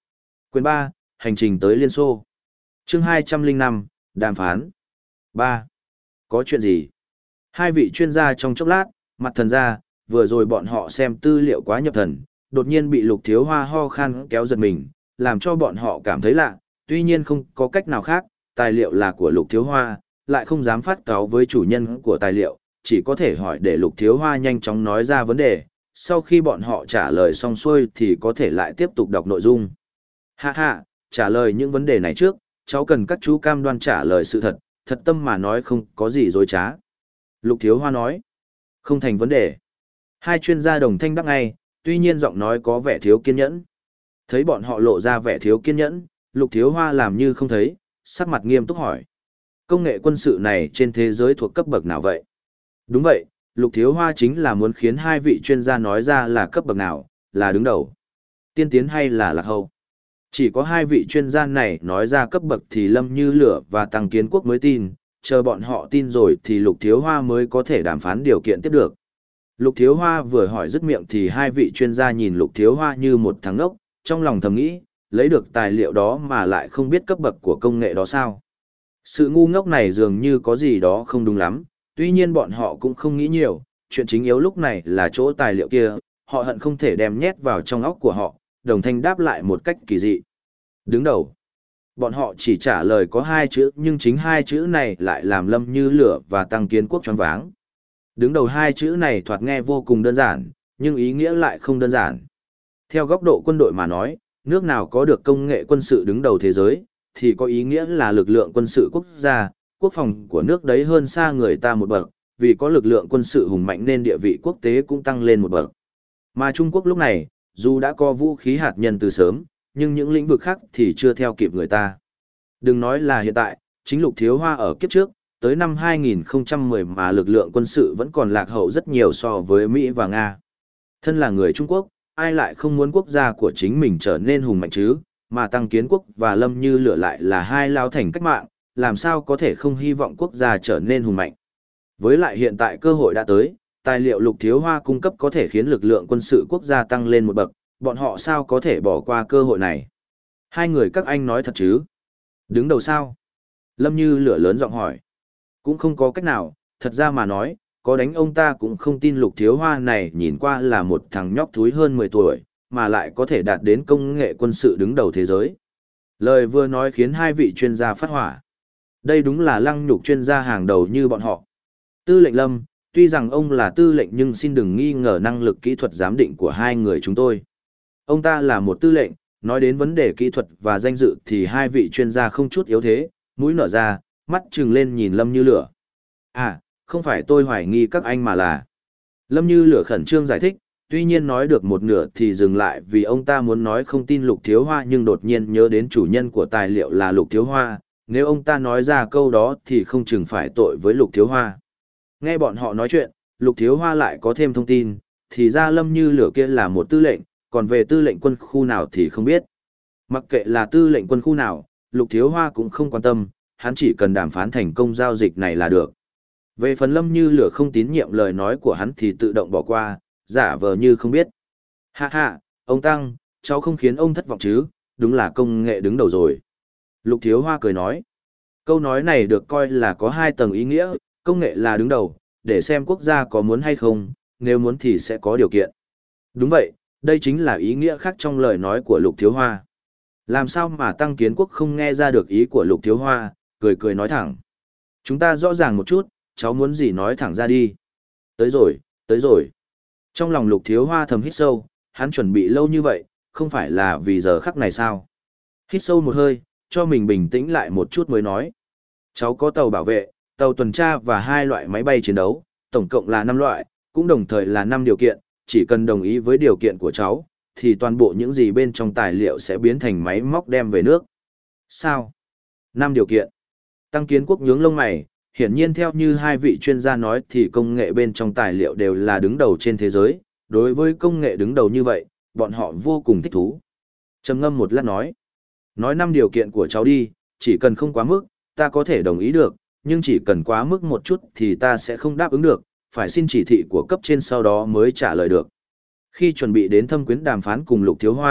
Quyền ba, Hành trình tới Liên Xô. Chương hai trăm lẻ năm, Đàm phán. ba. Có chuyện gì? Hai vị chuyên gia trong chốc lát, mặt thần ra, vừa rồi bọn họ xem tư liệu quá nhập thần, đột nhiên bị Lục Thiếu Hoa ho khan kéo giật mình, làm cho bọn họ cảm thấy lạ, tuy nhiên không có cách nào khác, tài liệu là của Lục Thiếu Hoa, lại không dám phát cáo với chủ nhân của tài liệu, chỉ có thể hỏi để Lục Thiếu Hoa nhanh chóng nói ra vấn đề, sau khi bọn họ trả lời xong xuôi thì có thể lại tiếp tục đọc nội dung. Hạ hạ, trả lời những vấn đề này trước, cháu cần các chú cam đoan trả lời sự thật, thật tâm mà nói không có gì dối trá. Lục Thiếu Hoa nói, không thành vấn đề. Hai chuyên gia đồng thanh đáp ngay, tuy nhiên giọng nói có vẻ thiếu kiên nhẫn. Thấy bọn họ lộ ra vẻ thiếu kiên nhẫn, Lục Thiếu Hoa làm như không thấy, sắc mặt nghiêm túc hỏi. Công nghệ quân sự này trên thế giới thuộc cấp bậc nào vậy? Đúng vậy, Lục Thiếu Hoa chính là muốn khiến hai vị chuyên gia nói ra là cấp bậc nào, là đứng đầu, tiên tiến hay là lạc hậu. Chỉ có hai vị chuyên gia này nói ra cấp bậc thì Lâm Như Lửa và Tăng Kiến Quốc mới tin, chờ bọn họ tin rồi thì Lục Thiếu Hoa mới có thể đàm phán điều kiện tiếp được. Lục Thiếu Hoa vừa hỏi dứt miệng thì hai vị chuyên gia nhìn Lục Thiếu Hoa như một thằng ngốc, trong lòng thầm nghĩ, lấy được tài liệu đó mà lại không biết cấp bậc của công nghệ đó sao. Sự ngu ngốc này dường như có gì đó không đúng lắm, tuy nhiên bọn họ cũng không nghĩ nhiều, chuyện chính yếu lúc này là chỗ tài liệu kia, họ hận không thể đem nhét vào trong óc của họ, đồng thanh đáp lại một cách kỳ dị. Đứng đầu. Bọn họ chỉ trả lời có hai chữ nhưng chính hai chữ này lại làm Lâm Như Lửa và Tăng Kiến Quốc choáng váng. Đứng đầu hai chữ này thoạt nghe vô cùng đơn giản, nhưng ý nghĩa lại không đơn giản. Theo góc độ quân đội mà nói, nước nào có được công nghệ quân sự đứng đầu thế giới, thì có ý nghĩa là lực lượng quân sự quốc gia, quốc phòng của nước đấy hơn xa người ta một bậc, vì có lực lượng quân sự hùng mạnh nên địa vị quốc tế cũng tăng lên một bậc. Mà Trung Quốc lúc này, dù đã có vũ khí hạt nhân từ sớm, nhưng những lĩnh vực khác thì chưa theo kịp người ta. Đừng nói là hiện tại, chính Lục Thiếu Hoa ở kiếp trước, tới năm hai nghìn không trăm mười mà lực lượng quân sự vẫn còn lạc hậu rất nhiều so với Mỹ và Nga. Thân là người Trung Quốc, ai lại không muốn quốc gia của chính mình trở nên hùng mạnh chứ, mà Tăng Kiến Quốc và Lâm Như Lửa lại là hai lao thành cách mạng, làm sao có thể không hy vọng quốc gia trở nên hùng mạnh. Với lại hiện tại cơ hội đã tới, tài liệu Lục Thiếu Hoa cung cấp có thể khiến lực lượng quân sự quốc gia tăng lên một bậc, bọn họ sao có thể bỏ qua cơ hội này. Hai người các anh nói thật chứ? Đứng đầu sao? Lâm Như Lửa lớn giọng hỏi. Cũng không có cách nào, thật ra mà nói, có đánh ông ta cũng không tin Lục Thiếu Hoa này nhìn qua là một thằng nhóc thúi hơn mười tuổi, mà lại có thể đạt đến công nghệ quân sự đứng đầu thế giới. Lời vừa nói khiến hai vị chuyên gia phát hỏa. Đây đúng là lăng nhục chuyên gia hàng đầu như bọn họ. Tư lệnh Lâm, tuy rằng ông là tư lệnh nhưng xin đừng nghi ngờ năng lực kỹ thuật giám định của hai người chúng tôi. Ông ta là một tư lệnh, nói đến vấn đề kỹ thuật và danh dự thì hai vị chuyên gia không chút yếu thế, mũi nở ra, mắt trừng lên nhìn Lâm Như Lửa. À, không phải tôi hoài nghi các anh mà là... Lâm Như Lửa khẩn trương giải thích, tuy nhiên nói được một nửa thì dừng lại vì ông ta muốn nói không tin Lục Thiếu Hoa nhưng đột nhiên nhớ đến chủ nhân của tài liệu là Lục Thiếu Hoa, nếu ông ta nói ra câu đó thì không chừng phải tội với Lục Thiếu Hoa. Nghe bọn họ nói chuyện, Lục Thiếu Hoa lại có thêm thông tin, thì ra Lâm Như Lửa kia là một tư lệnh, còn về tư lệnh quân khu nào thì không biết. Mặc kệ là tư lệnh quân khu nào, Lục Thiếu Hoa cũng không quan tâm, hắn chỉ cần đàm phán thành công giao dịch này là được. Về phần Lâm Như Lửa không tín nhiệm lời nói của hắn thì tự động bỏ qua, giả vờ như không biết. Hạ hạ, ông Tăng, cháu không khiến ông thất vọng chứ, đúng là công nghệ đứng đầu rồi. Lục Thiếu Hoa cười nói. Câu nói này được coi là có hai tầng ý nghĩa, công nghệ là đứng đầu, để xem quốc gia có muốn hay không, nếu muốn thì sẽ có điều kiện. Đúng vậy, đây chính là ý nghĩa khác trong lời nói của Lục Thiếu Hoa. Làm sao mà Tăng Kiến Quốc không nghe ra được ý của Lục Thiếu Hoa, cười cười nói thẳng. Chúng ta rõ ràng một chút, cháu muốn gì nói thẳng ra đi. Tới rồi, tới rồi. Trong lòng Lục Thiếu Hoa thầm hít sâu, hắn chuẩn bị lâu như vậy, không phải là vì giờ khắc này sao. Hít sâu một hơi, cho mình bình tĩnh lại một chút mới nói. Cháu có tàu bảo vệ, tàu tuần tra và hai loại máy bay chiến đấu, tổng cộng là năm loại, cũng đồng thời là năm điều kiện, chỉ cần đồng ý với điều kiện của cháu, thì toàn bộ những gì bên trong tài liệu sẽ biến thành máy móc đem về nước. Sao? Năm điều kiện. Tăng Kiến Quốc nhướng lông mày, hiển nhiên theo như hai vị chuyên gia nói thì công nghệ bên trong tài liệu đều là đứng đầu trên thế giới, đối với công nghệ đứng đầu như vậy, bọn họ vô cùng thích thú. Trầm ngâm một lát nói. Nói năm điều kiện của cháu đi, chỉ cần không quá mức, ta có thể đồng ý được, nhưng chỉ cần quá mức một chút thì ta sẽ không đáp ứng được, phải xin chỉ thị của cấp trên sau đó mới trả lời được. Khi chuẩn bị đến thâm quyến đàm phán cùng Lục Thiếu Hoa,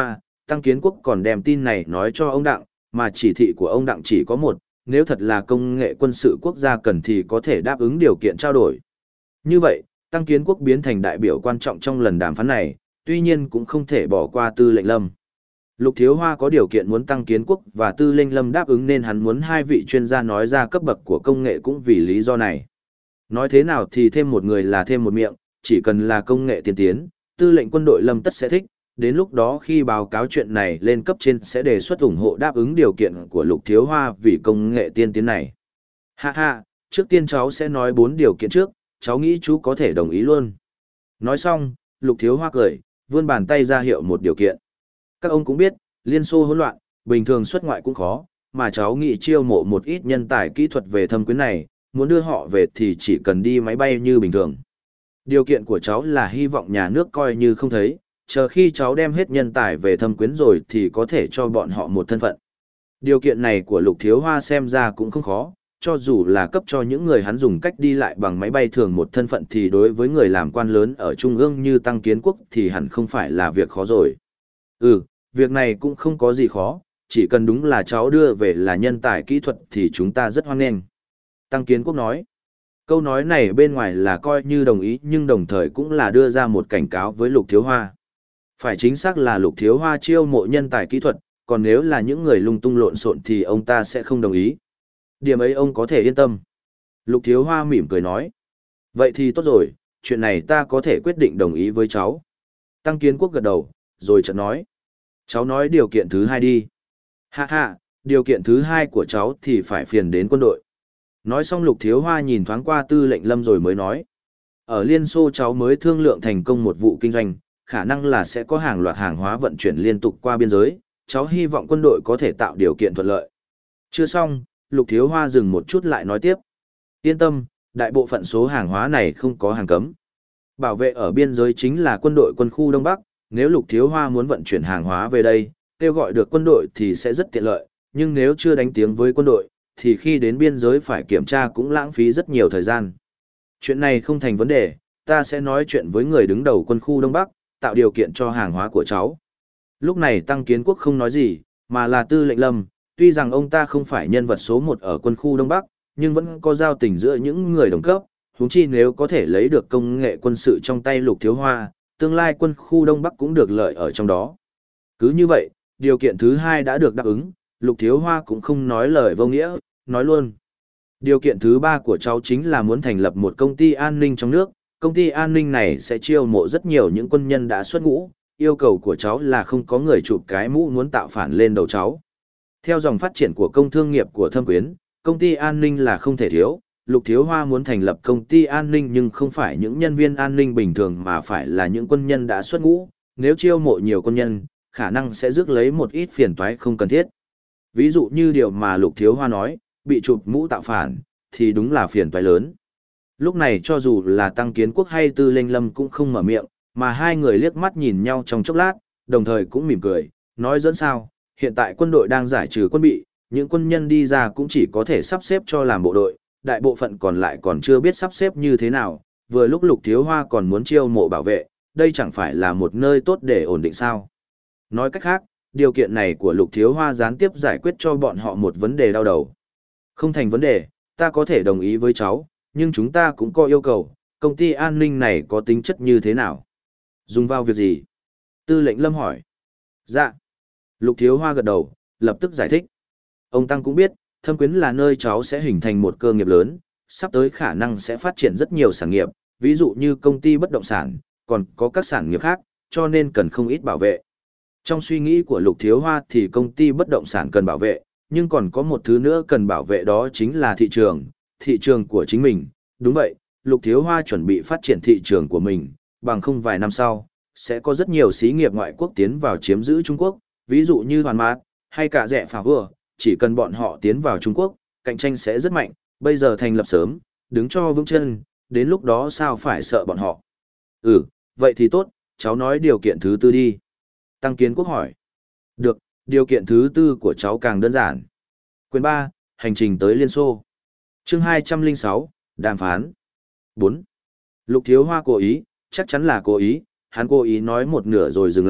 Tăng Kiến Quốc còn đem tin này nói cho ông Đặng, mà chỉ thị của ông Đặng chỉ có một, nếu thật là công nghệ quân sự quốc gia cần thì có thể đáp ứng điều kiện trao đổi. Như vậy, Tăng Kiến Quốc biến thành đại biểu quan trọng trong lần đàm phán này, tuy nhiên cũng không thể bỏ qua Tư lệnh Lâm. Lục Thiếu Hoa có điều kiện muốn Tăng Kiến Quốc và Tư lệnh Lâm đáp ứng nên hắn muốn hai vị chuyên gia nói ra cấp bậc của công nghệ cũng vì lý do này. Nói thế nào thì thêm một người là thêm một miệng, chỉ cần là công nghệ tiên tiến, Tư lệnh quân đội Lâm tất sẽ thích, đến lúc đó khi báo cáo chuyện này lên cấp trên sẽ đề xuất ủng hộ đáp ứng điều kiện của Lục Thiếu Hoa vì công nghệ tiên tiến này. Ha ha, trước tiên cháu sẽ nói bốn điều kiện trước, cháu nghĩ chú có thể đồng ý luôn. Nói xong, Lục Thiếu Hoa cười, vươn bàn tay ra hiệu một điều kiện. Các ông cũng biết, Liên Xô hỗn loạn, bình thường xuất ngoại cũng khó, mà cháu nghĩ chiêu mộ một ít nhân tài kỹ thuật về thâm quyến này, muốn đưa họ về thì chỉ cần đi máy bay như bình thường. Điều kiện của cháu là hy vọng nhà nước coi như không thấy, chờ khi cháu đem hết nhân tài về thâm quyến rồi thì có thể cho bọn họ một thân phận. Điều kiện này của Lục Thiếu Hoa xem ra cũng không khó, cho dù là cấp cho những người hắn dùng cách đi lại bằng máy bay thường một thân phận thì đối với người làm quan lớn ở Trung ương như Tăng Kiến Quốc thì hẳn không phải là việc khó rồi. Ừ, việc này cũng không có gì khó, chỉ cần đúng là cháu đưa về là nhân tài kỹ thuật thì chúng ta rất hoan nghênh. Tăng Kiến Quốc nói. Câu nói này bên ngoài là coi như đồng ý nhưng đồng thời cũng là đưa ra một cảnh cáo với Lục Thiếu Hoa. Phải chính xác là Lục Thiếu Hoa chiêu mộ nhân tài kỹ thuật, còn nếu là những người lung tung lộn xộn thì ông ta sẽ không đồng ý. Điểm ấy ông có thể yên tâm. Lục Thiếu Hoa mỉm cười nói. Vậy thì tốt rồi, chuyện này ta có thể quyết định đồng ý với cháu. Tăng Kiến Quốc gật đầu, rồi chợt nói. Cháu nói điều kiện thứ hai đi. Ha ha, điều kiện thứ hai của cháu thì phải phiền đến quân đội. Nói xong Lục Thiếu Hoa nhìn thoáng qua Tư lệnh Lâm rồi mới nói. Ở Liên Xô cháu mới thương lượng thành công một vụ kinh doanh, khả năng là sẽ có hàng loạt hàng hóa vận chuyển liên tục qua biên giới, cháu hy vọng quân đội có thể tạo điều kiện thuận lợi. Chưa xong, Lục Thiếu Hoa dừng một chút lại nói tiếp. Yên tâm, đại bộ phận số hàng hóa này không có hàng cấm. Bảo vệ ở biên giới chính là quân đội quân khu Đông Bắc, nếu Lục Thiếu Hoa muốn vận chuyển hàng hóa về đây, kêu gọi được quân đội thì sẽ rất tiện lợi, nhưng nếu chưa đánh tiếng với quân đội, thì khi đến biên giới phải kiểm tra cũng lãng phí rất nhiều thời gian. Chuyện này không thành vấn đề, ta sẽ nói chuyện với người đứng đầu quân khu Đông Bắc, tạo điều kiện cho hàng hóa của cháu. Lúc này Tăng Kiến Quốc không nói gì, mà là Tư lệnh Lâm, tuy rằng ông ta không phải nhân vật số một ở quân khu Đông Bắc, nhưng vẫn có giao tình giữa những người đồng cấp, huống chi nếu có thể lấy được công nghệ quân sự trong tay Lục Thiếu Hoa, tương lai quân khu Đông Bắc cũng được lợi ở trong đó. Cứ như vậy, điều kiện thứ hai đã được đáp ứng, Lục Thiếu Hoa cũng không nói lời vô nghĩa, nói luôn. Điều kiện thứ ba của cháu chính là muốn thành lập một công ty an ninh trong nước, công ty an ninh này sẽ chiêu mộ rất nhiều những quân nhân đã xuất ngũ, yêu cầu của cháu là không có người chụp cái mũ muốn tạo phản lên đầu cháu. Theo dòng phát triển của công thương nghiệp của Thâm Quyến, công ty an ninh là không thể thiếu, Lục Thiếu Hoa muốn thành lập công ty an ninh nhưng không phải những nhân viên an ninh bình thường mà phải là những quân nhân đã xuất ngũ, nếu chiêu mộ nhiều quân nhân, khả năng sẽ rước lấy một ít phiền toái không cần thiết. Ví dụ như điều mà Lục Thiếu Hoa nói, bị chụp mũ tạo phản, thì đúng là phiền toái lớn. Lúc này cho dù là Tăng Kiến Quốc hay Tư lệnh Lâm cũng không mở miệng, mà hai người liếc mắt nhìn nhau trong chốc lát, đồng thời cũng mỉm cười, nói dẫn sao, hiện tại quân đội đang giải trừ quân bị, những quân nhân đi ra cũng chỉ có thể sắp xếp cho làm bộ đội, đại bộ phận còn lại còn chưa biết sắp xếp như thế nào, vừa lúc Lục Thiếu Hoa còn muốn chiêu mộ bảo vệ, đây chẳng phải là một nơi tốt để ổn định sao. Nói cách khác, điều kiện này của Lục Thiếu Hoa gián tiếp giải quyết cho bọn họ một vấn đề đau đầu. Không thành vấn đề, ta có thể đồng ý với cháu, nhưng chúng ta cũng có yêu cầu, công ty an ninh này có tính chất như thế nào? Dùng vào việc gì? Tư lệnh Lâm hỏi. Dạ. Lục Thiếu Hoa gật đầu, lập tức giải thích. Ông Tăng cũng biết, Thâm Quyến là nơi cháu sẽ hình thành một cơ nghiệp lớn, sắp tới khả năng sẽ phát triển rất nhiều sản nghiệp, ví dụ như công ty bất động sản, còn có các sản nghiệp khác, cho nên cần không ít bảo vệ. Trong suy nghĩ của Lục Thiếu Hoa thì công ty bất động sản cần bảo vệ, nhưng còn có một thứ nữa cần bảo vệ đó chính là thị trường, thị trường của chính mình. Đúng vậy, Lục Thiếu Hoa chuẩn bị phát triển thị trường của mình, bằng không vài năm sau, sẽ có rất nhiều xí nghiệp ngoại quốc tiến vào chiếm giữ Trung Quốc, ví dụ như Hoàn Mát, hay cả Rẻ Phà Vừa, chỉ cần bọn họ tiến vào Trung Quốc, cạnh tranh sẽ rất mạnh, bây giờ thành lập sớm, đứng cho vững chân, đến lúc đó sao phải sợ bọn họ. Ừ, vậy thì tốt, cháu nói điều kiện thứ tư đi. Tăng Kiến Quốc hỏi. Được, điều kiện thứ tư của cháu càng đơn giản. Quyền ba, hành trình tới Liên Xô. Chương hai trăm lẻ sáu, đàm phán. bốn. Lục Thiếu Hoa cố ý, chắc chắn là cố ý, hắn cố ý nói một nửa rồi dừng lại,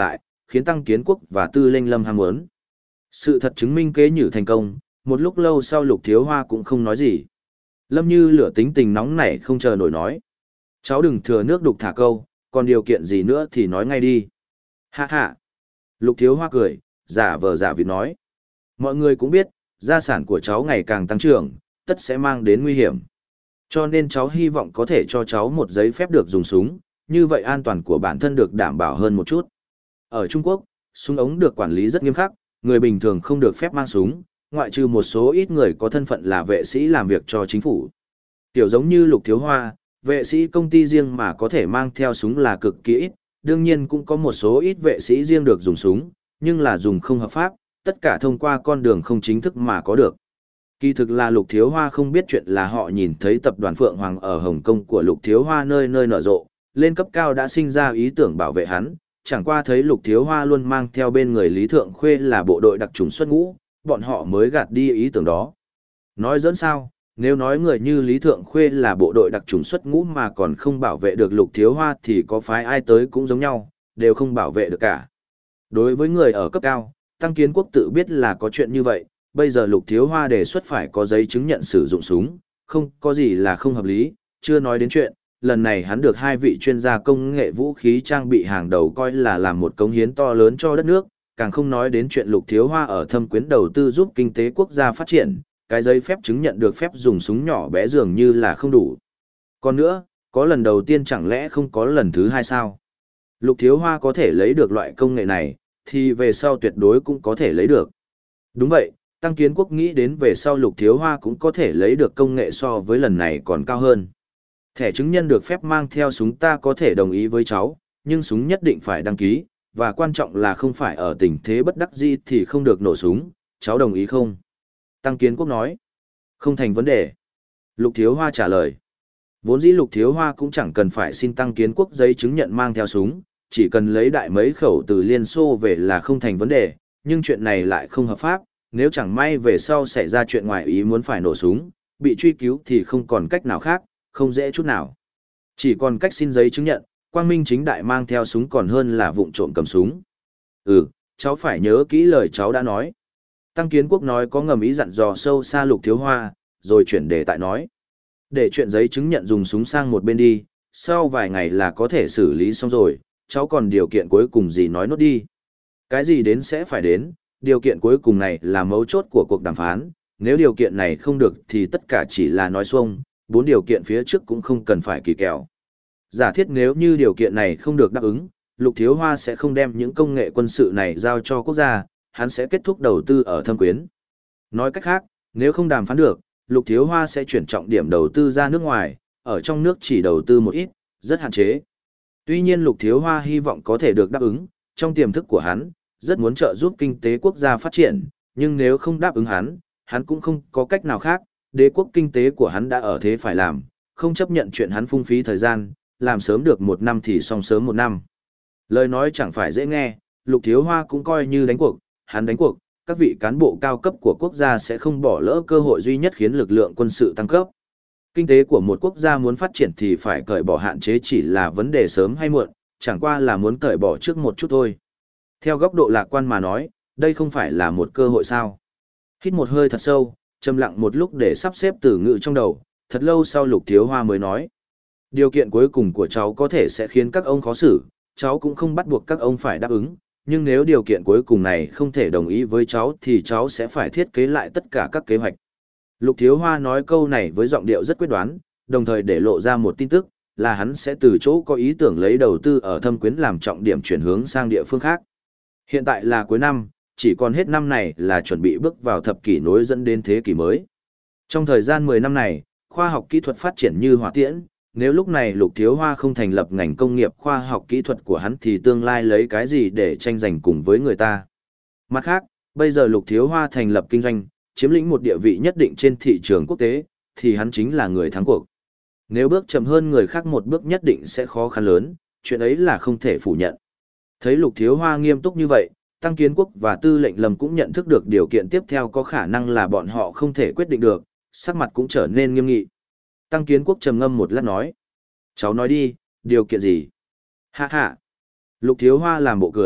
khiến Tăng Kiến Quốc và Tư Lệnh Lâm ham muốn. Sự thật chứng minh kế nhử thành công, một lúc lâu sau Lục Thiếu Hoa cũng không nói gì. Lâm Như Lửa tính tình nóng nảy không chờ nổi nói. Cháu đừng thừa nước đục thả câu, còn điều kiện gì nữa thì nói ngay đi. Hạ hạ. Lục Thiếu Hoa cười, giả vờ giả vịt nói. Mọi người cũng biết, gia sản của cháu ngày càng tăng trưởng, tất sẽ mang đến nguy hiểm. Cho nên cháu hy vọng có thể cho cháu một giấy phép được dùng súng, như vậy an toàn của bản thân được đảm bảo hơn một chút. Ở Trung Quốc, súng ống được quản lý rất nghiêm khắc, người bình thường không được phép mang súng, ngoại trừ một số ít người có thân phận là vệ sĩ làm việc cho chính phủ. Tiểu giống như Lục Thiếu Hoa, vệ sĩ công ty riêng mà có thể mang theo súng là cực kỳ ít, đương nhiên cũng có một số ít vệ sĩ riêng được dùng súng, nhưng là dùng không hợp pháp, tất cả thông qua con đường không chính thức mà có được. Kỳ thực là Lục Thiếu Hoa không biết chuyện là họ nhìn thấy tập đoàn Phượng Hoàng ở Hồng Kông của Lục Thiếu Hoa nơi nơi nở rộ, lên cấp cao đã sinh ra ý tưởng bảo vệ hắn, chẳng qua thấy Lục Thiếu Hoa luôn mang theo bên người Lý Thượng Khuê là bộ đội đặc trùng xuất ngũ, bọn họ mới gạt đi ý tưởng đó. Nói dẫn sao, nếu nói người như Lý Thượng Khuê là bộ đội đặc trùng xuất ngũ mà còn không bảo vệ được Lục Thiếu Hoa thì có phái ai tới cũng giống nhau, đều không bảo vệ được cả. Đối với người ở cấp cao, Tăng Kiến Quốc tự biết là có chuyện như vậy, bây giờ Lục Thiếu Hoa đề xuất phải có giấy chứng nhận sử dụng súng, không có gì là không hợp lý, chưa nói đến chuyện, lần này hắn được hai vị chuyên gia công nghệ vũ khí trang bị hàng đầu coi là làm một cống hiến to lớn cho đất nước, càng không nói đến chuyện Lục Thiếu Hoa ở Thâm Quyến đầu tư giúp kinh tế quốc gia phát triển, cái giấy phép chứng nhận được phép dùng súng nhỏ bé dường như là không đủ. Còn nữa, có lần đầu tiên chẳng lẽ không có lần thứ hai sao? Lục Thiếu Hoa có thể lấy được loại công nghệ này, thì về sau tuyệt đối cũng có thể lấy được. Đúng vậy, Tăng Kiến Quốc nghĩ đến về sau Lục Thiếu Hoa cũng có thể lấy được công nghệ so với lần này còn cao hơn. Thẻ chứng nhân được phép mang theo súng ta có thể đồng ý với cháu, nhưng súng nhất định phải đăng ký, và quan trọng là không phải ở tình thế bất đắc dĩ thì không được nổ súng, cháu đồng ý không? Tăng Kiến Quốc nói. Không thành vấn đề. Lục Thiếu Hoa trả lời. Vốn dĩ Lục Thiếu Hoa cũng chẳng cần phải xin Tăng Kiến Quốc giấy chứng nhận mang theo súng, chỉ cần lấy đại mấy khẩu từ Liên Xô về là không thành vấn đề, nhưng chuyện này lại không hợp pháp, nếu chẳng may về sau xảy ra chuyện ngoài ý muốn phải nổ súng, bị truy cứu thì không còn cách nào khác, không dễ chút nào. Chỉ còn cách xin giấy chứng nhận, quang minh chính đại mang theo súng còn hơn là vụng trộm cầm súng. Ừ, cháu phải nhớ kỹ lời cháu đã nói. Tăng Kiến Quốc nói có ngầm ý dặn dò sâu xa Lục Thiếu Hoa, rồi chuyển đề tại nói. Để chuyện giấy chứng nhận dùng súng sang một bên đi, sau vài ngày là có thể xử lý xong rồi, cháu còn điều kiện cuối cùng gì nói nốt đi. Cái gì đến sẽ phải đến, điều kiện cuối cùng này là mấu chốt của cuộc đàm phán, nếu điều kiện này không được thì tất cả chỉ là nói xuông, bốn điều kiện phía trước cũng không cần phải kỳ kèo. Giả thiết nếu như điều kiện này không được đáp ứng, Lục Thiếu Hoa sẽ không đem những công nghệ quân sự này giao cho quốc gia, hắn sẽ kết thúc đầu tư ở Thâm Quyến. Nói cách khác, nếu không đàm phán được, Lục Thiếu Hoa sẽ chuyển trọng điểm đầu tư ra nước ngoài, ở trong nước chỉ đầu tư một ít, rất hạn chế. Tuy nhiên Lục Thiếu Hoa hy vọng có thể được đáp ứng, trong tiềm thức của hắn, rất muốn trợ giúp kinh tế quốc gia phát triển, nhưng nếu không đáp ứng hắn, hắn cũng không có cách nào khác, đế quốc kinh tế của hắn đã ở thế phải làm, không chấp nhận chuyện hắn phung phí thời gian, làm sớm được một năm thì xong sớm một năm. Lời nói chẳng phải dễ nghe, Lục Thiếu Hoa cũng coi như đánh cuộc, hắn đánh cuộc, các vị cán bộ cao cấp của quốc gia sẽ không bỏ lỡ cơ hội duy nhất khiến lực lượng quân sự tăng cấp. Kinh tế của một quốc gia muốn phát triển thì phải cởi bỏ hạn chế chỉ là vấn đề sớm hay muộn, chẳng qua là muốn cởi bỏ trước một chút thôi. Theo góc độ lạc quan mà nói, đây không phải là một cơ hội sao. Hít một hơi thật sâu, trầm lặng một lúc để sắp xếp từ ngữ trong đầu, thật lâu sau Lục Thiếu Hoa mới nói. Điều kiện cuối cùng của cháu có thể sẽ khiến các ông khó xử, cháu cũng không bắt buộc các ông phải đáp ứng, nhưng nếu điều kiện cuối cùng này không thể đồng ý với cháu thì cháu sẽ phải thiết kế lại tất cả các kế hoạch. Lục Thiếu Hoa nói câu này với giọng điệu rất quyết đoán, đồng thời để lộ ra một tin tức, là hắn sẽ từ chỗ có ý tưởng lấy đầu tư ở Thâm Quyến làm trọng điểm chuyển hướng sang địa phương khác. Hiện tại là cuối năm, chỉ còn hết năm này là chuẩn bị bước vào thập kỷ nối dẫn đến thế kỷ mới. Trong thời gian mười năm này, khoa học kỹ thuật phát triển như hỏa tiễn, nếu lúc này Lục Thiếu Hoa không thành lập ngành công nghiệp khoa học kỹ thuật của hắn thì tương lai lấy cái gì để tranh giành cùng với người ta. Mặt khác, bây giờ Lục Thiếu Hoa thành lập kinh doanh, chiếm lĩnh một địa vị nhất định trên thị trường quốc tế, thì hắn chính là người thắng cuộc. Nếu bước chậm hơn người khác một bước nhất định sẽ khó khăn lớn, chuyện ấy là không thể phủ nhận. Thấy Lục Thiếu Hoa nghiêm túc như vậy, Tăng Kiến Quốc và Tư lệnh Lâm cũng nhận thức được điều kiện tiếp theo có khả năng là bọn họ không thể quyết định được, sắc mặt cũng trở nên nghiêm nghị. Tăng Kiến Quốc trầm ngâm một lát nói. Cháu nói đi, điều kiện gì? Hạ hạ. Lục Thiếu Hoa làm bộ cười,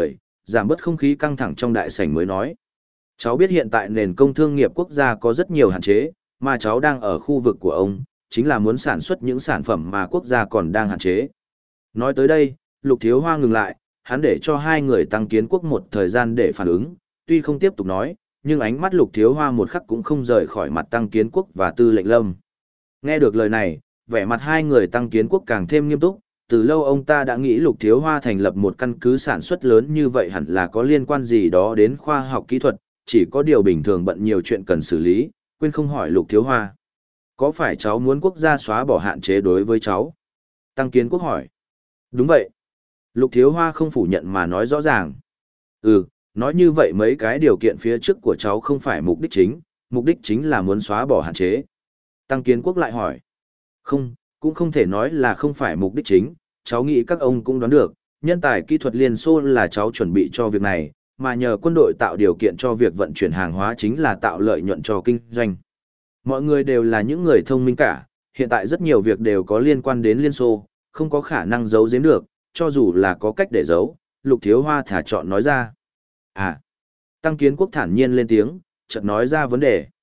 giảm bớt không khí căng thẳng trong đại sảnh mới nói. Cháu biết hiện tại nền công thương nghiệp quốc gia có rất nhiều hạn chế, mà cháu đang ở khu vực của ông, chính là muốn sản xuất những sản phẩm mà quốc gia còn đang hạn chế. Nói tới đây, Lục Thiếu Hoa ngừng lại, hắn để cho hai người Tăng Kiến Quốc một thời gian để phản ứng, tuy không tiếp tục nói, nhưng ánh mắt Lục Thiếu Hoa một khắc cũng không rời khỏi mặt Tăng Kiến Quốc và Tư Lệnh Lâm. Nghe được lời này, vẻ mặt hai người Tăng Kiến Quốc càng thêm nghiêm túc, từ lâu ông ta đã nghĩ Lục Thiếu Hoa thành lập một căn cứ sản xuất lớn như vậy hẳn là có liên quan gì đó đến khoa học kỹ thuật, chỉ có điều bình thường bận nhiều chuyện cần xử lý, quên không hỏi Lục Thiếu Hoa. Có phải cháu muốn quốc gia xóa bỏ hạn chế đối với cháu? Tăng Kiến Quốc hỏi. Đúng vậy. Lục Thiếu Hoa không phủ nhận mà nói rõ ràng. Ừ, nói như vậy mấy cái điều kiện phía trước của cháu không phải mục đích chính, mục đích chính là muốn xóa bỏ hạn chế. Tăng Kiến Quốc lại hỏi. Không, cũng không thể nói là không phải mục đích chính, cháu nghĩ các ông cũng đoán được, nhân tài kỹ thuật Liên Xô là cháu chuẩn bị cho việc này, mà nhờ quân đội tạo điều kiện cho việc vận chuyển hàng hóa chính là tạo lợi nhuận cho kinh doanh. Mọi người đều là những người thông minh cả, hiện tại rất nhiều việc đều có liên quan đến Liên Xô, không có khả năng giấu giếm được, cho dù là có cách để giấu, Lục Thiếu Hoa thả chọn nói ra. À, Tăng Kiến Quốc thản nhiên lên tiếng, chợt nói ra vấn đề.